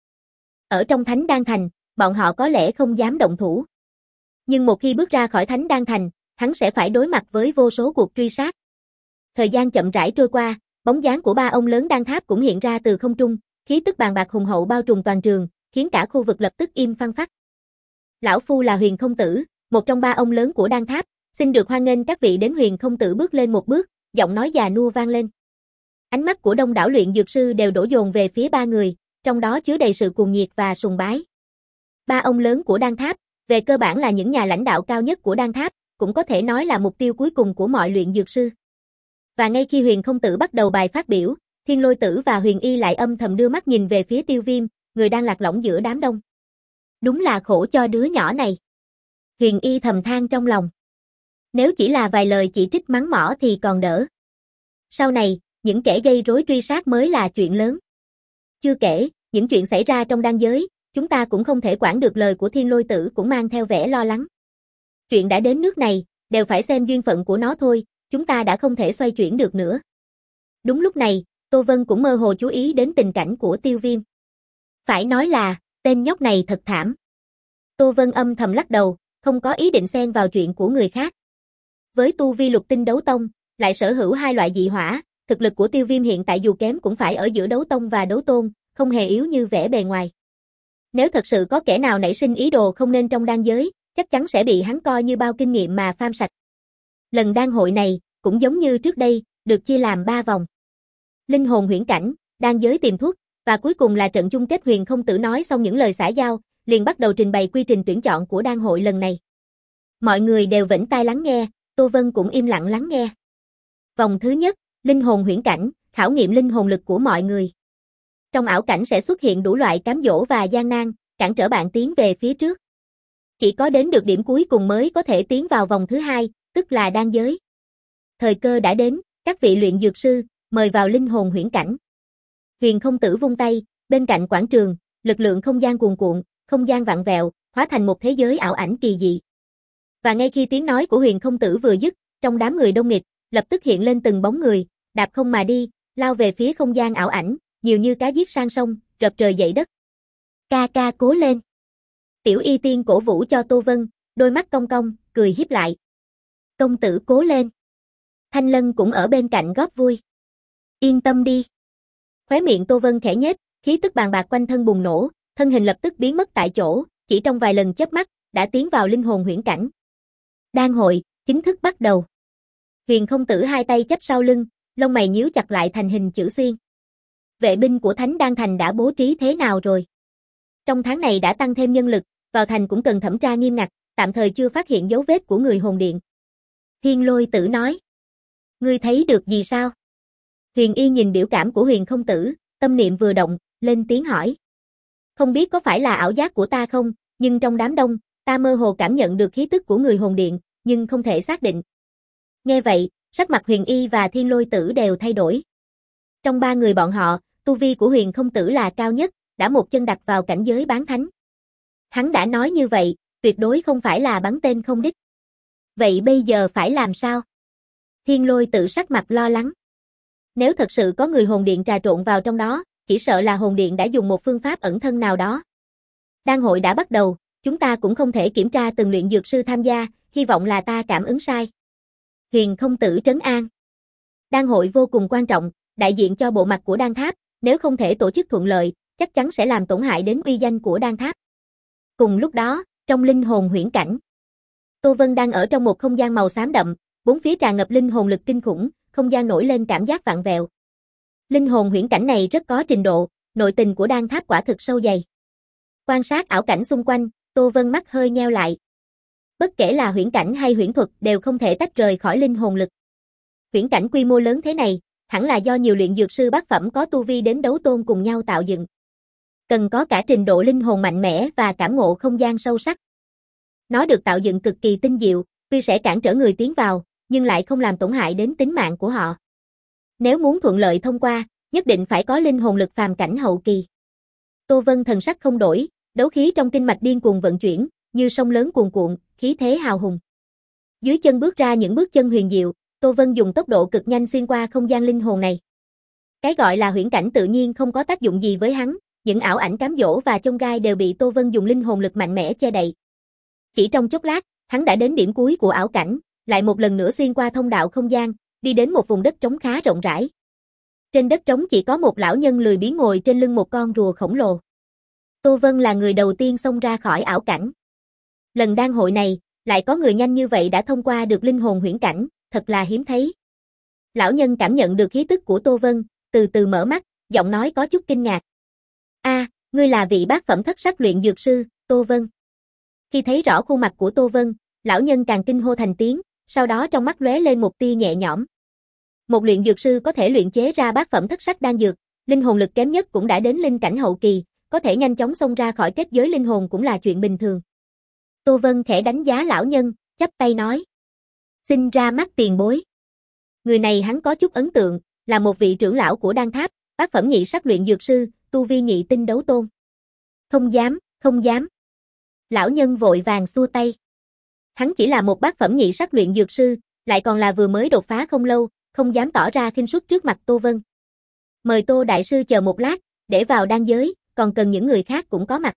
[SPEAKER 1] Ở trong Thánh Đan Thành, bọn họ có lẽ không dám động thủ. Nhưng một khi bước ra khỏi Thánh Đan Thành, hắn sẽ phải đối mặt với vô số cuộc truy sát. Thời gian chậm rãi trôi qua, bóng dáng của ba ông lớn Đan Tháp cũng hiện ra từ không trung, khí tức bàn bạc hùng hậu bao trùm toàn trường, khiến cả khu vực lập tức im phăng phắc. Lão phu là Huyền Không Tử, một trong ba ông lớn của Đan Tháp, xin được hoan nghênh các vị đến. Huyền Không Tử bước lên một bước, giọng nói già nua vang lên. Ánh mắt của đông đảo luyện dược sư đều đổ dồn về phía ba người, trong đó chứa đầy sự cuồng nhiệt và sùng bái. Ba ông lớn của Đan Tháp, về cơ bản là những nhà lãnh đạo cao nhất của Đan Tháp, cũng có thể nói là mục tiêu cuối cùng của mọi luyện dược sư. Và ngay khi Huyền Không Tử bắt đầu bài phát biểu, Thiên Lôi Tử và Huyền Y lại âm thầm đưa mắt nhìn về phía Tiêu Viêm, người đang lạc lõng giữa đám đông. Đúng là khổ cho đứa nhỏ này. Huyền Y thầm than trong lòng. Nếu chỉ là vài lời chỉ trích mắng mỏ thì còn đỡ. Sau này, những kẻ gây rối truy sát mới là chuyện lớn. Chưa kể, những chuyện xảy ra trong đan giới, chúng ta cũng không thể quản được. Lời của Thiên Lôi Tử cũng mang theo vẻ lo lắng. Chuyện đã đến nước này, đều phải xem duyên phận của nó thôi, chúng ta đã không thể xoay chuyển được nữa. Đúng lúc này, Tô Vân cũng mơ hồ chú ý đến tình cảnh của Tiêu Viêm. Phải nói là, tên nhóc này thật thảm. Tô Vân âm thầm lắc đầu, không có ý định xen vào chuyện của người khác. Với tu vi lục tinh đấu tông, lại sở hữu hai loại dị hỏa, thực lực của Tiêu Viêm hiện tại dù kém cũng phải ở giữa đấu tông và đấu tôn, không hề yếu như vẻ bề ngoài. Nếu thật sự có kẻ nào nảy sinh ý đồ không nên trong đan giới, chắc chắn sẽ bị hắn coi như bao kinh nghiệm mà pham sạch. Lần đan hội này, cũng giống như trước đây, được chia làm ba vòng. Linh hồn huyễn cảnh, đan giới tiềm thuốc, và cuối cùng là trận chung kết. Huyền Không Tử nói xong những lời xã giao, liền bắt đầu trình bày quy trình tuyển chọn của đan hội lần này. Mọi người đều vĩnh tai lắng nghe, Tô Vân cũng im lặng lắng nghe. Vòng thứ nhất, linh hồn huyễn cảnh, khảo nghiệm linh hồn lực của mọi người. Trong ảo cảnh sẽ xuất hiện đủ loại cám dỗ và gian nan, cản trở bạn tiến về phía trước. Chỉ có đến được điểm cuối cùng mới có thể tiến vào vòng thứ hai, tức là đan giới. Thời cơ đã đến, các vị luyện dược sư, mời vào linh hồn huyễn cảnh. Huyền Không Tử vung tay, bên cạnh quảng trường, lực lượng không gian cuồn cuộn, không gian vặn vẹo, hóa thành một thế giới ảo ảnh kỳ dị. Và ngay khi tiếng nói của Huyền Không Tử vừa dứt, trong đám người đông nghịt, lập tức hiện lên từng bóng người, đạp không mà đi, lao về phía không gian ảo ảnh, nhiều như cá giết sang sông, rập trời dậy đất. Ca ca cố lên. Tiểu Y Tiên cổ vũ cho Tô Vân, đôi mắt cong cong, cười hiếp lại. Công tử cố lên. Thanh Lân cũng ở bên cạnh góp vui. Yên tâm đi. Khóe miệng Tô Vân khẽ nhếch, khí tức bàn bạc quanh thân bùng nổ, thân hình lập tức biến mất tại chỗ, chỉ trong vài lần chớp mắt, đã tiến vào linh hồn huyễn cảnh. Đan hội, chính thức bắt đầu. Huyền Không Tử hai tay chắp sau lưng, lông mày nhíu chặt lại thành hình chữ xuyên. Vệ binh của Thánh Đan Thành đã bố trí thế nào rồi? Trong tháng này đã tăng thêm nhân lực, vào thành cũng cần thẩm tra nghiêm ngặt, tạm thời chưa phát hiện dấu vết của người hồn điện. Thiên Lôi Tử nói. Ngươi thấy được gì sao? Huyền Y nhìn biểu cảm của Huyền Không Tử, tâm niệm vừa động, lên tiếng hỏi. Không biết có phải là ảo giác của ta không, nhưng trong đám đông, ta mơ hồ cảm nhận được khí tức của người hồn điện, nhưng không thể xác định. Nghe vậy, sắc mặt Huyền Y và Thiên Lôi Tử đều thay đổi. Trong ba người bọn họ, tu vi của Huyền Không Tử là cao nhất, đã một chân đặt vào cảnh giới bán thánh. Hắn đã nói như vậy, tuyệt đối không phải là bắn tên không đích. Vậy bây giờ phải làm sao? Thiên Lôi Tử sắc mặt lo lắng. Nếu thật sự có người hồn điện trà trộn vào trong đó, chỉ sợ là hồn điện đã dùng một phương pháp ẩn thân nào đó. Đan hội đã bắt đầu, chúng ta cũng không thể kiểm tra từng luyện dược sư tham gia, hy vọng là ta cảm ứng sai. Huyền Không Tử trấn an. Đan hội vô cùng quan trọng, đại diện cho bộ mặt của đan tháp, nếu không thể tổ chức thuận lợi, chắc chắn sẽ làm tổn hại đến uy danh của đan tháp. Cùng lúc đó, trong linh hồn huyễn cảnh, Tô Vân đang ở trong một không gian màu xám đậm, bốn phía tràn ngập linh hồn lực kinh khủng, không gian nổi lên cảm giác vặn vẹo. Linh hồn huyễn cảnh này rất có trình độ, nội tình của đan tháp quả thực sâu dày. Quan sát ảo cảnh xung quanh, Tô Vân mắt hơi nheo lại. Bất kể là huyễn cảnh hay huyễn thuật đều không thể tách rời khỏi linh hồn lực. Huyễn cảnh quy mô lớn thế này, hẳn là do nhiều luyện dược sư bát phẩm có tu vi đến đấu tôn cùng nhau tạo dựng. Cần có cả trình độ linh hồn mạnh mẽ và cảm ngộ không gian sâu sắc. Nó được tạo dựng cực kỳ tinh diệu, tuy sẽ cản trở người tiến vào, nhưng lại không làm tổn hại đến tính mạng của họ. Nếu muốn thuận lợi thông qua, nhất định phải có linh hồn lực phàm cảnh hậu kỳ. Tô Vân thần sắc không đổi, đấu khí trong kinh mạch điên cuồng vận chuyển, như sông lớn cuồn cuộn, khí thế hào hùng. Dưới chân bước ra những bước chân huyền diệu, Tô Vân dùng tốc độ cực nhanh xuyên qua không gian linh hồn này. Cái gọi là huyễn cảnh tự nhiên không có tác dụng gì với hắn, những ảo ảnh cám dỗ và chông gai đều bị Tô Vân dùng linh hồn lực mạnh mẽ che đậy. Chỉ trong chốc lát, hắn đã đến điểm cuối của ảo cảnh, lại một lần nữa xuyên qua thông đạo không gian, đi đến một vùng đất trống khá rộng rãi. Trên đất trống chỉ có một lão nhân lười biếng ngồi trên lưng một con rùa khổng lồ. Tô Vân là người đầu tiên xông ra khỏi ảo cảnh. Lần đan hội này, lại có người nhanh như vậy đã thông qua được linh hồn huyễn cảnh, thật là hiếm thấy. Lão nhân cảm nhận được khí tức của Tô Vân, từ từ mở mắt, giọng nói có chút kinh ngạc. A, ngươi là vị bát phẩm thất sắc luyện dược sư, Tô Vân. Khi thấy rõ khuôn mặt của Tô Vân, lão nhân càng kinh hô thành tiếng, sau đó trong mắt lóe lên một tia nhẹ nhõm. Một luyện dược sư có thể luyện chế ra bát phẩm thất sắc đan dược, linh hồn lực kém nhất cũng đã đến linh cảnh hậu kỳ, có thể nhanh chóng xông ra khỏi kết giới linh hồn cũng là chuyện bình thường. Tô Vân khẽ đánh giá lão nhân, chắp tay nói. Xin ra mắt tiền bối. Người này hắn có chút ấn tượng, là một vị trưởng lão của Đan Tháp, bát phẩm nhị sắc luyện dược sư, tu vi nhị tinh đấu tôn. Không dám, không dám. Lão nhân vội vàng xua tay. Hắn chỉ là một bát phẩm nhị sắc luyện dược sư, lại còn là vừa mới đột phá không lâu, không dám tỏ ra khinh suất trước mặt Tô Vân. Mời Tô đại sư chờ một lát, để vào đan giới, còn cần những người khác cũng có mặt.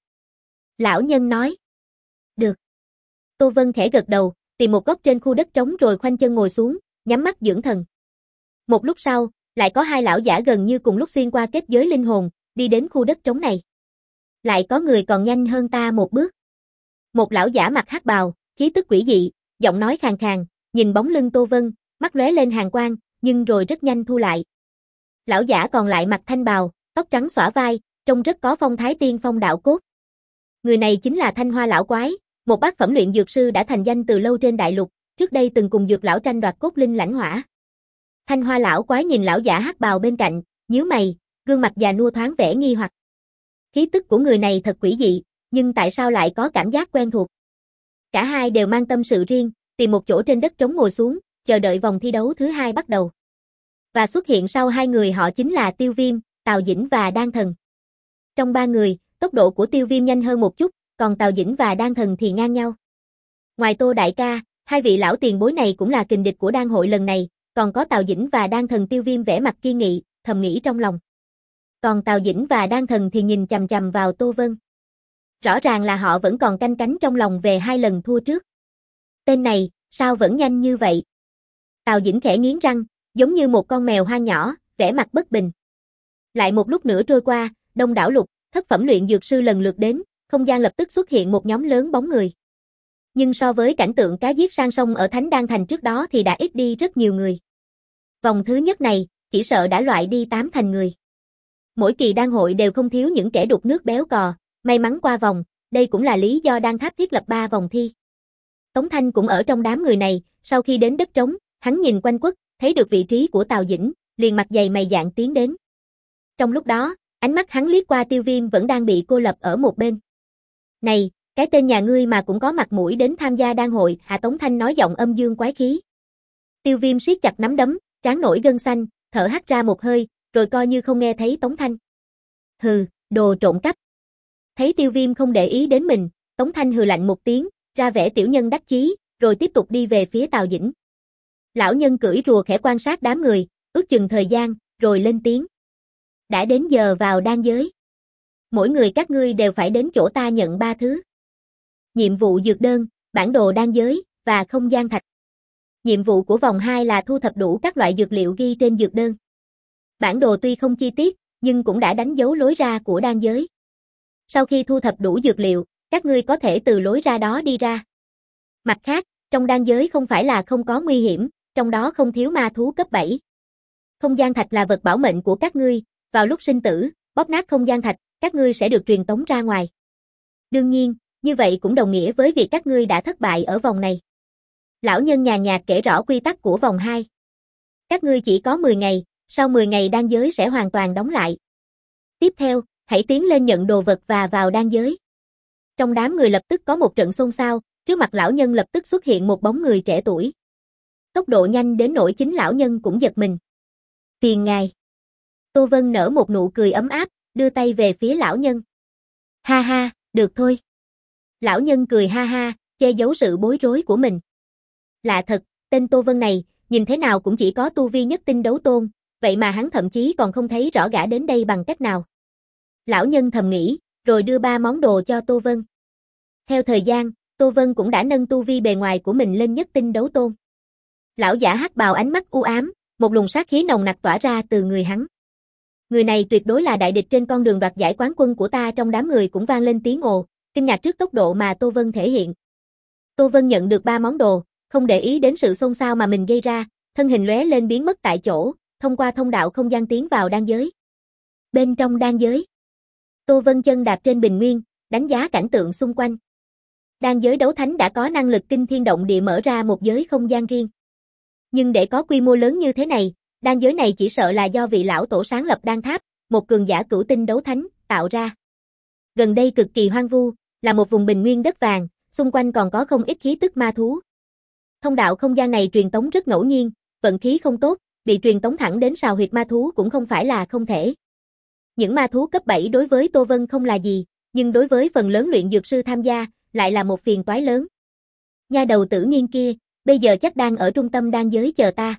[SPEAKER 1] Lão nhân nói. Được. Tô Vân khẽ gật đầu, tìm một góc trên khu đất trống rồi khoanh chân ngồi xuống, nhắm mắt dưỡng thần. Một lúc sau, lại có hai lão giả gần như cùng lúc xuyên qua kết giới linh hồn, đi đến khu đất trống này. Lại có người còn nhanh hơn ta một bước. Một lão giả mặc hắc bào, khí tức quỷ dị, giọng nói khàn khàn, nhìn bóng lưng Tô Vân, mắt lóe lên hàn quang, nhưng rồi rất nhanh thu lại. Lão giả còn lại mặc thanh bào, tóc trắng xõa vai, trông rất có phong thái tiên phong đạo cốt. Người này chính là Thanh Hoa lão quái, một bát phẩm luyện dược sư đã thành danh từ lâu trên đại lục, trước đây từng cùng dược lão tranh đoạt cốt linh lãnh hỏa. Thanh Hoa lão quái nhìn lão giả hắc bào bên cạnh, nhíu mày, gương mặt già nua thoáng vẻ nghi hoặc. Khí tức của người này thật quỷ dị, nhưng tại sao lại có cảm giác quen thuộc? Cả hai đều mang tâm sự riêng, tìm một chỗ trên đất trống ngồi xuống, chờ đợi vòng thi đấu thứ hai bắt đầu. Và xuất hiện sau hai người họ chính là Tiêu Viêm, Tào Dĩnh và Đan Thần. Trong ba người, tốc độ của Tiêu Viêm nhanh hơn một chút, còn Tào Dĩnh và Đan Thần thì ngang nhau. Ngoài Tô đại ca, hai vị lão tiền bối này cũng là kình địch của đan hội lần này, còn có Tào Dĩnh và Đan Thần. Tiêu Viêm vẻ mặt kiên nghị, thầm nghĩ trong lòng. Còn Tào Dĩnh và Đan Thần thì nhìn chằm chằm vào Tô Vân. Rõ ràng là họ vẫn còn canh cánh trong lòng về hai lần thua trước. Tên này, sao vẫn nhanh như vậy? Tào Dĩnh khẽ nghiến răng, giống như một con mèo hoang nhỏ, vẻ mặt bất bình. Lại một lúc nữa trôi qua, đông đảo lục, thất phẩm luyện dược sư lần lượt đến, không gian lập tức xuất hiện một nhóm lớn bóng người. Nhưng so với cảnh tượng cá giết sang sông ở Thánh Đan Thành trước đó thì đã ít đi rất nhiều người. Vòng thứ nhất này, chỉ sợ đã loại đi tám thành người. Mỗi kỳ đan hội đều không thiếu những kẻ đục nước béo cò, may mắn qua vòng, đây cũng là lý do Đan Tháp thiết lập ba vòng thi. Tống Thanh cũng ở trong đám người này, sau khi đến đất trống, hắn nhìn quanh quất, thấy được vị trí của Tào Dĩnh, liền mặt dày mày dạn tiến đến. Trong lúc đó, ánh mắt hắn liếc qua Tiêu Viêm vẫn đang bị cô lập ở một bên. Này, cái tên nhà ngươi mà cũng có mặt mũi đến tham gia đan hội, Hạ Tống Thanh nói giọng âm dương quái khí. Tiêu Viêm siết chặt nắm đấm, trán nổi gân xanh, thở hắt ra một hơi, rồi coi như không nghe thấy Tống Thanh. Hừ, đồ trộm cắp. Thấy Tiêu Viêm không để ý đến mình, Tống Thanh hừ lạnh một tiếng, ra vẻ tiểu nhân đắc chí, rồi tiếp tục đi về phía Tào Dĩnh. Lão nhân cưỡi rùa khẽ quan sát đám người, ước chừng thời gian, rồi lên tiếng. Đã đến giờ vào đan giới. Mỗi người các ngươi đều phải đến chỗ ta nhận ba thứ. Nhiệm vụ dược đơn, bản đồ đan giới, và không gian thạch. Nhiệm vụ của vòng hai là thu thập đủ các loại dược liệu ghi trên dược đơn. Bản đồ tuy không chi tiết, nhưng cũng đã đánh dấu lối ra của đan giới. Sau khi thu thập đủ dược liệu, các ngươi có thể từ lối ra đó đi ra. Mặt khác, trong đan giới không phải là không có nguy hiểm, trong đó không thiếu ma thú cấp bảy. Không gian thạch là vật bảo mệnh của các ngươi, vào lúc sinh tử, bóp nát không gian thạch, các ngươi sẽ được truyền tống ra ngoài. Đương nhiên, như vậy cũng đồng nghĩa với việc các ngươi đã thất bại ở vòng này. Lão nhân nhàn nhạt kể rõ quy tắc của vòng hai. Các ngươi chỉ có mười ngày, sau mười ngày đan giới sẽ hoàn toàn đóng lại. Tiếp theo, hãy tiến lên nhận đồ vật và vào đan giới. Trong đám người lập tức có một trận xôn xao, trước mặt lão nhân lập tức xuất hiện một bóng người trẻ tuổi. Tốc độ nhanh đến nỗi chính lão nhân cũng giật mình. Tiền ngài. Tô Vân nở một nụ cười ấm áp, đưa tay về phía lão nhân. Ha ha, được thôi. Lão nhân cười ha ha, che giấu sự bối rối của mình. Lạ thật, tên Tô Vân này, nhìn thế nào cũng chỉ có tu vi nhất tinh đấu tôn, vậy mà hắn thậm chí còn không thấy rõ gã đến đây bằng cách nào. Lão nhân thầm nghĩ, rồi đưa ba món đồ cho Tô Vân. Theo thời gian, Tô Vân cũng đã nâng tu vi bề ngoài của mình lên nhất tinh đấu tôn. Lão giả hắc bào ánh mắt u ám, một luồng sát khí nồng nặc tỏa ra từ người hắn. Người này tuyệt đối là đại địch trên con đường đoạt giải quán quân của ta. Trong đám người cũng vang lên tiếng ồ, kinh ngạc trước tốc độ mà Tô Vân thể hiện. Tô Vân nhận được ba món đồ, không để ý đến sự xôn xao mà mình gây ra, thân hình lóe lên biến mất tại chỗ, thông qua thông đạo không gian tiến vào đan giới. Bên trong đan giới, Tô Vân chân đạp trên bình nguyên, đánh giá cảnh tượng xung quanh. Đan giới đấu thánh đã có năng lực kinh thiên động địa mở ra một giới không gian riêng. Nhưng để có quy mô lớn như thế này, đan giới này chỉ sợ là do vị lão tổ sáng lập đan tháp, một cường giả cửu tinh đấu thánh, tạo ra. Gần đây cực kỳ hoang vu, là một vùng bình nguyên đất vàng, xung quanh còn có không ít khí tức ma thú. Thông đạo không gian này truyền tống rất ngẫu nhiên, vận khí không tốt, bị truyền tống thẳng đến sào huyệt ma thú cũng không phải là không thể. Những ma thú cấp bảy đối với Tô Vân không là gì, nhưng đối với phần lớn luyện dược sư tham gia, lại là một phiền toái lớn. Nha đầu Tử Nghiên kia, bây giờ chắc đang ở trung tâm đan giới chờ ta.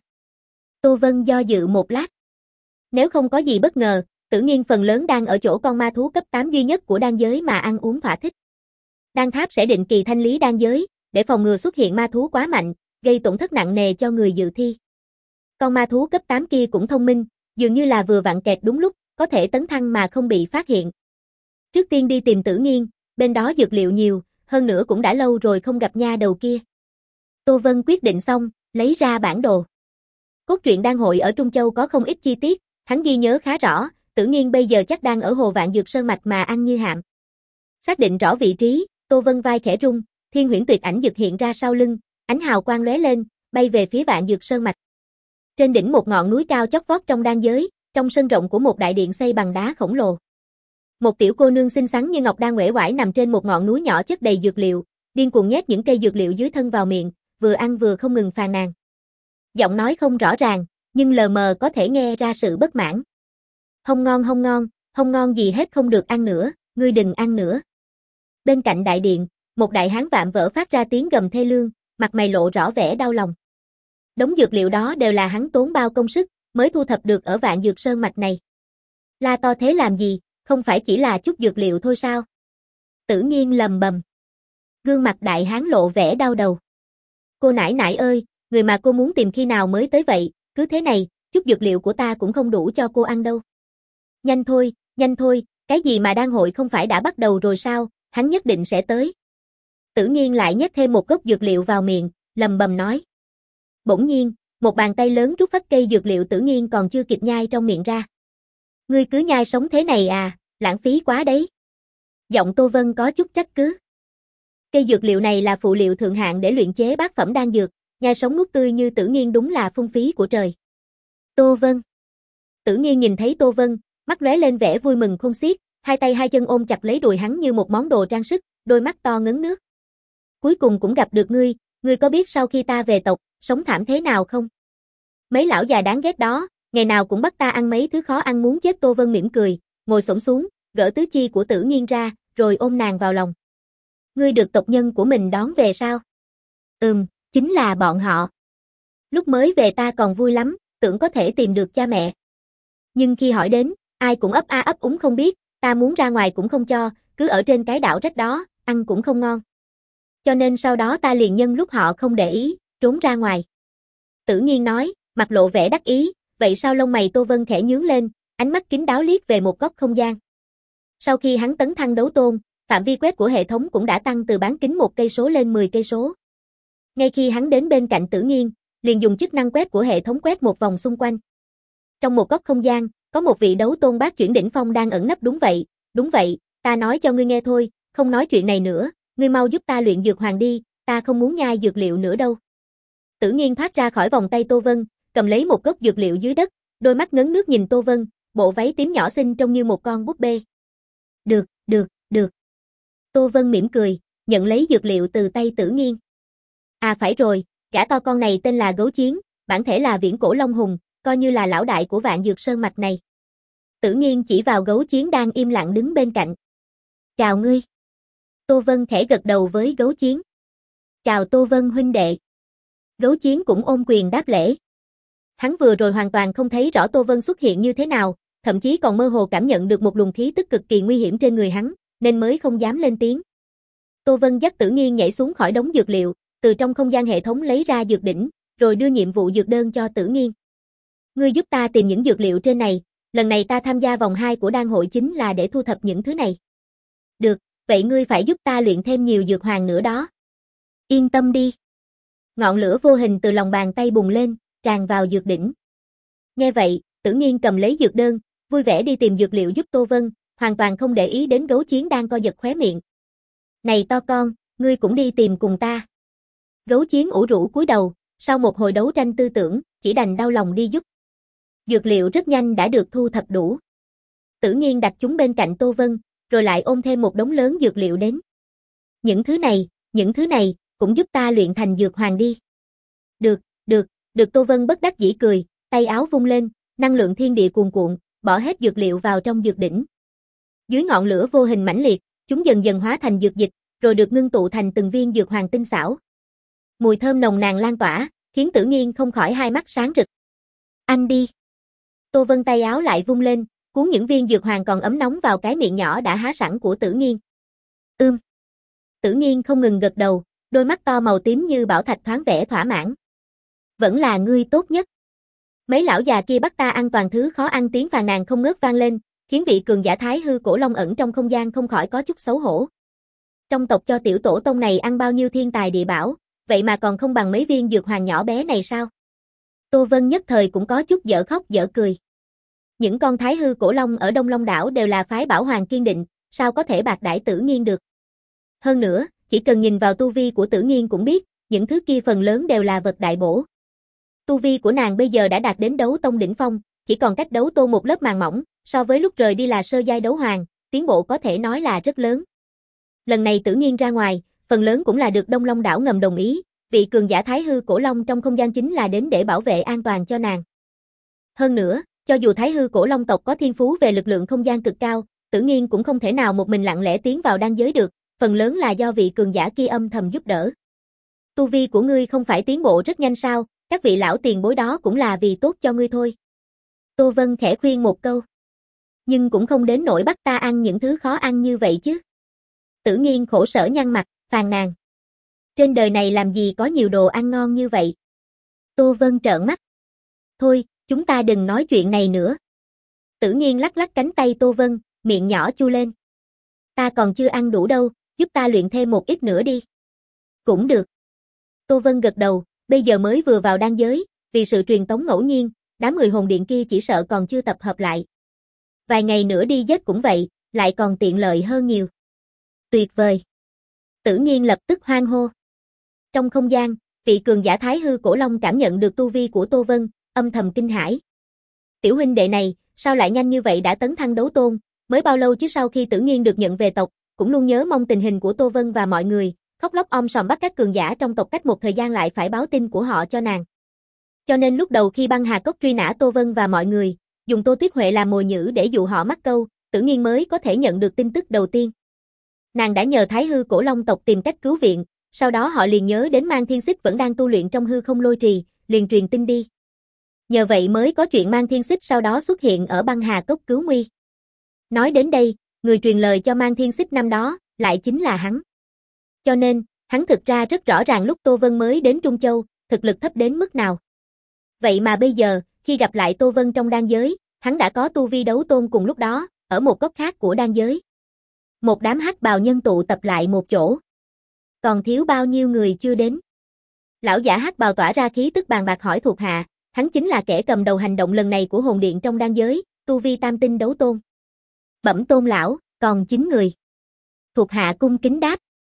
[SPEAKER 1] Tô Vân do dự một lát. Nếu không có gì bất ngờ, Tử Nghiên phần lớn đang ở chỗ con ma thú cấp tám duy nhất của đan giới mà ăn uống thỏa thích. Đan tháp sẽ định kỳ thanh lý đan giới, để phòng ngừa xuất hiện ma thú quá mạnh, gây tổn thất nặng nề cho người dự thi. Con ma thú cấp tám kia cũng thông minh, dường như là vừa vặn kẹt đúng lúc, có thể tấn thăng mà không bị phát hiện. Trước tiên đi tìm Tử Nghiên, bên đó dược liệu nhiều, hơn nữa cũng đã lâu rồi không gặp nha đầu kia. Tô Vân quyết định xong, lấy ra bản đồ. Cốt truyện đan hội ở Trung Châu có không ít chi tiết, hắn ghi nhớ khá rõ, Tử Nghiên bây giờ chắc đang ở Hồ Vạn Dược Sơn mạch mà ăn như hạm. Xác định rõ vị trí, Tô Vân vai khẽ rung, Thiên Huyễn Tuyệt Ảnh Dực hiện ra sau lưng, ánh hào quang lóe lên, bay về phía Vạn Dược Sơn mạch. Trên đỉnh một ngọn núi cao chót vót trong đan giới, trong sân rộng của một đại điện xây bằng đá khổng lồ. Một tiểu cô nương xinh xắn như ngọc đang uể oải nằm trên một ngọn núi nhỏ chất đầy dược liệu, điên cuồng nhét những cây dược liệu dưới thân vào miệng, vừa ăn vừa không ngừng phàn nàn. Giọng nói không rõ ràng, nhưng lờ mờ có thể nghe ra sự bất mãn. Không ngon không ngon, không ngon gì hết, không được ăn nữa, ngươi đừng ăn nữa. Bên cạnh đại điện, một đại hán vạm vỡ phát ra tiếng gầm thê lương, mặt mày lộ rõ vẻ đau lòng. Đống dược liệu đó đều là hắn tốn bao công sức, mới thu thập được ở Vạn Dược Sơn mạch này. La to thế làm gì, không phải chỉ là chút dược liệu thôi sao? Tử Nghiên lầm bầm. Gương mặt đại hán lộ vẻ đau đầu. Cô nãi nãi ơi, người mà cô muốn tìm khi nào mới tới vậy, cứ thế này, chút dược liệu của ta cũng không đủ cho cô ăn đâu. Nhanh thôi, nhanh thôi, cái gì mà đan hội không phải đã bắt đầu rồi sao, hắn nhất định sẽ tới. Tử Nghiên lại nhét thêm một gốc dược liệu vào miệng, lầm bầm nói. Bỗng nhiên, một bàn tay lớn rút phát cây dược liệu Tử Nghiên còn chưa kịp nhai trong miệng ra. Ngươi cứ nhai sống thế này à, lãng phí quá đấy. Giọng Tô Vân có chút trách cứ. Cây dược liệu này là phụ liệu thượng hạng để luyện chế bát phẩm đan dược, nhai sống nuốt tươi như Tử Nghiên đúng là phung phí của trời. Tô Vân. Tử Nghiên nhìn thấy Tô Vân, mắt lóe lên vẻ vui mừng khôn xiết, hai tay hai chân ôm chặt lấy đùi hắn như một món đồ trang sức, đôi mắt to ngấn nước. Cuối cùng cũng gặp được ngươi, ngươi có biết sau khi ta về tộc, sống thảm thế nào không? Mấy lão già đáng ghét đó, ngày nào cũng bắt ta ăn mấy thứ khó ăn muốn chết. Tô Vân mỉm cười, ngồi xổm xuống, gỡ tứ chi của Tử Nghiên ra, rồi ôm nàng vào lòng. Ngươi được tộc nhân của mình đón về sao? Ừm, chính là bọn họ. Lúc mới về ta còn vui lắm, tưởng có thể tìm được cha mẹ. Nhưng khi hỏi đến, ai cũng ấp a ấp úng không biết, ta muốn ra ngoài cũng không cho, cứ ở trên cái đảo rách đó, ăn cũng không ngon. Cho nên sau đó ta liền nhân lúc họ không để ý, trốn ra ngoài. Tử Nghiên nói, mặt lộ vẻ đắc ý, vậy sao lông mày Tô Vân khẽ nhướng lên, ánh mắt kín đáo liếc về một góc không gian. Sau khi hắn tấn thăng đấu tôn, phạm vi quét của hệ thống cũng đã tăng từ bán kính một cây số lên mười cây số. Ngay khi hắn đến bên cạnh Tử Nghiên, liền dùng chức năng quét của hệ thống quét một vòng xung quanh. Trong một góc không gian, có một vị đấu tôn bát chuyển đỉnh phong đang ẩn nấp. Đúng vậy, đúng vậy, ta nói cho ngươi nghe thôi, không nói chuyện này nữa, ngươi mau giúp ta luyện dược hoàng đi, ta không muốn nhai dược liệu nữa đâu. Tử Nghiên thoát ra khỏi vòng tay Tô Vân, cầm lấy một gốc dược liệu dưới đất, đôi mắt ngấn nước nhìn Tô Vân, bộ váy tím nhỏ xinh trông như một con búp bê. Được, được, được. Tô Vân mỉm cười, nhận lấy dược liệu từ tay Tử Nghiên. À phải rồi, gã to con này tên là Gấu Chiến, bản thể là Viễn Cổ Long Hùng, coi như là lão đại của Vạn Dược Sơn mạch này. Tử Nghiên chỉ vào Gấu Chiến đang im lặng đứng bên cạnh. Chào ngươi. Tô Vân khẽ gật đầu với Gấu Chiến. Chào Tô Vân huynh đệ. Gấu Chiến cũng ôm quyền đáp lễ. Hắn vừa rồi hoàn toàn không thấy rõ Tô Vân xuất hiện như thế nào, thậm chí còn mơ hồ cảm nhận được một luồng khí tức cực kỳ nguy hiểm trên người hắn, nên mới không dám lên tiếng. Tô Vân dắt Tử Nghiên nhảy xuống khỏi đống dược liệu, từ trong không gian hệ thống lấy ra dược đỉnh, rồi đưa nhiệm vụ dược đơn cho Tử Nghiên. Ngươi giúp ta tìm những dược liệu trên này, lần này ta tham gia vòng hai của đan hội chính là để thu thập những thứ này. Được, vậy ngươi phải giúp ta luyện thêm nhiều dược hoàng nữa đó. Yên tâm đi. Ngọn lửa vô hình từ lòng bàn tay bùng lên, tràn vào dược đỉnh. Nghe vậy, Tử Nghiên cầm lấy dược đơn, vui vẻ đi tìm dược liệu giúp Tô Vân, hoàn toàn không để ý đến Gấu Chiến đang co giật khóe miệng. Này to con, ngươi cũng đi tìm cùng ta. Gấu Chiến ủ rũ cúi đầu, sau một hồi đấu tranh tư tưởng, chỉ đành đau lòng đi giúp. Dược liệu rất nhanh đã được thu thập đủ. Tử Nghiên đặt chúng bên cạnh Tô Vân, rồi lại ôm thêm một đống lớn dược liệu đến. Những thứ này, những thứ này, cũng giúp ta luyện thành dược hoàng đi. Được, được, được Tô Vân bất đắc dĩ cười, tay áo vung lên, năng lượng thiên địa cuồn cuộn, bỏ hết dược liệu vào trong dược đỉnh. Dưới ngọn lửa vô hình mãnh liệt, chúng dần dần hóa thành dược dịch, rồi được ngưng tụ thành từng viên dược hoàng tinh xảo. Mùi thơm nồng nàn lan tỏa, khiến Tử Nghiên không khỏi hai mắt sáng rực. Anh đi. Tô Vân tay áo lại vung lên, cuốn những viên dược hoàng còn ấm nóng vào cái miệng nhỏ đã há sẵn của Tử Nghiên. Ưm. Tử Nghiên không ngừng gật đầu, đôi mắt to màu tím như bảo thạch thoáng vẻ thỏa mãn. Vẫn là ngươi tốt nhất. Mấy lão già kia bắt ta ăn toàn thứ khó ăn, tiếng phàn nàn không ngớt vang lên, khiến vị cường giả Thái Hư Cổ Long ẩn trong không gian không khỏi có chút xấu hổ. Trong tộc cho tiểu tổ tông này ăn bao nhiêu thiên tài địa bảo, vậy mà còn không bằng mấy viên dược hoàng nhỏ bé này sao? Tô Vân nhất thời cũng có chút dở khóc dở cười. Những con Thái Hư Cổ Long ở Đông Long đảo đều là phái bảo hoàng kiên định, sao có thể bạc đãi Tử Nghiên được? Hơn nữa, chỉ cần nhìn vào tu vi của Tử Nghiên cũng biết, những thứ kia phần lớn đều là vật đại bổ. Tu vi của nàng bây giờ đã đạt đến đấu tông đỉnh phong, chỉ còn cách đấu tôn một lớp màng mỏng, so với lúc rời đi là sơ giai đấu hoàng, tiến bộ có thể nói là rất lớn. Lần này Tử Nghiên ra ngoài, phần lớn cũng là được Đông Long đảo ngầm đồng ý, vị cường giả Thái Hư Cổ Long trong không gian chính là đến để bảo vệ an toàn cho nàng. Hơn nữa, cho dù Thái Hư Cổ Long tộc có thiên phú về lực lượng không gian cực cao, Tử Nghiên cũng không thể nào một mình lặng lẽ tiến vào đan giới được, phần lớn là do vị cường giả kia âm thầm giúp đỡ. Tu vi của ngươi không phải tiến bộ rất nhanh sao, các vị lão tiền bối đó cũng là vì tốt cho ngươi thôi. Tô Vân khẽ khuyên một câu. Nhưng cũng không đến nỗi bắt ta ăn những thứ khó ăn như vậy chứ. Tử Nghiên khổ sở nhăn mặt, phàn nàn. Trên đời này làm gì có nhiều đồ ăn ngon như vậy. Tô Vân trợn mắt. Thôi, chúng ta đừng nói chuyện này nữa. Tử Nghiên lắc lắc cánh tay Tô Vân, miệng nhỏ chu lên. Ta còn chưa ăn đủ đâu, giúp ta luyện thêm một ít nữa đi. Cũng được. Tô Vân gật đầu, bây giờ mới vừa vào đan giới, vì sự truyền tống ngẫu nhiên, đám người hồn điện kia chỉ sợ còn chưa tập hợp lại. Vài ngày nữa đi giết cũng vậy, lại còn tiện lợi hơn nhiều. Tuyệt vời. Tử Nghiên lập tức hoan hô. Trong không gian, vị cường giả Thái Hư Cổ Long cảm nhận được tu vi của Tô Vân, âm thầm kinh hãi. Tiểu huynh đệ này, sao lại nhanh như vậy đã tấn thăng đấu tôn, mới bao lâu chứ? Sau khi Tử Nghiên được nhận về tộc, cũng luôn nhớ mong tình hình của Tô Vân và mọi người, khóc lóc om sòm bắt các cường giả trong tộc cách một thời gian lại phải báo tin của họ cho nàng. Cho nên lúc đầu khi băng hà cốc truy nã Tô Vân và mọi người, dùng Tô Tuyết Huệ làm mồi nhử để dụ họ mắc câu, Tử Nghiên mới có thể nhận được tin tức đầu tiên. Nàng đã nhờ Thái Hư Cổ Long tộc tìm cách cứu viện, sau đó họ liền nhớ đến Mang Thiên Xích vẫn đang tu luyện trong hư không lôi trì, liền truyền tin đi. Nhờ vậy mới có chuyện Mang Thiên Xích sau đó xuất hiện ở băng hà cốc cứu nguy. Nói đến đây, người truyền lời cho Mang Thiên Xích năm đó, lại chính là hắn. Cho nên, hắn thực ra rất rõ ràng lúc Tô Vân mới đến Trung Châu, thực lực thấp đến mức nào. Vậy mà bây giờ, khi gặp lại Tô Vân trong đan giới, hắn đã có tu vi đấu tôn cùng lúc đó, ở một góc khác của đan giới. Một đám hắc bào nhân tụ tập lại một chỗ. Còn thiếu bao nhiêu người chưa đến? Lão giả hắc bào tỏa ra khí tức bàn bạc hỏi thuộc hạ, hắn chính là kẻ cầm đầu hành động lần này của hồn điện trong đan giới, tu vi tam tinh đấu tôn. Bẩm tôn lão, còn chín người. Thuộc hạ cung kính đáp.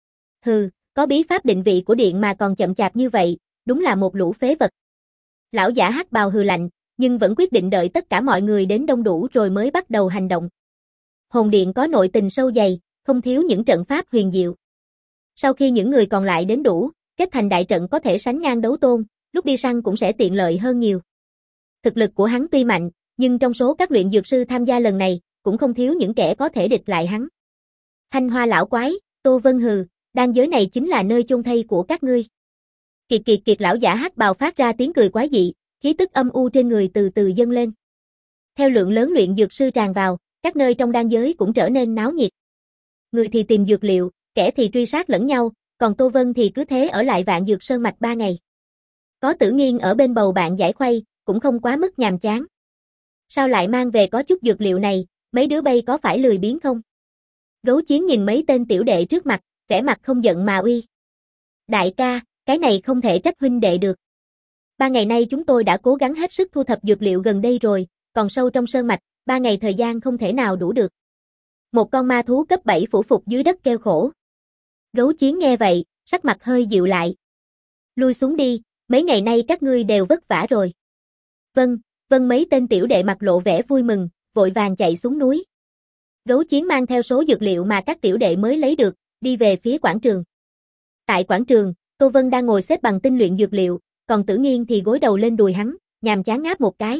[SPEAKER 1] Hừ, có bí pháp định vị của điện mà còn chậm chạp như vậy, đúng là một lũ phế vật. Lão giả hắc bào hừ lạnh, nhưng vẫn quyết định đợi tất cả mọi người đến đông đủ rồi mới bắt đầu hành động. Hồn điện có nội tình sâu dày, không thiếu những trận pháp huyền diệu. Sau khi những người còn lại đến đủ, kết thành đại trận có thể sánh ngang đấu tôn, lúc đi săn cũng sẽ tiện lợi hơn nhiều. Thực lực của hắn tuy mạnh, nhưng trong số các luyện dược sư tham gia lần này, cũng không thiếu những kẻ có thể địch lại hắn. Thanh Hoa lão quái, Tô Vân hừ, đan giới này chính là nơi chôn thây của các ngươi. Kiệt kiệt kiệt lão giả hắc bào phát ra tiếng cười quái dị, khí tức âm u trên người từ từ dâng lên. Theo lượng lớn luyện dược sư tràn vào, các nơi trong đan giới cũng trở nên náo nhiệt. Người thì tìm dược liệu, kẻ thì truy sát lẫn nhau, còn Tô Vân thì cứ thế ở lại Vạn Dược Sơn mạch ba ngày. Có Tử Nghiên ở bên bầu bạn giải khuây, cũng không quá mức nhàm chán. Sao lại mang về có chút dược liệu này, mấy đứa bay có phải lười biếng không? Gấu Chiến nhìn mấy tên tiểu đệ trước mặt, vẻ mặt không giận mà uy. Đại ca, cái này không thể trách huynh đệ được. Ba ngày nay chúng tôi đã cố gắng hết sức thu thập dược liệu gần đây rồi, còn sâu trong sơn mạch, ba ngày thời gian không thể nào đủ được. Một con ma thú cấp bảy phủ phục dưới đất kêu khổ. Gấu Chiến nghe vậy, sắc mặt hơi dịu lại. Lui xuống đi, mấy ngày nay các ngươi đều vất vả rồi. Vâng, vâng mấy tên tiểu đệ mặt lộ vẻ vui mừng, vội vàng chạy xuống núi. Gấu Chiến mang theo số dược liệu mà các tiểu đệ mới lấy được, đi về phía quảng trường. Tại quảng trường, Tô Vân đang ngồi xếp bằng tinh luyện dược liệu, còn Tử Nghiên thì gối đầu lên đùi hắn, nhàm chán ngáp một cái.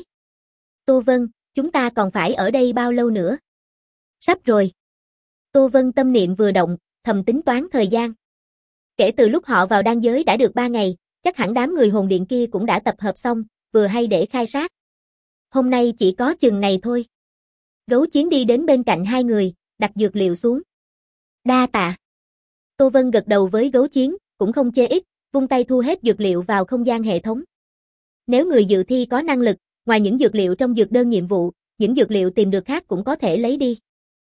[SPEAKER 1] Tô Vân, chúng ta còn phải ở đây bao lâu nữa? Sắp rồi. Tô Vân tâm niệm vừa động, thầm tính toán thời gian. Kể từ lúc họ vào đan giới đã được ba ngày, chắc hẳn đám người hồn điện kia cũng đã tập hợp xong, vừa hay để khai sát. Hôm nay chỉ có chừng này thôi. Gấu Chiến đi đến bên cạnh hai người, đặt dược liệu xuống. Đa tạ. Tô Vân gật đầu với Gấu Chiến, cũng không chê ít, vung tay thu hết dược liệu vào không gian hệ thống. Nếu người dự thi có năng lực, ngoài những dược liệu trong dược đơn nhiệm vụ, những dược liệu tìm được khác cũng có thể lấy đi.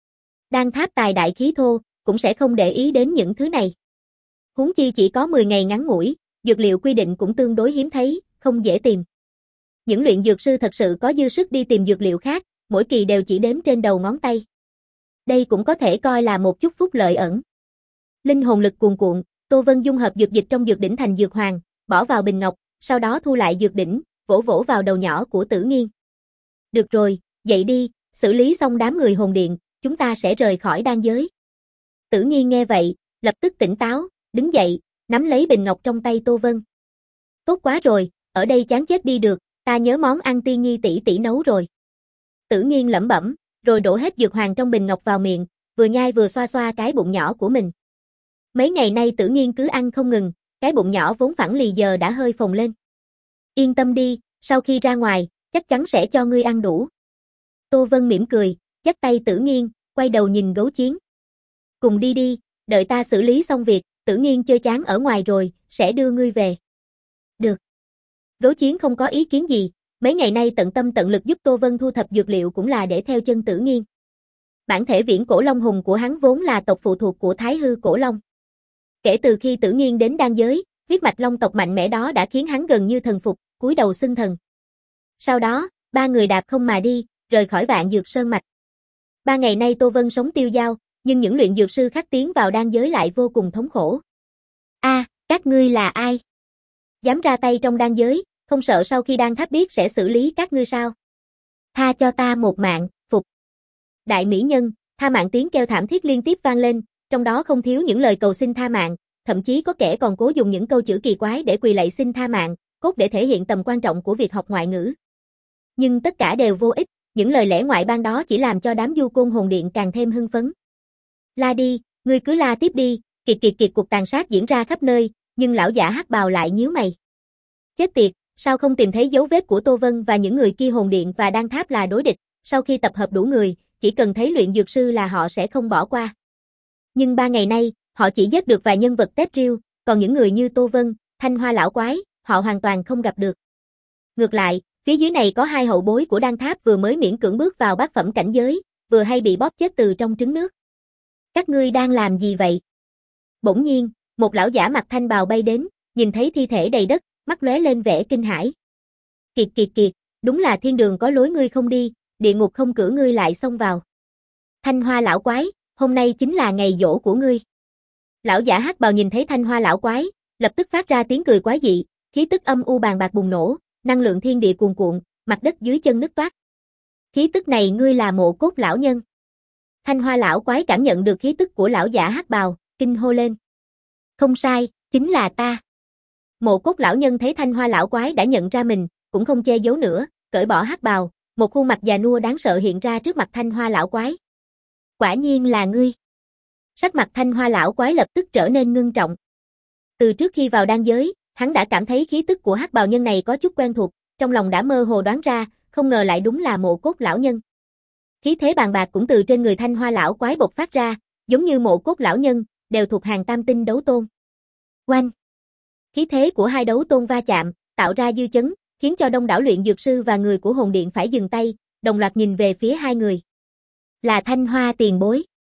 [SPEAKER 1] Đan tháp tài đại khí thô, cũng sẽ không để ý đến những thứ này. Huống chi chỉ có mười ngày ngắn ngủi, dược liệu quy định cũng tương đối hiếm thấy, không dễ tìm. Những luyện dược sư thật sự có dư sức đi tìm dược liệu khác, mỗi kỳ đều chỉ đếm trên đầu ngón tay. Đây cũng có thể coi là một chút phúc lợi ẩn. Linh hồn lực cuồn cuộn, Tô Vân dung hợp dược dịch trong dược đỉnh thành dược hoàng, bỏ vào bình ngọc, sau đó thu lại dược đỉnh, vỗ vỗ vào đầu nhỏ của Tử Nghiên. Được rồi, dậy đi, xử lý xong đám người hồn điện, chúng ta sẽ rời khỏi đan giới. Tử Nghiên nghe vậy, lập tức tỉnh táo, đứng dậy, nắm lấy bình ngọc trong tay Tô Vân. Tốt quá rồi, ở đây chán chết đi được, ta nhớ món ăn Tiên Nhi tỷ tỷ nấu rồi. Tử Nghiên lẩm bẩm, rồi đổ hết dược hoàng trong bình ngọc vào miệng, vừa nhai vừa xoa xoa cái bụng nhỏ của mình. Mấy ngày nay Tử Nghiên cứ ăn không ngừng, cái bụng nhỏ vốn phẳng lì giờ đã hơi phồng lên. Yên tâm đi, sau khi ra ngoài, chắc chắn sẽ cho ngươi ăn đủ. Tô Vân mỉm cười, dắt tay Tử Nghiên, quay đầu nhìn Gấu Chiến. Cùng đi đi, đợi ta xử lý xong việc, Tử Nghiên chơi chán ở ngoài rồi, sẽ đưa ngươi về. Được. Gấu Chiến không có ý kiến gì, mấy ngày nay tận tâm tận lực giúp Tô Vân thu thập dược liệu cũng là để theo chân Tử Nghiên. Bản thể viễn cổ long hùng của hắn vốn là tộc phụ thuộc của Thái Hư cổ long. Kể từ khi Tử Nghiên đến đan giới, huyết mạch long tộc mạnh mẽ đó đã khiến hắn gần như thần phục, cúi đầu xưng thần. Sau đó, ba người đạp không mà đi, rời khỏi Vạn Dược Sơn mạch. Ba ngày nay Tô Vân sống tiêu dao, nhưng những luyện dược sư khác tiến vào đan giới lại vô cùng thống khổ. A, à, các ngươi là ai? Dám ra tay trong đan giới, không sợ sau khi đan tháp biết sẽ xử lý các ngươi sao? Tha cho ta một mạng, phục. Đại mỹ nhân, tha mạng tiếng kêu thảm thiết liên tiếp vang lên, trong đó không thiếu những lời cầu xin tha mạng, thậm chí có kẻ còn cố dùng những câu chữ kỳ quái để quỳ lạy xin tha mạng, cốt để thể hiện tầm quan trọng của việc học ngoại ngữ. Nhưng tất cả đều vô ích, những lời lẽ ngoại ban đó chỉ làm cho đám du côn hồn điện càng thêm hưng phấn. La đi, ngươi cứ la tiếp đi, kiệt kiệt kiệt cuộc tàn sát diễn ra khắp nơi, nhưng lão giả hắc bào lại nhíu mày. Chết tiệt, sao không tìm thấy dấu vết của Tô Vân và những người kia? Hồn điện và đan tháp là đối địch, sau khi tập hợp đủ người, chỉ cần thấy luyện dược sư là họ sẽ không bỏ qua. Nhưng ba ngày nay, họ chỉ giết được vài nhân vật tép riêu, còn những người như Tô Vân, Thanh Hoa lão quái, họ hoàn toàn không gặp được. Ngược lại, phía dưới này có hai hậu bối của đan tháp vừa mới miễn cưỡng bước vào bát phẩm cảnh giới, vừa hay bị bóp chết từ trong trứng nước. Các ngươi đang làm gì vậy? Bỗng nhiên, một lão giả mặc thanh bào bay đến, nhìn thấy thi thể đầy đất, mắt lóe lên vẻ kinh hãi. Kiệt kiệt kiệt, đúng là thiên đường có lối ngươi không đi, địa ngục không cửa ngươi lại xông vào. Thanh Hoa lão quái, hôm nay chính là ngày giỗ của ngươi. Lão giả hắc bào nhìn thấy Thanh Hoa lão quái, lập tức phát ra tiếng cười quái dị, khí tức âm u bàn bạc bùng nổ, năng lượng thiên địa cuồn cuộn, mặt đất dưới chân nứt toác. Khí tức này ngươi là Mộ Cốt lão nhân. Thanh Hoa lão quái cảm nhận được khí tức của lão giả hắc bào, kinh hô lên. Không sai, chính là ta. Mộ Cốt lão nhân thấy Thanh Hoa lão quái đã nhận ra mình, cũng không che giấu nữa, cởi bỏ hắc bào, một khuôn mặt già nua đáng sợ hiện ra trước mặt Thanh Hoa lão quái. Quả nhiên là ngươi. Sắc mặt Thanh Hoa lão quái lập tức trở nên ngưng trọng. Từ trước khi vào đan giới, hắn đã cảm thấy khí tức của hắc bào nhân này có chút quen thuộc, trong lòng đã mơ hồ đoán ra, không ngờ lại đúng là Mộ Cốt lão nhân. Khí thế bàn bạc cũng từ trên người Thanh Hoa lão quái bộc phát ra, giống như Mộ Cốt lão nhân, đều thuộc hàng tam tinh đấu tôn. Oanh! Khí thế của hai đấu tôn va chạm, tạo ra dư chấn, khiến cho đông đảo luyện dược sư và người của hồn điện phải dừng tay, đồng loạt nhìn về phía hai người. Là Thanh Hoa tiền bối.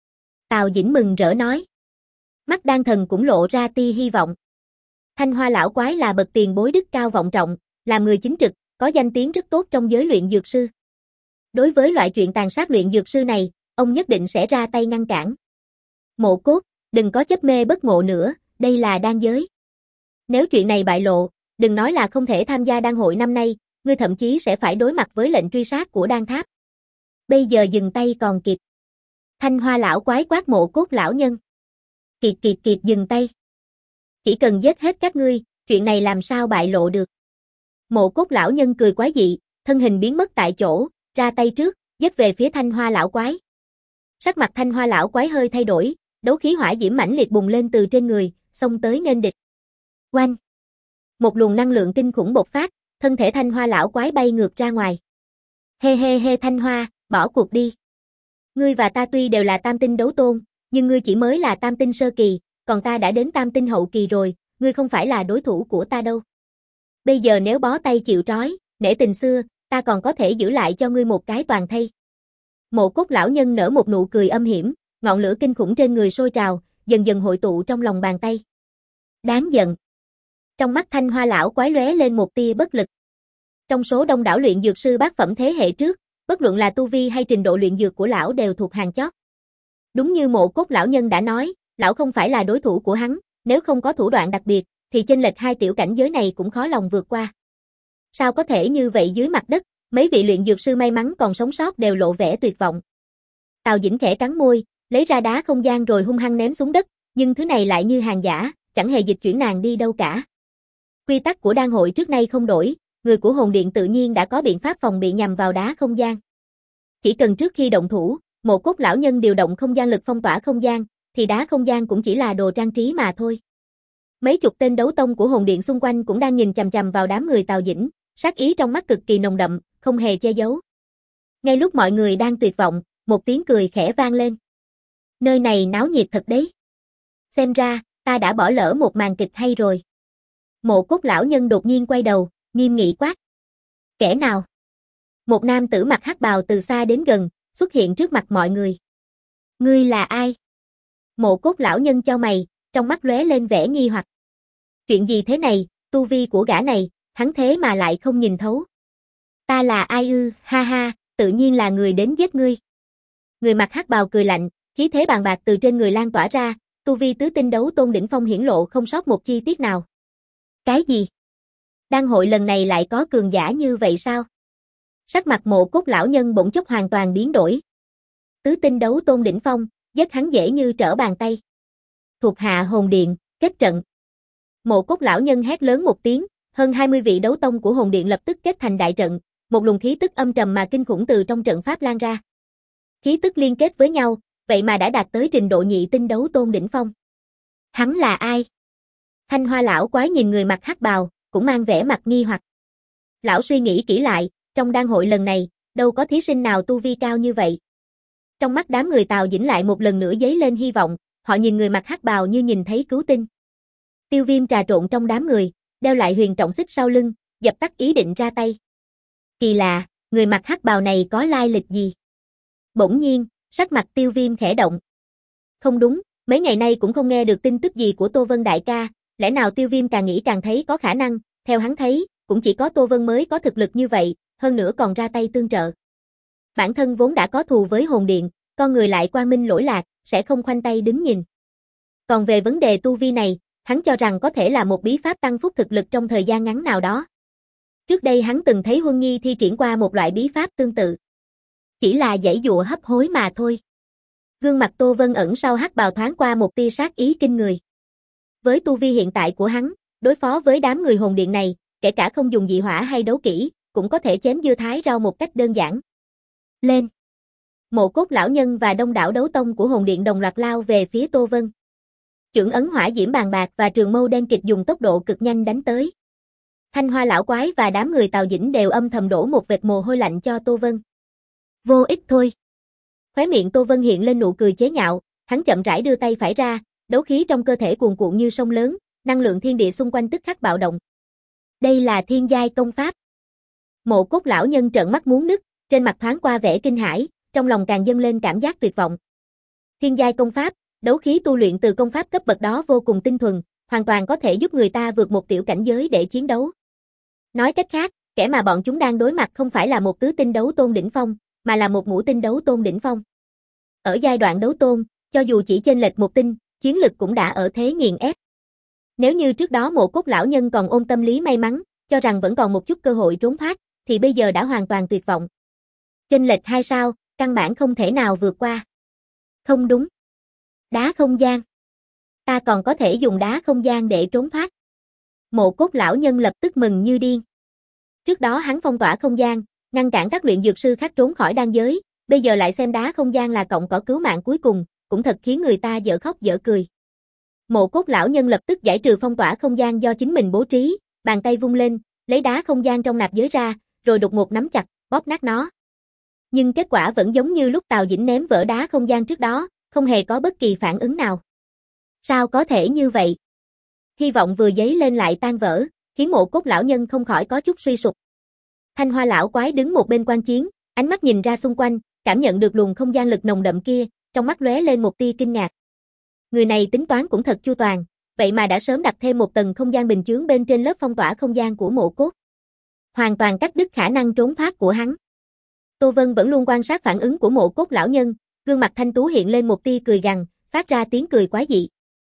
[SPEAKER 1] Tào Dĩnh mừng rỡ nói. Mắt đan thần cũng lộ ra tia hy vọng. Thanh Hoa lão quái là bậc tiền bối đức cao vọng trọng, làm người chính trực, có danh tiếng rất tốt trong giới luyện dược sư. Đối với loại chuyện tàn sát luyện dược sư này, ông nhất định sẽ ra tay ngăn cản. Mộ Cốt, đừng có chấp mê bất ngộ nữa, đây là đan giới. Nếu chuyện này bại lộ, đừng nói là không thể tham gia đan hội năm nay, ngươi thậm chí sẽ phải đối mặt với lệnh truy sát của đan tháp. Bây giờ dừng tay còn kịp. Thanh Hoa lão quái quát Mộ Cốt lão nhân. Kiệt kiệt kiệt dừng tay. Chỉ cần giết hết các ngươi, chuyện này làm sao bại lộ được. Mộ Cốt lão nhân cười quái dị, thân hình biến mất tại chỗ, ra tay trước, giết về phía Thanh Hoa lão quái. Sắc mặt Thanh Hoa lão quái hơi thay đổi, đấu khí hỏa diễm mãnh liệt bùng lên từ trên người, xông tới nghênh địch. Oanh! Một luồng năng lượng kinh khủng bộc phát, thân thể Thanh Hoa lão quái bay ngược ra ngoài. Hê hê hê Thanh Hoa, bỏ cuộc đi. Ngươi và ta tuy đều là tam tinh đấu tôn, nhưng ngươi chỉ mới là tam tinh sơ kỳ, còn ta đã đến tam tinh hậu kỳ rồi, ngươi không phải là đối thủ của ta đâu. Bây giờ nếu bó tay chịu trói, nể tình xưa, ta còn có thể giữ lại cho ngươi một cái toàn thây. Mộ Cốt lão nhân nở một nụ cười âm hiểm, ngọn lửa kinh khủng trên người sôi trào, dần dần hội tụ trong lòng bàn tay. Đáng giận. Trong mắt Thanh Hoa lão quái lóe lên một tia bất lực. Trong số đông đảo luyện dược sư bát phẩm thế hệ trước, bất luận là tu vi hay trình độ luyện dược của lão đều thuộc hàng chót. Đúng như Mộ Cốt lão nhân đã nói, lão không phải là đối thủ của hắn, nếu không có thủ đoạn đặc biệt, thì chênh lệch hai tiểu cảnh giới này cũng khó lòng vượt qua. Sao có thể như vậy dưới mặt đất, mấy vị luyện dược sư may mắn còn sống sót đều lộ vẻ tuyệt vọng. Tào Dĩnh khẽ cắn môi, lấy ra đá không gian rồi hung hăng ném xuống đất, nhưng thứ này lại như hàng giả, chẳng hề dịch chuyển nàng đi đâu cả. Quy tắc của đan hội trước nay không đổi, người của hồn điện tự nhiên đã có biện pháp phòng bị nhằm vào đá không gian. Chỉ cần trước khi động thủ, Mộ Cốt lão nhân điều động không gian lực phong tỏa không gian, thì đá không gian cũng chỉ là đồ trang trí mà thôi. Mấy chục tên đấu tông của hồn điện xung quanh cũng đang nhìn chằm chằm vào đám người Tào Dĩnh, sát ý trong mắt cực kỳ nồng đậm, không hề che giấu. Ngay lúc mọi người đang tuyệt vọng, một tiếng cười khẽ vang lên. Nơi này náo nhiệt thật đấy. Xem ra, ta đã bỏ lỡ một màn kịch hay rồi. Mộ Cốt lão nhân đột nhiên quay đầu, nghiêm nghị quát. Kẻ nào? Một nam tử mặc hắc bào từ xa đến gần, xuất hiện trước mặt mọi người. Ngươi là ai? Mộ Cốt lão nhân chau mày, trong mắt lóe lên vẻ nghi hoặc. Chuyện gì thế này, tu vi của gã này, hắn thế mà lại không nhìn thấu. Ta là ai ư, ha ha, tự nhiên là người đến giết ngươi. Người mặc hắc bào cười lạnh, khí thế bàn bạc từ trên người lan tỏa ra, tu vi tứ tinh đấu tôn đỉnh phong hiển lộ không sót một chi tiết nào. Cái gì? Đan hội lần này lại có cường giả như vậy sao? Sắc mặt Mộ Cốt lão nhân bỗng chốc hoàn toàn biến đổi. Tứ tinh đấu tôn đỉnh phong, giết hắn dễ như trở bàn tay. Thuộc hạ hồn điện, kết trận. Mộ Cốt lão nhân hét lớn một tiếng, hơn hai mươi vị đấu tông của hồn điện lập tức kết thành đại trận, một luồng khí tức âm trầm mà kinh khủng từ trong trận pháp lan ra. Khí tức liên kết với nhau, vậy mà đã đạt tới trình độ nhị tinh đấu tôn đỉnh phong. Hắn là ai? Thanh Hoa lão quái nhìn người mặc hắc bào, cũng mang vẻ mặt nghi hoặc. Lão suy nghĩ kỹ lại, trong đan hội lần này, đâu có thí sinh nào tu vi cao như vậy. Trong mắt đám người Tào Dĩnh lại một lần nữa dấy lên hy vọng, họ nhìn người mặc hắc bào như nhìn thấy cứu tinh. Tiêu Viêm trà trộn trong đám người, đeo lại huyền trọng xích sau lưng, dập tắt ý định ra tay. Kỳ lạ, người mặc hắc bào này có lai lịch gì? Bỗng nhiên, sắc mặt Tiêu Viêm khẽ động. Không đúng, mấy ngày nay cũng không nghe được tin tức gì của Tô Vân đại ca, lẽ nào Tiêu Viêm càng nghĩ càng thấy có khả năng, theo hắn thấy, cũng chỉ có Tô Vân mới có thực lực như vậy, hơn nữa còn ra tay tương trợ. Bản thân vốn đã có thù với hồn điện, con người lại quang minh lỗi lạc, sẽ không khoanh tay đứng nhìn. Còn về vấn đề tu vi này, hắn cho rằng có thể là một bí pháp tăng phúc thực lực trong thời gian ngắn nào đó. Trước đây hắn từng thấy Huân Nhi thi triển qua một loại bí pháp tương tự. Chỉ là giãy dụa hấp hối mà thôi. Gương mặt Tô Vân ẩn sau hắc bào thoáng qua một tia sát ý kinh người. Với tu vi hiện tại của hắn, đối phó với đám người hồn điện này, kể cả không dùng dị hỏa hay đấu kỹ, cũng có thể chém dưa thái rau một cách đơn giản. Lên! Mộ Cốt lão nhân và đông đảo đấu tông của hồn điện đồng loạt lao về phía Tô Vân. Chưởng ấn hỏa diễm bàn bạc và trường mâu đen kịch dùng tốc độ cực nhanh đánh tới. Thanh Hoa lão quái và đám người Tào Dĩnh đều âm thầm đổ một vệt mồ hôi lạnh cho Tô Vân. Vô ích thôi. Khóe miệng Tô Vân hiện lên nụ cười chế nhạo, hắn chậm rãi đưa tay phải ra, đấu khí trong cơ thể cuồn cuộn như sông lớn, năng lượng thiên địa xung quanh tức khắc bạo động. Đây là thiên giai công pháp. Mộ Cốt lão nhân trợn mắt muốn nứt, trên mặt thoáng qua vẻ kinh hãi, trong lòng càng dâng lên cảm giác tuyệt vọng. Thiên giai công pháp, đấu khí tu luyện từ công pháp cấp bậc đó vô cùng tinh thuần, hoàn toàn có thể giúp người ta vượt một tiểu cảnh giới để chiến đấu. Nói cách khác, kẻ mà bọn chúng đang đối mặt không phải là một tứ tinh đấu tôn đỉnh phong, mà là một ngũ tinh đấu tôn đỉnh phong. Ở giai đoạn đấu tôn, cho dù chỉ chênh lệch một tinh, chiến lực cũng đã ở thế nghiền ép. Nếu như trước đó Mộ Cốt lão nhân còn ôm tâm lý may mắn, cho rằng vẫn còn một chút cơ hội trốn thoát, thì bây giờ đã hoàn toàn tuyệt vọng. Chênh lệch hai sao, căn bản không thể nào vượt qua. Không đúng. Đá không gian. Ta còn có thể dùng đá không gian để trốn thoát. Mộ Cốt lão nhân lập tức mừng như điên. Trước đó hắn phong tỏa không gian, ngăn cản các luyện dược sư khác trốn khỏi đan giới, bây giờ lại xem đá không gian là cọng cỏ cứu mạng cuối cùng, cũng thật khiến người ta dở khóc dở cười. Mộ Cốt lão nhân lập tức giải trừ phong tỏa không gian do chính mình bố trí, bàn tay vung lên, lấy đá không gian trong nạp giới ra, rồi đột ngột nắm chặt, bóp nát nó. Nhưng kết quả vẫn giống như lúc Tào Dĩnh ném vỡ đá không gian trước đó, không hề có bất kỳ phản ứng nào. Sao có thể như vậy? Hy vọng vừa dấy lên lại tan vỡ, khiến Mộ Cốt lão nhân không khỏi có chút suy sụp. Thanh Hoa lão quái đứng một bên quan chiến, ánh mắt nhìn ra xung quanh, cảm nhận được luồng không gian lực nồng đậm kia, trong mắt lóe lên một tia kinh ngạc. Người này tính toán cũng thật chu toàn, vậy mà đã sớm đặt thêm một tầng không gian bình chướng bên trên lớp phong tỏa không gian của Mộ Cốt. Hoàn toàn cắt đứt khả năng trốn thoát của hắn. Tô Vân vẫn luôn quan sát phản ứng của Mộ Cốt lão nhân, gương mặt thanh tú hiện lên một tia cười gằn, phát ra tiếng cười quái dị.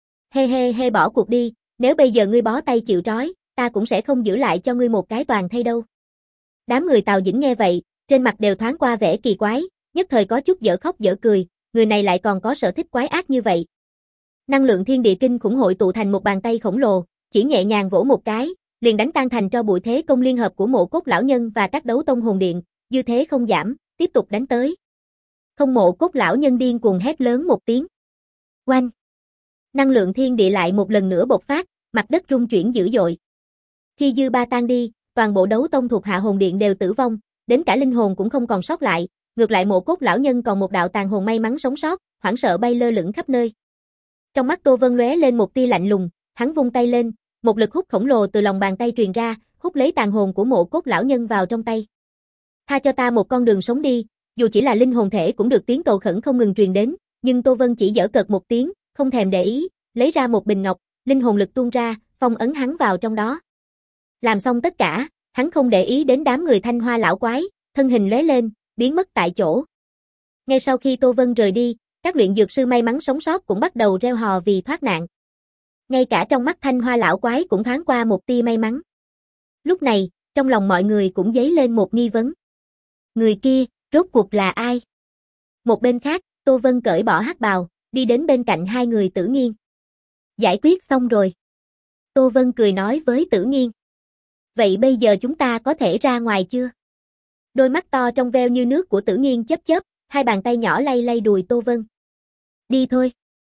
[SPEAKER 1] Hê hê hê, bỏ cuộc đi, nếu bây giờ ngươi bó tay chịu trói, ta cũng sẽ không giữ lại cho ngươi một cái toàn thây đâu. Đám người Tào Dĩnh nghe vậy, trên mặt đều thoáng qua vẻ kỳ quái, nhất thời có chút dở khóc dở cười, người này lại còn có sở thích quái ác như vậy. Năng lượng thiên địa kinh khủng hội tụ thành một bàn tay khổng lồ, chỉ nhẹ nhàng vỗ một cái, liền đánh tan thành tro bụi thế công liên hợp của Mộ Cốt lão nhân và các đấu tông hồn điện, dư thế không giảm, tiếp tục đánh tới. Không, Mộ Cốt lão nhân điên cuồng hét lớn một tiếng. Oanh! Năng lượng thiên địa lại một lần nữa bộc phát, mặt đất rung chuyển dữ dội. Khi dư ba tan đi, toàn bộ đấu tông thuộc hạ hồn điện đều tử vong, đến cả linh hồn cũng không còn sót lại, ngược lại Mộ Cốt lão nhân còn một đạo tàn hồn may mắn sống sót, hoảng sợ bay lơ lửng khắp nơi. Trong mắt Tô Vân lóe lên một tia lạnh lùng, hắn vung tay lên, một lực hút khổng lồ từ lòng bàn tay truyền ra, hút lấy tàn hồn của Mộ Cốt lão nhân vào trong tay. Tha cho ta một con đường sống đi, dù chỉ là linh hồn thể cũng được, tiếng cầu khẩn không ngừng truyền đến, nhưng Tô Vân chỉ giở cợt một tiếng, không thèm để ý, lấy ra một bình ngọc, linh hồn lực tuôn ra, phong ấn hắn vào trong đó. Làm xong tất cả, hắn không để ý đến đám người Thanh Hoa lão quái, thân hình lóe lên, biến mất tại chỗ. Ngay sau khi Tô Vân rời đi, các luyện dược sư may mắn sống sót cũng bắt đầu reo hò vì thoát nạn. Ngay cả trong mắt Thanh Hoa lão quái cũng thoáng qua một tia may mắn. Lúc này, trong lòng mọi người cũng dấy lên một nghi vấn. Người kia, rốt cuộc là ai? Một bên khác, Tô Vân cởi bỏ hắc bào, đi đến bên cạnh hai người Tử Nghiên. Giải quyết xong rồi. Tô Vân cười nói với Tử Nghiên. Vậy bây giờ chúng ta có thể ra ngoài chưa? Đôi mắt to trong veo như nước của Tử Nghiên chớp chớp, hai bàn tay nhỏ lay lay đùi Tô Vân. Đi thôi.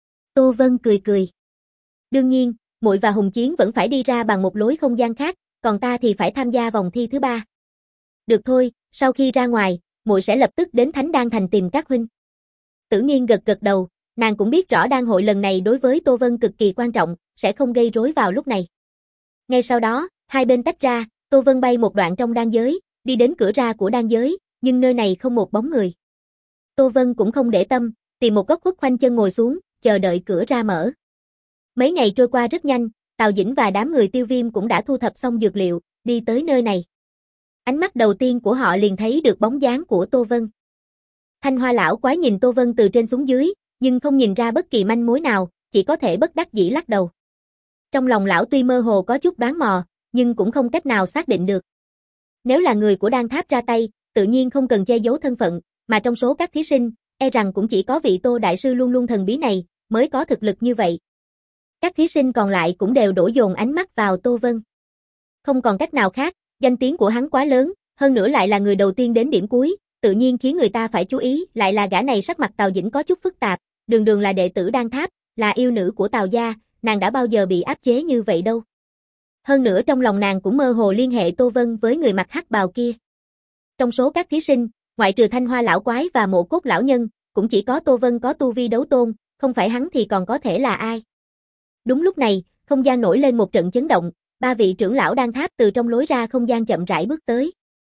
[SPEAKER 1] Tô Vân cười cười. Đương nhiên, muội và Hùng Chiến vẫn phải đi ra bằng một lối không gian khác, còn ta thì phải tham gia vòng thi thứ ba. Được thôi, sau khi ra ngoài, muội sẽ lập tức đến Thánh Đan Thành tìm các huynh. Tử Nghiên gật gật đầu, nàng cũng biết rõ đan hội lần này đối với Tô Vân cực kỳ quan trọng, sẽ không gây rối vào lúc này. Ngay sau đó, hai bên tách ra, Tô Vân bay một đoạn trong đan giới, đi đến cửa ra của đan giới, nhưng nơi này không một bóng người. Tô Vân cũng không để tâm, tìm một góc khuất khoanh chân ngồi xuống, chờ đợi cửa ra mở. Mấy ngày trôi qua rất nhanh, Tào Dĩnh và đám người Tiêu Viêm cũng đã thu thập xong dược liệu, đi tới nơi này. Ánh mắt đầu tiên của họ liền thấy được bóng dáng của Tô Vân. Thanh Hoa lão quái nhìn Tô Vân từ trên xuống dưới, nhưng không nhìn ra bất kỳ manh mối nào, chỉ có thể bất đắc dĩ lắc đầu. Trong lòng lão tuy mơ hồ có chút đoán mò, nhưng cũng không cách nào xác định được. Nếu là người của Đan Tháp ra tay, tự nhiên không cần che giấu thân phận, mà trong số các thí sinh, e rằng cũng chỉ có vị Tô đại sư luôn luôn thần bí này mới có thực lực như vậy. Các thí sinh còn lại cũng đều đổ dồn ánh mắt vào Tô Vân. Không còn cách nào khác, danh tiếng của hắn quá lớn, hơn nữa lại là người đầu tiên đến điểm cuối, tự nhiên khiến người ta phải chú ý, lại là gã này sắc mặt Tào Dĩnh có chút phức tạp, đường đường là đệ tử Đan Tháp, là yêu nữ của Tào gia, nàng đã bao giờ bị áp chế như vậy đâu. Hơn nữa trong lòng nàng cũng mơ hồ liên hệ Tô Vân với người mặc hắc bào kia. Trong số các thí sinh, ngoại trừ Thanh Hoa lão quái và Mộ Cốt lão nhân, cũng chỉ có Tô Vân có tu vi đấu tôn, không phải hắn thì còn có thể là ai. Đúng lúc này, không gian nổi lên một trận chấn động, ba vị trưởng lão Đan Tháp từ trong lối ra không gian chậm rãi bước tới.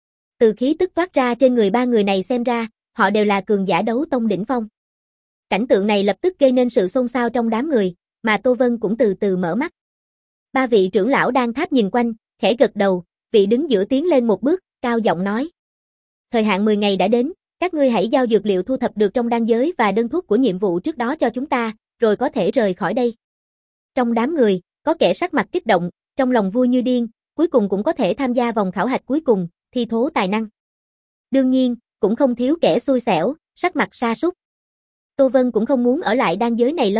[SPEAKER 1] Từ khí tức toát ra trên người ba người này xem ra, họ đều là cường giả đấu tông đỉnh phong. Cảnh tượng này lập tức gây nên sự xôn xao trong đám người, mà Tô Vân cũng từ từ mở mắt. Ba vị trưởng lão Đan Tháp nhìn quanh, khẽ gật đầu, vị đứng giữa tiến lên một bước, cao giọng nói. Thời hạn mười ngày đã đến, các ngươi hãy giao dược liệu thu thập được trong đan giới và đơn thuốc của nhiệm vụ trước đó cho chúng ta, rồi có thể rời khỏi đây. Trong đám người, có kẻ sắc mặt kích động, trong lòng vui như điên, cuối cùng cũng có thể tham gia vòng khảo hạch cuối cùng, thi thố tài năng. Đương nhiên, cũng không thiếu kẻ xui xẻo, sắc mặt sa sút. Tô Vân cũng không muốn ở lại đan giới này lâu,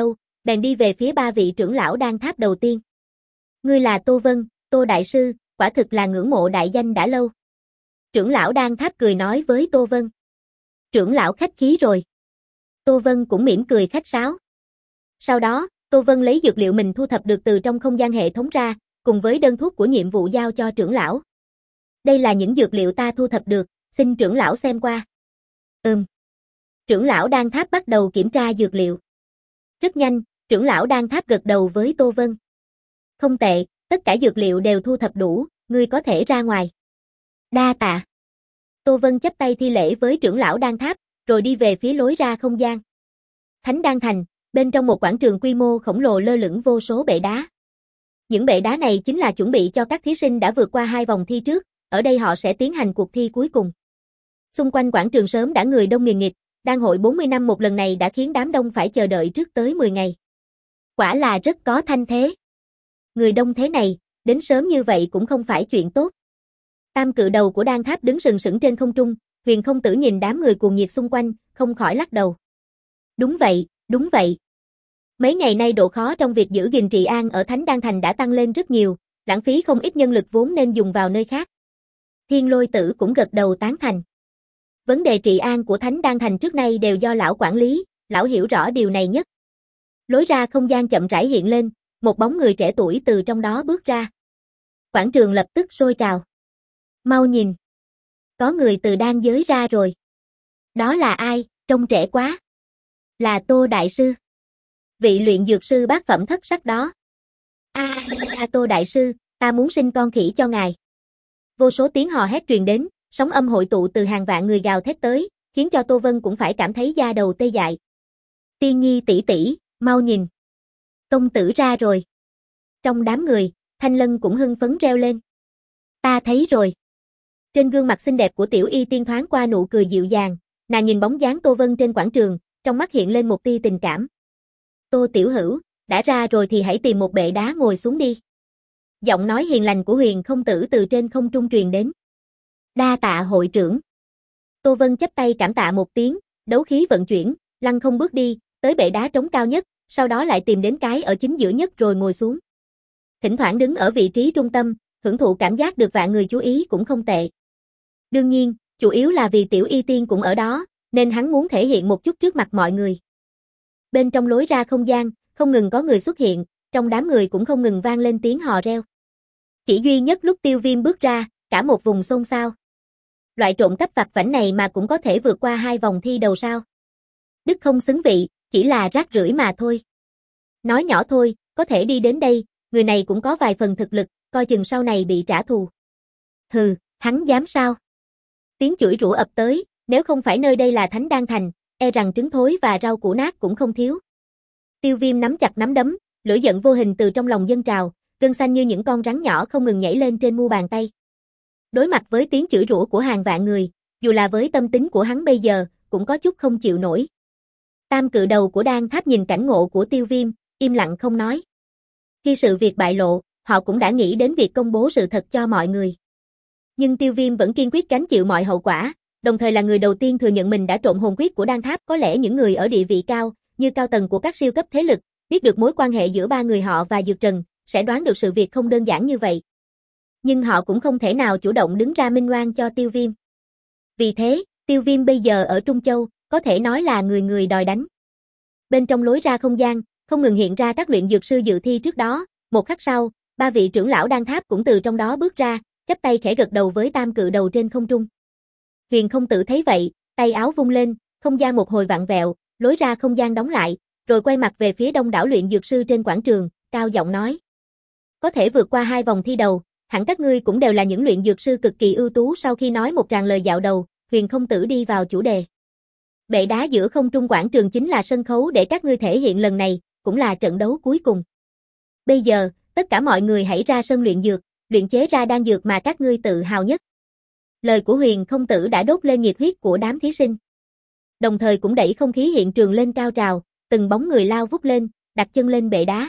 [SPEAKER 1] bèn đi về phía ba vị trưởng lão đan tháp đầu tiên. Ngươi là Tô Vân, Tô Đại Sư, quả thực là ngưỡng mộ đại danh đã lâu. Trưởng lão đan tháp cười nói với Tô Vân. Trưởng lão khách khí rồi. Tô Vân cũng mỉm cười khách sáo. Sau đó, Tô Vân lấy dược liệu mình thu thập được từ trong không gian hệ thống ra, cùng với đơn thuốc của nhiệm vụ giao cho trưởng lão. Đây là những dược liệu ta thu thập được, xin trưởng lão xem qua. Ừm. Trưởng lão đan tháp bắt đầu kiểm tra dược liệu. Rất nhanh, trưởng lão đan tháp gật đầu với Tô Vân. Không tệ, tất cả dược liệu đều thu thập đủ, ngươi có thể ra ngoài. Đa tạ. Tô Vân chắp tay thi lễ với trưởng lão đan tháp, rồi đi về phía lối ra không gian. Thánh Đan Thành, bên trong một quảng trường quy mô khổng lồ lơ lửng vô số bệ đá. Những bệ đá này chính là chuẩn bị cho các thí sinh đã vượt qua hai vòng thi trước, ở đây họ sẽ tiến hành cuộc thi cuối cùng. Xung quanh quảng trường sớm đã người đông nghìn nghịt, đan hội bốn mươi năm một lần này đã khiến đám đông phải chờ đợi trước tới mười ngày. Quả là rất có thanh thế. Người đông thế này, đến sớm như vậy cũng không phải chuyện tốt. Tam cự đầu của đan tháp đứng sừng sững trên không trung, Huyền Không Tử nhìn đám người cuồng nhiệt xung quanh, không khỏi lắc đầu. Đúng vậy, đúng vậy. Mấy ngày nay độ khó trong việc giữ gìn trị an ở Thánh Đan Thành đã tăng lên rất nhiều, lãng phí không ít nhân lực vốn nên dùng vào nơi khác. Thiên Lôi Tử cũng gật đầu tán thành. Vấn đề trị an của Thánh Đan Thành trước nay đều do lão quản lý, lão hiểu rõ điều này nhất. Lối ra không gian chậm rãi hiện lên, một bóng người trẻ tuổi từ trong đó bước ra. Quảng trường lập tức sôi trào. Mau nhìn. Có người từ đan giới ra rồi. Đó là ai, trông trẻ quá. Là Tô Đại Sư. Vị luyện dược sư bát phẩm thất sắc đó. A à, Tô Đại Sư, ta muốn sinh con khỉ cho ngài. Vô số tiếng hò hét truyền đến, sóng âm hội tụ từ hàng vạn người gào thét tới, khiến cho Tô Vân cũng phải cảm thấy da đầu tê dại. Tiên Nhi tỷ tỷ, mau nhìn. Công tử ra rồi. Trong đám người, Thanh Lân cũng hưng phấn reo lên. Ta thấy rồi. Trên gương mặt xinh đẹp của Tiểu Y Tiên thoáng qua nụ cười dịu dàng, nàng nhìn bóng dáng Tô Vân trên quảng trường, trong mắt hiện lên một tia tình cảm. Tô Tiểu Hữu, đã ra rồi thì hãy tìm một bệ đá ngồi xuống đi. Giọng nói hiền lành của Huyền Không Tử từ trên không trung truyền đến. Đa tạ hội trưởng. Tô Vân chắp tay cảm tạ một tiếng, đấu khí vận chuyển, lăng không bước đi, tới bệ đá trống cao nhất, sau đó lại tìm đến cái ở chính giữa nhất rồi ngồi xuống. Thỉnh thoảng đứng ở vị trí trung tâm, hưởng thụ cảm giác được vạn người chú ý cũng không tệ. Đương nhiên, chủ yếu là vì Tiểu Y Tiên cũng ở đó, nên hắn muốn thể hiện một chút trước mặt mọi người. Bên trong lối ra không gian, không ngừng có người xuất hiện, trong đám người cũng không ngừng vang lên tiếng hò reo. Chỉ duy nhất lúc Tiêu Viêm bước ra, cả một vùng xôn xao. Loại trộm cắp vặt vãnh này mà cũng có thể vượt qua hai vòng thi đầu sao? Đức không xứng vị, chỉ là rác rưởi mà thôi. Nói nhỏ thôi, có thể đi đến đây, người này cũng có vài phần thực lực, coi chừng sau này bị trả thù. Hừ, hắn dám sao? Tiếng chửi rủa ập tới, nếu không phải nơi đây là Thánh Đan Thành, e rằng trứng thối và rau củ nát cũng không thiếu. Tiêu Viêm nắm chặt nắm đấm, lửa giận vô hình từ trong lòng dâng trào, gân xanh như những con rắn nhỏ không ngừng nhảy lên trên mu bàn tay. Đối mặt với tiếng chửi rủa của hàng vạn người, dù là với tâm tính của hắn bây giờ, cũng có chút không chịu nổi. Tam cự đầu của Đan Tháp nhìn cảnh ngộ của Tiêu Viêm, im lặng không nói. Khi sự việc bại lộ, họ cũng đã nghĩ đến việc công bố sự thật cho mọi người. Nhưng Tiêu Viêm vẫn kiên quyết gánh chịu mọi hậu quả, đồng thời là người đầu tiên thừa nhận mình đã trộm hồn quyết của Đan Tháp. Có lẽ những người ở địa vị cao, như cao tầng của các siêu cấp thế lực, biết được mối quan hệ giữa ba người họ và Dược Trần, sẽ đoán được sự việc không đơn giản như vậy. Nhưng họ cũng không thể nào chủ động đứng ra minh oan cho Tiêu Viêm. Vì thế, Tiêu Viêm bây giờ ở Trung Châu, có thể nói là người người đòi đánh. Bên trong lối ra không gian, không ngừng hiện ra các luyện dược sư dự thi trước đó, một khắc sau, ba vị trưởng lão Đan Tháp cũng từ trong đó bước ra, chắp tay khẽ gật đầu với tam cự đầu trên không trung. Huyền Không Tử thấy vậy, tay áo vung lên, không gian một hồi vặn vẹo, lối ra không gian đóng lại, rồi quay mặt về phía đông đảo luyện dược sư trên quảng trường, cao giọng nói. Có thể vượt qua hai vòng thi đầu, hẳn các ngươi cũng đều là những luyện dược sư cực kỳ ưu tú. Sau khi nói một tràng lời dạo đầu, Huyền Không Tử đi vào chủ đề. Bệ đá giữa không trung quảng trường chính là sân khấu để các ngươi thể hiện lần này, cũng là trận đấu cuối cùng. Bây giờ, tất cả mọi người hãy ra sân luyện dược, luyện chế ra đan dược mà các ngươi tự hào nhất. Lời của Huyền Không Tử đã đốt lên nhiệt huyết của đám thí sinh. Đồng thời cũng đẩy không khí hiện trường lên cao trào, từng bóng người lao vút lên, đặt chân lên bệ đá.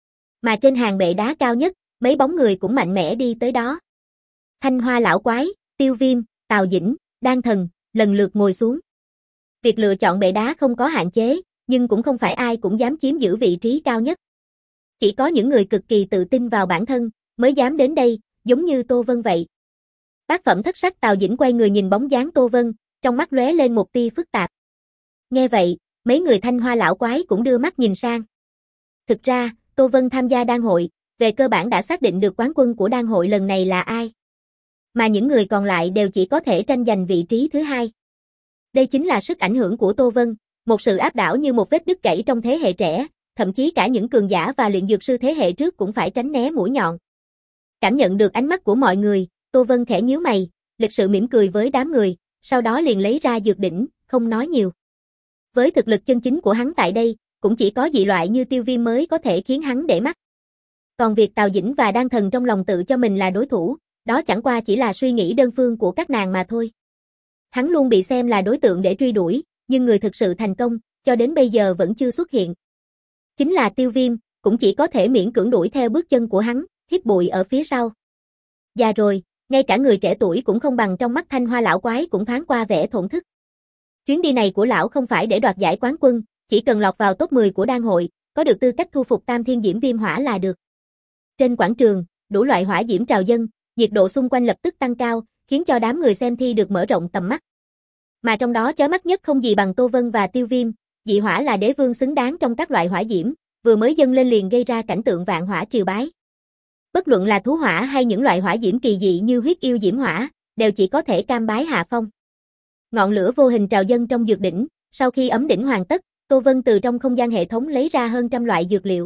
[SPEAKER 1] Mà trên hàng bệ đá cao nhất, mấy bóng người cũng mạnh mẽ đi tới đó. Thanh Hoa lão quái, Tiêu Viêm, Tào Dĩnh, Đan Thần, lần lượt ngồi xuống. Việc lựa chọn bệ đá không có hạn chế, nhưng cũng không phải ai cũng dám chiếm giữ vị trí cao nhất. Chỉ có những người cực kỳ tự tin vào bản thân mới dám đến đây, giống như Tô Vân vậy. Bát phẩm thất sắc Tào Dĩnh quay người nhìn bóng dáng Tô Vân, trong mắt lóe lên một tia phức tạp. Nghe vậy, mấy người Thanh Hoa lão quái cũng đưa mắt nhìn sang. Thực ra, Tô Vân tham gia đan hội, về cơ bản đã xác định được quán quân của đan hội lần này là ai. Mà những người còn lại đều chỉ có thể tranh giành vị trí thứ hai. Đây chính là sức ảnh hưởng của Tô Vân, một sự áp đảo như một vết đứt gãy trong thế hệ trẻ, thậm chí cả những cường giả và luyện dược sư thế hệ trước cũng phải tránh né mũi nhọn. Cảm nhận được ánh mắt của mọi người, Tô Vân khẽ nhíu mày, lịch sự mỉm cười với đám người, sau đó liền lấy ra dược đỉnh, không nói nhiều. Với thực lực chân chính của hắn tại đây, cũng chỉ có dị loại như Tiêu Viêm mới có thể khiến hắn để mắt. Còn việc Tào Dĩnh và Đan Thần trong lòng tự cho mình là đối thủ, đó chẳng qua chỉ là suy nghĩ đơn phương của các nàng mà thôi. Hắn luôn bị xem là đối tượng để truy đuổi, nhưng người thực sự thành công, cho đến bây giờ vẫn chưa xuất hiện. Chính là Tiêu Viêm, cũng chỉ có thể miễn cưỡng đuổi theo bước chân của hắn, hít bụi ở phía sau. Già rồi, ngay cả người trẻ tuổi cũng không bằng, trong mắt Thanh Hoa lão quái cũng thoáng qua vẻ thổn thức. Chuyến đi này của lão không phải để đoạt giải quán quân, chỉ cần lọt vào top mười của đan hội, có được tư cách thu phục Tam Thiên Diễm Viêm Hỏa là được. Trên quảng trường, đủ loại hỏa diễm trào dâng, nhiệt độ xung quanh lập tức tăng cao, khiến cho đám người xem thi được mở rộng tầm mắt. Mà trong đó chói mắt nhất không gì bằng Tô Vân và Tiêu Viêm, dị hỏa là đế vương xứng đáng trong các loại hỏa diễm, vừa mới dâng lên liền gây ra cảnh tượng vạn hỏa triều bái. Bất luận là thú hỏa hay những loại hỏa diễm kỳ dị như huyết yêu diễm hỏa, đều chỉ có thể cam bái hạ phong. Ngọn lửa vô hình trào dâng trong dược đỉnh, sau khi ấm đỉnh hoàn tất, Tô Vân từ trong không gian hệ thống lấy ra hơn trăm loại dược liệu.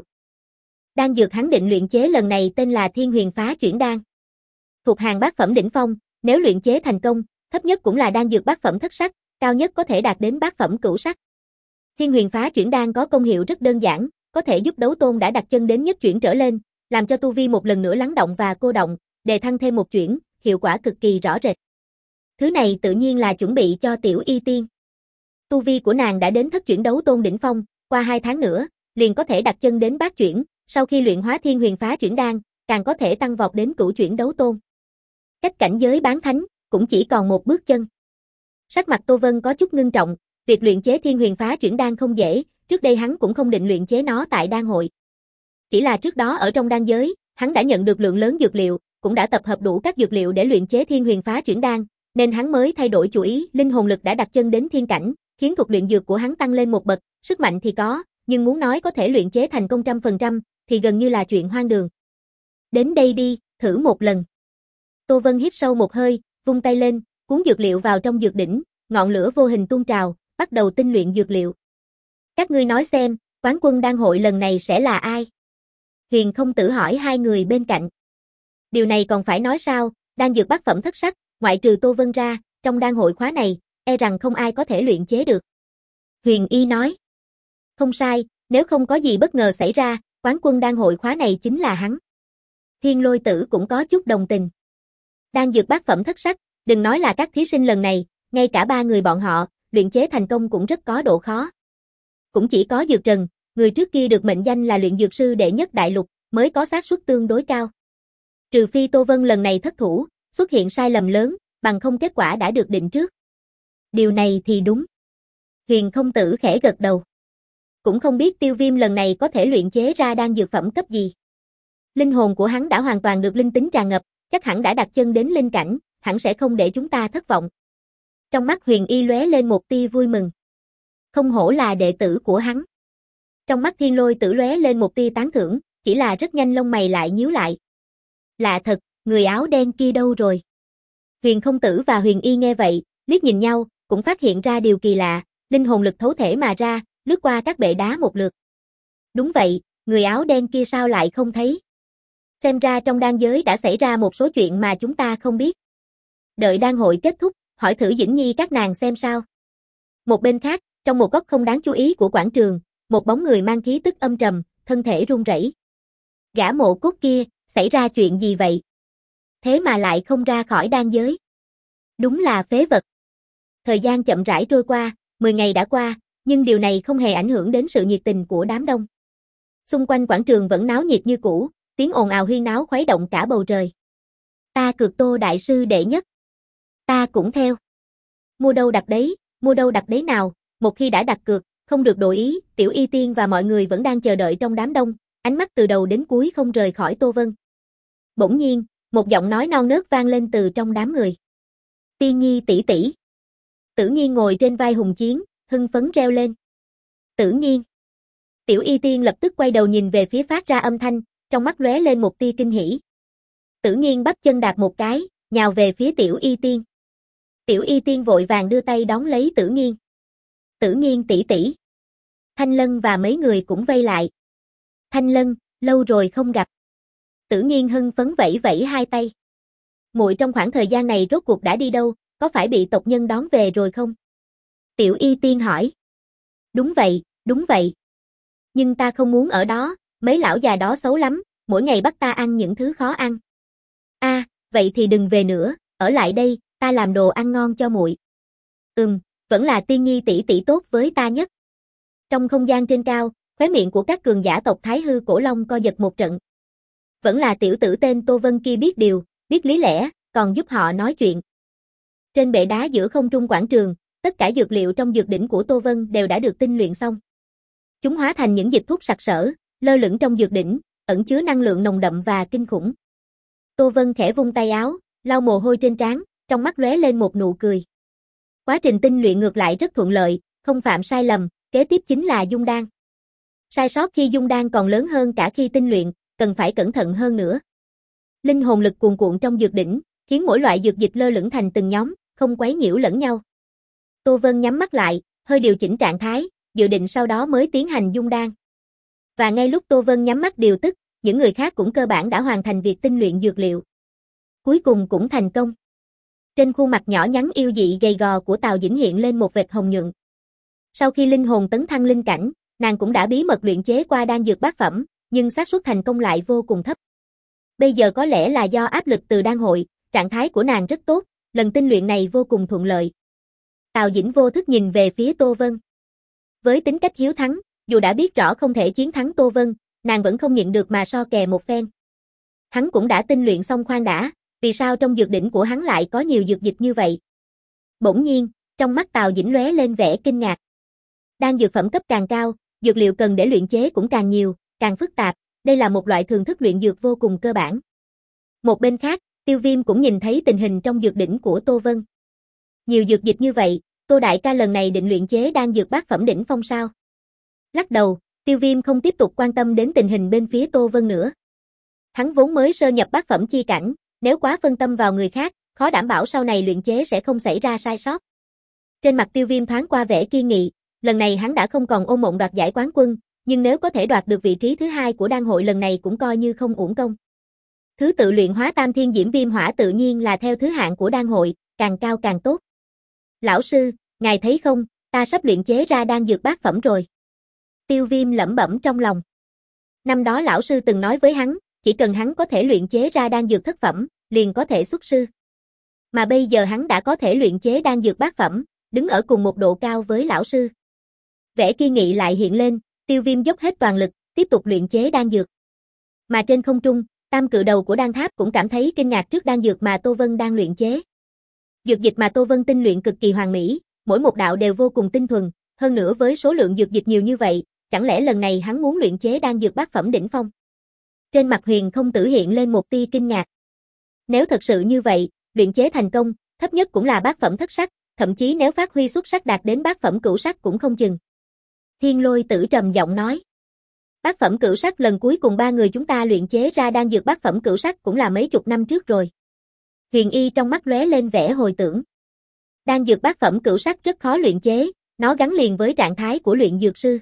[SPEAKER 1] Đan dược hắn định luyện chế lần này tên là Thiên Huyền Phá Chuyển Đan. Thuộc hàng bát phẩm đỉnh phong, nếu luyện chế thành công, thấp nhất cũng là đan dược bát phẩm thất sắc, cao nhất có thể đạt đến bát phẩm cửu sắc. Thiên Huyền Phá Chuyển Đan có công hiệu rất đơn giản, có thể giúp đấu tôn đã đặt chân đến nhất chuyển trở lên, làm cho tu vi một lần nữa lắng động và cô động, đề thăng thêm một chuyển, hiệu quả cực kỳ rõ rệt. Thứ này tự nhiên là chuẩn bị cho Tiểu Y Tiên. Tu vi của nàng đã đến thất chuyển đấu tôn đỉnh phong, qua hai tháng nữa, liền có thể đặt chân đến bát chuyển, sau khi luyện hóa Thiên Huyền Phá Chuyển Đan, càng có thể tăng vọt đến cửu chuyển đấu tôn. Cách cảnh giới bán thánh, cũng chỉ còn một bước chân. Sắc mặt Tô Vân có chút ngưng trọng, việc luyện chế Thiên Huyền Phá Chuyển Đan không dễ, trước đây hắn cũng không định luyện chế nó tại đan hội. Chỉ là trước đó ở trong đan giới, hắn đã nhận được lượng lớn dược liệu, cũng đã tập hợp đủ các dược liệu để luyện chế Thiên Huyền Phá Chuyển Đan, nên hắn mới thay đổi chủ ý, linh hồn lực đã đặt chân đến thiên cảnh, khiến thuật luyện dược của hắn tăng lên một bậc, sức mạnh thì có, nhưng muốn nói có thể luyện chế thành công trăm phần trăm, thì gần như là chuyện hoang đường. Đến đây đi, thử một lần. Tô Vân hít sâu một hơi, vung tay lên, cuốn dược liệu vào trong dược đỉnh, ngọn lửa vô hình tuôn trào, bắt đầu tinh luyện dược liệu. Các ngươi nói xem, quán quân đan hội lần này sẽ là ai? Huyền Không Tử hỏi hai người bên cạnh. Điều này còn phải nói sao, đan dược bát phẩm thất sắc, ngoại trừ Tô Vân ra, trong đan hội khóa này, e rằng không ai có thể luyện chế được. Huyền Y nói. Không sai, nếu không có gì bất ngờ xảy ra, quán quân đan hội khóa này chính là hắn. Thiên Lôi Tử cũng có chút đồng tình. Đan dược bát phẩm thất sắc, đừng nói là các thí sinh lần này, ngay cả ba người bọn họ, luyện chế thành công cũng rất có độ khó. Cũng chỉ có Dược Trần, người trước kia được mệnh danh là luyện dược sư đệ nhất đại lục, mới có xác suất tương đối cao. Trừ phi Tô Vân lần này thất thủ, xuất hiện sai lầm lớn, bằng không kết quả đã được định trước. Điều này thì đúng. Huyền Không Tử khẽ gật đầu. Cũng không biết Tiêu Viêm lần này có thể luyện chế ra đan dược phẩm cấp gì. Linh hồn của hắn đã hoàn toàn được linh tính tràn ngập, chắc hẳn đã đặt chân đến linh cảnh, hẳn sẽ không để chúng ta thất vọng. Trong mắt Huyền Y lóe lên một tia vui mừng. Không hổ là đệ tử của hắn. Trong mắt Thiên Lôi Tử lóe lên một tia tán thưởng, chỉ là rất nhanh lông mày lại nhíu lại. Lạ thật, người áo đen kia đâu rồi? Huyền Không Tử và Huyền Y nghe vậy, liếc nhìn nhau, cũng phát hiện ra điều kỳ lạ, linh hồn lực thấu thể mà ra, lướt qua các bệ đá một lượt. Đúng vậy, người áo đen kia sao lại không thấy? Xem ra trong đan giới đã xảy ra một số chuyện mà chúng ta không biết. Đợi đan hội kết thúc, hỏi thử Dĩnh Nhi các nàng xem sao. Một bên khác, trong một góc không đáng chú ý của quảng trường, một bóng người mang khí tức âm trầm, thân thể run rẩy. Gã Mộ Cốt kia, xảy ra chuyện gì vậy? Thế mà lại không ra khỏi đan giới. Đúng là phế vật. Thời gian chậm rãi trôi qua, mười ngày đã qua, nhưng điều này không hề ảnh hưởng đến sự nhiệt tình của đám đông. Xung quanh quảng trường vẫn náo nhiệt như cũ, tiếng ồn ào huyên náo khuấy động cả bầu trời. Ta cược Tô đại sư đệ nhất. Ta cũng theo. Mua đâu đặt đấy, mua đâu đặt đấy nào, một khi đã đặt cược, Không được đổi ý, Tiểu Y Tiên và mọi người vẫn đang chờ đợi trong đám đông, ánh mắt từ đầu đến cuối không rời khỏi Tô Vân. Bỗng nhiên, một giọng nói non nớt vang lên từ trong đám người. Tiên Nhi tỷ tỷ. Tử Nghiên ngồi trên vai Hùng Chiến, hưng phấn reo lên. Tử Nghiên. Tiểu Y Tiên lập tức quay đầu nhìn về phía phát ra âm thanh, trong mắt lóe lên một tia kinh hỉ. Tử Nghiên bắp chân đạp một cái, nhào về phía Tiểu Y Tiên. Tiểu Y Tiên vội vàng đưa tay đón lấy Tử Nghiên. Tử Nghiên tỷ tỷ. Thanh Lân và mấy người cũng vây lại. Thanh Lân, lâu rồi không gặp. Tử Nghiên hưng phấn vẫy vẫy hai tay. Muội trong khoảng thời gian này rốt cuộc đã đi đâu, có phải bị tộc nhân đón về rồi không? Tiểu Y Tiên hỏi. Đúng vậy, đúng vậy. Nhưng ta không muốn ở đó, mấy lão già đó xấu lắm, mỗi ngày bắt ta ăn những thứ khó ăn. A, à, vậy thì đừng về nữa, ở lại đây, ta làm đồ ăn ngon cho muội. Ừm, vẫn là Tiên Nhi tỷ tỷ tốt với ta nhất. Trong không gian trên cao, khóe miệng của các cường giả tộc Thái Hư Cổ Long co giật một trận. Vẫn là tiểu tử tên Tô Vân kia biết điều, biết lý lẽ, còn giúp họ nói chuyện. Trên bệ đá giữa không trung quảng trường, tất cả dược liệu trong dược đỉnh của Tô Vân đều đã được tinh luyện xong. Chúng hóa thành những dịch thuốc sặc sỡ, lơ lửng trong dược đỉnh, ẩn chứa năng lượng nồng đậm và kinh khủng. Tô Vân khẽ vung tay áo, lau mồ hôi trên trán, trong mắt lóe lên một nụ cười. Quá trình tinh luyện ngược lại rất thuận lợi, không phạm sai lầm, kế tiếp chính là dung đan. Sai sót khi dung đan còn lớn hơn cả khi tinh luyện, cần phải cẩn thận hơn nữa. Linh hồn lực cuồn cuộn trong dược đỉnh, khiến mỗi loại dược dịch lơ lửng thành từng nhóm, không quấy nhiễu lẫn nhau. Tô Vân nhắm mắt lại, hơi điều chỉnh trạng thái, dự định sau đó mới tiến hành dung đan. Và ngay lúc Tô Vân nhắm mắt điều tức, những người khác cũng cơ bản đã hoàn thành việc tinh luyện dược liệu. Cuối cùng cũng thành công. Trên khuôn mặt nhỏ nhắn yêu dị gầy gò của Tào Dĩnh hiện lên một vệt hồng nhuận. Sau khi linh hồn tấn thăng linh cảnh, nàng cũng đã bí mật luyện chế qua đan dược bát phẩm, nhưng xác suất thành công lại vô cùng thấp. Bây giờ có lẽ là do áp lực từ đan hội, trạng thái của nàng rất tốt, lần tinh luyện này vô cùng thuận lợi. Tào Dĩnh vô thức nhìn về phía Tô Vân. Với tính cách hiếu thắng, dù đã biết rõ không thể chiến thắng Tô Vân, nàng vẫn không nhịn được mà so kè một phen. Hắn cũng đã tinh luyện xong khoan đã, vì sao trong dược đỉnh của hắn lại có nhiều dược dịch như vậy? Bỗng nhiên, trong mắt Tào Dĩnh lóe lên vẻ kinh ngạc. Đan dược phẩm cấp càng cao, dược liệu cần để luyện chế cũng càng nhiều, càng phức tạp, đây là một loại thường thức luyện dược vô cùng cơ bản. Một bên khác, Tiêu Viêm cũng nhìn thấy tình hình trong dược đỉnh của Tô Vân. Nhiều dược dịch như vậy, Tô đại ca lần này định luyện chế đan dược bát phẩm đỉnh phong sao? Lắc đầu, Tiêu Viêm không tiếp tục quan tâm đến tình hình bên phía Tô Vân nữa. Hắn vốn mới sơ nhập bát phẩm chi cảnh, nếu quá phân tâm vào người khác, khó đảm bảo sau này luyện chế sẽ không xảy ra sai sót. Trên mặt Tiêu Viêm thoáng qua vẻ kiên nghị, lần này hắn đã không còn ôm mộng đoạt giải quán quân, nhưng nếu có thể đoạt được vị trí thứ hai của đan hội lần này cũng coi như không uổng công. Thứ tự luyện hóa tam thiên diễm viêm hỏa tự nhiên là theo thứ hạng của đan hội, càng cao càng tốt. Lão sư, ngài thấy không, ta sắp luyện chế ra đan dược bát phẩm rồi. Tiêu Viêm lẩm bẩm trong lòng. Năm đó lão sư từng nói với hắn, chỉ cần hắn có thể luyện chế ra đan dược thất phẩm, liền có thể xuất sư. Mà bây giờ hắn đã có thể luyện chế đan dược bát phẩm, đứng ở cùng một độ cao với lão sư. Vẻ kiên nghị lại hiện lên, Tiêu Viêm dốc hết toàn lực, tiếp tục luyện chế đan dược. Mà trên không trung, tam cự đầu của đan tháp cũng cảm thấy kinh ngạc trước đan dược mà Tô Vân đang luyện chế. Dược dịch mà Tô Vân tinh luyện cực kỳ hoàn mỹ, mỗi một đạo đều vô cùng tinh thuần, hơn nữa với số lượng dược dịch nhiều như vậy, chẳng lẽ lần này hắn muốn luyện chế đan dược bát phẩm đỉnh phong? Trên mặt Huyền Không Tử hiện lên một tia kinh ngạc. Nếu thật sự như vậy, luyện chế thành công, thấp nhất cũng là bát phẩm thất sắc, thậm chí nếu phát huy xuất sắc đạt đến bát phẩm cửu sắc cũng không chừng. Thiên Lôi Tử trầm giọng nói. Bát phẩm cửu sắc lần cuối cùng ba người chúng ta luyện chế ra đan dược bát phẩm cửu sắc cũng là mấy chục năm trước rồi. Huyền Y trong mắt lóe lên vẻ hồi tưởng. Đan dược bát phẩm cửu sắc rất khó luyện chế, nó gắn liền với trạng thái của luyện dược sư.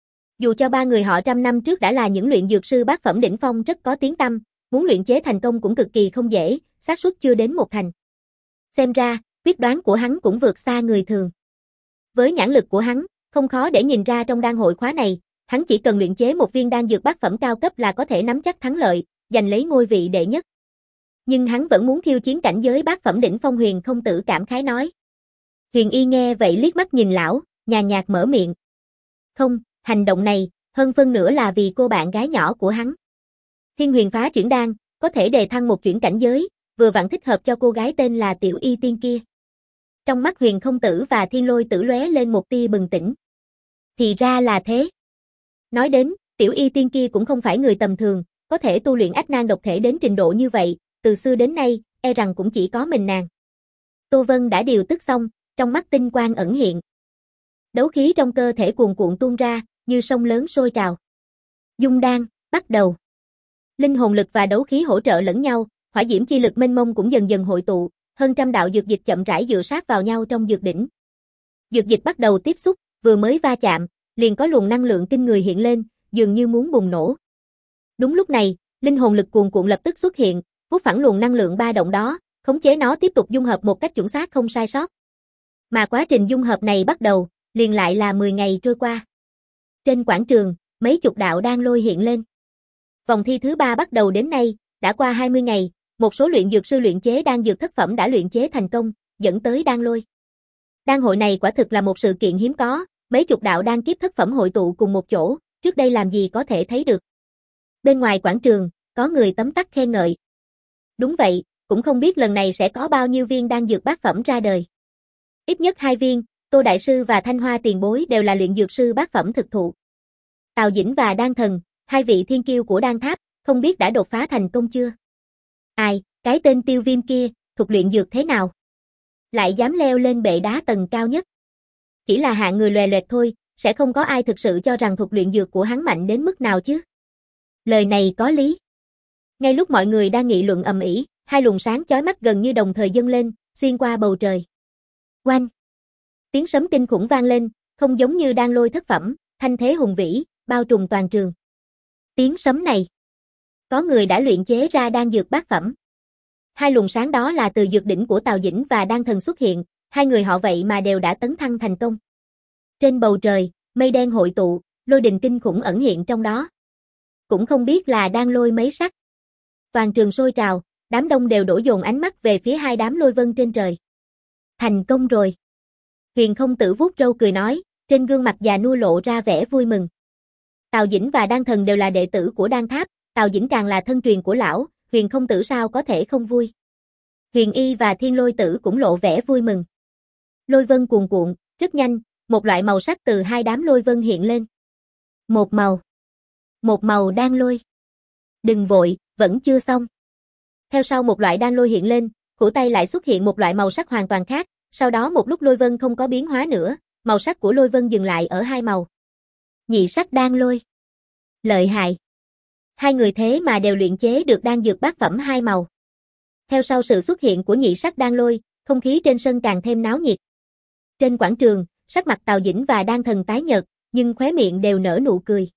[SPEAKER 1] Dù cho ba người họ trăm năm trước đã là những luyện dược sư bát phẩm đỉnh phong rất có tiếng tăm, muốn luyện chế thành công cũng cực kỳ không dễ, xác suất chưa đến một thành. Xem ra, quyết đoán của hắn cũng vượt xa người thường. Với nhãn lực của hắn, không khó để nhìn ra trong đan hội khóa này, hắn chỉ cần luyện chế một viên đan dược bát phẩm cao cấp là có thể nắm chắc thắng lợi, giành lấy ngôi vị đệ nhất. Nhưng hắn vẫn muốn khiêu chiến cảnh giới bát phẩm đỉnh phong. Huyền Không Tử cảm khái nói. Huyền Y nghe vậy liếc mắt nhìn lão, nhàn nhạt mở miệng. Không, hành động này, hơn phân nửa là vì cô bạn gái nhỏ của hắn. Thiên Huyền Phá Chuyển Đan, có thể đề thăng một chuyển cảnh giới, vừa vặn thích hợp cho cô gái tên là Tiểu Y Tiên kia. Trong mắt Huyền Không Tử và Thiên Lôi Tử lóe lên một tia bừng tỉnh. Thì ra là thế. Nói đến, tiểu y tiên kia cũng không phải người tầm thường, có thể tu luyện ách nan độc thể đến trình độ như vậy, từ xưa đến nay, e rằng cũng chỉ có mình nàng. Tô Vân đã điều tức xong, trong mắt tinh quang ẩn hiện. Đấu khí trong cơ thể cuồn cuộn tuôn ra, như sông lớn sôi trào. Dung đan, bắt đầu. Linh hồn lực và đấu khí hỗ trợ lẫn nhau, hỏa diễm chi lực mênh mông cũng dần dần hội tụ, hơn trăm đạo dược dịch chậm rãi dựa sát vào nhau trong dược đỉnh. Dược dịch bắt đầu tiếp xúc, vừa mới va chạm, liền có luồng năng lượng kinh người hiện lên, dường như muốn bùng nổ. Đúng lúc này, linh hồn lực cuồn cuộn lập tức xuất hiện, hút phẳng luồng năng lượng ba động đó, khống chế nó tiếp tục dung hợp một cách chuẩn xác không sai sót. Mà quá trình dung hợp này bắt đầu, liền lại là mười ngày trôi qua. Trên quảng trường, mấy chục đạo đan lôi hiện lên. Vòng thi thứ ba bắt đầu đến nay, đã qua hai mươi ngày, một số luyện dược sư luyện chế đan dược thất phẩm đã luyện chế thành công, dẫn tới đan lôi. Đan hội này quả thực là một sự kiện hiếm có, mấy chục đạo đan kiếp thất phẩm hội tụ cùng một chỗ, trước đây làm gì có thể thấy được. Bên ngoài quảng trường, có người tấm tắc khen ngợi. Đúng vậy, cũng không biết lần này sẽ có bao nhiêu viên đan dược bát phẩm ra đời. Ít nhất hai viên, Tô Đại Sư và Thanh Hoa Tiền Bối đều là luyện dược sư bát phẩm thực thụ. Tào Dĩnh và Đan Thần, hai vị thiên kiêu của Đan Tháp, không biết đã đột phá thành công chưa? Ai, cái tên Tiêu Viêm kia, thuộc luyện dược thế nào? Lại dám leo lên bệ đá tầng cao nhất. Chỉ là hạng người lòe loẹt thôi, sẽ không có ai thực sự cho rằng thuộc luyện dược của hắn mạnh đến mức nào chứ. Lời này có lý. Ngay lúc mọi người đang nghị luận ầm ĩ, hai luồng sáng chói mắt gần như đồng thời dâng lên, xuyên qua bầu trời. Oanh! Tiếng sấm kinh khủng vang lên, không giống như đan lôi thất phẩm, thanh thế hùng vĩ, bao trùm toàn trường. Tiếng sấm này, có người đã luyện chế ra đan dược bát phẩm. Hai luồng sáng đó là từ dược đỉnh của Tào Dĩnh và Đan Thần xuất hiện, hai người họ vậy mà đều đã tấn thăng thành công. Trên bầu trời, mây đen hội tụ, lôi đình kinh khủng ẩn hiện trong đó. Cũng không biết là đan lôi mấy sắc. Toàn trường sôi trào, đám đông đều đổ dồn ánh mắt về phía hai đám lôi vân trên trời. Thành công rồi. Huyền Không Tử vuốt râu cười nói, trên gương mặt già nua lộ ra vẻ vui mừng. Tào Dĩnh và Đan Thần đều là đệ tử của Đan Tháp, Tào Dĩnh càng là thân truyền của lão, Huyền Không Tử sao có thể không vui. Huyền Y và Thiên Lôi Tử cũng lộ vẻ vui mừng. Lôi vân cuồn cuộn, rất nhanh, một loại màu sắc từ hai đám lôi vân hiện lên. Một màu. Một màu đan lôi. Đừng vội, vẫn chưa xong. Theo sau một loại đan lôi hiện lên, khủ tay lại xuất hiện một loại màu sắc hoàn toàn khác, sau đó một lúc lôi vân không có biến hóa nữa, màu sắc của lôi vân dừng lại ở hai màu. Nhị sắc đan lôi. Lợi hại. Hai người thế mà đều luyện chế được đan dược bát phẩm hai màu. Theo sau sự xuất hiện của nhị sắc đan lôi, không khí trên sân càng thêm náo nhiệt. Trên quảng trường, sắc mặt Tào Dĩnh và Đan Thần tái nhợt, nhưng khóe miệng đều nở nụ cười.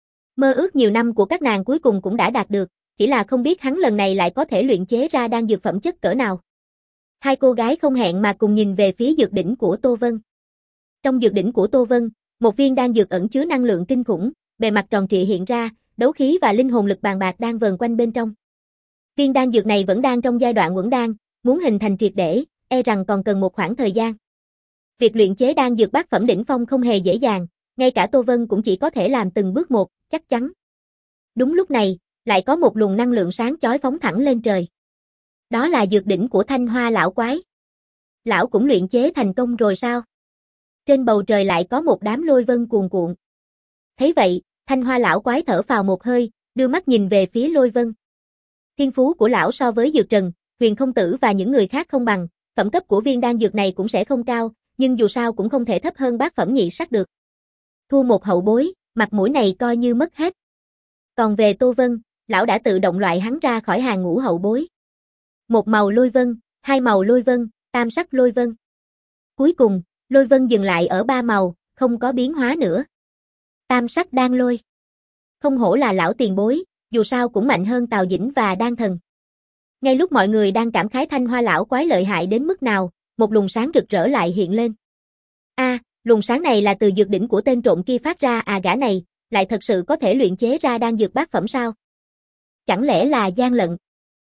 [SPEAKER 1] Mơ ước nhiều năm của các nàng cuối cùng cũng đã đạt được, chỉ là không biết hắn lần này lại có thể luyện chế ra đan dược phẩm chất cỡ nào. Hai cô gái không hẹn mà cùng nhìn về phía dược đỉnh của Tô Vân. Trong dược đỉnh của Tô Vân, một viên đan dược ẩn chứa năng lượng kinh khủng, bề mặt tròn trịa hiện ra, đấu khí và linh hồn lực bàn bạc đang vờn quanh bên trong. Viên đan dược này vẫn đang trong giai đoạn uẩn đan, muốn hình thành triệt để, e rằng còn cần một khoảng thời gian. Việc luyện chế đan dược bát phẩm đỉnh phong không hề dễ dàng, ngay cả Tô Vân cũng chỉ có thể làm từng bước một, chắc chắn. Đúng lúc này, lại có một luồng năng lượng sáng chói phóng thẳng lên trời. Đó là dược đỉnh của Thanh Hoa lão quái. Lão cũng luyện chế thành công rồi sao? Trên bầu trời lại có một đám lôi vân cuồn cuộn. Thấy vậy, Thanh Hoa lão quái thở phào một hơi, đưa mắt nhìn về phía lôi vân. Thiên phú của lão so với Dược Trần, Huyền Không Tử và những người khác không bằng, phẩm cấp của viên đan dược này cũng sẽ không cao, nhưng dù sao cũng không thể thấp hơn bát phẩm nhị sắc được. Thua một hậu bối, mặt mũi này coi như mất hết. Còn về Tô Vân, lão đã tự động loại hắn ra khỏi hàng ngũ hậu bối. Một màu lôi vân, hai màu lôi vân, tam sắc lôi vân. Cuối cùng, lôi vân dừng lại ở ba màu, không có biến hóa nữa. Tam sắc đan lôi. Không hổ là lão tiền bối, dù sao cũng mạnh hơn Tào Dĩnh và Đan Thần. Ngay lúc mọi người đang cảm khái Thanh Hoa lão quái lợi hại đến mức nào, một luồng sáng rực rỡ lại hiện lên. A, à, luồng sáng này là từ dược đỉnh của tên trộm kia phát ra, à gã này, lại thật sự có thể luyện chế ra đan dược bát phẩm sao? Chẳng lẽ là gian lận?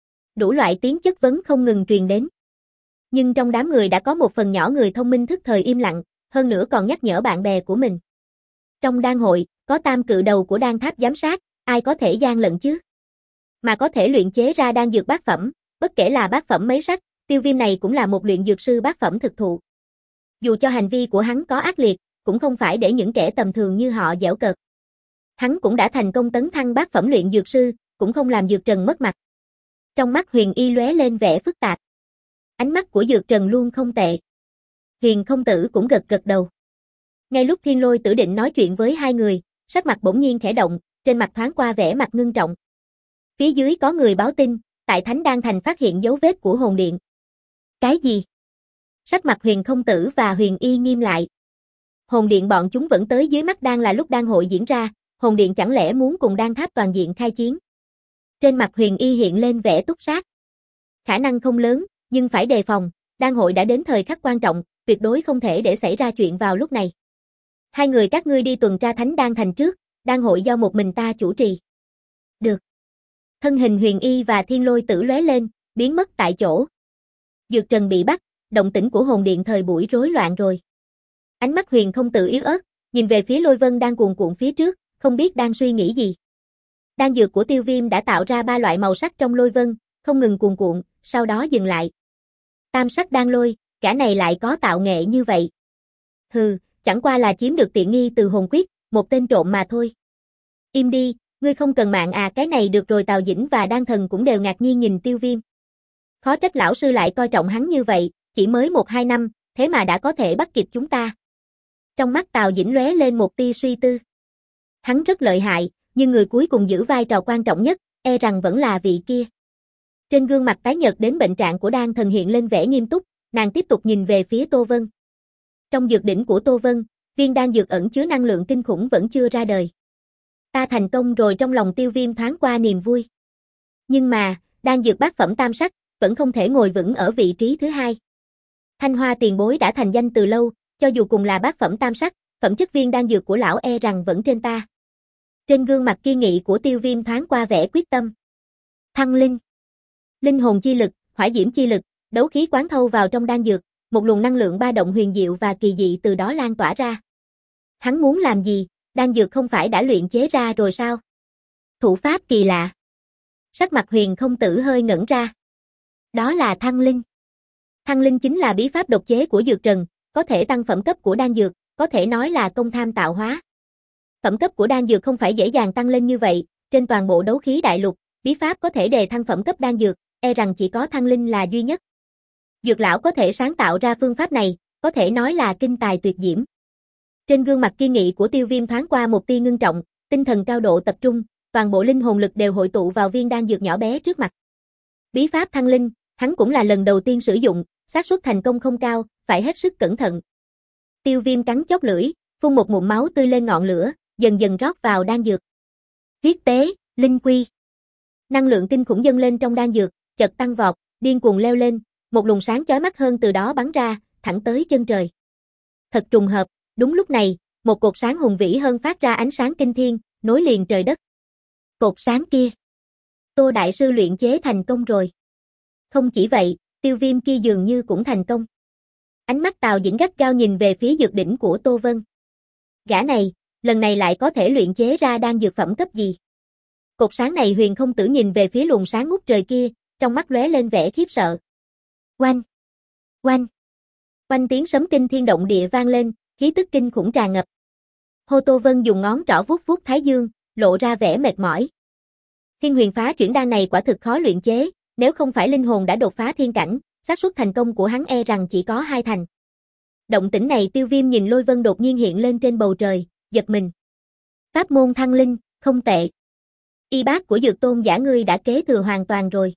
[SPEAKER 1] Đủ loại tiếng chất vấn không ngừng truyền đến. Nhưng trong đám người đã có một phần nhỏ người thông minh thức thời im lặng, hơn nữa còn nhắc nhở bạn bè của mình. Trong đan hội, có tam cự đầu của đan tháp giám sát, ai có thể gian lận chứ? Mà có thể luyện chế ra đan dược bát phẩm, bất kể là bát phẩm mấy sắc, Tiêu Viêm này cũng là một luyện dược sư bát phẩm thực thụ. Dù cho hành vi của hắn có ác liệt, cũng không phải để những kẻ tầm thường như họ giễu cợt. Hắn cũng đã thành công tấn thăng bát phẩm luyện dược sư, cũng không làm Dược Trần mất mặt. Trong mắt Huyền Y lóe lên vẻ phức tạp. Ánh mắt của Dược Trần luôn không tệ. Huyền công tử cũng gật gật đầu. Ngay lúc Thiên Lôi Tử định nói chuyện với hai người, sắc mặt bỗng nhiên khẽ động, trên mặt thoáng qua vẻ mặt ngưng trọng. Phía dưới có người báo tin, tại Thánh Đan Thành phát hiện dấu vết của hồn điện. Cái gì? Sắc mặt Huyền công tử và Huyền Y nghiêm lại. Hồn điện bọn chúng vẫn tới dưới mắt đang là lúc đan hội diễn ra, hồn điện chẳng lẽ muốn cùng đan tháp toàn diện khai chiến? Trên mặt Huyền Y hiện lên vẻ túc sát. Khả năng không lớn, nhưng phải đề phòng, đan hội đã đến thời khắc quan trọng, tuyệt đối không thể để xảy ra chuyện vào lúc này. Hai người các ngươi đi tuần tra Thánh Đan Thành trước, đan hội do một mình ta chủ trì. Được. Thân hình Huyền Y và Thiên Lôi Tử lóe lên, biến mất tại chỗ. Dược Trần bị bắt, động tĩnh của hồn điện thời buổi rối loạn rồi. Ánh mắt Huyền không tự yếu ớt, nhìn về phía Lôi Vân đang cuồn cuộn phía trước, không biết đang suy nghĩ gì. Đan dược của Tiêu Viêm đã tạo ra ba loại màu sắc trong Lôi Vân, không ngừng cuồn cuộn, sau đó dừng lại. Tam sắc đan lôi, cả này lại có tạo nghệ như vậy. Hừ, chẳng qua là chiếm được tiện nghi từ hồn quyết, một tên trộm mà thôi. Im đi, ngươi không cần mạng à, cái này được rồi. Tào Dĩnh và Đan Thần cũng đều ngạc nhiên nhìn Tiêu Viêm. Khó trách lão sư lại coi trọng hắn như vậy, chỉ mới một hai năm, thế mà đã có thể bắt kịp chúng ta. Trong mắt Tào Dĩnh lóe lên một tia suy tư. Hắn rất lợi hại, nhưng người cuối cùng giữ vai trò quan trọng nhất, e rằng vẫn là vị kia. Trên gương mặt tái nhợt đến bệnh trạng của Đan Thần hiện lên vẻ nghiêm túc, nàng tiếp tục nhìn về phía Tô Vân. Trong dược đỉnh của Tô Vân, viên đan dược ẩn chứa năng lượng kinh khủng vẫn chưa ra đời. Ta thành công rồi, trong lòng Tiêu Viêm thoáng qua niềm vui. Nhưng mà, đan dược bát phẩm tam sắc, vẫn không thể ngồi vững ở vị trí thứ hai. Thanh Hoa tiền bối đã thành danh từ lâu, cho dù cùng là bát phẩm tam sắc, phẩm chất viên đan dược của lão e rằng vẫn trên ta. Trên gương mặt kiên nghị của Tiêu Viêm thoáng qua vẻ quyết tâm. Thăng linh. Linh hồn chi lực, hỏa diễm chi lực, đấu khí quán thâu vào trong đan dược, một luồng năng lượng ba động huyền diệu và kỳ dị từ đó lan tỏa ra. Hắn muốn làm gì, đan dược không phải đã luyện chế ra rồi sao? Thủ pháp kỳ lạ. Sắc mặt Huyền không tử hơi ngẩn ra. Đó là thăng linh. Thăng linh chính là bí pháp độc chế của Dược Trần, có thể tăng phẩm cấp của đan dược, có thể nói là công tham tạo hóa. Phẩm cấp của đan dược không phải dễ dàng tăng lên như vậy, trên toàn bộ đấu khí đại lục, bí pháp có thể đề thăng phẩm cấp đan dược, e rằng chỉ có thăng linh là duy nhất. Dược lão có thể sáng tạo ra phương pháp này, có thể nói là kinh tài tuyệt diễm. Trên gương mặt kiên nghị của Tiêu Viêm thoáng qua một tia ngưng trọng, tinh thần cao độ tập trung, toàn bộ linh hồn lực đều hội tụ vào viên đan dược nhỏ bé trước mặt. Bí pháp thăng linh, hắn cũng là lần đầu tiên sử dụng, xác suất thành công không cao, phải hết sức cẩn thận. Tiêu Viêm cắn chóp lưỡi, phun một ngụm máu tươi lên ngọn lửa, dần dần rót vào đan dược. Huyết tế, linh quy. Năng lượng kinh khủng dâng lên trong đan dược, chợt tăng vọt, điên cuồng leo lên, một luồng sáng chói mắt hơn từ đó bắn ra, thẳng tới chân trời. Thật trùng hợp, đúng lúc này, một cột sáng hùng vĩ hơn phát ra ánh sáng kinh thiên, nối liền trời đất. Cột sáng kia. Tô đại sư luyện chế thành công rồi. Không chỉ vậy, Tiêu Viêm kia dường như cũng thành công. Ánh mắt Tào Dĩnh gắt gao nhìn về phía dược đỉnh của Tô Vân. Gã này, lần này lại có thể luyện chế ra đan dược phẩm cấp gì? Cột sáng này Huyền không tử nhìn về phía luồng sáng ngút trời kia, trong mắt lóe lên vẻ khiếp sợ. Oanh! Oanh! Oanh tiếng sấm kinh thiên động địa vang lên, khí tức kinh khủng tràn ngập. Hô Tô Vân dùng ngón trỏ vuốt vuốt thái dương, lộ ra vẻ mệt mỏi. Thiên huyền phá chuyển đan này quả thực khó luyện chế, nếu không phải linh hồn đã đột phá thiên cảnh, xác suất thành công của hắn e rằng chỉ có hai thành. Động tĩnh này Tiêu Viêm nhìn Lôi Vân đột nhiên hiện lên trên bầu trời, giật mình. Pháp môn thăng linh, không tệ. Y bác của Dược Tôn giả ngươi đã kế thừa hoàn toàn rồi.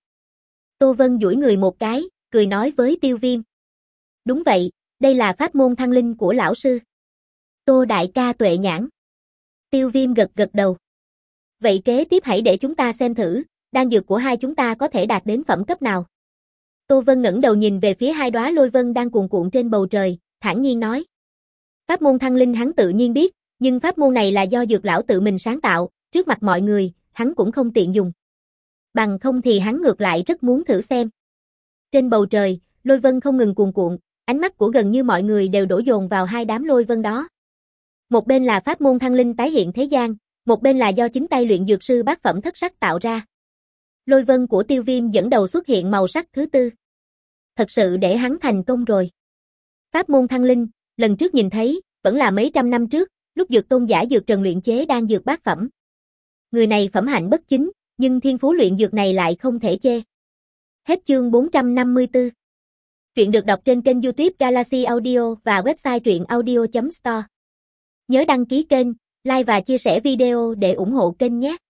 [SPEAKER 1] Tô Vân duỗi người một cái, cười nói với Tiêu Viêm. Đúng vậy, đây là pháp môn thăng linh của lão sư. Tô đại ca tuệ nhãn. Tiêu Viêm gật gật đầu. Vậy kế tiếp hãy để chúng ta xem thử, đan dược của hai chúng ta có thể đạt đến phẩm cấp nào. Tô Vân ngẩng đầu nhìn về phía hai đóa lôi vân đang cuồn cuộn trên bầu trời, thản nhiên nói. Pháp môn thăng linh hắn tự nhiên biết, nhưng pháp môn này là do Dược lão tự mình sáng tạo, trước mặt mọi người, hắn cũng không tiện dùng. Bằng không thì hắn ngược lại rất muốn thử xem. Trên bầu trời, lôi vân không ngừng cuồn cuộn, ánh mắt của gần như mọi người đều đổ dồn vào hai đám lôi vân đó. Một bên là pháp môn thăng linh tái hiện thế gian, một bên là do chính tay luyện dược sư bát phẩm thất sắc tạo ra. Lôi vân của Tiêu Viêm dẫn đầu xuất hiện màu sắc thứ tư. Thật sự để hắn thành công rồi. Pháp môn thăng linh, lần trước nhìn thấy, Vẫn là mấy trăm năm trước, lúc Dược Tôn giả dược trần luyện chế đan dược bát phẩm. Người này phẩm hạnh bất chính, nhưng thiên phú luyện dược này lại không thể chê. Hết chương bốn trăm năm mươi tư. Truyện được đọc trên kênh YouTube Galaxy Audio và website truyện audio chấm store. Nhớ đăng ký kênh, like và chia sẻ video để ủng hộ kênh nhé.